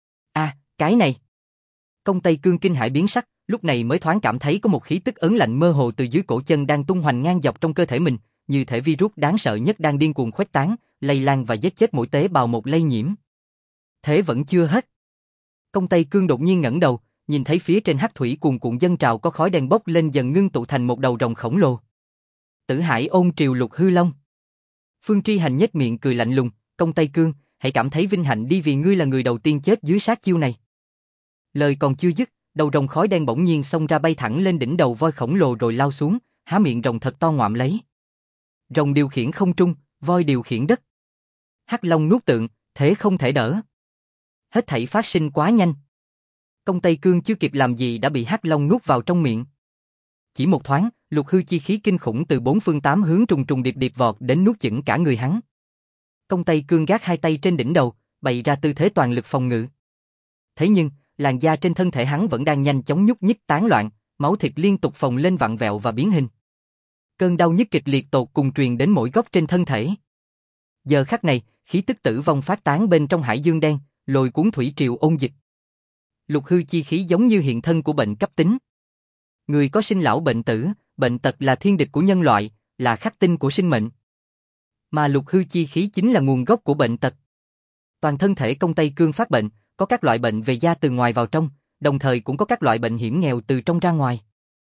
Cái này! Công Tây Cương kinh hãi biến sắc, lúc này mới thoáng cảm thấy có một khí tức ớn lạnh mơ hồ từ dưới cổ chân đang tung hoành ngang dọc trong cơ thể mình, như thể virus đáng sợ nhất đang điên cuồng khuếch tán, lây lan và giết chết mỗi tế bào một lây nhiễm. Thế vẫn chưa hết. Công Tây Cương đột nhiên ngẩng đầu, nhìn thấy phía trên hắc thủy cuồn cuộn dâng trào có khói đen bốc lên dần ngưng tụ thành một đầu rồng khổng lồ. Tử Hải ôn triều lục hư long. Phương Tri Hành nhếch miệng cười lạnh lùng, Công Tây Cương, hãy cảm thấy vinh hạnh đi vì ngươi là người đầu tiên chết dưới sát chiêu này. Lời còn chưa dứt, đầu rồng khói đen bỗng nhiên xông ra bay thẳng lên đỉnh đầu voi khổng lồ rồi lao xuống, há miệng rồng thật to ngoạm lấy. Rồng điều khiển không trung, voi điều khiển đất. Hắc Long nuốt tượng, thế không thể đỡ. Hết thảy phát sinh quá nhanh. Công Tây Cương chưa kịp làm gì đã bị Hắc Long nuốt vào trong miệng. Chỉ một thoáng, lục hư chi khí kinh khủng từ bốn phương tám hướng trùng trùng điệp điệp vọt đến nuốt chửng cả người hắn. Công Tây Cương gác hai tay trên đỉnh đầu, bày ra tư thế toàn lực phòng ngự. Thế nhưng, làn da trên thân thể hắn vẫn đang nhanh chóng nhúc nhích tán loạn, máu thịt liên tục phồng lên vặn vẹo và biến hình. Cơn đau nhức kịch liệt tột cùng truyền đến mỗi góc trên thân thể. Giờ khắc này, khí tức tử vong phát tán bên trong hải dương đen, lôi cuốn thủy triều ôn dịch. Lục hư chi khí giống như hiện thân của bệnh cấp tính. Người có sinh lão bệnh tử, bệnh tật là thiên địch của nhân loại, là khắc tinh của sinh mệnh. Mà lục hư chi khí chính là nguồn gốc của bệnh tật. Toàn thân thể Công Tây Cương phát bệnh, có các loại bệnh về da từ ngoài vào trong, đồng thời cũng có các loại bệnh hiểm nghèo từ trong ra ngoài.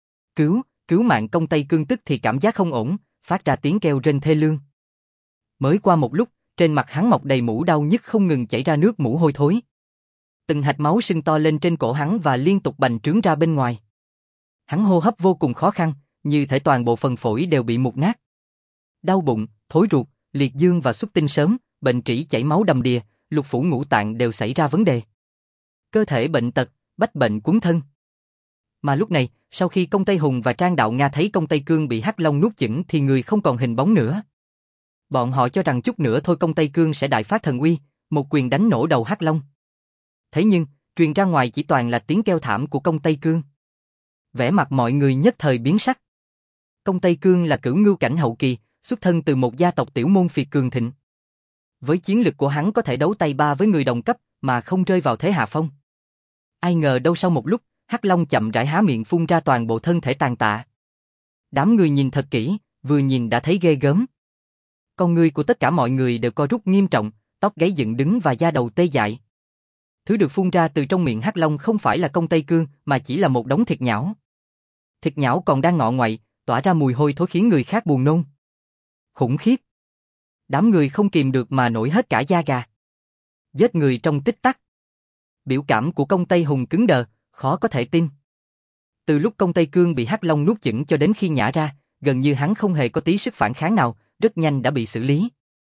Cứu mạng Công Tây Cương tức thì cảm giác không ổn, phát ra tiếng kêu rên thê lương. Mới qua một lúc, trên mặt hắn mọc đầy mũ đau nhức không ngừng chảy ra nước mũ hôi thối. Từng hạch máu sưng to lên trên cổ hắn và liên tục bành trướng ra bên ngoài. Hắn hô hấp vô cùng khó khăn, như thể toàn bộ phần phổi đều bị mục nát. Đau bụng, thối ruột, liệt dương và xuất tinh sớm, bệnh trĩ chảy máu đầm đìa, lục phủ ngũ tạng đều xảy ra vấn đề. Cơ thể bệnh tật, bách bệnh cuốn thân. Mà lúc này, sau khi Công Tây Hùng và Trang Đạo Nga thấy Công Tây Cương bị Hắc Long nuốt chửng thì người không còn hình bóng nữa. Bọn họ cho rằng chút nữa thôi Công Tây Cương sẽ đại phát thần uy, một quyền đánh nổ đầu Hắc Long. Thế nhưng, truyền ra ngoài chỉ toàn là tiếng kêu thảm của Công Tây Cương. Vẻ mặt mọi người nhất thời biến sắc. Công Tây Cương là cửu ngưu cảnh hậu kỳ, xuất thân từ một gia tộc tiểu môn phiệt cường thịnh. Với chiến lực của hắn có thể đấu tay ba với người đồng cấp mà không rơi vào thế hạ phong. Ai ngờ đâu sau một lúc, Hắc Long chậm rãi há miệng phun ra toàn bộ thân thể tàn tạ. Đám người nhìn thật kỹ, vừa nhìn đã thấy ghê gớm. Con ngươi của tất cả mọi người đều co rút nghiêm trọng, tóc gáy dựng đứng và da đầu tê dại. Thứ được phun ra từ trong miệng Hắc Long không phải là Công Tây Cương mà chỉ là một đống thịt nhão. Thịt nhão còn đang ngọ ngoại, tỏa ra mùi hôi thối khiến người khác buồn nôn. Khủng khiếp. Đám người không kìm được mà nổi hết cả da gà. Giết người trong tích tắc. Biểu cảm của Công Tây Hùng cứng đờ, khó có thể tin. Từ lúc Công Tây Cương bị Hắc Long nuốt chửng cho đến khi nhả ra, gần như hắn không hề có tí sức phản kháng nào, rất nhanh đã bị xử lý.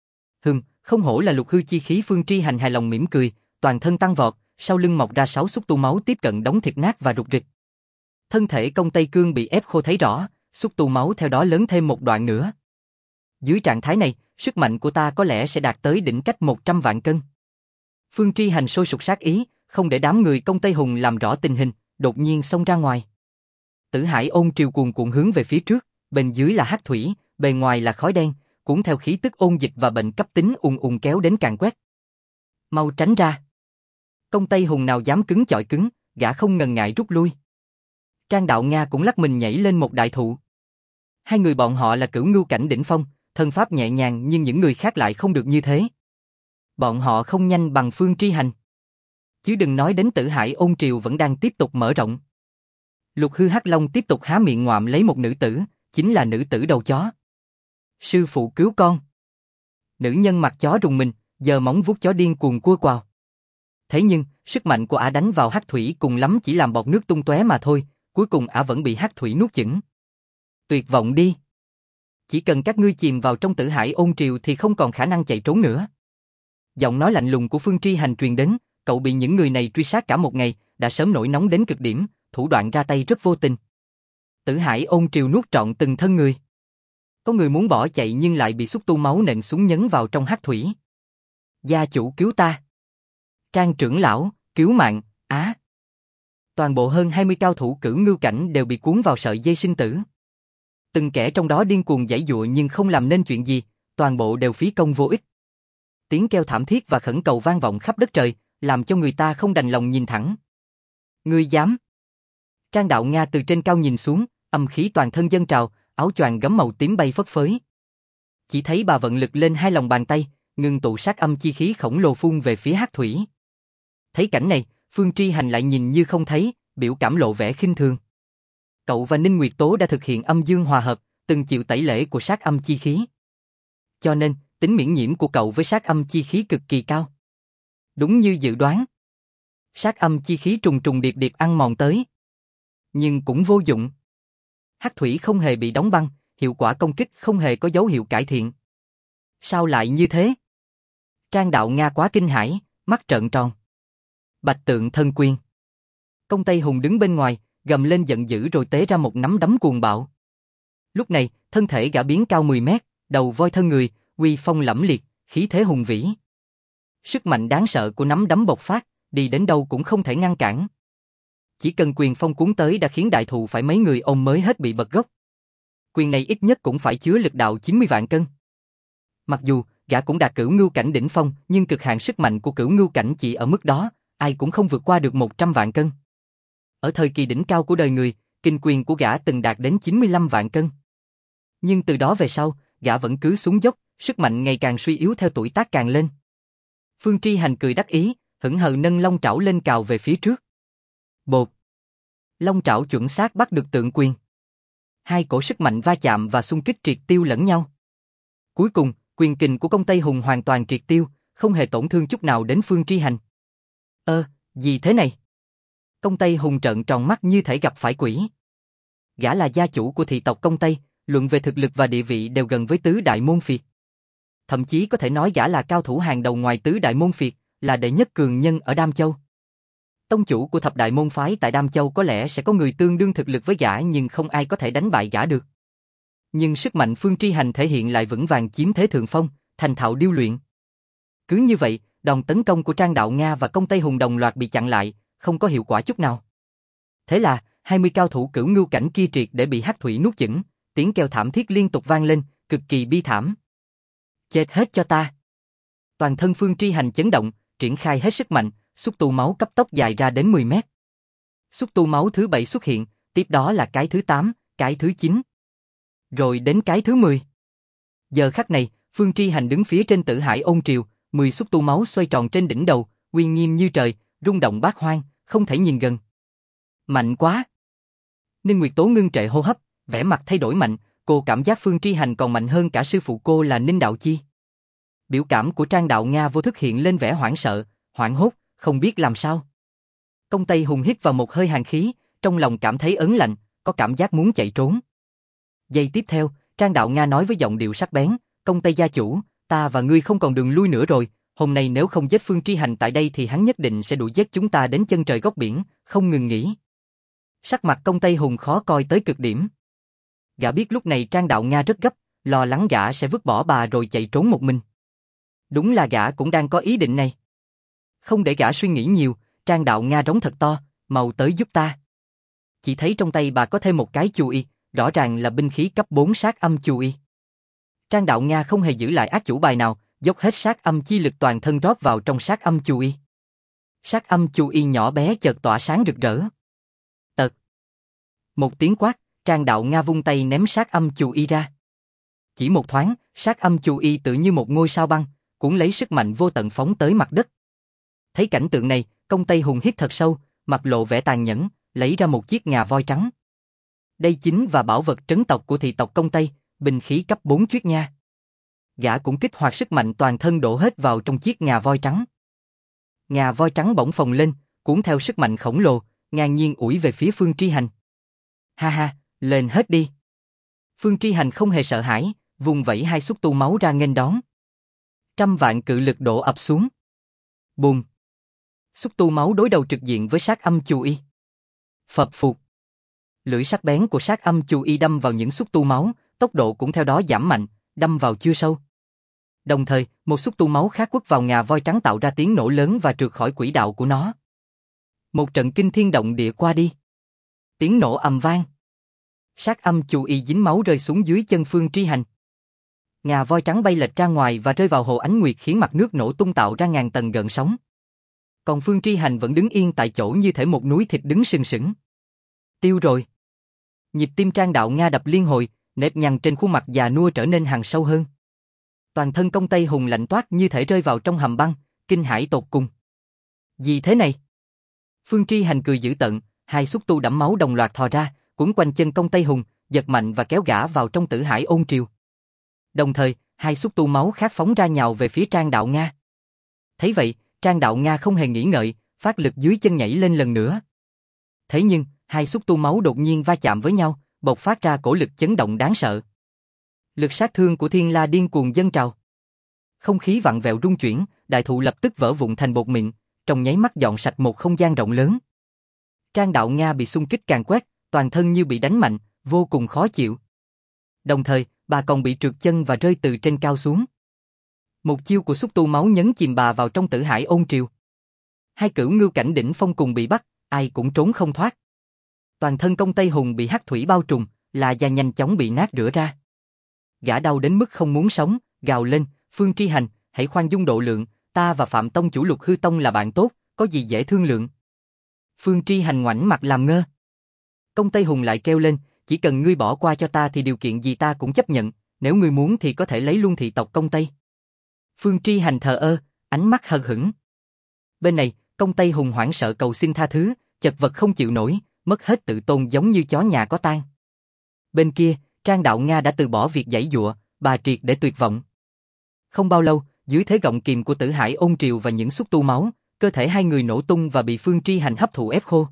Không hổ là lục hư chi khí. Phương Tri Hành hài lòng mỉm cười, toàn thân tăng vọt, sau lưng mọc ra 6 xúc tu máu tiếp cận đống thịt nát và rục rịch. Thân thể Công Tây Cương bị ép khô thấy rõ, xúc tu máu theo đó lớn thêm một đoạn nữa. Dưới trạng thái này, sức mạnh của ta có lẽ sẽ đạt tới đỉnh cách 100 vạn cân. Phương Tri Hành sôi sục sát ý, không để đám người Công Tây Hùng làm rõ tình hình, đột nhiên xông ra ngoài. Tử Hải ôn triều cuồn cuộn hướng về phía trước, bên dưới là hắc thủy, bề ngoài là khói đen, cuốn theo khí tức ôn dịch và bệnh cấp tính ùn ùn kéo đến càn quét. Mau tránh ra! Công Tây Hùng nào dám cứng chọi cứng, gã không ngần ngại rút lui. Trang Đạo Nga cũng lắc mình nhảy lên một đại thụ. Hai người bọn họ là cửu ngưu cảnh đỉnh phong, thân pháp nhẹ nhàng nhưng những người khác lại không được như thế. bọn họ không nhanh bằng Phương Tri Hành. Chứ đừng nói đến Tử Hải Ôn Triều vẫn đang tiếp tục mở rộng. Lục Hư Hắc Long tiếp tục há miệng ngoạm lấy một nữ tử, chính là nữ tử đầu chó. Sư phụ cứu con. Nữ nhân mặt chó rùng mình, giờ móng vuốt chó điên cuồng cua quào. Thế nhưng, sức mạnh của ả đánh vào hắc thủy cùng lắm chỉ làm bọt nước tung tóe mà thôi, cuối cùng ả vẫn bị hắc thủy nuốt chửng. Tuyệt vọng đi. Chỉ cần các ngươi chìm vào trong Tử Hải Ôn Triều thì không còn khả năng chạy trốn nữa. Giọng nói lạnh lùng của Phương Tri Hành truyền đến, cậu bị những người này truy sát cả một ngày, đã sớm nổi nóng đến cực điểm, thủ đoạn ra tay rất vô tình. Tử Hải Ôn Triều nuốt trọn từng thân người. Có người muốn bỏ chạy nhưng lại bị xúc tu máu nện xuống nhấn vào trong hắc thủy. Gia chủ cứu ta. Trang trưởng lão, cứu mạng, á. Toàn bộ hơn 20 cao thủ cửu ngưu cảnh đều bị cuốn vào sợi dây sinh tử. Từng kẻ trong đó điên cuồng giãy giụa nhưng không làm nên chuyện gì, toàn bộ đều phí công vô ích. Tiếng kêu thảm thiết và khẩn cầu vang vọng khắp đất trời, làm cho người ta không đành lòng nhìn thẳng. Ngươi dám? Trang Đạo Nga từ trên cao nhìn xuống, âm khí toàn thân dâng trào, áo choàng gấm màu tím bay phất phới. Chỉ thấy bà vận lực lên hai lòng bàn tay, ngưng tụ sát âm chi khí khổng lồ phun về phía hắc thủy. Thấy cảnh này, Phương Tri Hành lại nhìn như không thấy, biểu cảm lộ vẻ khinh thường. Cậu và Ninh Nguyệt Tố đã thực hiện âm dương hòa hợp, từng chịu tẩy lễ của sát âm chi khí. Cho nên, tính miễn nhiễm của cậu với sát âm chi khí cực kỳ cao. Đúng như dự đoán. Sát âm chi khí trùng trùng điệp điệp ăn mòn tới. Nhưng cũng vô dụng. Hắc thủy không hề bị đóng băng, hiệu quả công kích không hề có dấu hiệu cải thiện. Sao lại như thế? Trang Đạo Nga quá kinh hãi, mắt trợn tròn. Bạch Tượng Thân Quyên. Công Tây Hùng đứng bên ngoài, gầm lên giận dữ rồi tế ra một nắm đấm cuồng bạo. Lúc này, thân thể gã biến cao 10 mét, đầu voi thân người, uy phong lẫm liệt, khí thế hùng vĩ. Sức mạnh đáng sợ của nắm đấm bộc phát, đi đến đâu cũng không thể ngăn cản. Chỉ cần quyền phong cuốn tới đã khiến đại thụ phải mấy người ôm mới hết bị bật gốc. Quyền này ít nhất cũng phải chứa lực đạo 90 vạn cân. Mặc dù gã cũng đạt cửu ngưu cảnh đỉnh phong, nhưng cực hạn sức mạnh của cửu ngưu cảnh chỉ ở mức đó, ai cũng không vượt qua được 100 vạn cân. Ở thời kỳ đỉnh cao của đời người, kinh quyền của gã từng đạt đến 95 vạn cân. Nhưng từ đó về sau, gã vẫn cứ xuống dốc, sức mạnh ngày càng suy yếu theo tuổi tác càng lên. Phương Tri Hành cười đắc ý, hững hờ nâng long trảo lên cào về phía trước. Bột. Long trảo chuẩn xác bắt được tượng quyền. Hai cổ sức mạnh va chạm và xung kích triệt tiêu lẫn nhau. Cuối cùng, quyền kình của công Tây Hùng hoàn toàn triệt tiêu, không hề tổn thương chút nào đến Phương Tri Hành. Gì thế này? Công Tây Hùng trợn tròn mắt như thể gặp phải quỷ. Gã là gia chủ của thị tộc Công Tây, luận về thực lực và địa vị đều gần với tứ đại môn phiệt. Thậm chí có thể nói gã là cao thủ hàng đầu ngoài tứ đại môn phiệt, là đệ nhất cường nhân ở Đam Châu. Tông chủ của thập đại môn phái tại Đam Châu có lẽ sẽ có người tương đương thực lực với gã nhưng không ai có thể đánh bại gã được. Nhưng sức mạnh Phương Tri Hành thể hiện lại vững vàng chiếm thế thượng phong, thành thạo điêu luyện. Cứ như vậy, đòn tấn công của Trang Đạo Nga và Công Tây Hùng đồng loạt bị chặn lại, không có hiệu quả chút nào. Thế là, 20 cao thủ cửu ngưu cảnh kia triệt để bị hắc thủy nuốt chửng, tiếng kêu thảm thiết liên tục vang lên, cực kỳ bi thảm. Chết hết cho ta. Toàn thân Phương Tri Hành chấn động, triển khai hết sức mạnh, xúc tu máu cấp tốc dài ra đến 10 mét. Xúc tu máu thứ 7 xuất hiện, tiếp đó là cái thứ 8, cái thứ 9. Rồi đến cái thứ 10. Giờ khắc này, Phương Tri Hành đứng phía trên Tử Hải Ôn Triều, 10 xúc tu máu xoay tròn trên đỉnh đầu, uy nghiêm như trời, rung động bát hoang, không thể nhìn gần. Mạnh quá. Ninh Nguyệt Tố ngưng trệ hô hấp, vẻ mặt thay đổi mạnh, cô cảm giác Phương Tri Hành còn mạnh hơn cả sư phụ cô là Ninh Đạo Chi. Biểu cảm của Trang Đạo Nga vô thức hiện lên vẻ hoảng sợ, hoảng hốt, không biết làm sao. Công Tây Hùng hít vào một hơi hàn khí, trong lòng cảm thấy ớn lạnh, có cảm giác muốn chạy trốn. Giây tiếp theo, Trang Đạo Nga nói với giọng điệu sắc bén, Công Tây gia chủ, ta và ngươi không còn đường lui nữa rồi, hôm nay nếu không giết Phương Tri Hành tại đây thì hắn nhất định sẽ đuổi giết chúng ta đến chân trời góc biển, không ngừng nghỉ. Sắc mặt Công Tây Hùng khó coi tới cực điểm. Gã biết lúc này Trang Đạo Nga rất gấp, lo lắng gã sẽ vứt bỏ bà rồi chạy trốn một mình. Đúng là gã cũng đang có ý định này. Không để gã suy nghĩ nhiều, Trang Đạo Nga rống thật to, mau tới giúp ta. Chỉ thấy trong tay bà có thêm một cái chu y, rõ ràng là binh khí cấp 4 sát âm chu y. Trang Đạo Nga không hề giữ lại ác chủ bài nào, dốc hết sát âm chi lực toàn thân rót vào trong sát âm chu y. Sát âm chu y nhỏ bé chợt tỏa sáng rực rỡ. Tật. Một tiếng quát, Trang Đạo Nga vung tay ném sát âm chu y ra. Chỉ một thoáng, sát âm chu y tự như một ngôi sao băng, cuốn lấy sức mạnh vô tận phóng tới mặt đất. Thấy cảnh tượng này, Công Tây Hùng hít thật sâu, mặt lộ vẻ tàn nhẫn, lấy ra một chiếc ngà voi trắng. Đây chính là bảo vật trấn tộc của thị tộc Công Tây, binh khí cấp 4 Chuyết Nha. Gã cũng kích hoạt sức mạnh toàn thân đổ hết vào trong chiếc ngà voi trắng. Ngà voi trắng bỗng phồng lên, cuốn theo sức mạnh khổng lồ, ngang nhiên ủi về phía Phương Tri Hành. Ha ha, lên hết đi. Phương Tri Hành không hề sợ hãi, vùng vẫy hai xúc tu máu ra nghênh đón. Trăm vạn cự lực đổ ập xuống. Bùm. Xúc tu máu đối đầu trực diện với Sát Âm Chù Y. Phập phụt. Lưỡi sắc bén của Sát Âm Chù Y đâm vào những xúc tu máu, tốc độ cũng theo đó giảm mạnh, đâm vào chưa sâu. Đồng thời, một xúc tu máu khác quất vào ngà voi trắng tạo ra tiếng nổ lớn và trượt khỏi quỹ đạo của nó. Một trận kinh thiên động địa qua đi. Tiếng nổ ầm vang. Sát Âm Chù Y dính máu rơi xuống dưới chân Phương Tri Hành. Ngà voi trắng bay lệch ra ngoài và rơi vào hồ ánh nguyệt khiến mặt nước nổ tung tạo ra ngàn tầng gợn sóng. Còn Phương Tri Hành vẫn đứng yên tại chỗ như thể một núi thịt đứng sừng sững. Tiêu rồi. Nhịp tim Trang Đạo Nga đập liên hồi, nếp nhăn trên khuôn mặt già nua trở nên hằn sâu hơn. Toàn thân Công Tây Hùng lạnh toát như thể rơi vào trong hầm băng, kinh hãi tột cùng. Gì thế này? Phương Tri Hành cười dữ tợn, hai xúc tu đẫm máu đồng loạt thò ra, quấn quanh chân Công Tây Hùng, giật mạnh và kéo gã vào trong Tử Hải Ôn Triều. Đồng thời, hai xúc tu máu khác phóng ra nhào về phía Trang Đạo Nga. Thấy vậy, Trang Đạo Nga không hề nghĩ ngợi, phát lực dưới chân nhảy lên lần nữa. Thế nhưng, hai xúc tu máu đột nhiên va chạm với nhau, bộc phát ra cổ lực chấn động đáng sợ. Lực sát thương của Thiên La điên cuồng dâng trào. Không khí vặn vẹo rung chuyển, đại thụ lập tức vỡ vụn thành bột mịn, trong nháy mắt dọn sạch một không gian rộng lớn. Trang Đạo Nga bị xung kích càn quét, toàn thân như bị đánh mạnh, vô cùng khó chịu. Đồng thời, bà còn bị trượt chân và rơi từ trên cao xuống. Một chiêu của xúc tu máu nhấn chìm bà vào trong Tử Hải Ôn Triều. Hai cửu ngưu cảnh đỉnh phong cùng bị bắt, ai cũng trốn không thoát. Toàn thân Công Tây Hùng bị hắc thủy bao trùm, là da nhanh chóng bị nát rửa ra. Gã đau đến mức không muốn sống, gào lên, Phương Tri Hành, hãy khoan dung độ lượng, ta và Phạm Tông chủ Lục Hư Tông là bạn tốt, có gì dễ thương lượng. Phương Tri Hành ngoảnh mặt làm ngơ. Công Tây Hùng lại kêu lên, chỉ cần ngươi bỏ qua cho ta thì điều kiện gì ta cũng chấp nhận, nếu ngươi muốn thì có thể lấy luôn thị tộc Công Tây. Phương Tri Hành thờ ơ, ánh mắt hờ hững. Bên này, Công Tây Hùng hoảng sợ cầu xin tha thứ, chật vật không chịu nổi, mất hết tự tôn giống như chó nhà có tang. Bên kia, Trang Đạo Nga đã từ bỏ việc giãy giụa, bà triệt để tuyệt vọng. Không bao lâu, dưới thế gọng kìm của Tử Hải Ôn Triều và những xúc tu máu, cơ thể hai người nổ tung và bị Phương Tri Hành hấp thụ ép khô.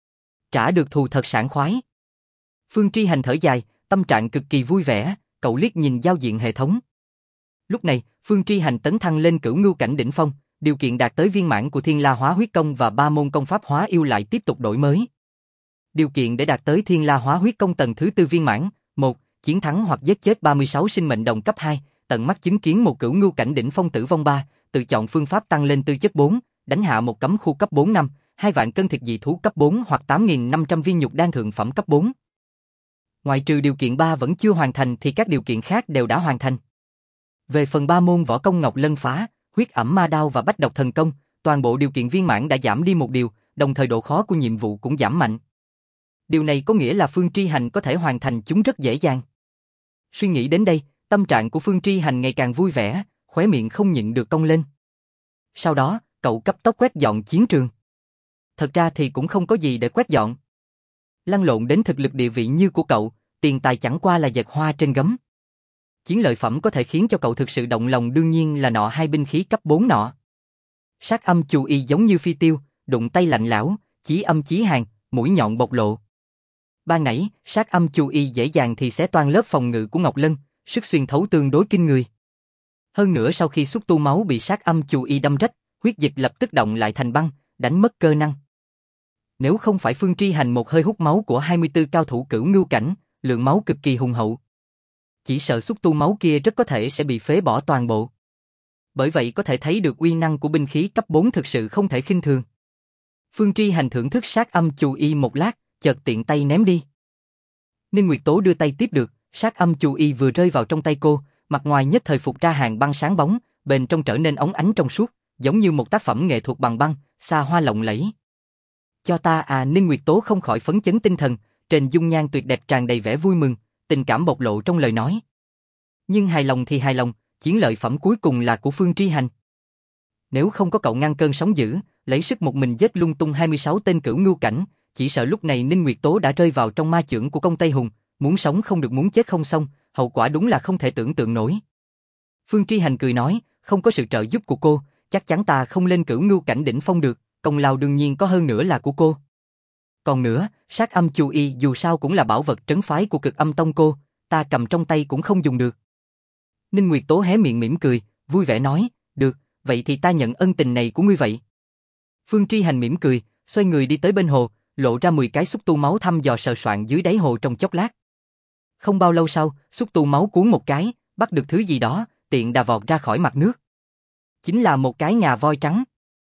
Trả được thù thật sảng khoái. Phương Tri Hành thở dài, tâm trạng cực kỳ vui vẻ, cậu liếc nhìn giao diện hệ thống. Lúc này, Phương Tri Hành tấn thăng lên cửu ngưu cảnh đỉnh phong, điều kiện đạt tới viên mãn của Thiên La Hóa Huyết Công và 3 môn công pháp hóa yêu lại tiếp tục đổi mới. Điều kiện để đạt tới Thiên La Hóa Huyết Công tầng thứ 4 viên mãn: 1. Chiến thắng hoặc giết chết 36 sinh mệnh đồng cấp 2, tận mắt chứng kiến một cửu ngưu cảnh đỉnh phong tử vong 3, tự chọn phương pháp tăng lên tư chất 4, đánh hạ một cấm khu cấp 4 5, 2 vạn cân thịt dị thú cấp 4 hoặc 8.500 viên nhục đan thượng phẩm cấp 4. Ngoại trừ điều kiện 3 vẫn chưa hoàn thành thì các điều kiện khác đều đã hoàn thành. Về phần 3 môn võ công Ngọc Lân Phá, Huyết Ẩm Ma Đao và Bách Độc Thần Công, toàn bộ điều kiện viên mãn đã giảm đi một điều, đồng thời độ khó của nhiệm vụ cũng giảm mạnh. Điều này có nghĩa là Phương Tri Hành có thể hoàn thành chúng rất dễ dàng. Suy nghĩ đến đây, tâm trạng của Phương Tri Hành ngày càng vui vẻ, khóe miệng không nhịn được cong lên. Sau đó, cậu cấp tốc quét dọn chiến trường. Thật ra thì cũng không có gì để quét dọn. Lăn lộn đến thực lực địa vị như của cậu, tiền tài chẳng qua là dệt hoa trên gấm. Chiến lợi phẩm có thể khiến cho cậu thực sự động lòng đương nhiên là nọ hai binh khí cấp 4 nọ. Sát Âm Chù Y giống như phi tiêu, đụng tay lạnh lẽo, chí âm chí hàn, mũi nhọn bộc lộ. Ban nãy, Sát Âm Chù Y dễ dàng thì xé toang lớp phòng ngự của Ngọc Lân, sức xuyên thấu tương đối kinh người. Hơn nữa sau khi xúc tu máu bị Sát Âm Chù Y đâm rách, huyết dịch lập tức động lại thành băng, đánh mất cơ năng. Nếu không phải Phương Tri Hành một hơi hút máu của 24 cao thủ cửu ngưu cảnh, lượng máu cực kỳ hùng hậu, chỉ sợ xúc tu máu kia rất có thể sẽ bị phế bỏ toàn bộ. Bởi vậy có thể thấy được uy năng của binh khí cấp 4 thực sự không thể khinh thường. Phương Tri Hành thưởng thức Sát Âm Chù Y một lát, chợt tiện tay ném đi. Ninh Nguyệt Tố đưa tay tiếp được, Sát Âm Chù Y vừa rơi vào trong tay cô, mặt ngoài nhất thời phục ra hàng băng sáng bóng, bên trong trở nên óng ánh trong suốt, giống như một tác phẩm nghệ thuật bằng băng, xa hoa lộng lẫy. Cho ta à, Ninh Nguyệt Tố không khỏi phấn chấn tinh thần, trên dung nhan tuyệt đẹp tràn đầy vẻ vui mừng, tình cảm bộc lộ trong lời nói. Nhưng hài lòng thì hài lòng, chiến lợi phẩm cuối cùng là của Phương Tri Hành. Nếu không có cậu ngăn cơn sóng dữ, lấy sức một mình giết lung tung 26 tên cửu ngưu cảnh, chỉ sợ lúc này Ninh Nguyệt Tố đã rơi vào trong ma chưởng của công Tây Hùng, muốn sống không được muốn chết không xong, hậu quả đúng là không thể tưởng tượng nổi. Phương Tri Hành cười nói, không có sự trợ giúp của cô, chắc chắn ta không lên cửu ngưu cảnh đỉnh phong được, công lao đương nhiên có hơn nữa là của cô. Còn nữa, sát âm chu y dù sao cũng là bảo vật trấn phái của Cực Âm Tông cô, ta cầm trong tay cũng không dùng được. Ninh Nguyệt Tố hé miệng mỉm cười, vui vẻ nói, được, vậy thì ta nhận ân tình này của ngươi vậy. Phương Tri Hành mỉm cười, xoay người đi tới bên hồ, lộ ra 10 cái xúc tu máu thăm dò sờ soạn dưới đáy hồ trong chốc lát. Không bao lâu sau, xúc tu máu cuốn một cái, bắt được thứ gì đó, tiện đà vọt ra khỏi mặt nước. Chính là một cái ngà voi trắng.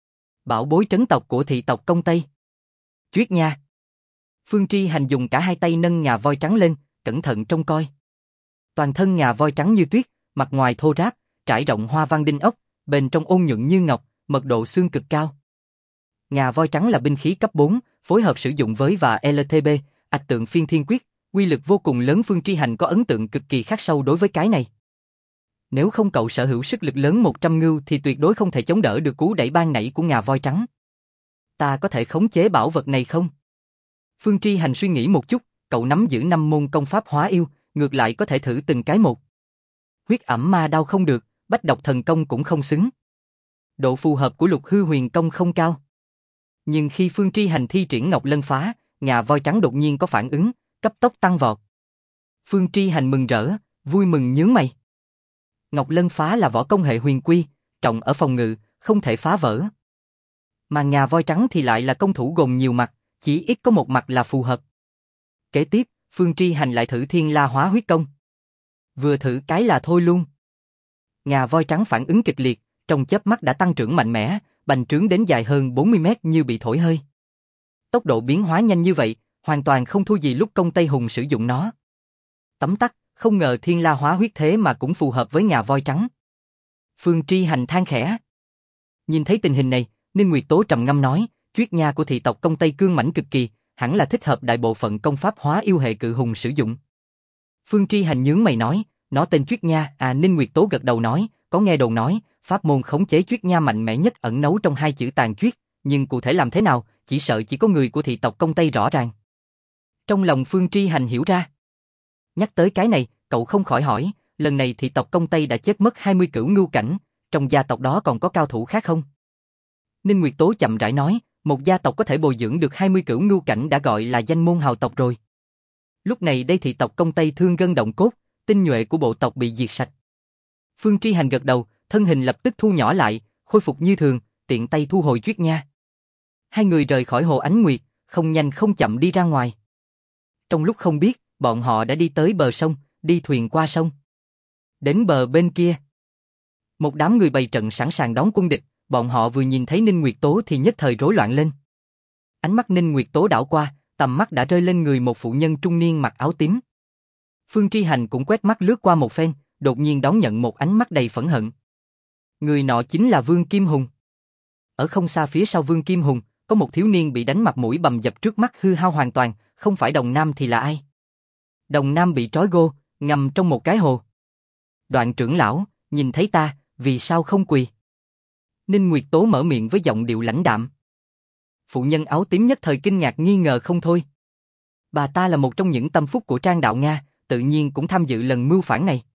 Bảo bối trấn tộc của thị tộc Công Tây. Chuyết nha. Phương Tri Hành dùng cả hai tay nâng ngà voi trắng lên, cẩn thận trông coi. Toàn thân ngà voi trắng như tuyết, mặt ngoài thô ráp, trải rộng hoa văn đinh ốc, bên trong ôn nhuận như ngọc, mật độ xương cực cao. Ngà voi trắng là binh khí cấp 4, phối hợp sử dụng với và LTB, ạch tượng phiên thiên quyết, uy lực vô cùng lớn. Phương Tri Hành có ấn tượng cực kỳ khắc sâu đối với cái này. Nếu không cậu sở hữu sức lực lớn 100 ngưu thì tuyệt đối không thể chống đỡ được cú đẩy ban nãy của ngà voi trắng. Ta có thể khống chế bảo vật này không? Phương Tri Hành suy nghĩ một chút, cậu nắm giữ 5 môn công pháp hóa yêu, ngược lại có thể thử từng cái một. Huyết ẩm ma đao không được, bách độc thần công cũng không xứng. Độ phù hợp của lục hư huyền công không cao. Nhưng khi Phương Tri Hành thi triển Ngọc Lân Phá, ngà voi trắng đột nhiên có phản ứng, cấp tốc tăng vọt. Phương Tri Hành mừng rỡ, vui mừng nhướng mày. Ngọc Lân Phá là võ công hệ huyền quy, trọng ở phòng ngự, không thể phá vỡ. Mà ngà voi trắng thì lại là công thủ gồm nhiều mặt, chỉ ít có một mặt là phù hợp. Kế tiếp, Phương Tri Hành lại thử Thiên La Hóa Huyết Công. Vừa thử cái là thôi luôn. Ngà voi trắng phản ứng kịch liệt, trong chớp mắt đã tăng trưởng mạnh mẽ, bành trướng đến dài hơn 40 mét như bị thổi hơi. Tốc độ biến hóa nhanh như vậy, hoàn toàn không thua gì lúc công Tây Hùng sử dụng nó. Tấm tắc, không ngờ Thiên La Hóa Huyết thế mà cũng phù hợp với ngà voi trắng. Phương Tri Hành than khẽ. Nhìn thấy tình hình này, Ninh Nguyệt Tố trầm ngâm nói, chuyết nha của thị tộc công Tây cương mãnh cực kỳ, hẳn là thích hợp đại bộ phận công pháp hóa yêu hệ cự hùng sử dụng. Phương Tri Hành nhướng mày nói, nó tên chuyết nha. Ninh Nguyệt Tố gật đầu nói, có nghe đồn nói, pháp môn khống chế chuyết nha mạnh mẽ nhất ẩn nấu trong hai chữ tàn chuyết, nhưng cụ thể làm thế nào, chỉ sợ chỉ có người của thị tộc công Tây rõ ràng. Trong lòng Phương Tri Hành hiểu ra. Nhắc tới cái này, cậu không khỏi hỏi, lần này thị tộc công Tây đã chết mất 20 cửu ngưu cảnh, trong gia tộc đó còn có cao thủ khác không? Ninh Nguyệt Tố chậm rãi nói, một gia tộc có thể bồi dưỡng được 20 cửu ngưu cảnh đã gọi là danh môn hào tộc rồi. Lúc này đây thị tộc công Tây thương gân động cốt, tinh nhuệ của bộ tộc bị diệt sạch. Phương Tri Hành gật đầu, thân hình lập tức thu nhỏ lại, khôi phục như thường, tiện tay thu hồi chuyết nha. Hai người rời khỏi hồ Ánh Nguyệt, không nhanh không chậm đi ra ngoài. Trong lúc không biết, bọn họ đã đi tới bờ sông, đi thuyền qua sông. Đến bờ bên kia, một đám người bày trận sẵn sàng đón quân địch, bọn họ vừa nhìn thấy Ninh Nguyệt Tố thì nhất thời rối loạn lên. Ánh mắt Ninh Nguyệt Tố đảo qua, tầm mắt đã rơi lên người một phụ nhân trung niên mặc áo tím. Phương Tri Hành cũng quét mắt lướt qua một phen, đột nhiên đón nhận một ánh mắt đầy phẫn hận. Người nọ chính là Vương Kim Hùng. Ở không xa phía sau Vương Kim Hùng, có một thiếu niên bị đánh mặt mũi bầm dập trước mắt hư hao hoàn toàn, không phải Đồng Nam thì là ai? Đồng Nam bị trói gô, ngầm trong một cái hồ. Đoạn trưởng lão, nhìn thấy ta, vì sao không quỳ? Ninh Nguyệt Tố mở miệng với giọng điệu lãnh đạm. Phụ nhân áo tím nhất thời kinh ngạc nghi ngờ không thôi. Bà ta là một trong những tâm phúc của Trang Đạo Nga, tự nhiên cũng tham dự lần mưu phản này.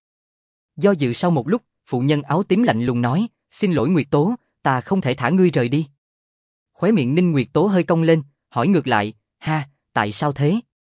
Do dự sau một lúc, phụ nhân áo tím lạnh lùng nói, xin lỗi Nguyệt Tố, ta không thể thả ngươi rời đi. Khóe miệng Ninh Nguyệt Tố hơi cong lên, hỏi ngược lại, ha, tại sao thế?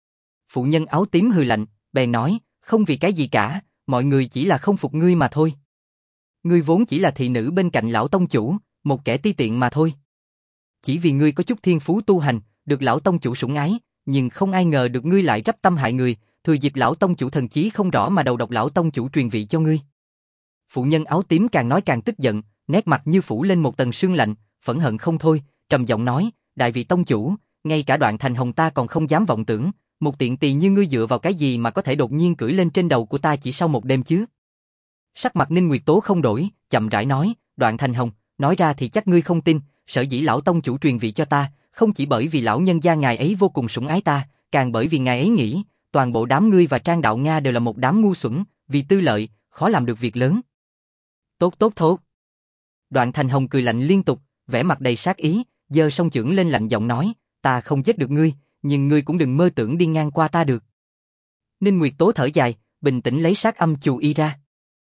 Phụ nhân áo tím hừ lạnh, bèn nói, không vì cái gì cả, mọi người chỉ là không phục ngươi mà thôi. Ngươi vốn chỉ là thị nữ bên cạnh lão tông chủ, một kẻ ti tiện mà thôi. Chỉ vì ngươi có chút thiên phú tu hành, được lão tông chủ sủng ái, nhưng không ai ngờ được ngươi lại rắp tâm hại người, thừa dịp lão tông chủ thần chí không rõ mà đầu độc lão tông chủ truyền vị cho ngươi. Phụ nhân áo tím càng nói càng tức giận, nét mặt như phủ lên một tầng sương lạnh, phẫn hận không thôi, trầm giọng nói, đại vị tông chủ, ngay cả Đoạn Thành Hồng ta còn không dám vọng tưởng, một tiện tỳ như ngươi dựa vào cái gì mà có thể đột nhiên cưỡi lên trên đầu của ta chỉ sau một đêm chứ? Sắc mặt Ninh Nguyệt Tố không đổi, chậm rãi nói, Đoạn Thành Hồng, nói ra thì chắc ngươi không tin, sở dĩ lão tông chủ truyền vị cho ta, không chỉ bởi vì lão nhân gia ngài ấy vô cùng sủng ái ta, càng bởi vì ngài ấy nghĩ, toàn bộ đám ngươi và Trang Đạo Nga đều là một đám ngu xuẩn, vì tư lợi, khó làm được việc lớn. Tốt tốt tốt. Đoạn Thành Hồng cười lạnh liên tục, vẻ mặt đầy sát ý, giơ song chưởng lên lạnh giọng nói, ta không giết được ngươi, nhưng ngươi cũng đừng mơ tưởng đi ngang qua ta được. Ninh Nguyệt Tố thở dài, bình tĩnh lấy sát âm chù y ra.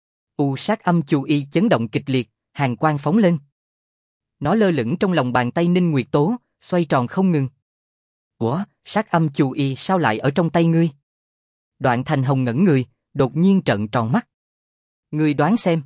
Sát âm chù y chấn động kịch liệt, hàn quang phóng lên. Nó lơ lửng trong lòng bàn tay Ninh Nguyệt Tố, xoay tròn không ngừng. Ủa, sát âm chù y sao lại ở trong tay ngươi? Đoạn Thành Hồng ngẩn người, đột nhiên trợn tròn mắt. Ngươi đoán xem.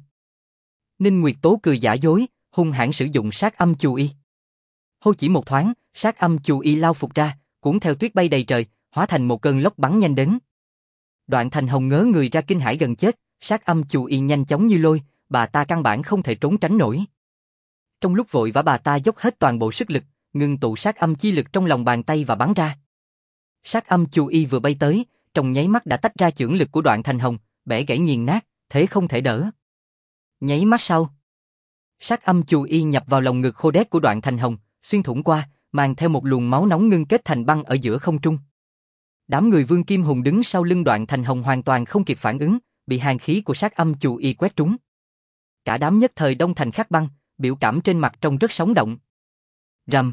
Ninh Nguyệt Tố cười giả dối, hung hãn sử dụng sát âm chù y. Hô chỉ một thoáng, sát âm chù y lao phục ra, cuốn theo tuyết bay đầy trời, hóa thành một cơn lốc bắn nhanh đến. Đoạn Thành Hồng ngớ người ra kinh hãi gần chết, sát âm chù y nhanh chóng như lôi, bà ta căn bản không thể trốn tránh nổi. Trong lúc vội vã bà ta dốc hết toàn bộ sức lực, ngưng tụ sát âm chi lực trong lòng bàn tay và bắn ra. Sát âm chù y vừa bay tới, trong nháy mắt đã tách ra chưởng lực của Đoạn Thành Hồng, bẻ gãy nghiền nát, thế không thể đỡ. Nháy mắt sau, sát âm chù y nhập vào lồng ngực khô đét của Đoạn Thành Hồng, xuyên thủng qua, mang theo một luồng máu nóng ngưng kết thành băng ở giữa không trung. Đám người Vương Kim Hùng đứng sau lưng Đoạn Thành Hồng hoàn toàn không kịp phản ứng, bị hàn khí của sát âm chù y quét trúng. Cả đám nhất thời đông thành khắc băng, biểu cảm trên mặt trông rất sống động. Rầm.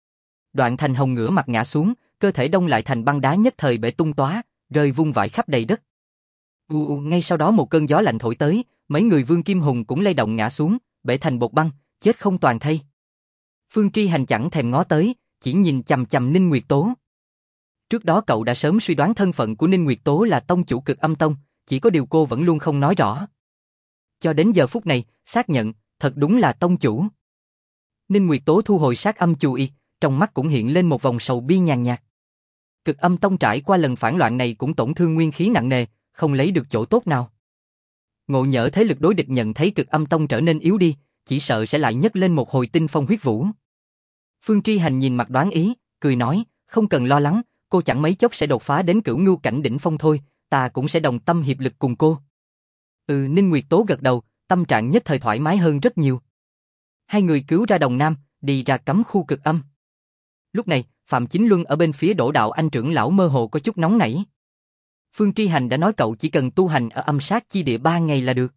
Đoạn Thành Hồng ngửa mặt ngã xuống, cơ thể đông lại thành băng đá nhất thời bể tung tóa, rơi vung vãi khắp đầy đất. Ngay sau đó một cơn gió lạnh thổi tới, mấy người Vương Kim Hùng cũng lay động ngã xuống, bể thành bột băng, chết không toàn thây. Phương Tri Hành chẳng thèm ngó tới, chỉ nhìn chằm chằm Ninh Nguyệt Tố. Trước đó cậu đã sớm suy đoán thân phận của Ninh Nguyệt Tố là tông chủ Cực Âm Tông, chỉ có điều cô vẫn luôn không nói rõ. Cho đến giờ phút này, xác nhận, thật đúng là tông chủ. Ninh Nguyệt Tố thu hồi sát âm chù y, trong mắt cũng hiện lên một vòng sầu bi nhàn nhạt. Cực Âm Tông trải qua lần phản loạn này cũng tổn thương nguyên khí nặng nề, không lấy được chỗ tốt nào. Ngộ nhỡ thế lực đối địch nhận thấy Cực Âm Tông trở nên yếu đi, chỉ sợ sẽ lại nhấc lên một hồi tinh phong huyết vũ. Phương Tri Hành nhìn mặt đoán ý, cười nói, không cần lo lắng, cô chẳng mấy chốc sẽ đột phá đến cửu ngưu cảnh đỉnh phong thôi, ta cũng sẽ đồng tâm hiệp lực cùng cô. Ninh Nguyệt Tố gật đầu, tâm trạng nhất thời thoải mái hơn rất nhiều. Hai người cứu ra Đồng Nam, đi ra cấm khu Cực Âm. Lúc này, Phạm Chính Luân ở bên phía Đỗ Đạo Anh trưởng lão mơ hồ có chút nóng nảy. Phương Tri Hành đã nói cậu chỉ cần tu hành ở âm sát chi địa 3 ngày là được.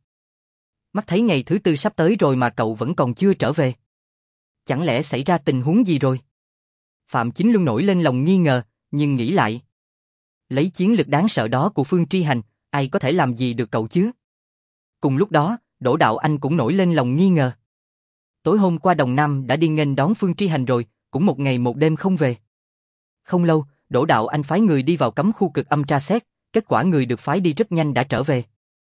Mắt thấy ngày thứ 4 sắp tới rồi mà cậu vẫn còn chưa trở về. Chẳng lẽ xảy ra tình huống gì rồi? Phạm Chính Luân nổi lên lòng nghi ngờ, nhưng nghĩ lại. Lấy chiến lực đáng sợ đó của Phương Tri Hành, ai có thể làm gì được cậu chứ? Cùng lúc đó, Đỗ Đạo Anh cũng nổi lên lòng nghi ngờ. Tối hôm qua Đồng Nam đã đi nghênh đón Phương Tri Hành rồi, cũng một ngày một đêm không về. Không lâu, Đỗ Đạo Anh phái người đi vào cấm khu Cực Âm tra xét, kết quả người được phái đi rất nhanh đã trở về.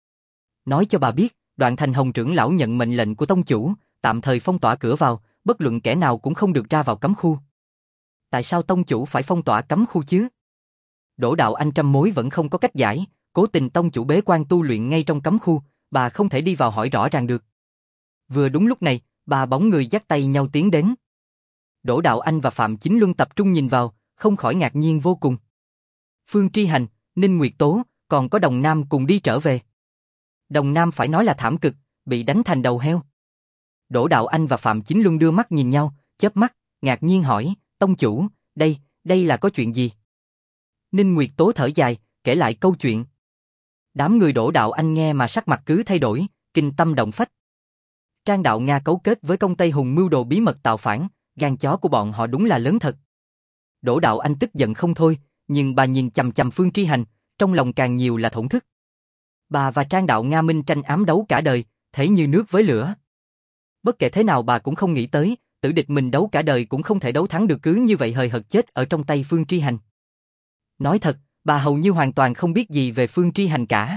Nói cho bà biết, Đoạn Thành Hồng trưởng lão nhận mệnh lệnh của tông chủ, tạm thời phong tỏa cửa vào, bất luận kẻ nào cũng không được ra vào cấm khu. Tại sao tông chủ phải phong tỏa cấm khu chứ? Đỗ Đạo Anh trăm mối vẫn không có cách giải, cố tình tông chủ bế quan tu luyện ngay trong cấm khu, bà không thể đi vào hỏi rõ ràng được. Vừa đúng lúc này, ba bóng người dắt tay nhau tiến đến. Đỗ Đạo Anh và Phạm Chính Luân tập trung nhìn vào, không khỏi ngạc nhiên vô cùng. Phương Tri Hành, Ninh Nguyệt Tố, còn có Đồng Nam cùng đi trở về. Đồng Nam phải nói là thảm cực, bị đánh thành đầu heo. Đỗ Đạo Anh và Phạm Chính Luân đưa mắt nhìn nhau, chớp mắt, ngạc nhiên hỏi, tông chủ, đây là có chuyện gì? Ninh Nguyệt Tố thở dài, kể lại câu chuyện. Đám người Đỗ Đạo Anh nghe mà sắc mặt cứ thay đổi, kinh tâm động phách. Trang Đạo Nga cấu kết với công Tây Hùng mưu đồ bí mật tạo phản, gan chó của bọn họ đúng là lớn thật. Đỗ Đạo Anh tức giận không thôi, nhưng bà nhìn chằm chằm Phương Tri Hành, trong lòng càng nhiều là thổn thức. Bà và Trang Đạo Nga minh tranh ám đấu cả đời, thế như nước với lửa. Bất kể thế nào bà cũng không nghĩ tới, tử địch mình đấu cả đời cũng không thể đấu thắng được, cứ như vậy hời hợt chết ở trong tay Phương Tri Hành. Nói thật, bà hầu như hoàn toàn không biết gì về Phương Tri Hành cả.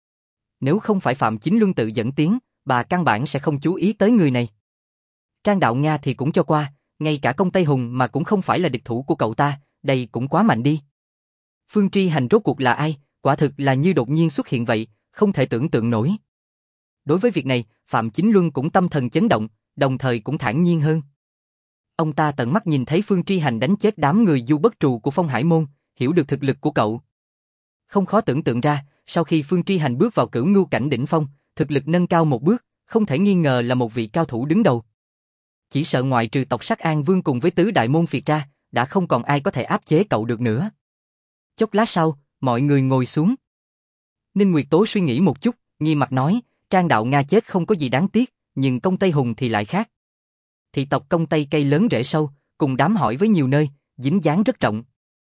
Nếu không phải Phạm Chính Luân tự dẫn tiếng, bà căn bản sẽ không chú ý tới người này. Trang Đạo Nga thì cũng cho qua, ngay cả công Tây Hùng mà cũng không phải là địch thủ của cậu ta, đây cũng quá mạnh đi. Phương Tri Hành rốt cuộc là ai, quả thực là như đột nhiên xuất hiện vậy, không thể tưởng tượng nổi. Đối với việc này, Phạm Chính Luân cũng tâm thần chấn động, đồng thời cũng thản nhiên hơn. Ông ta tận mắt nhìn thấy Phương Tri Hành đánh chết đám người du bất trù của Phong Hải Môn, hiểu được thực lực của cậu. Không khó tưởng tượng ra, sau khi Phương Tri Hành bước vào cửu ngưu cảnh đỉnh phong, thực lực nâng cao một bước, không thể nghi ngờ là một vị cao thủ đứng đầu. Chỉ sợ ngoại trừ tộc Sắc An Vương cùng với tứ đại môn phiệt ra, đã không còn ai có thể áp chế cậu được nữa. Chốc lát sau, mọi người ngồi xuống. Ninh Nguyệt Tố suy nghĩ một chút, nghi mặt nói, Trang Đạo Nga chết không có gì đáng tiếc, nhưng Công Tây Hùng thì lại khác. Thị tộc Công Tây cây lớn rễ sâu, cùng đám hỏi với nhiều nơi, dính dáng rất rộng.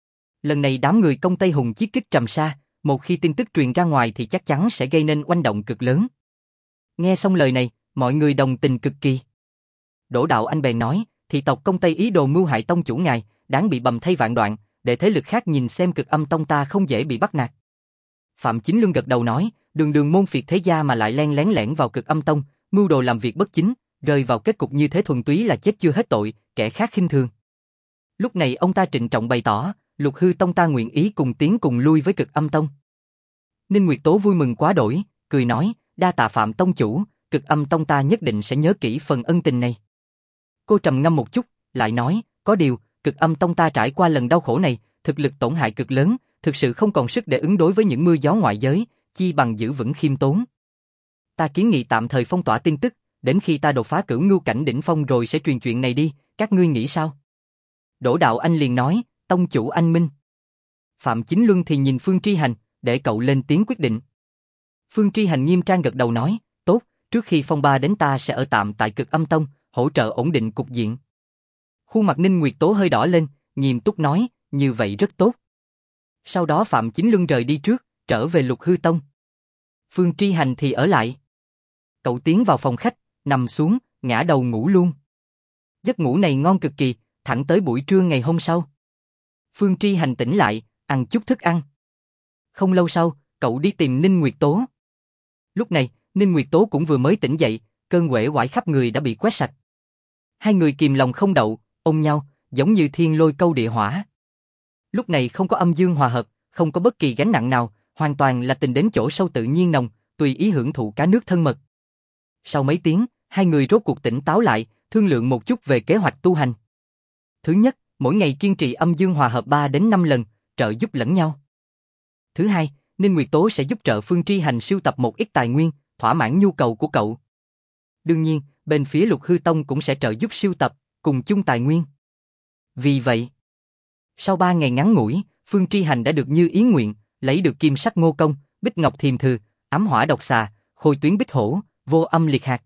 Lần này đám người Công Tây Hùng chiết kích Trầm Sa, một khi tin tức truyền ra ngoài thì chắc chắn sẽ gây nên oanh động cực lớn. Nghe xong lời này, mọi người đồng tình cực kỳ. Đỗ Đạo Anh bèn nói, thị tộc Công Tây ý đồ mưu hại tông chủ ngài, đáng bị bầm thây vạn đoạn, để thế lực khác nhìn xem Cực Âm tông ta không dễ bị bắt nạt. Phạm Chính Luân gật đầu nói, đường đường môn phiệt thế gia mà lại len lén lẻn vào Cực Âm tông, mưu đồ làm việc bất chính, rơi vào kết cục như thế thuần túy là chết chưa hết tội, kẻ khác khinh thường. Lúc này ông ta trịnh trọng bày tỏ, Lục Hư tông ta nguyện ý cùng tiến cùng lui với Cực Âm tông. Ninh Nguyệt Tố vui mừng quá đổi, cười nói, đa tạ Phạm tông chủ, Cực Âm tông ta nhất định sẽ nhớ kỹ phần ân tình này. Cô trầm ngâm một chút, lại nói, có điều, Cực Âm tông ta trải qua lần đau khổ này, thực lực tổn hại cực lớn, thực sự không còn sức để ứng đối với những mưa gió ngoại giới, chi bằng giữ vững khiêm tốn. Ta kiến nghị tạm thời phong tỏa tin tức, đến khi ta đột phá cửu ngưu cảnh đỉnh phong rồi sẽ truyền chuyện này đi, các ngươi nghĩ sao? Đỗ Đạo Anh liền nói, tông chủ anh minh. Phạm Chính Luân thì nhìn Phương Tri Hành, để cậu lên tiếng quyết định. Phương Tri Hành nghiêm trang gật đầu nói, tốt, trước khi phong ba đến ta sẽ ở tạm tại Cực Âm tông, hỗ trợ ổn định cục diện. Khuôn mặt Ninh Nguyệt Tố hơi đỏ lên, nghiêm túc nói, như vậy rất tốt. Sau đó Phạm Chính Luân rời đi trước, trở về Lục Hư tông. Phương Tri Hành thì ở lại. Cậu tiến vào phòng khách, nằm xuống, ngã đầu ngủ luôn. Giấc ngủ này ngon cực kỳ, thẳng tới buổi trưa ngày hôm sau. Phương Tri Hành tỉnh lại, ăn chút thức ăn. Không lâu sau, cậu đi tìm Ninh Nguyệt Tố. Lúc này, Ninh Nguyệt Tố cũng vừa mới tỉnh dậy, cơn uể oải khắp người đã bị quét sạch. Hai người kìm lòng không đậu, ôm nhau, giống như thiên lôi câu địa hỏa. Lúc này không có âm dương hòa hợp, không có bất kỳ gánh nặng nào, hoàn toàn là tình đến chỗ sâu tự nhiên nồng, tùy ý hưởng thụ cá nước thân mật. Sau mấy tiếng, hai người rốt cuộc tỉnh táo lại, thương lượng một chút về kế hoạch tu hành. Thứ nhất, mỗi ngày kiên trì âm dương hòa hợp 3 đến 5 lần, trợ giúp lẫn nhau. Thứ hai, Ninh Nguyệt Tố sẽ giúp trợ Phương Tri Hành sưu tập một ít tài nguyên, thỏa mãn nhu cầu của cậu. Đương nhiên, bên phía Lục Hư tông cũng sẽ trợ giúp sưu tập, cùng chung tài nguyên. Vì vậy, sau 3 ngày ngắn ngủi, Phương Tri Hành đã được như ý nguyện, lấy được kim sắc ngô công, bích ngọc thiềm thư, ám hỏa độc xà, khôi tuyến bích hổ, vô âm liệt hạt.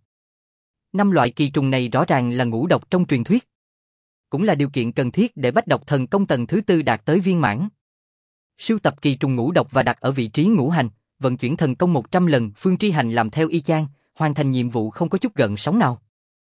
5 loại kỳ trùng này rõ ràng là ngũ độc trong truyền thuyết. Cũng là điều kiện cần thiết để bách độc thần công tầng thứ 4 đạt tới viên mãn. Sưu tập kỳ trùng ngũ độc và đặt ở vị trí ngũ hành, vận chuyển thần công 100 lần, Phương Tri Hành làm theo y chang, hoàn thành nhiệm vụ không có chút gợn sóng nào.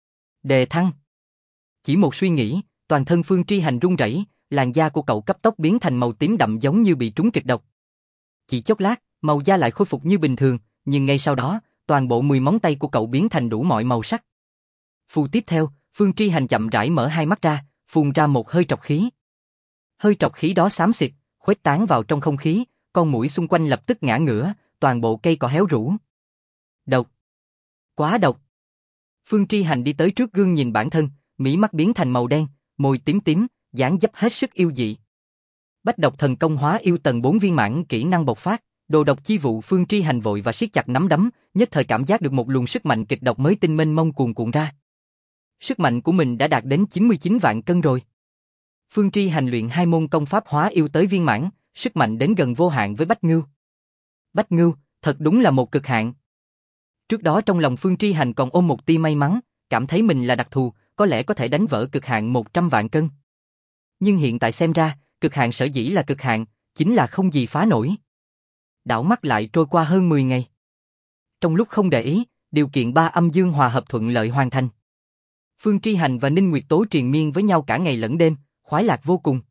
Đề thăng. Chỉ một suy nghĩ, toàn thân Phương Tri Hành run rẩy, làn da của cậu cấp tốc biến thành màu tím đậm giống như bị trúng kịch độc. Chỉ chốc lát, màu da lại khôi phục như bình thường, nhưng ngay sau đó, toàn bộ 10 móng tay của cậu biến thành đủ mọi màu sắc. Phù tiếp theo, Phương Tri Hành chậm rãi mở hai mắt ra, phun ra một hơi trọc khí. Hơi trọc khí đó xám xịt, khuếch tán vào trong không khí, con muỗi xung quanh lập tức ngã ngửa, toàn bộ cây cỏ héo rũ. Độc. Quá độc. Phương Tri Hành đi tới trước gương nhìn bản thân, mí mắt biến thành màu đen, môi tím tím, dáng dấp hết sức yêu dị. Bách độc thần công hóa yêu tầng 4 viên mãn, kỹ năng bộc phát, đồ độc chi vụ. Phương Tri Hành vội và siết chặt nắm đấm, nhất thời cảm giác được một luồng sức mạnh kịch độc mới tinh mênh mông cuồn cuộn ra. Sức mạnh của mình đã đạt đến 99 vạn cân rồi. Phương Tri Hành luyện 2 môn công pháp hóa yêu tới viên mãn, sức mạnh đến gần vô hạn với Bách Ngưu. Bách Ngưu, thật đúng là một cực hạn. Trước đó trong lòng Phương Tri Hành còn ôm một tia may mắn, cảm thấy mình là đặc thù, có lẽ có thể đánh vỡ cực hạn 100 vạn cân. Nhưng hiện tại xem ra, cực hạn sở dĩ là cực hạn, chính là không gì phá nổi. Đảo mắt lại trôi qua hơn 10 ngày. Trong lúc không để ý, điều kiện 3 âm dương hòa hợp thuận lợi hoàn thành. Phương Tri Hành và Ninh Nguyệt Tố triền miên với nhau cả ngày lẫn đêm, khoái lạc vô cùng.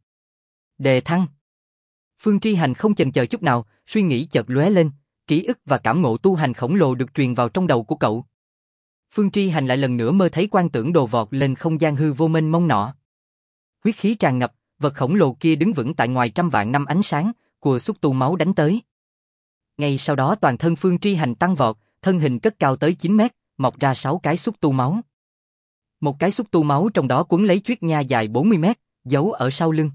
Đề thăng. Phương Tri Hành không chần chờ chút nào, suy nghĩ chợt lóe lên, ký ức và cảm ngộ tu hành khổng lồ được truyền vào trong đầu của cậu. Phương Tri Hành lại lần nữa mơ thấy quan tưởng đồ vọt lên không gian hư vô mênh mông nọ. Huyết khí tràn ngập, vật khổng lồ kia đứng vững tại ngoài trăm vạn năm ánh sáng, cùa xúc tu máu đánh tới. Ngay sau đó toàn thân Phương Tri Hành tăng vọt, thân hình cất cao tới 9 mét, mọc ra 6 cái xúc tu máu. Một cái xúc tu máu trong đó quấn lấy chuyết nha dài 40 mét, giấu ở sau lưng.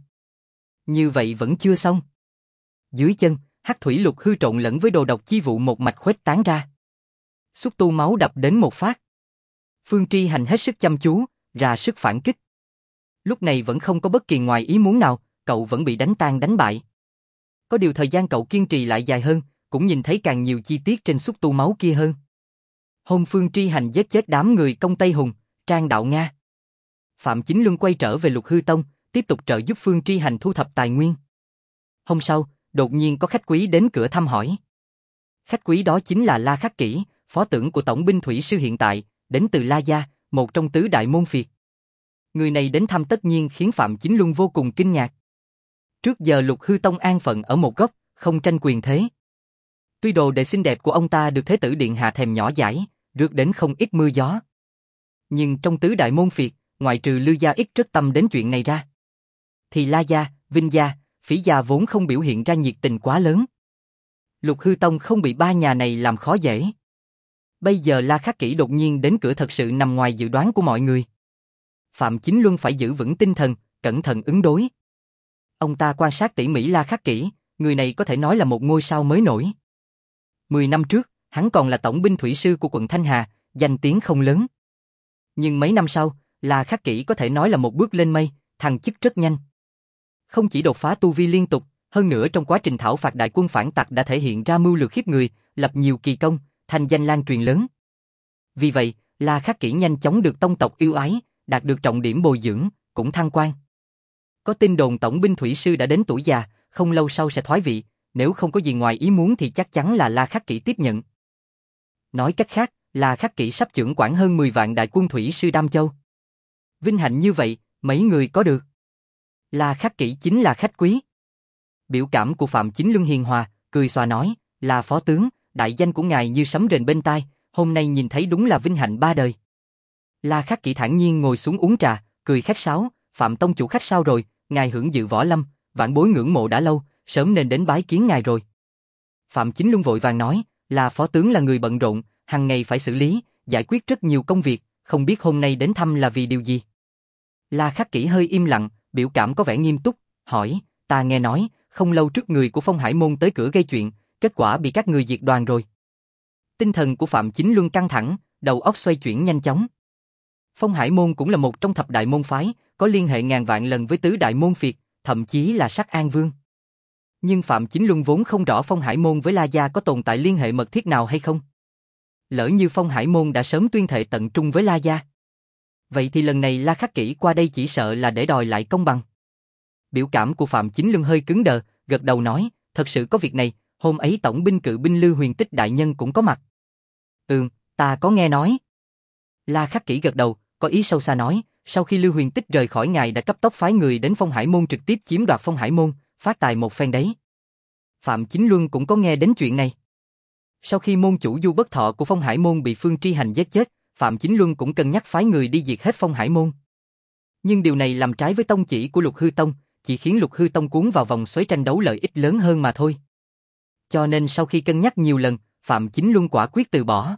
Như vậy vẫn chưa xong. Dưới chân, hắc thủy lục hư trộn lẫn với đồ độc chi vụ một mạch khuếch tán ra. Xúc tu máu đập đến một phát. Phương Tri Hành hết sức chăm chú, ra sức phản kích. Lúc này vẫn không có bất kỳ ngoài ý muốn nào, cậu vẫn bị đánh tan đánh bại. Có điều thời gian cậu kiên trì lại dài hơn, cũng nhìn thấy càng nhiều chi tiết trên xúc tu máu kia hơn. Hôm Phương Tri Hành giết chết đám người công Tây Hùng, Trang Đạo Nga. Phạm Chính Luân quay trở về Lục Hư Tông, tiếp tục trợ giúp Phương Tri Hành thu thập tài nguyên. Hôm sau, đột nhiên có khách quý đến cửa thăm hỏi. Khách quý đó chính là La Khắc Kỷ, phó tưởng của Tổng binh thủy sư hiện tại, đến từ La Gia, một trong tứ đại môn phiệt. Người này đến thăm tất nhiên khiến Phạm Chính Luân vô cùng kinh ngạc. Trước giờ Lục Hư Tông an phận ở một góc, không tranh quyền thế. Tuy đồ đệ xinh đẹp của ông ta được Thế tử Điện Hạ thèm nhỏ dãi, rước đến không ít mưa gió. Nhưng trong tứ đại môn phiệt, ngoại trừ Lư Gia ít rất tâm đến chuyện này ra, thì La Gia, Vinh Gia, Phỉ Gia vốn không biểu hiện ra nhiệt tình quá lớn. Lục Hư Tông không bị ba nhà này làm khó dễ. Bây giờ La Khắc Kỷ đột nhiên đến cửa thật sự nằm ngoài dự đoán của mọi người. Phạm Chính Luân phải giữ vững tinh thần, cẩn thận ứng đối. Ông ta quan sát tỉ mỉ La Khắc Kỷ, người này có thể nói là một ngôi sao mới nổi. 10 năm trước, hắn còn là tổng binh thủy sư của quận Thanh Hà, danh tiếng không lớn. Nhưng mấy năm sau, La Khắc Kỷ có thể nói là một bước lên mây, thăng chức rất nhanh. Không chỉ đột phá tu vi liên tục, hơn nữa trong quá trình thảo phạt đại quân phản tặc đã thể hiện ra mưu lược khiếp người, lập nhiều kỳ công, thành danh lan truyền lớn. Vì vậy, La Khắc Kỷ nhanh chóng được tông tộc yêu ái, đạt được trọng điểm bồi dưỡng, cũng thăng quan. Có tin đồn tổng binh thủy sư đã đến tuổi già, không lâu sau sẽ thoái vị, nếu không có gì ngoài ý muốn thì chắc chắn là La Khắc Kỷ tiếp nhận. Nói cách khác, La Khắc Kỷ sắp chưởng quản hơn 10 vạn đại quân thủy sư Đam Châu. Vinh hạnh như vậy, mấy người có được. La Khắc Kỷ chính là khách quý. Biểu cảm của Phạm Chính Luân hiền hòa, cười xòa nói, là phó tướng, đại danh của ngài như sấm rền bên tai, hôm nay nhìn thấy đúng là vinh hạnh ba đời. La Khắc Kỷ thản nhiên ngồi xuống uống trà, cười khách sáo, Phạm tông chủ khách sao rồi, ngài hưởng dự võ lâm, vãn bối ngưỡng mộ đã lâu, sớm nên đến bái kiến ngài rồi. Phạm Chính Luân vội vàng nói, là phó tướng là người bận rộn, hàng ngày phải xử lý, giải quyết rất nhiều công việc, không biết hôm nay đến thăm là vì điều gì. La Khắc Kỷ hơi im lặng, biểu cảm có vẻ nghiêm túc, hỏi, ta nghe nói, không lâu trước người của Phong Hải Môn tới cửa gây chuyện, kết quả bị các người diệt đoàn rồi. Tinh thần của Phạm Chính Luân căng thẳng, đầu óc xoay chuyển nhanh chóng. Phong Hải Môn cũng là một trong thập đại môn phái, có liên hệ ngàn vạn lần với tứ đại môn phiệt, thậm chí là Sắc An Vương. Nhưng Phạm Chính Luân vốn không rõ Phong Hải Môn với La Gia có tồn tại liên hệ mật thiết nào hay không. Lỡ như Phong Hải Môn đã sớm tuyên thệ tận trung với La Gia, vậy thì lần này La Khắc Kỷ qua đây chỉ sợ là để đòi lại công bằng. Biểu cảm của Phạm Chính Luân hơi cứng đờ, gật đầu nói, thật sự có việc này, hôm ấy tổng binh cự binh Lư Huyền Tích đại nhân cũng có mặt. Ta có nghe nói. La Khắc Kỷ gật đầu, có ý sâu xa nói, sau khi Lư Huyền Tích rời khỏi ngài đã cấp tốc phái người đến Phong Hải Môn trực tiếp chiếm đoạt Phong Hải Môn, phát tài một phen đấy. Phạm Chính Luân cũng có nghe đến chuyện này. Sau khi môn chủ Du Bất Thọ của Phong Hải Môn bị Phương Tri Hành giết chết, Phạm Chính Luân cũng cân nhắc phái người đi diệt hết Phong Hải Môn. Nhưng điều này làm trái với tông chỉ của Lục Hư Tông, chỉ khiến Lục Hư Tông cuốn vào vòng xoáy tranh đấu lợi ích lớn hơn mà thôi. Cho nên sau khi cân nhắc nhiều lần, Phạm Chính Luân quả quyết từ bỏ.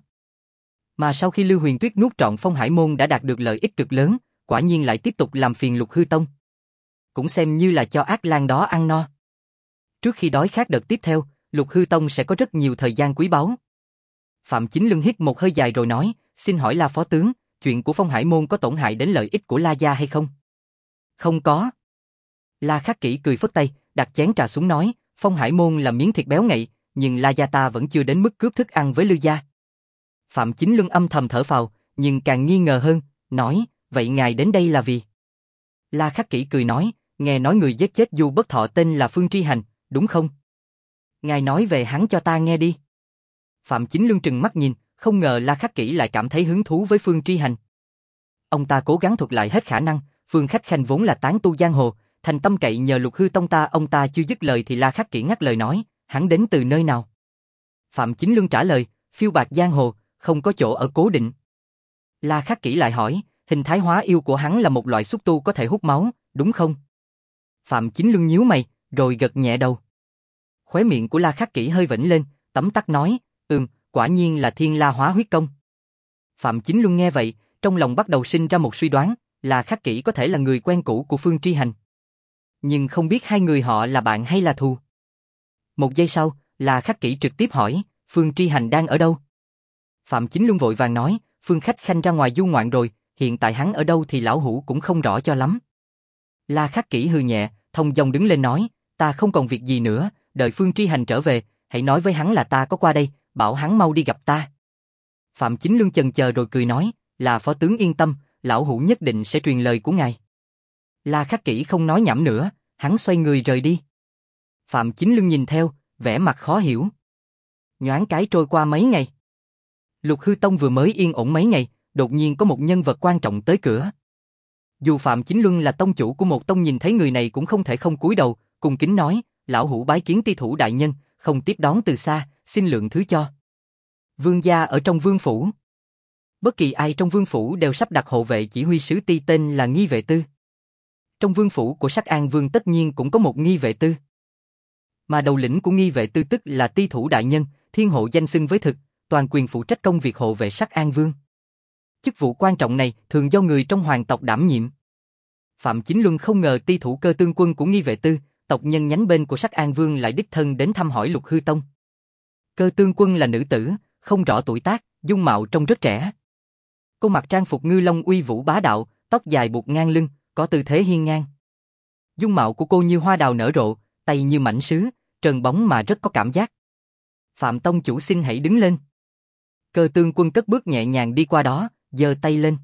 Mà sau khi Lưu Huyền Tuyết nuốt trọn Phong Hải Môn đã đạt được lợi ích cực lớn, quả nhiên lại tiếp tục làm phiền Lục Hư Tông. Cũng xem như là cho ác lang đó ăn no. Trước khi đói khát đợt tiếp theo, Lục Hư Tông sẽ có rất nhiều thời gian quý báu. Phạm Chính Luân hít một hơi dài rồi nói, xin hỏi La phó tướng, chuyện của Phong Hải Môn có tổn hại đến lợi ích của La Gia hay không? Không có. La Khắc Kỷ cười phất tay, đặt chén trà xuống nói, Phong Hải Môn là miếng thịt béo ngậy, nhưng La Gia ta vẫn chưa đến mức cướp thức ăn với Lư Gia. Phạm Chính Luân âm thầm thở phào, nhưng càng nghi ngờ hơn, nói, vậy ngài đến đây là vì? La Khắc Kỷ cười nói, nghe nói người giết chết Du Bất Thọ tên là Phương Tri Hành, đúng không? Ngài nói về hắn cho ta nghe đi. Phạm Chính Luân trừng mắt nhìn, không ngờ La Khắc Kỷ lại cảm thấy hứng thú với Phương Tri Hành. Ông ta cố gắng thuật lại hết khả năng, Phương Khách Khanh vốn là tán tu giang hồ, thành tâm cậy nhờ Lục Hư Tông ta, ông ta chưa dứt lời thì La Khắc Kỷ ngắt lời nói, hắn đến từ nơi nào? Phạm Chính Luân trả lời, phiêu bạt giang hồ, không có chỗ ở cố định. La Khắc Kỷ lại hỏi, hình thái hóa yêu của hắn là một loại xúc tu có thể hút máu, đúng không? Phạm Chính Luân nhíu mày, rồi gật nhẹ đầu. Khóe miệng của La Khắc Kỷ hơi vểnh lên, tấm tắc nói, quả nhiên là Thiên La Hóa Huyết Công. Phạm Chính Luân nghe vậy, trong lòng bắt đầu sinh ra một suy đoán, là Khắc Kỷ có thể là người quen cũ của Phương Tri Hành. Nhưng không biết hai người họ là bạn hay là thù. Một giây sau, La Khắc Kỷ trực tiếp hỏi, Phương Tri Hành đang ở đâu? Phạm Chính Luân vội vàng nói, Phương Khách Khanh ra ngoài du ngoạn rồi, hiện tại hắn ở đâu thì lão hủ cũng không rõ cho lắm. La Khắc Kỷ hừ nhẹ, thông dong đứng lên nói, ta không còn việc gì nữa, đợi Phương Tri Hành trở về, hãy nói với hắn là ta có qua đây, bảo hắn mau đi gặp ta. Phạm Chính Lương chần chờ rồi cười nói, là phó tướng yên tâm, lão hủ nhất định sẽ truyền lời của ngài. La Khắc Kỷ không nói nhảm nữa, hắn xoay người rời đi. Phạm Chính Lương nhìn theo, vẻ mặt khó hiểu. Nhoáng cái trôi qua mấy ngày. Lục Hư Tông vừa mới yên ổn mấy ngày, đột nhiên có một nhân vật quan trọng tới cửa. Dù Phạm Chính Luân là tông chủ của một tông, nhìn thấy người này cũng không thể không cúi đầu, cung kính nói, lão hủ bái kiến ti thủ đại nhân, không tiếp đón từ xa, xin lượng thứ cho. Vương gia ở trong vương phủ. Bất kỳ ai trong vương phủ đều sắp đặt hộ vệ chỉ huy sứ ti tên là Nghi Vệ Tư. Trong vương phủ của Sắc An Vương tất nhiên cũng có một Nghi Vệ Tư. Mà đầu lĩnh của Nghi Vệ Tư tức là ti thủ đại nhân, thiên hộ danh xưng với thực, toàn quyền phụ trách công việc hộ vệ Sắc An Vương. Chức vụ quan trọng này thường do người trong hoàng tộc đảm nhiệm. Phạm Chính Luân không ngờ ti thủ Cơ Tương Quân của Nghi Vệ Tư, tộc nhân nhánh bên của Sắc An Vương lại đích thân đến thăm hỏi Lục Hư Tông. Cơ Tương Quân là nữ tử, không rõ tuổi tác, dung mạo trông rất trẻ. Cô mặc trang phục ngư long uy vũ bá đạo, tóc dài buộc ngang lưng, có tư thế hiên ngang. Dung mạo của cô như hoa đào nở rộ, tay như mảnh sứ, trơn bóng mà rất có cảm giác. Phạm tông chủ xin hãy đứng lên. Cơ Tương Quân cất bước nhẹ nhàng đi qua đó, giơ tay lên.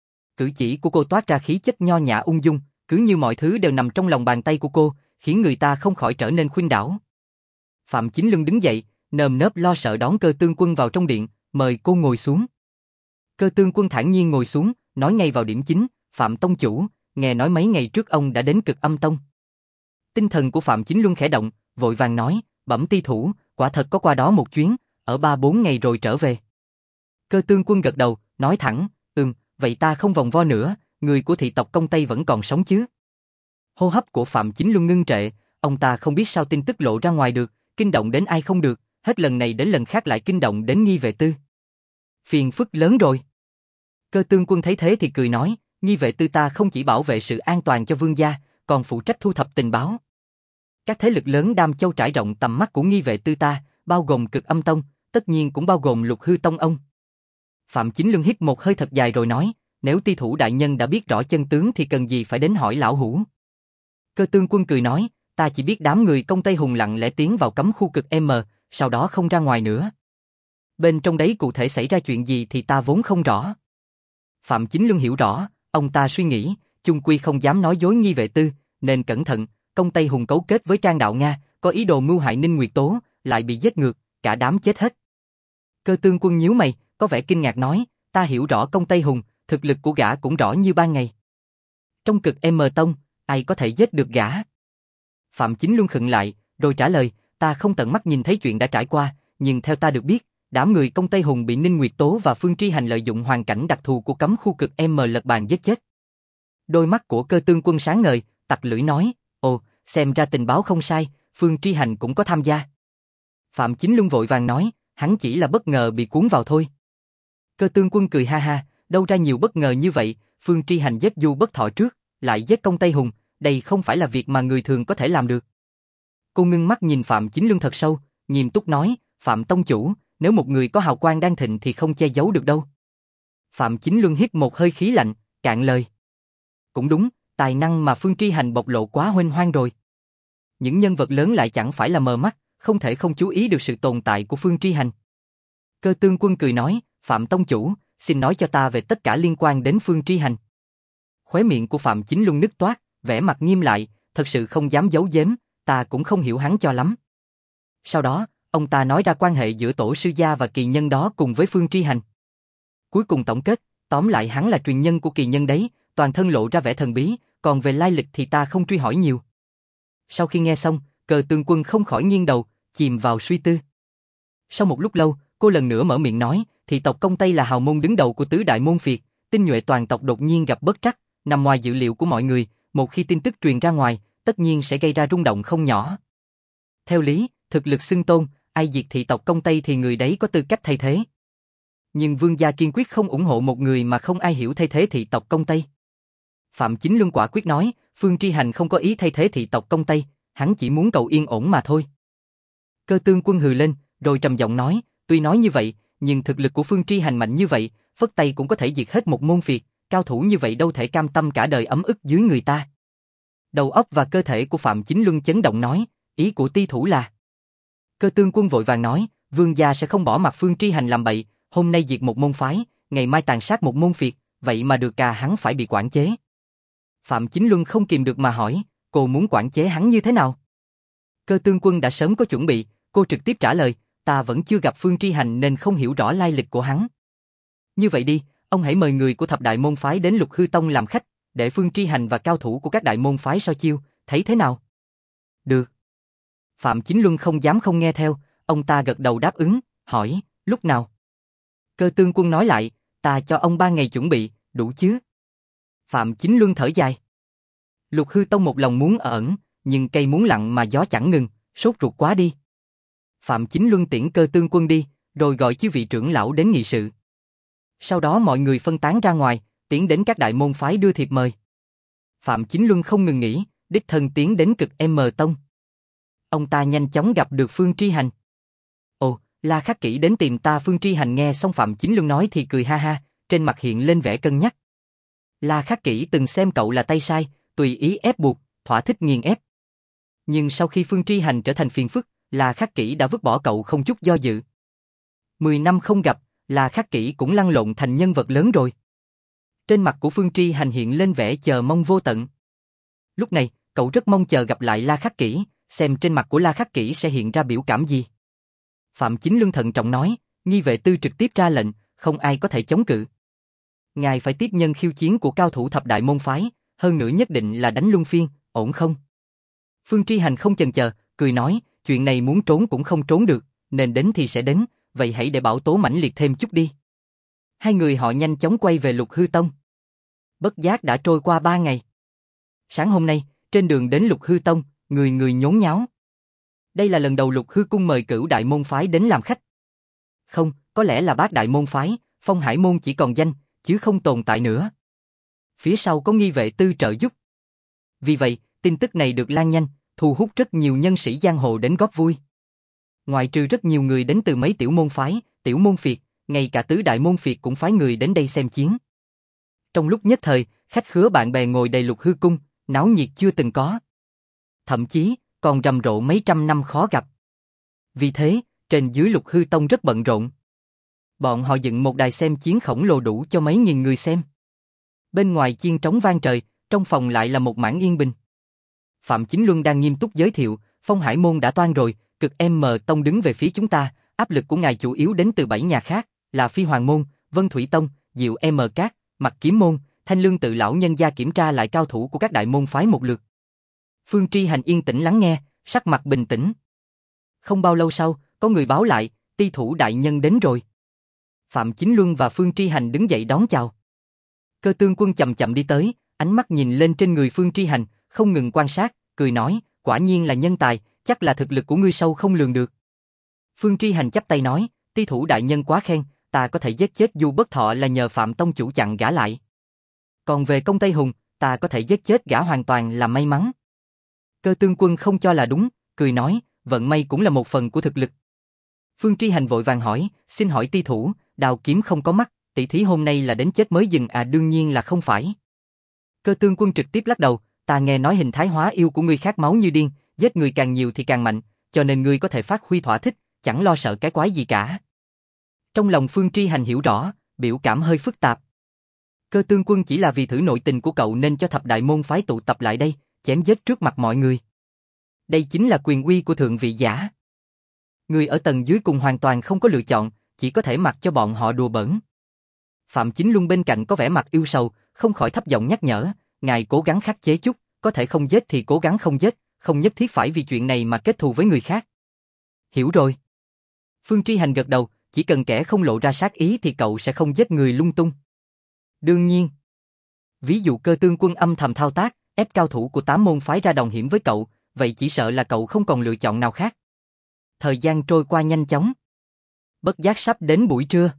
Cử chỉ của cô toát ra khí chất nho nhã ung dung, cứ như mọi thứ đều nằm trong lòng bàn tay của cô, khiến người ta không khỏi trở nên khuynh đảo. Phạm Chính Luân đứng dậy, nơm nớp lo sợ đón Cơ Tương Quân vào trong điện, mời cô ngồi xuống. Cơ Tương Quân thản nhiên ngồi xuống, nói ngay vào điểm chính, Phạm tông chủ, nghe nói mấy ngày trước ông đã đến Cực Âm Tông. Tinh thần của Phạm Chính Luân khẽ động, vội vàng nói, bẩm ti thủ, quả thật có qua đó một chuyến, ở 3-4 ngày rồi trở về. Cơ Tương Quân gật đầu, nói thẳng, vậy ta không vòng vo nữa, người của thị tộc Công Tây vẫn còn sống chứ? Hô hấp của Phạm Chính Luân ngưng trệ, ông ta không biết sao tin tức lộ ra ngoài được, kinh động đến ai không được, hết lần này đến lần khác lại kinh động đến Nghi Vệ Tư. Phiền phức lớn rồi. Cơ Tương Quân thấy thế thì cười nói, Nghi Vệ Tư ta không chỉ bảo vệ sự an toàn cho vương gia, còn phụ trách thu thập tình báo. Các thế lực lớn Đam Châu trải rộng tầm mắt của Nghi Vệ Tư ta, bao gồm Cực Âm Tông, tất nhiên cũng bao gồm Lục Hư Tông ông. Phạm Chính Luân hít một hơi thật dài rồi nói, nếu ti thủ đại nhân đã biết rõ chân tướng thì cần gì phải đến hỏi lão hủ. Cơ Tương Quân cười nói, ta chỉ biết đám người Công Tây Hùng lặng lẽ tiến vào cấm khu Cực M, sau đó không ra ngoài nữa. Bên trong đấy cụ thể xảy ra chuyện gì thì ta vốn không rõ. Phạm Chính Luân hiểu rõ, ông ta suy nghĩ, chung quy không dám nói dối Nghi Vệ Tư, nên cẩn thận, Công Tây Hùng cấu kết với Trang Đạo Nga, có ý đồ mưu hại Ninh Nguyệt Tố, lại bị giết ngược, cả đám chết hết. Cơ Tương Quân nhíu mày, có vẻ kinh ngạc nói, ta hiểu rõ Công Tây Hùng, thực lực của gã cũng rõ như ban ngày. Trong Cực M Tông, ai có thể giết được gã? Phạm Chính Luân khựng lại, rồi trả lời, ta không tận mắt nhìn thấy chuyện đã trải qua, nhưng theo ta được biết, đám người Công Tây Hùng bị Ninh Nguyệt Tố và Phương Tri Hành lợi dụng hoàn cảnh đặc thù của cấm khu Cực M lật bàn giết chết. Đôi mắt của Cơ Tương Quân sáng ngời, tặc lưỡi nói, ồ, xem ra tình báo không sai, Phương Tri Hành cũng có tham gia. Phạm Chính Luân vội vàng nói, hắn chỉ là bất ngờ bị cuốn vào thôi. Cơ Tương Quân cười ha ha, đâu ra nhiều bất ngờ như vậy, Phương Tri Hành giết Du Bất Thọ trước, lại giết Công Tây Hùng, đây không phải là việc mà người thường có thể làm được. Cô ngưng mắt nhìn Phạm Chính Luân thật sâu, nghiêm túc nói, Phạm tông chủ, nếu một người có hào quang đang thịnh thì không che giấu được đâu. Phạm Chính Luân hít một hơi khí lạnh, cạn lời. Cũng đúng, tài năng mà Phương Tri Hành bộc lộ quá huênh hoang rồi. Những nhân vật lớn lại chẳng phải là mờ mắt, không thể không chú ý được sự tồn tại của Phương Tri Hành. Cơ Tương Quân cười nói, Phạm tông chủ, xin nói cho ta về tất cả liên quan đến Phương Tri Hành. Khóe miệng của Phạm Chính Luân nứt toát, vẻ mặt nghiêm lại, thật sự không dám giấu giếm, ta cũng không hiểu hắn cho lắm. Sau đó, ông ta nói ra quan hệ giữa tổ sư gia và kỳ nhân đó cùng với Phương Tri Hành. Cuối cùng tổng kết, tóm lại hắn là truyền nhân của kỳ nhân đấy, toàn thân lộ ra vẻ thần bí, còn về lai lịch thì ta không truy hỏi nhiều. Sau khi nghe xong, Cơ Tương Quân không khỏi nghiêng đầu, chìm vào suy tư. Sau một lúc lâu, cô lần nữa mở miệng nói, thị tộc Công Tây là hào môn đứng đầu của tứ đại môn phiệt, tinh nhuệ toàn tộc đột nhiên gặp bất trắc, nằm ngoài dự liệu của mọi người, một khi tin tức truyền ra ngoài, tất nhiên sẽ gây ra rung động không nhỏ. Theo lý, thực lực xưng tôn, ai diệt thị tộc Công Tây thì người đấy có tư cách thay thế. Nhưng vương gia kiên quyết không ủng hộ một người mà không ai hiểu thay thế thị tộc Công Tây. Phạm Chính Luân quả quyết nói, Phương Tri Hành không có ý thay thế thị tộc Công Tây, hắn chỉ muốn cầu yên ổn mà thôi. Cơ Tương Quân hừ lên, rồi trầm giọng nói, tuy nói như vậy, nhưng thực lực của Phương Tri Hành mạnh như vậy, phất tay cũng có thể diệt hết một môn phiệt, cao thủ như vậy đâu thể cam tâm cả đời ấm ức dưới người ta. Đầu óc và cơ thể của Phạm Chính Luân chấn động nói, ý của ti thủ là. Cơ Tương Quân vội vàng nói, vương gia sẽ không bỏ mặc Phương Tri Hành làm bậy, hôm nay diệt một môn phái, ngày mai tàn sát một môn phiệt, vậy mà được cả hắn phải bị quản chế. Phạm Chính Luân không kìm được mà hỏi, cô muốn quản chế hắn như thế nào? Cơ Tương Quân đã sớm có chuẩn bị, cô trực tiếp trả lời, ta vẫn chưa gặp Phương Tri Hành nên không hiểu rõ lai lịch của hắn. Như vậy đi, ông hãy mời người của thập đại môn phái đến Lục Hư Tông làm khách, để Phương Tri Hành và cao thủ của các đại môn phái so chiêu, thấy thế nào? Được. Phạm Chính Luân không dám không nghe theo, ông ta gật đầu đáp ứng, hỏi, lúc nào? Cơ Tương Quân nói lại, ta cho ông 3 ngày chuẩn bị, đủ chứ? Phạm Chính Luân thở dài. Lục Hư Tông một lòng muốn ở ẩn, nhưng cây muốn lặng mà gió chẳng ngừng, sốt ruột quá đi. Phạm Chính Luân tiễn Cơ Tương Quân đi, rồi gọi chư vị trưởng lão đến nghị sự. Sau đó mọi người phân tán ra ngoài, tiến đến các đại môn phái đưa thiệp mời. Phạm Chính Luân không ngừng nghỉ, đích thân tiến đến Cực M Tông. Ông ta nhanh chóng gặp được Phương Tri Hành. Ồ, La Khắc Kỷ đến tìm ta. Phương Tri Hành nghe xong Phạm Chính Luân nói thì cười ha ha, trên mặt hiện lên vẻ cân nhắc. La Khắc Kỷ từng xem cậu là tay sai, tùy ý ép buộc, thỏa thích nghiền ép. Nhưng sau khi Phương Tri Hành trở thành phiền phức, La Khắc Kỷ đã vứt bỏ cậu không chút do dự. 10 năm không gặp, La Khắc Kỷ cũng lăn lộn thành nhân vật lớn rồi. Trên mặt của Phương Tri Hành hiện lên vẻ chờ mong vô tận. Lúc này, cậu rất mong chờ gặp lại La Khắc Kỷ, xem trên mặt của La Khắc Kỷ sẽ hiện ra biểu cảm gì. Phạm Chính Luân thận trọng nói, Nghi Vệ Tư trực tiếp ra lệnh, không ai có thể chống cự. Ngài phải tiếp nhân khiêu chiến của cao thủ thập đại môn phái, hơn nữa nhất định là đánh luân phiên, ổn không? Phương Tri Hành không chần chờ, cười nói, chuyện này muốn trốn cũng không trốn được, nên đến thì sẽ đến, vậy hãy để Bảo Tố mãnh liệt thêm chút đi. Hai người họ nhanh chóng quay về Lục Hư Tông. Bất giác đã trôi qua 3 ngày. Sáng hôm nay, trên đường đến Lục Hư Tông, người người nhốn nháo. Đây là lần đầu Lục Hư Cung mời cửu đại môn phái đến làm khách. Không, có lẽ là bát đại môn phái, Phong Hải môn chỉ còn danh, chứ không tồn tại nữa. Phía sau có Nghi Vệ Tư trợ giúp. Vì vậy, tin tức này được lan nhanh, thu hút rất nhiều nhân sĩ giang hồ đến góp vui. Ngoài trừ rất nhiều người đến từ mấy tiểu môn phái, tiểu môn phiệt, ngay cả tứ đại môn phiệt cũng phái người đến đây xem chiến. Trong lúc nhất thời, khách khứa bạn bè ngồi đầy Lục Hư Cung, náo nhiệt chưa từng có. Thậm chí, còn rầm rộ mấy trăm năm khó gặp. Vì thế, trên dưới Lục Hư Tông rất bận rộn. Bọn họ dựng một đài xem chiến khổng lồ đủ cho mấy nghìn người xem. Bên ngoài chiên trống vang trời, trong phòng lại là một mảng yên bình. Phạm Chính Luân đang nghiêm túc giới thiệu, Phong Hải môn đã toan rồi, Cực M Tông đứng về phía chúng ta, áp lực của ngài chủ yếu đến từ 7 nhà khác, là Phi Hoàng môn, Vân Thủy Tông, Diệu M Các, Mặc Kiếm môn, Thanh Lương tự lão nhân gia kiểm tra lại cao thủ của các đại môn phái một lượt. Phương Tri Hành yên tĩnh lắng nghe, sắc mặt bình tĩnh. Không bao lâu sau, có người báo lại, Ti thủ đại nhân đến rồi. Phạm Chính Luân và Phương Tri Hành đứng dậy đón chào. Cơ Tương Quân chậm chậm đi tới, ánh mắt nhìn lên trên người Phương Tri Hành, không ngừng quan sát, cười nói, quả nhiên là nhân tài, chắc là thực lực của ngươi sâu không lường được. Phương Tri Hành chắp tay nói, Ti thủ đại nhân quá khen, ta có thể giết chết Du Bất Thọ là nhờ Phạm tông chủ chặn gã lại. Còn về Công Tây Hùng, ta có thể giết chết gã hoàn toàn là may mắn. Cơ Tương Quân không cho là đúng, cười nói, vận may cũng là một phần của thực lực. Phương Tri Hành vội vàng hỏi, xin hỏi Ti thủ, đào kiếm không có mắt, tỷ thí hôm nay là đến chết mới dừng à? Đương nhiên là không phải. Cơ Tương Quân trực tiếp lắc đầu, ta nghe nói hình thái hóa yêu của ngươi khát máu như điên, giết người càng nhiều thì càng mạnh, cho nên ngươi có thể phát huy thỏa thích, chẳng lo sợ cái quái gì cả. Trong lòng Phương Tri Hành hiểu rõ, biểu cảm hơi phức tạp. Cơ Tương Quân chỉ là vì thử nội tình của cậu nên cho thập đại môn phái tụ tập lại đây, chém giết trước mặt mọi người. Đây chính là quyền uy của thượng vị giả. Người ở tầng dưới cùng hoàn toàn không có lựa chọn, chỉ có thể mặc cho bọn họ đùa bỡn. Phạm Chính Luân bên cạnh có vẻ mặt yêu sầu, không khỏi thấp giọng nhắc nhở, ngài cố gắng khắc chế chút, có thể không giết thì cố gắng không giết, không nhất thiết phải vì chuyện này mà kết thù với người khác. Hiểu rồi. Phương Tri Hành gật đầu, chỉ cần kẻ không lộ ra sát ý thì cậu sẽ không giết người lung tung. Đương nhiên. Ví dụ Cơ Tương Quân âm thầm thao tác, ép cao thủ của 8 môn phái ra đồng hiểm với cậu, vậy chỉ sợ là cậu không còn lựa chọn nào khác. Thời gian trôi qua nhanh chóng. Bất giác sắp đến buổi trưa.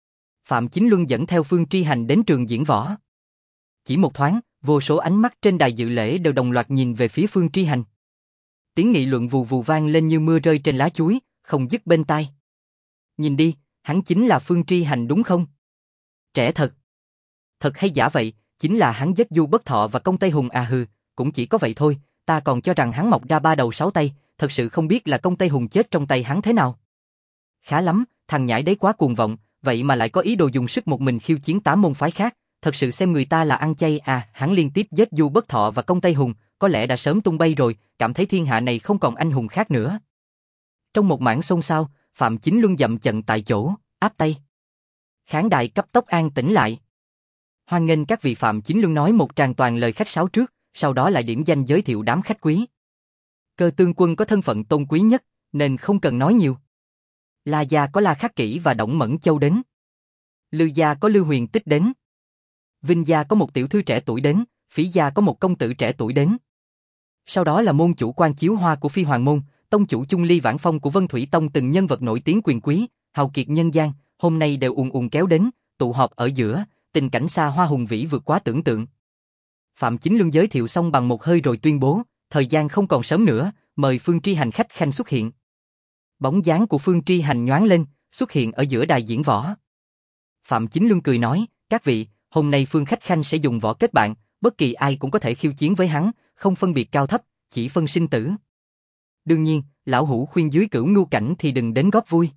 Phạm Chính Luân dẫn theo Phương Tri Hành đến trường diễn võ. Chỉ một thoáng, vô số ánh mắt trên đài dự lễ đều đồng loạt nhìn về phía Phương Tri Hành. Tiếng nghị luận vù vù vang lên như mưa rơi trên lá chuối, không dứt bên tai. Nhìn đi, hắn chính là Phương Tri Hành đúng không? Trẻ thật. Thật hay giả vậy, chính là hắn giết Du Bất Thọ và Công Tây Hùng à? Hừ, cũng chỉ có vậy thôi, ta còn cho rằng hắn mọc ra 3 đầu 6 tay, thật sự không biết là Công Tây Hùng chết trong tay hắn thế nào. Khá lắm, thằng nhãi đấy quá cuồng vọng, vậy mà lại có ý đồ dùng sức một mình khiêu chiến 8 môn phái khác, thật sự xem người ta là ăn chay à. Hắn liên tiếp giết Du Bất Thọ và Công Tây Hùng, có lẽ đã sớm tung bay rồi, cảm thấy thiên hạ này không còn anh hùng khác nữa. Trong một mảng xôn xao, Phạm Chính Luân dậm chân tại chỗ, áp tay. Khán đài cấp tốc an tĩnh lại. Hoan nghênh các vị. Phạm Chính Luân nói một tràng toàn lời khách sáo trước, sau đó lại điểm danh giới thiệu đám khách quý. Cơ Tương Quân có thân phận tôn quý nhất, nên không cần nói nhiều. La gia có La Khắc Kỷ và Đổng Mẫn Châu đến. Lư gia có Lư Huyền Tích đến. Vinh gia có một tiểu thư trẻ tuổi đến, Phỉ gia có một công tử trẻ tuổi đến. Sau đó là môn chủ Quan Chiếu Hoa của Phi Hoàng môn, tông chủ Chung Ly Vãn Phong của Vân Thủy Tông, từng nhân vật nổi tiếng quyền quý, hào kiệt nhân gian, hôm nay đều ùn ùn kéo đến, tụ họp ở giữa, tình cảnh xa hoa hùng vĩ vượt quá tưởng tượng. Phạm Chính Luân giới thiệu xong bằng một hơi rồi tuyên bố, thời gian không còn sớm nữa, mời Phương Tri Hành khách khanh xuất hiện. Bóng dáng của Phương Tri Hành nhoáng lên, xuất hiện ở giữa đài diễn võ. Phạm Chính Luân cười nói, các vị, hôm nay Phương khách khanh sẽ dùng võ kết bạn, bất kỳ ai cũng có thể khiêu chiến với hắn, không phân biệt cao thấp, chỉ phân sinh tử. Đương nhiên, lão hủ khuyên dưới Cửu Ngưu cảnh thì đừng đến góp vui.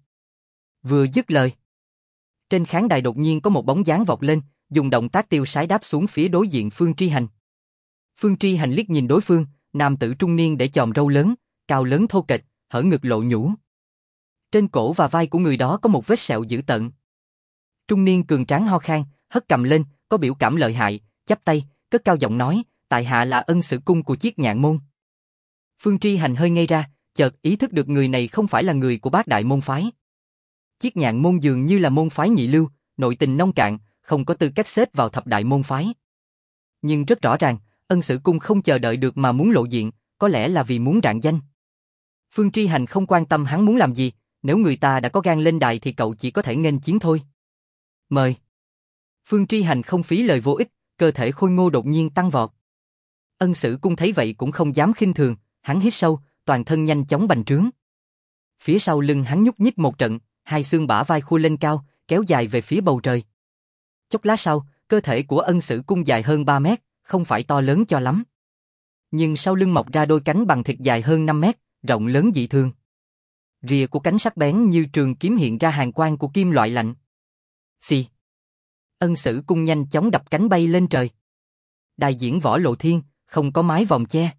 Vừa dứt lời, trên khán đài đột nhiên có một bóng dáng vọt lên, dùng động tác tiêu sái đáp xuống phía đối diện Phương Tri Hành. Phương Tri Hành liếc nhìn đối phương, nam tử trung niên để chòm râu lớn, cao lớn thô kệch, hở ngực lộ nhũ. Trên cổ và vai của người đó có một vết sẹo dữ tợn. Trung niên cường tráng ho khan, hất cầm lên, có biểu cảm lợi hại, chắp tay, cất cao giọng nói, tại hạ là Ân Sử Cung của Chiết Nhạn môn. Phương Tri Hành hơi ngây ra, chợt ý thức được người này không phải là người của Bát Đại môn phái. Chiết Nhạn môn dường như là môn phái nhị lưu, nội tình nông cạn, không có tư cách xếp vào thập đại môn phái. Nhưng rất rõ ràng, Ân Sử Cung không chờ đợi được mà muốn lộ diện, có lẽ là vì muốn rạng danh. Phương Tri Hành không quan tâm hắn muốn làm gì, nếu người ta đã có gan lên đài thì cậu chỉ có thể nghênh chiến thôi. Mời. Phương Tri Hành không phí lời vô ích, cơ thể khôi ngô đột nhiên tăng vọt. Ân Sử Cung thấy vậy cũng không dám khinh thường, hắn hít sâu, toàn thân nhanh chóng bành trướng. Phía sau lưng hắn nhúc nhích một trận, hai xương bả vai khui lên cao, kéo dài về phía bầu trời. Chốc lát sau, cơ thể của Ân Sử Cung dài hơn 3 mét, không phải to lớn cho lắm. Nhưng sau lưng mọc ra đôi cánh bằng thịt dài hơn 5 mét, rộng lớn dị thường. Rìa của cánh sắc bén như trường kiếm hiện ra hàn quang của kim loại lạnh. Xì. Ân Sử Cung nhanh chóng đập cánh bay lên trời. Đài diễn võ lộ thiên, không có mái vòm che.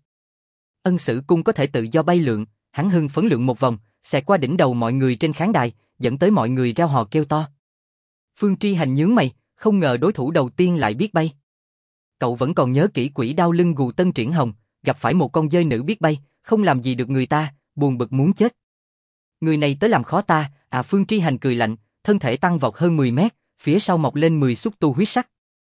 Ân Sử Cung có thể tự do bay lượn, hắn hưng phấn lượn một vòng, xẹt qua đỉnh đầu mọi người trên khán đài, dẫn tới mọi người reo hò kêu to. Phương Tri Hành nhướng mày, không ngờ đối thủ đầu tiên lại biết bay. Cậu vẫn còn nhớ kỹ quỷ đao lưng gù Tân Triển Hồng, gặp phải một con dơi nữ biết bay, không làm gì được người ta, buồn bực muốn chết. Người này tới làm khó ta, à. Phương Tri Hành cười lạnh, thân thể tăng vọt hơn 10 mét, phía sau mọc lên 10 xúc tu huyết sắc.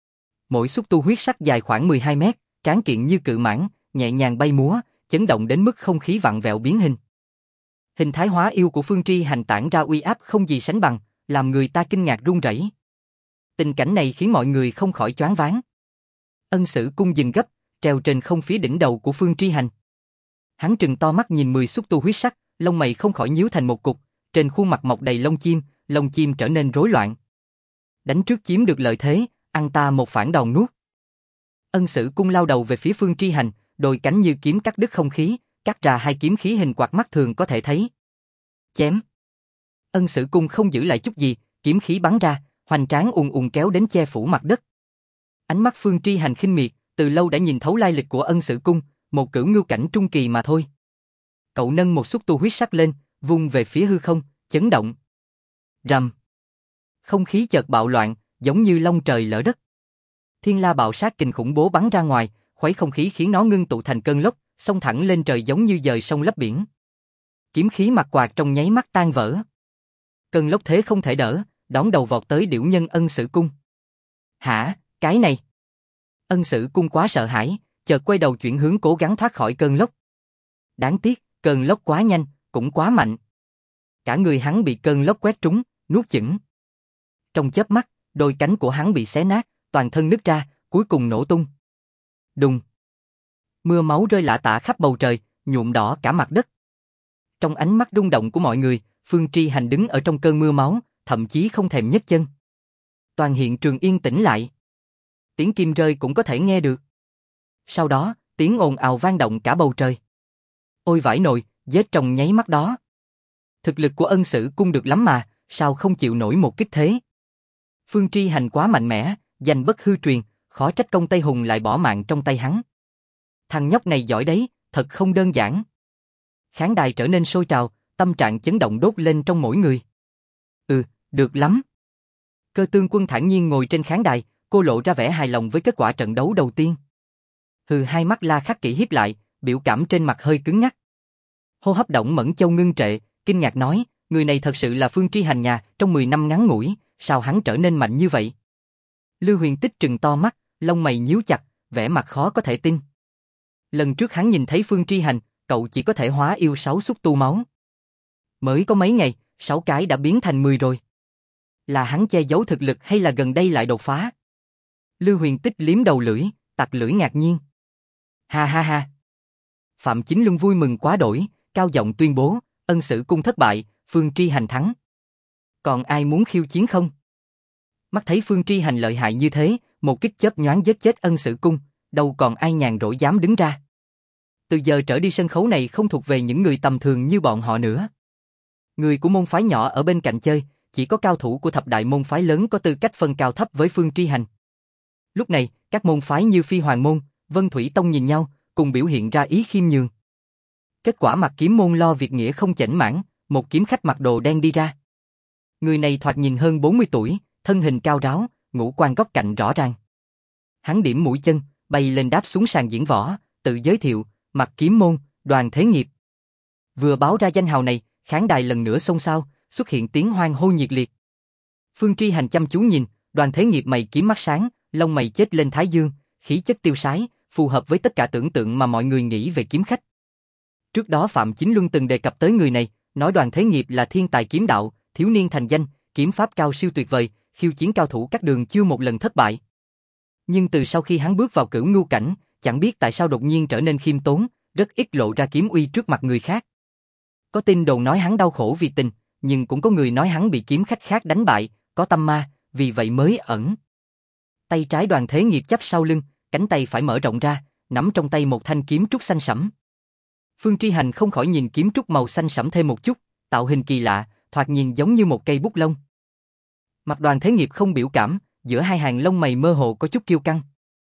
Mỗi xúc tu huyết sắc dài khoảng 12 mét, tráng kiện như cự mãng, nhẹ nhàng bay múa, chấn động đến mức không khí vặn vẹo biến hình. Hình thái hóa yêu của Phương Tri Hành tản ra uy áp không gì sánh bằng, làm người ta kinh ngạc run rẩy. Tình cảnh này khiến mọi người không khỏi choáng váng. Ân Sử Cung dừng gấp, treo trên không phía đỉnh đầu của Phương Tri Hành. Hắn trừng to mắt nhìn 10 xúc tu huyết sắc, lông mày không khỏi nhíu thành một cục, trên khuôn mặt mọc đầy lông chim trở nên rối loạn. Đánh trước chiếm được lợi thế, ăn ta một phản đòn nuốt. Ân Sử Cung lao đầu về phía Phương Tri Hành, đôi cánh như kiếm cắt đứt không khí, cắt ra hai kiếm khí hình quạt mắt thường có thể thấy. Chém. Ân Sử Cung không giữ lại chút gì, kiếm khí bắn ra, hoành tráng ùn ùn kéo đến che phủ mặt đất. Ánh mắt Phương Tri Hành khinh miệt, từ lâu đã nhìn thấu lai lịch của Ân Sử Cung, một Cửu Ngưu cảnh trung kỳ mà thôi. Cậu nâng một xúc tu huyết sắc lên, vung về phía hư không, chấn động. Rầm. Không khí chợt bạo loạn, giống như long trời lở đất. Thiên la bạo sát kình khủng bố bắn ra ngoài, khuấy không khí khiến nó ngưng tụ thành cơn lốc, xông thẳng lên trời giống như dời sông lấp biển. Kiếm khí mặt quạt trong nháy mắt tan vỡ. Cơn lốc thế không thể đỡ, đón đầu vọt tới điểu nhân Ân Sử Cung. Hả, cái này? Ân Sử Cung quá sợ hãi, chợt quay đầu chuyển hướng cố gắng thoát khỏi cơn lốc. Đáng tiếc, cơn lốc quá nhanh, cũng quá mạnh. Cả người hắn bị cơn lốc quét trúng, nuốt chửng. Trong chớp mắt, đôi cánh của hắn bị xé nát, toàn thân nứt ra, cuối cùng nổ tung. Đùng. Mưa máu rơi lả tả khắp bầu trời, nhuộm đỏ cả mặt đất. Trong ánh mắt rung động của mọi người, Phương Tri Hành đứng ở trong cơn mưa máu, thậm chí không thèm nhấc chân. Toàn hiện trường yên tĩnh lại. Tiếng kim rơi cũng có thể nghe được. Sau đó, tiếng ồn ào vang động cả bầu trời. Ôi vãi nồi, giết trong nháy mắt đó. Thực lực của Ân Sử Cung được lắm mà, sao không chịu nổi một kích thế. Phương Tri Hành quá mạnh mẽ, danh bất hư truyền, khó trách Công Tây Hùng lại bỏ mạng trong tay hắn. Thằng nhóc này giỏi đấy, thật không đơn giản. Khán đài trở nên sôi trào, tâm trạng chấn động đốt lên trong mỗi người. Được lắm. Cơ Tương Quân thản nhiên ngồi trên khán đài, cô lộ ra vẻ hài lòng với kết quả trận đấu đầu tiên. Hai mắt La Khắc Kỷ híp lại, biểu cảm trên mặt hơi cứng ngắc. Hô hấp Đổng Mẫn Châu ngưng trệ, kinh ngạc nói, người này thật sự là Phương Tri Hành nhà, trong 10 năm ngắn ngủi, sao hắn trở nên mạnh như vậy? Lưu Huyền Tích trừng to mắt, lông mày nhíu chặt, vẻ mặt khó có thể tin. Lần trước hắn nhìn thấy Phương Tri Hành, cậu chỉ có thể hóa yêu 6 xúc tu máu. Mới có mấy ngày, 6 cái đã biến thành 10 rồi. Là hắn che giấu thực lực hay là gần đây lại đột phá? Lưu Huyền Tích liếm đầu lưỡi, tặc lưỡi ngạc nhiên. Ha ha ha. Phạm Chính Luân vui mừng quá đổi, cao giọng tuyên bố, Ân Sử Cung thất bại, Phương Tri Hành thắng. Còn ai muốn khiêu chiến không? Mắt thấy Phương Tri Hành lợi hại như thế, một kích chớp nhoáng giết chết Ân Sử Cung, đâu còn ai nhàn rỗi dám đứng ra. Từ giờ trở đi sân khấu này không thuộc về những người tầm thường như bọn họ nữa. Người của môn phái nhỏ ở bên cạnh chơi, chỉ có cao thủ của thập đại môn phái lớn có tư cách phân cao thấp với Phương Tri Hành. Lúc này, các môn phái như Phi Hoàng Môn, Vân Thủy Tông nhìn nhau, cùng biểu hiện ra ý khiêm nhường. Kết quả Mặc Kiếm Môn lo việc nghĩa không chểnh mãn, một kiếm khách mặc đồ đen đi ra. Người này thoạt nhìn hơn 40 tuổi, thân hình cao ráo, ngũ quan góc cạnh rõ ràng. Hắn điểm mũi chân, bay lên đáp xuống sàn diễn võ, tự giới thiệu, Mặc Kiếm Môn, Đoàn Thế Nghiệp. Vừa báo ra danh hào này, khán đài lần nữa xôn xao, xuất hiện tiếng hoan hô nhiệt liệt. Phương Tri Hành chăm chú nhìn, Đoàn Thế Nghiệp mày kiếm mắt sáng, lông mày chết lên thái dương, khí chất tiêu sái, phù hợp với tất cả tưởng tượng mà mọi người nghĩ về kiếm khách. Trước đó Phạm Chính Luân từng đề cập tới người này, nói Đoàn Thế Nghiệp là thiên tài kiếm đạo, thiếu niên thành danh, kiếm pháp cao siêu tuyệt vời, khiêu chiến cao thủ các đường chưa một lần thất bại. Nhưng từ sau khi hắn bước vào Cửu Ngưu cảnh, chẳng biết tại sao đột nhiên trở nên khiêm tốn, rất ít lộ ra kiếm uy trước mặt người khác. Có tin đồn nói hắn đau khổ vì tình, nhưng cũng có người nói hắn bị kiếm khách khác đánh bại, có tâm ma, vì vậy mới ẩn. Tay trái Đoàn Thế Nghiệp chắp sau lưng, cánh tay phải mở rộng ra, nắm trong tay một thanh kiếm trúc xanh sẫm. Phương Tri Hành không khỏi nhìn kiếm trúc màu xanh sẫm thêm một chút, tạo hình kỳ lạ, thoạt nhìn giống như một cây bút lông. Mặt Đoàn Thế Nghiệp không biểu cảm, giữa hai hàng lông mày mơ hồ có chút kiêu căng.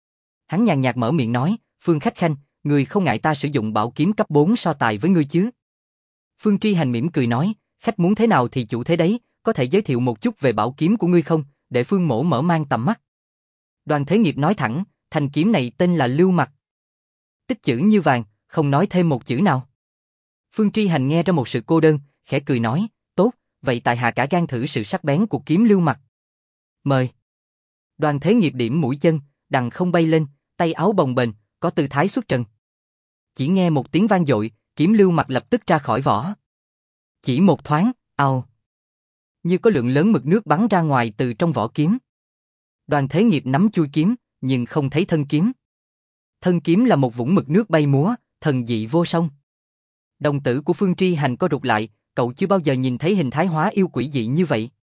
Hắn nhàn nhạt mở miệng nói, Phương khách khanh, người không ngại ta sử dụng bảo kiếm cấp 4 so tài với ngươi chứ? Phương Tri Hành mỉm cười nói, khách muốn thế nào thì chủ thế đấy, có thể giới thiệu một chút về bảo kiếm của ngươi không, để Phương mỗ mở mang tầm mắt. Đoàn Thế Nghiệp nói thẳng, thanh kiếm này tên là Lưu Mặc. Tích chữ như vàng, không nói thêm một chữ nào. Phương Tri Hành nghe ra một sự cô đơn, khẽ cười nói, tốt, vậy tại hạ cả gan thử sự sắc bén của kiếm Lưu Mặc. Mời. Đoàn Thế Nghiệp điểm mũi chân, đằng không bay lên, tay áo bồng bềnh, có tư thái xuất trần. Chỉ nghe một tiếng vang dội, kiếm Lưu Mặc lập tức ra khỏi vỏ. Chỉ một thoáng, ào, như có lượng lớn mực nước bắn ra ngoài từ trong vỏ kiếm. Đoàn Thế Nghiệp nắm chui kiếm, nhưng không thấy thân kiếm. Thân kiếm là một vũng mực nước bay múa, thần dị vô song. Đồng tử của Phương Tri Hành co rụt lại, cậu chưa bao giờ nhìn thấy hình thái hóa yêu quỷ dị như vậy.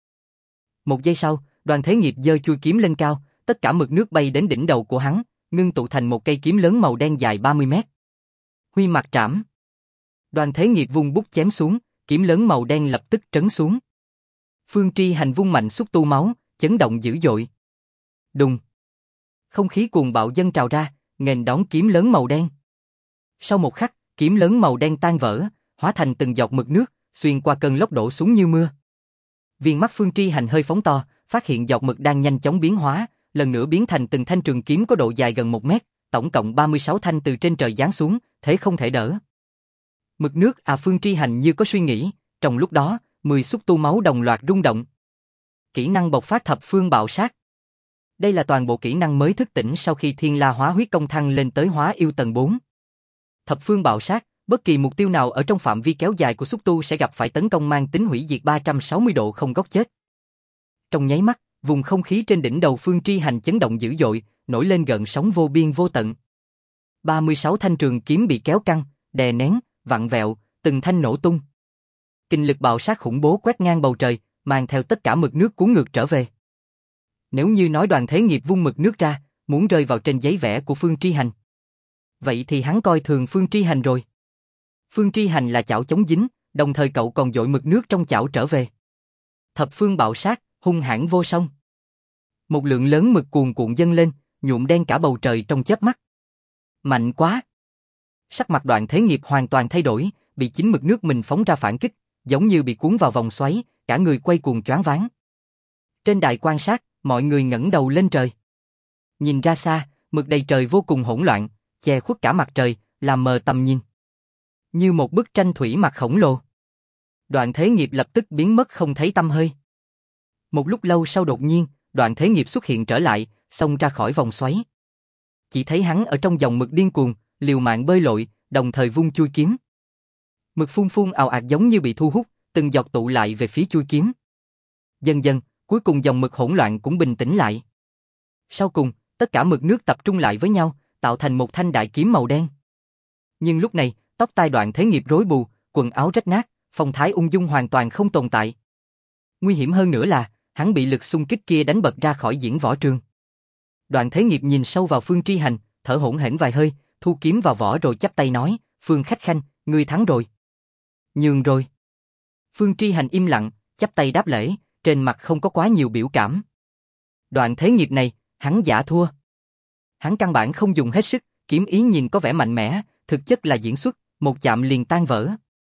Một giây sau, Đoàn Thế Nghiệp giơ chui kiếm lên cao, tất cả mực nước bay đến đỉnh đầu của hắn, ngưng tụ thành một cây kiếm lớn màu đen dài 30 mét. Huy Mặc Trảm. Đoàn Thế Nghiệp vung bút chém xuống, kiếm lớn màu đen lập tức trấn xuống. Phương Tri Hành vung mạnh xúc tu máu, chấn động dữ dội. Đùng. Không khí cuồng bạo dâng trào ra, nghênh đón kiếm lớn màu đen. Sau một khắc, kiếm lớn màu đen tan vỡ, hóa thành từng giọt mực nước, xuyên qua cơn lốc đổ xuống như mưa. Viên mắt Phương Tri Hành hơi phóng to, phát hiện giọt mực đang nhanh chóng biến hóa, lần nữa biến thành từng thanh trường kiếm có độ dài gần 1 mét, tổng cộng 36 thanh từ trên trời giáng xuống, thế không thể đỡ. Mực nước Phương Tri Hành như có suy nghĩ, trong lúc đó, 10 xúc tu máu đồng loạt rung động. Kỹ năng bộc phát thập phương bạo sát. Đây là toàn bộ kỹ năng mới thức tỉnh sau khi Thiên La Hóa Huyết Công thăng lên tới Hóa Yêu tầng 4. Thập phương bạo sát, bất kỳ mục tiêu nào ở trong phạm vi kéo dài của xúc tu sẽ gặp phải tấn công mang tính hủy diệt 360 độ không góc chết. Trong nháy mắt, vùng không khí trên đỉnh đầu Phương Tri Hành chấn động dữ dội, nổi lên gợn sóng vô biên vô tận. 36 thanh trường kiếm bị kéo căng, đè nén, vặn vẹo, từng thanh nổ tung. Kinh lực bạo sát khủng bố quét ngang bầu trời, mang theo tất cả mực nước cuốn ngược trở về. Nếu như nói Đoàn Thế Nghiệp vung mực nước ra, muốn rơi vào trên giấy vẽ của Phương Tri Hành, vậy thì hắn coi thường Phương Tri Hành rồi. Phương Tri Hành là chảo chống dính, đồng thời cậu còn dội mực nước trong chảo trở về. Thập phương bạo sát, hung hãn vô song. Một lượng lớn mực cuồn cuộn dâng lên, nhuộm đen cả bầu trời trong chớp mắt. Mạnh quá! Sắc mặt Đoạn Thế Nghiệp hoàn toàn thay đổi, bị chính mực nước mình phóng ra phản kích, giống như bị cuốn vào vòng xoáy, cả người quay cuồng choáng váng. Trên đài quan sát, mọi người ngẩng đầu lên trời. Nhìn ra xa, mực đầy trời vô cùng hỗn loạn, che khuất cả mặt trời, làm mờ tầm nhìn. Như một bức tranh thủy mặc khổng lồ. Đoạn Thế Nghiệp lập tức biến mất không thấy tăm hơi. Một lúc lâu sau đột nhiên, Đoạn Thế Nghiệp xuất hiện trở lại, xông ra khỏi vòng xoáy. Chỉ thấy hắn ở trong dòng mực điên cuồng, liều mạng bơi lội, đồng thời vung chuôi kiếm. Mực phun phun ào ạt giống như bị thu hút, từng giọt tụ lại về phía chuôi kiếm. Dần dần, cuối cùng dòng mực hỗn loạn cũng bình tĩnh lại. Sau cùng, tất cả mực nước tập trung lại với nhau, tạo thành một thanh đại kiếm màu đen. Nhưng lúc này, tóc tai Đoạn Thế Nghiệp rối bù, quần áo rách nát, phong thái ung dung hoàn toàn không tồn tại. Nguy hiểm hơn nữa là, hắn bị lực xung kích kia đánh bật ra khỏi diễn võ trường. Đoạn Thế Nghiệp nhìn sâu vào Phương Tri Hành, thở hổn hển vài hơi, thu kiếm vào vỏ rồi chắp tay nói, Phương Khách Khanh, ngươi thắng rồi. Nhường rồi. Phương Tri Hành im lặng, chắp tay đáp lễ, trên mặt không có quá nhiều biểu cảm. Đoạn Thế Nghiệp này, hắn giả thua. Hắn căn bản không dùng hết sức, kiếm ý nhìn có vẻ mạnh mẽ, thực chất là diễn xuất, một chạm liền tan vỡ.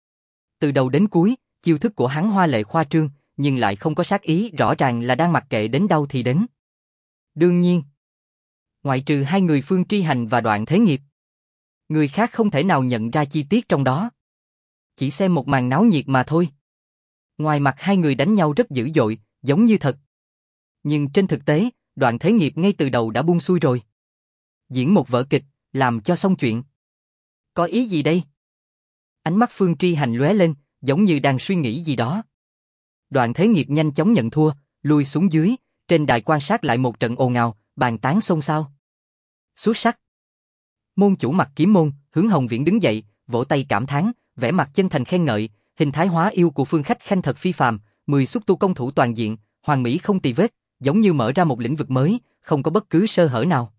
Từ đầu đến cuối, chiêu thức của hắn hoa lệ khoa trương, nhưng lại không có sát ý, rõ ràng là đang mặc kệ đến đâu thì đến. Đương nhiên, ngoại trừ hai người Phương Tri Hành và Đoạn Thế Nghiệp, người khác không thể nào nhận ra chi tiết trong đó. Chỉ xem một màn náo nhiệt mà thôi. Ngoài mặt hai người đánh nhau rất dữ dội, giống như thật. Nhưng trên thực tế, Đoạn Thế Nghiệp ngay từ đầu đã buông xuôi rồi. Diễn một vở kịch, làm cho xong chuyện. Có ý gì đây? Ánh mắt Phương Tri Hành lóe lên, giống như đang suy nghĩ gì đó. Đoạn Thế Nghiệp nhanh chóng nhận thua, lui xuống dưới, trên đài quan sát lại một trận ồn ào, bàn tán xôn xao. Xuất sắc. Môn chủ Mặc Kiếm môn, Hướng Hồng Viễn đứng dậy, vỗ tay cảm thán, vẻ mặt chân thành khen ngợi, hình thái hóa yêu của Phương Khách Khanh thật phi phàm, 10 xúc tu công thủ toàn diện, hoàn mỹ không tì vết, giống như mở ra một lĩnh vực mới, không có bất cứ sơ hở nào.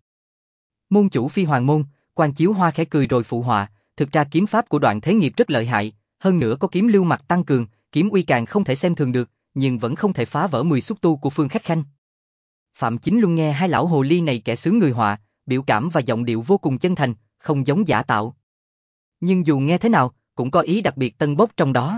Môn chủ Phi Hoàng môn, Quan Chiếu Hoa khẽ cười rồi phụ họa, thực ra kiếm pháp của Đoạn Thế Nghiệp rất lợi hại, hơn nữa có kiếm lưu mặt tăng cường, kiếm uy càng không thể xem thường được, nhưng vẫn không thể phá vỡ 10 xúc tu của Phương Khách Khanh. Phạm Chính Luân nghe hai lão hồ ly này kẻ xướng người họa, biểu cảm và giọng điệu vô cùng chân thành, không giống giả tạo. Nhưng dù nghe thế nào, cũng có ý đặc biệt tân bốc trong đó.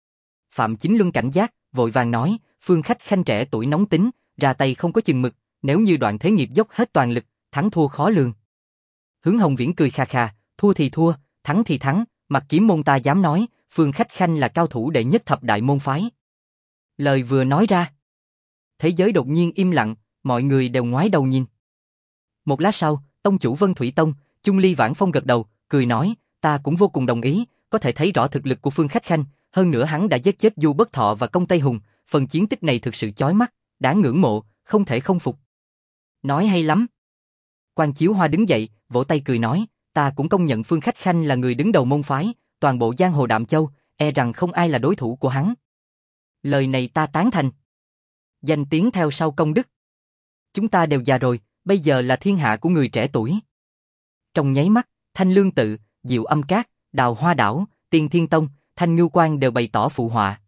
Phạm Chính Luân cảnh giác, vội vàng nói, Phương Khách Khanh trẻ tuổi nóng tính, ra tay không có chừng mực, nếu như Đoạn Thế Nghiệp dốc hết toàn lực, thắng thua khó lường. Hướng Hồng Viễn cười khà khà, thua thì thua, thắng thì thắng, Mặc Kiếm môn ta dám nói, Phương Khách Khanh là cao thủ đệ nhất thập đại môn phái. Lời vừa nói ra, thế giới đột nhiên im lặng, mọi người đều ngoái đầu nhìn. Một lát sau, tông chủ Vân Thủy Tông, Chung Ly Vãn Phong gật đầu, cười nói, ta cũng vô cùng đồng ý, có thể thấy rõ thực lực của Phương Khách Khanh, hơn nữa hắn đã giết chết Du Bất Thọ và Công Tây Hùng, phần chiến tích này thực sự chói mắt, đáng ngưỡng mộ, không thể không phục. Nói hay lắm. Quan Chiếu Hoa đứng dậy, vỗ tay cười nói, ta cũng công nhận Phương Khách Khanh là người đứng đầu môn phái, toàn bộ giang hồ Đạm Châu, e rằng không ai là đối thủ của hắn. Lời này ta tán thành. Danh tiếng theo sau công đức. Chúng ta đều già rồi, bây giờ là thiên hạ của người trẻ tuổi. Trong nháy mắt, Thanh Lương Tự, Diệu Âm Các, Đào Hoa Đảo, Tiên Thiên Tông, Thanh Ngưu Quan đều bày tỏ phụ họa.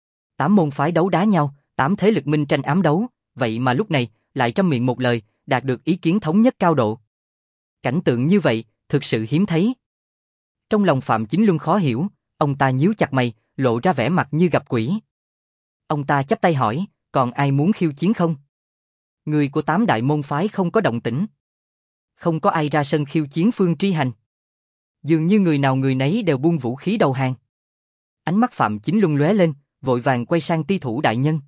8 môn phái đấu đá nhau, 8 thế lực minh tranh ám đấu, vậy mà lúc này, lại trăm miệng một lời, đạt được ý kiến thống nhất cao độ. Cảnh tượng như vậy, thực sự hiếm thấy. Trong lòng Phạm Chính Luân khó hiểu, ông ta nhíu chặt mày, lộ ra vẻ mặt như gặp quỷ. Ông ta chắp tay hỏi, còn ai muốn khiêu chiến không? Người của 8 đại môn phái không có động tĩnh. Không có ai ra sân khiêu chiến Phương Tri Hành. Dường như người nào người nấy đều buông vũ khí đầu hàng. Ánh mắt Phạm Chính Luân lóe lên, vội vàng quay sang Ti Thủ đại nhân.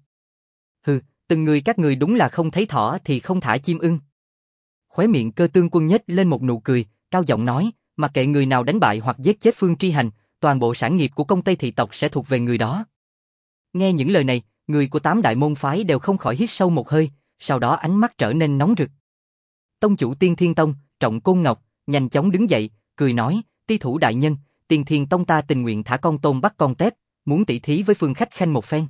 Hừ, từng người các người đúng là không thấy thỏ thì không thả chim ưng. Khóe miệng Cơ Tương Quân nhếch lên một nụ cười, cao giọng nói, mặc kệ người nào đánh bại hoặc giết chết Phương Tri Hành, toàn bộ sản nghiệp của Công Tây thị tộc sẽ thuộc về người đó. Nghe những lời này, người của 8 đại môn phái đều không khỏi hít sâu một hơi, sau đó ánh mắt trở nên nóng rực. Tông chủ Tiên Thiên Tông, Trọng Côn Ngọc, nhanh chóng đứng dậy, cười nói, Ti Thủ đại nhân, Tiên Thiên Tông ta tình nguyện thả con tôm bắt con tép, muốn tỷ thí với Phương Khách Khanh một phen.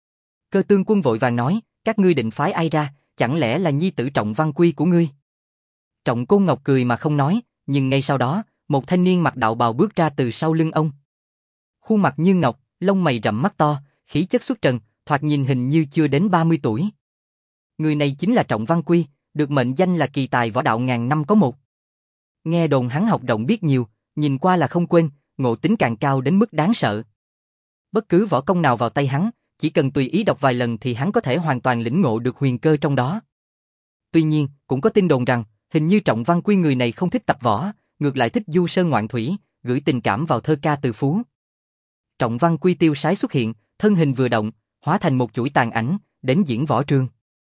Cơ Tương Quân vội vàng nói, các ngươi định phái ai ra, chẳng lẽ là nhi tử Trọng Văn Quy của ngươi? Trọng Côn Ngọc cười mà không nói, nhưng ngay sau đó, một thanh niên mặc đạo bào bước ra từ sau lưng ông. Khuôn mặt như ngọc, lông mày rậm mắt to, khí chất xuất trần, thoạt nhìn hình như chưa đến 30 tuổi. Người này chính là Trọng Văn Quy, được mệnh danh là kỳ tài võ đạo ngàn năm có một. Nghe đồn hắn học rộng biết nhiều, nhìn qua là không quên, ngộ tính càng cao đến mức đáng sợ. Bất cứ võ công nào vào tay hắn, chỉ cần tùy ý đọc vài lần thì hắn có thể hoàn toàn lĩnh ngộ được huyền cơ trong đó. Tuy nhiên, cũng có tin đồn rằng, hình như Trọng Văn Quy người này không thích tập võ, ngược lại thích du sơn ngoạn thủy, gửi tình cảm vào thơ ca từ phú. Trọng Văn Quy tiêu sái xuất hiện, thân hình vừa động, hóa thành một chuỗi tàn ảnh, đến diễn võ trường.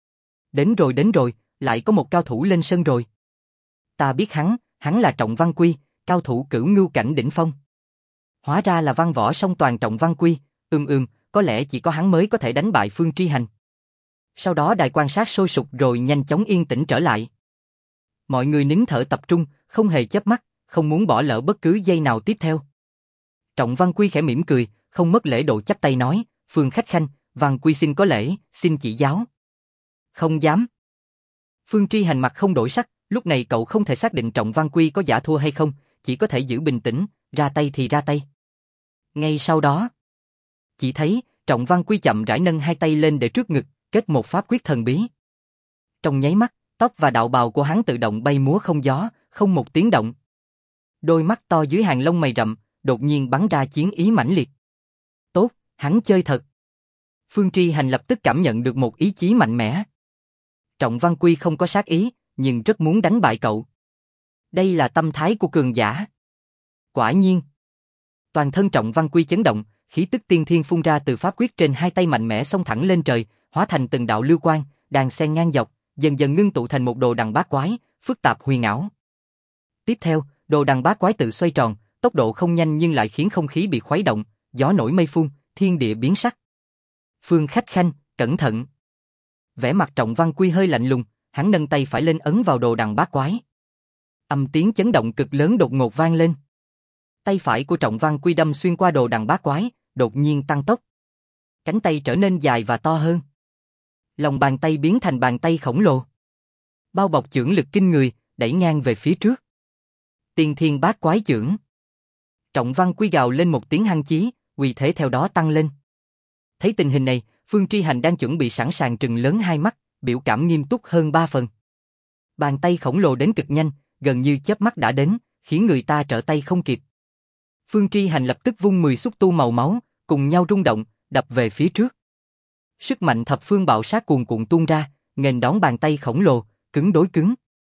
Đến rồi, lại có một cao thủ lên sân rồi. Ta biết hắn là Trọng Văn Quy, cao thủ cửu ngưu cảnh đỉnh phong. Hóa ra là văn võ song toàn Trọng Văn Quy, có lẽ chỉ có hắn mới có thể đánh bại Phương Tri Hành. Sau đó đài quan sát sôi sục rồi nhanh chóng yên tĩnh trở lại. Mọi người nín thở tập trung, không hề chớp mắt, không muốn bỏ lỡ bất cứ giây nào tiếp theo. Trọng Văn Quy khẽ mỉm cười, không mất lễ độ chắp tay nói, Phương khách khanh, Văn Quy xin có lễ, xin chỉ giáo. Không dám. Phương Tri Hành mặt không đổi sắc, lúc này cậu không thể xác định Trọng Văn Quy có giả thua hay không, chỉ có thể giữ bình tĩnh, ra tay thì ra tay. Ngay sau đó, chỉ thấy Trọng Văn Quy chậm rãi nâng hai tay lên để trước ngực, kết một pháp quyết thần bí. Trong nháy mắt, tóc và đạo bào của hắn tự động bay múa không gió, không một tiếng động. Đôi mắt to dưới hàng lông mày rậm, đột nhiên bắn ra chiến ý mãnh liệt. Tốt, hắn chơi thật. Phương Tri Hành lập tức cảm nhận được một ý chí mạnh mẽ. Trọng Văn Quy không có sát ý, nhưng rất muốn đánh bại cậu. Đây là tâm thái của cường giả. Quả nhiên. Toàn thân Trọng Văn Quy chấn động, khí tức tiên thiên phun ra từ pháp quyết trên hai tay mạnh mẽ xông thẳng lên trời, hóa thành từng đạo lưu quang, đàn xen ngang dọc, dần dần ngưng tụ thành một đồ đằng bát quái, phức tạp huyền ảo. Tiếp theo, đồ đằng bát quái tự xoay tròn, tốc độ không nhanh nhưng lại khiến không khí bị khuấy động, gió nổi mây phun, thiên địa biến sắc. Phương khách khanh, cẩn thận. Vẻ mặt Trọng Văn Quy hơi lạnh lùng, hắn nâng tay phải lên ấn vào đồ đằng bát quái. Âm tiếng chấn động cực lớn đột ngột vang lên. Tay phải của Trọng Văn Quy đâm xuyên qua đồ đằng bát quái, đột nhiên tăng tốc. Cánh tay trở nên dài và to hơn. Lòng bàn tay biến thành bàn tay khổng lồ. Bao bọc chưởng lực kinh người, đẩy ngang về phía trước. Tiên thiên bát quái chưởng. Trọng Văn Quy gào lên một tiếng hăng chí, uy thế theo đó tăng lên. Thấy tình hình này, Phương Tri Hành đang chuẩn bị sẵn sàng trừng lớn hai mắt, biểu cảm nghiêm túc hơn 3 phần. Bàn tay khổng lồ đến cực nhanh, gần như chớp mắt đã đến, khiến người ta trở tay không kịp. Phương Tri Hành lập tức vung 10 xúc tu màu máu, cùng nhau rung động, đập về phía trước. Sức mạnh thập phương bạo sát cuồn cuộn tuôn ra, nghênh đón bàn tay khổng lồ, cứng đối cứng.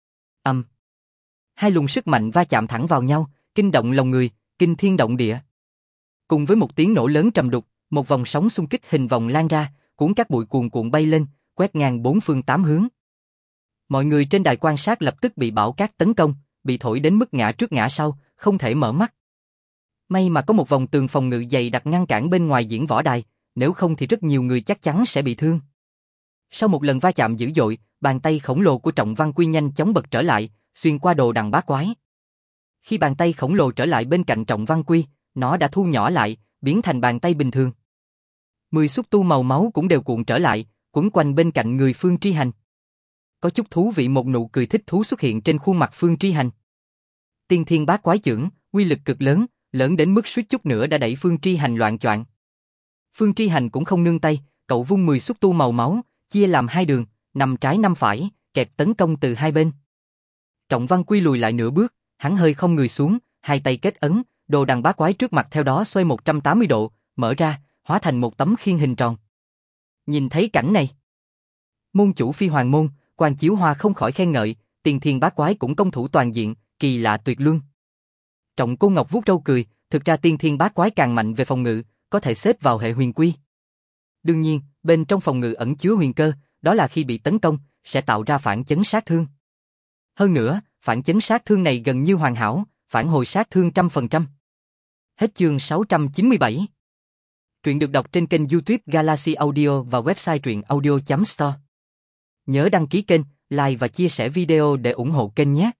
Hai luồng sức mạnh va chạm thẳng vào nhau, kinh động lòng người, kinh thiên động địa. Cùng với một tiếng nổ lớn trầm đục, một vòng sóng xung kích hình vòng lan ra, cuốn các bụi cuồn cuộn bay lên, quét ngang bốn phương tám hướng. Mọi người trên đài quan sát lập tức bị bão cát tấn công, bị thổi đến mức ngã trước ngã sau, không thể mở mắt. May mà có một vòng tường phòng ngự dày đặc ngăn cản bên ngoài diễn võ đài, nếu không thì rất nhiều người chắc chắn sẽ bị thương. Sau một lần va chạm dữ dội, bàn tay khổng lồ của Trọng Văn Quy nhanh chóng bật trở lại, xuyên qua đồ đằng bát quái. Khi bàn tay khổng lồ trở lại bên cạnh Trọng Văn Quy, nó đã thu nhỏ lại, biến thành bàn tay bình thường. 10 xúc tu màu máu cũng đều cuộn trở lại, quấn quanh bên cạnh người Phương Tri Hành. Có chút thú vị, một nụ cười thích thú xuất hiện trên khuôn mặt Phương Tri Hành. Tiên thiên bát quái chưởng, uy lực cực lớn, lớn đến mức suýt chút nữa đã đẩy Phương Tri Hành loạng choạng. Phương Tri Hành cũng không nương tay, cậu vung 10 xúc tu màu máu, chia làm hai đường, năm trái năm phải, kẹp tấn công từ hai bên. Trọng Văn Quy lùi lại nửa bước, hắn hơi không người xuống, hai tay kết ấn, đồ đằng bát quái trước mặt theo đó xoay 180 độ, mở ra, hóa thành một tấm khiên hình tròn. Nhìn thấy cảnh này, môn chủ Phi Hoàng môn, Quan Chiếu Hoa không khỏi khen ngợi, tiên thiên bát quái cũng công thủ toàn diện, kỳ lạ tuyệt luân. Trọng Cô Ngọc vuốt râu cười, thực ra tiên thiên bát quái càng mạnh về phòng ngự, có thể xếp vào hệ huyền quy. Đương nhiên, bên trong phòng ngự ẩn chứa huyền cơ, đó là khi bị tấn công, sẽ tạo ra phản chấn sát thương. Hơn nữa, phản chấn sát thương này gần như hoàn hảo, phản hồi sát thương 100%. Hết chương 697. Truyện được đọc trên kênh YouTube Galaxy Audio và website truyện audio.store. Nhớ đăng ký kênh, like và chia sẻ video để ủng hộ kênh nhé.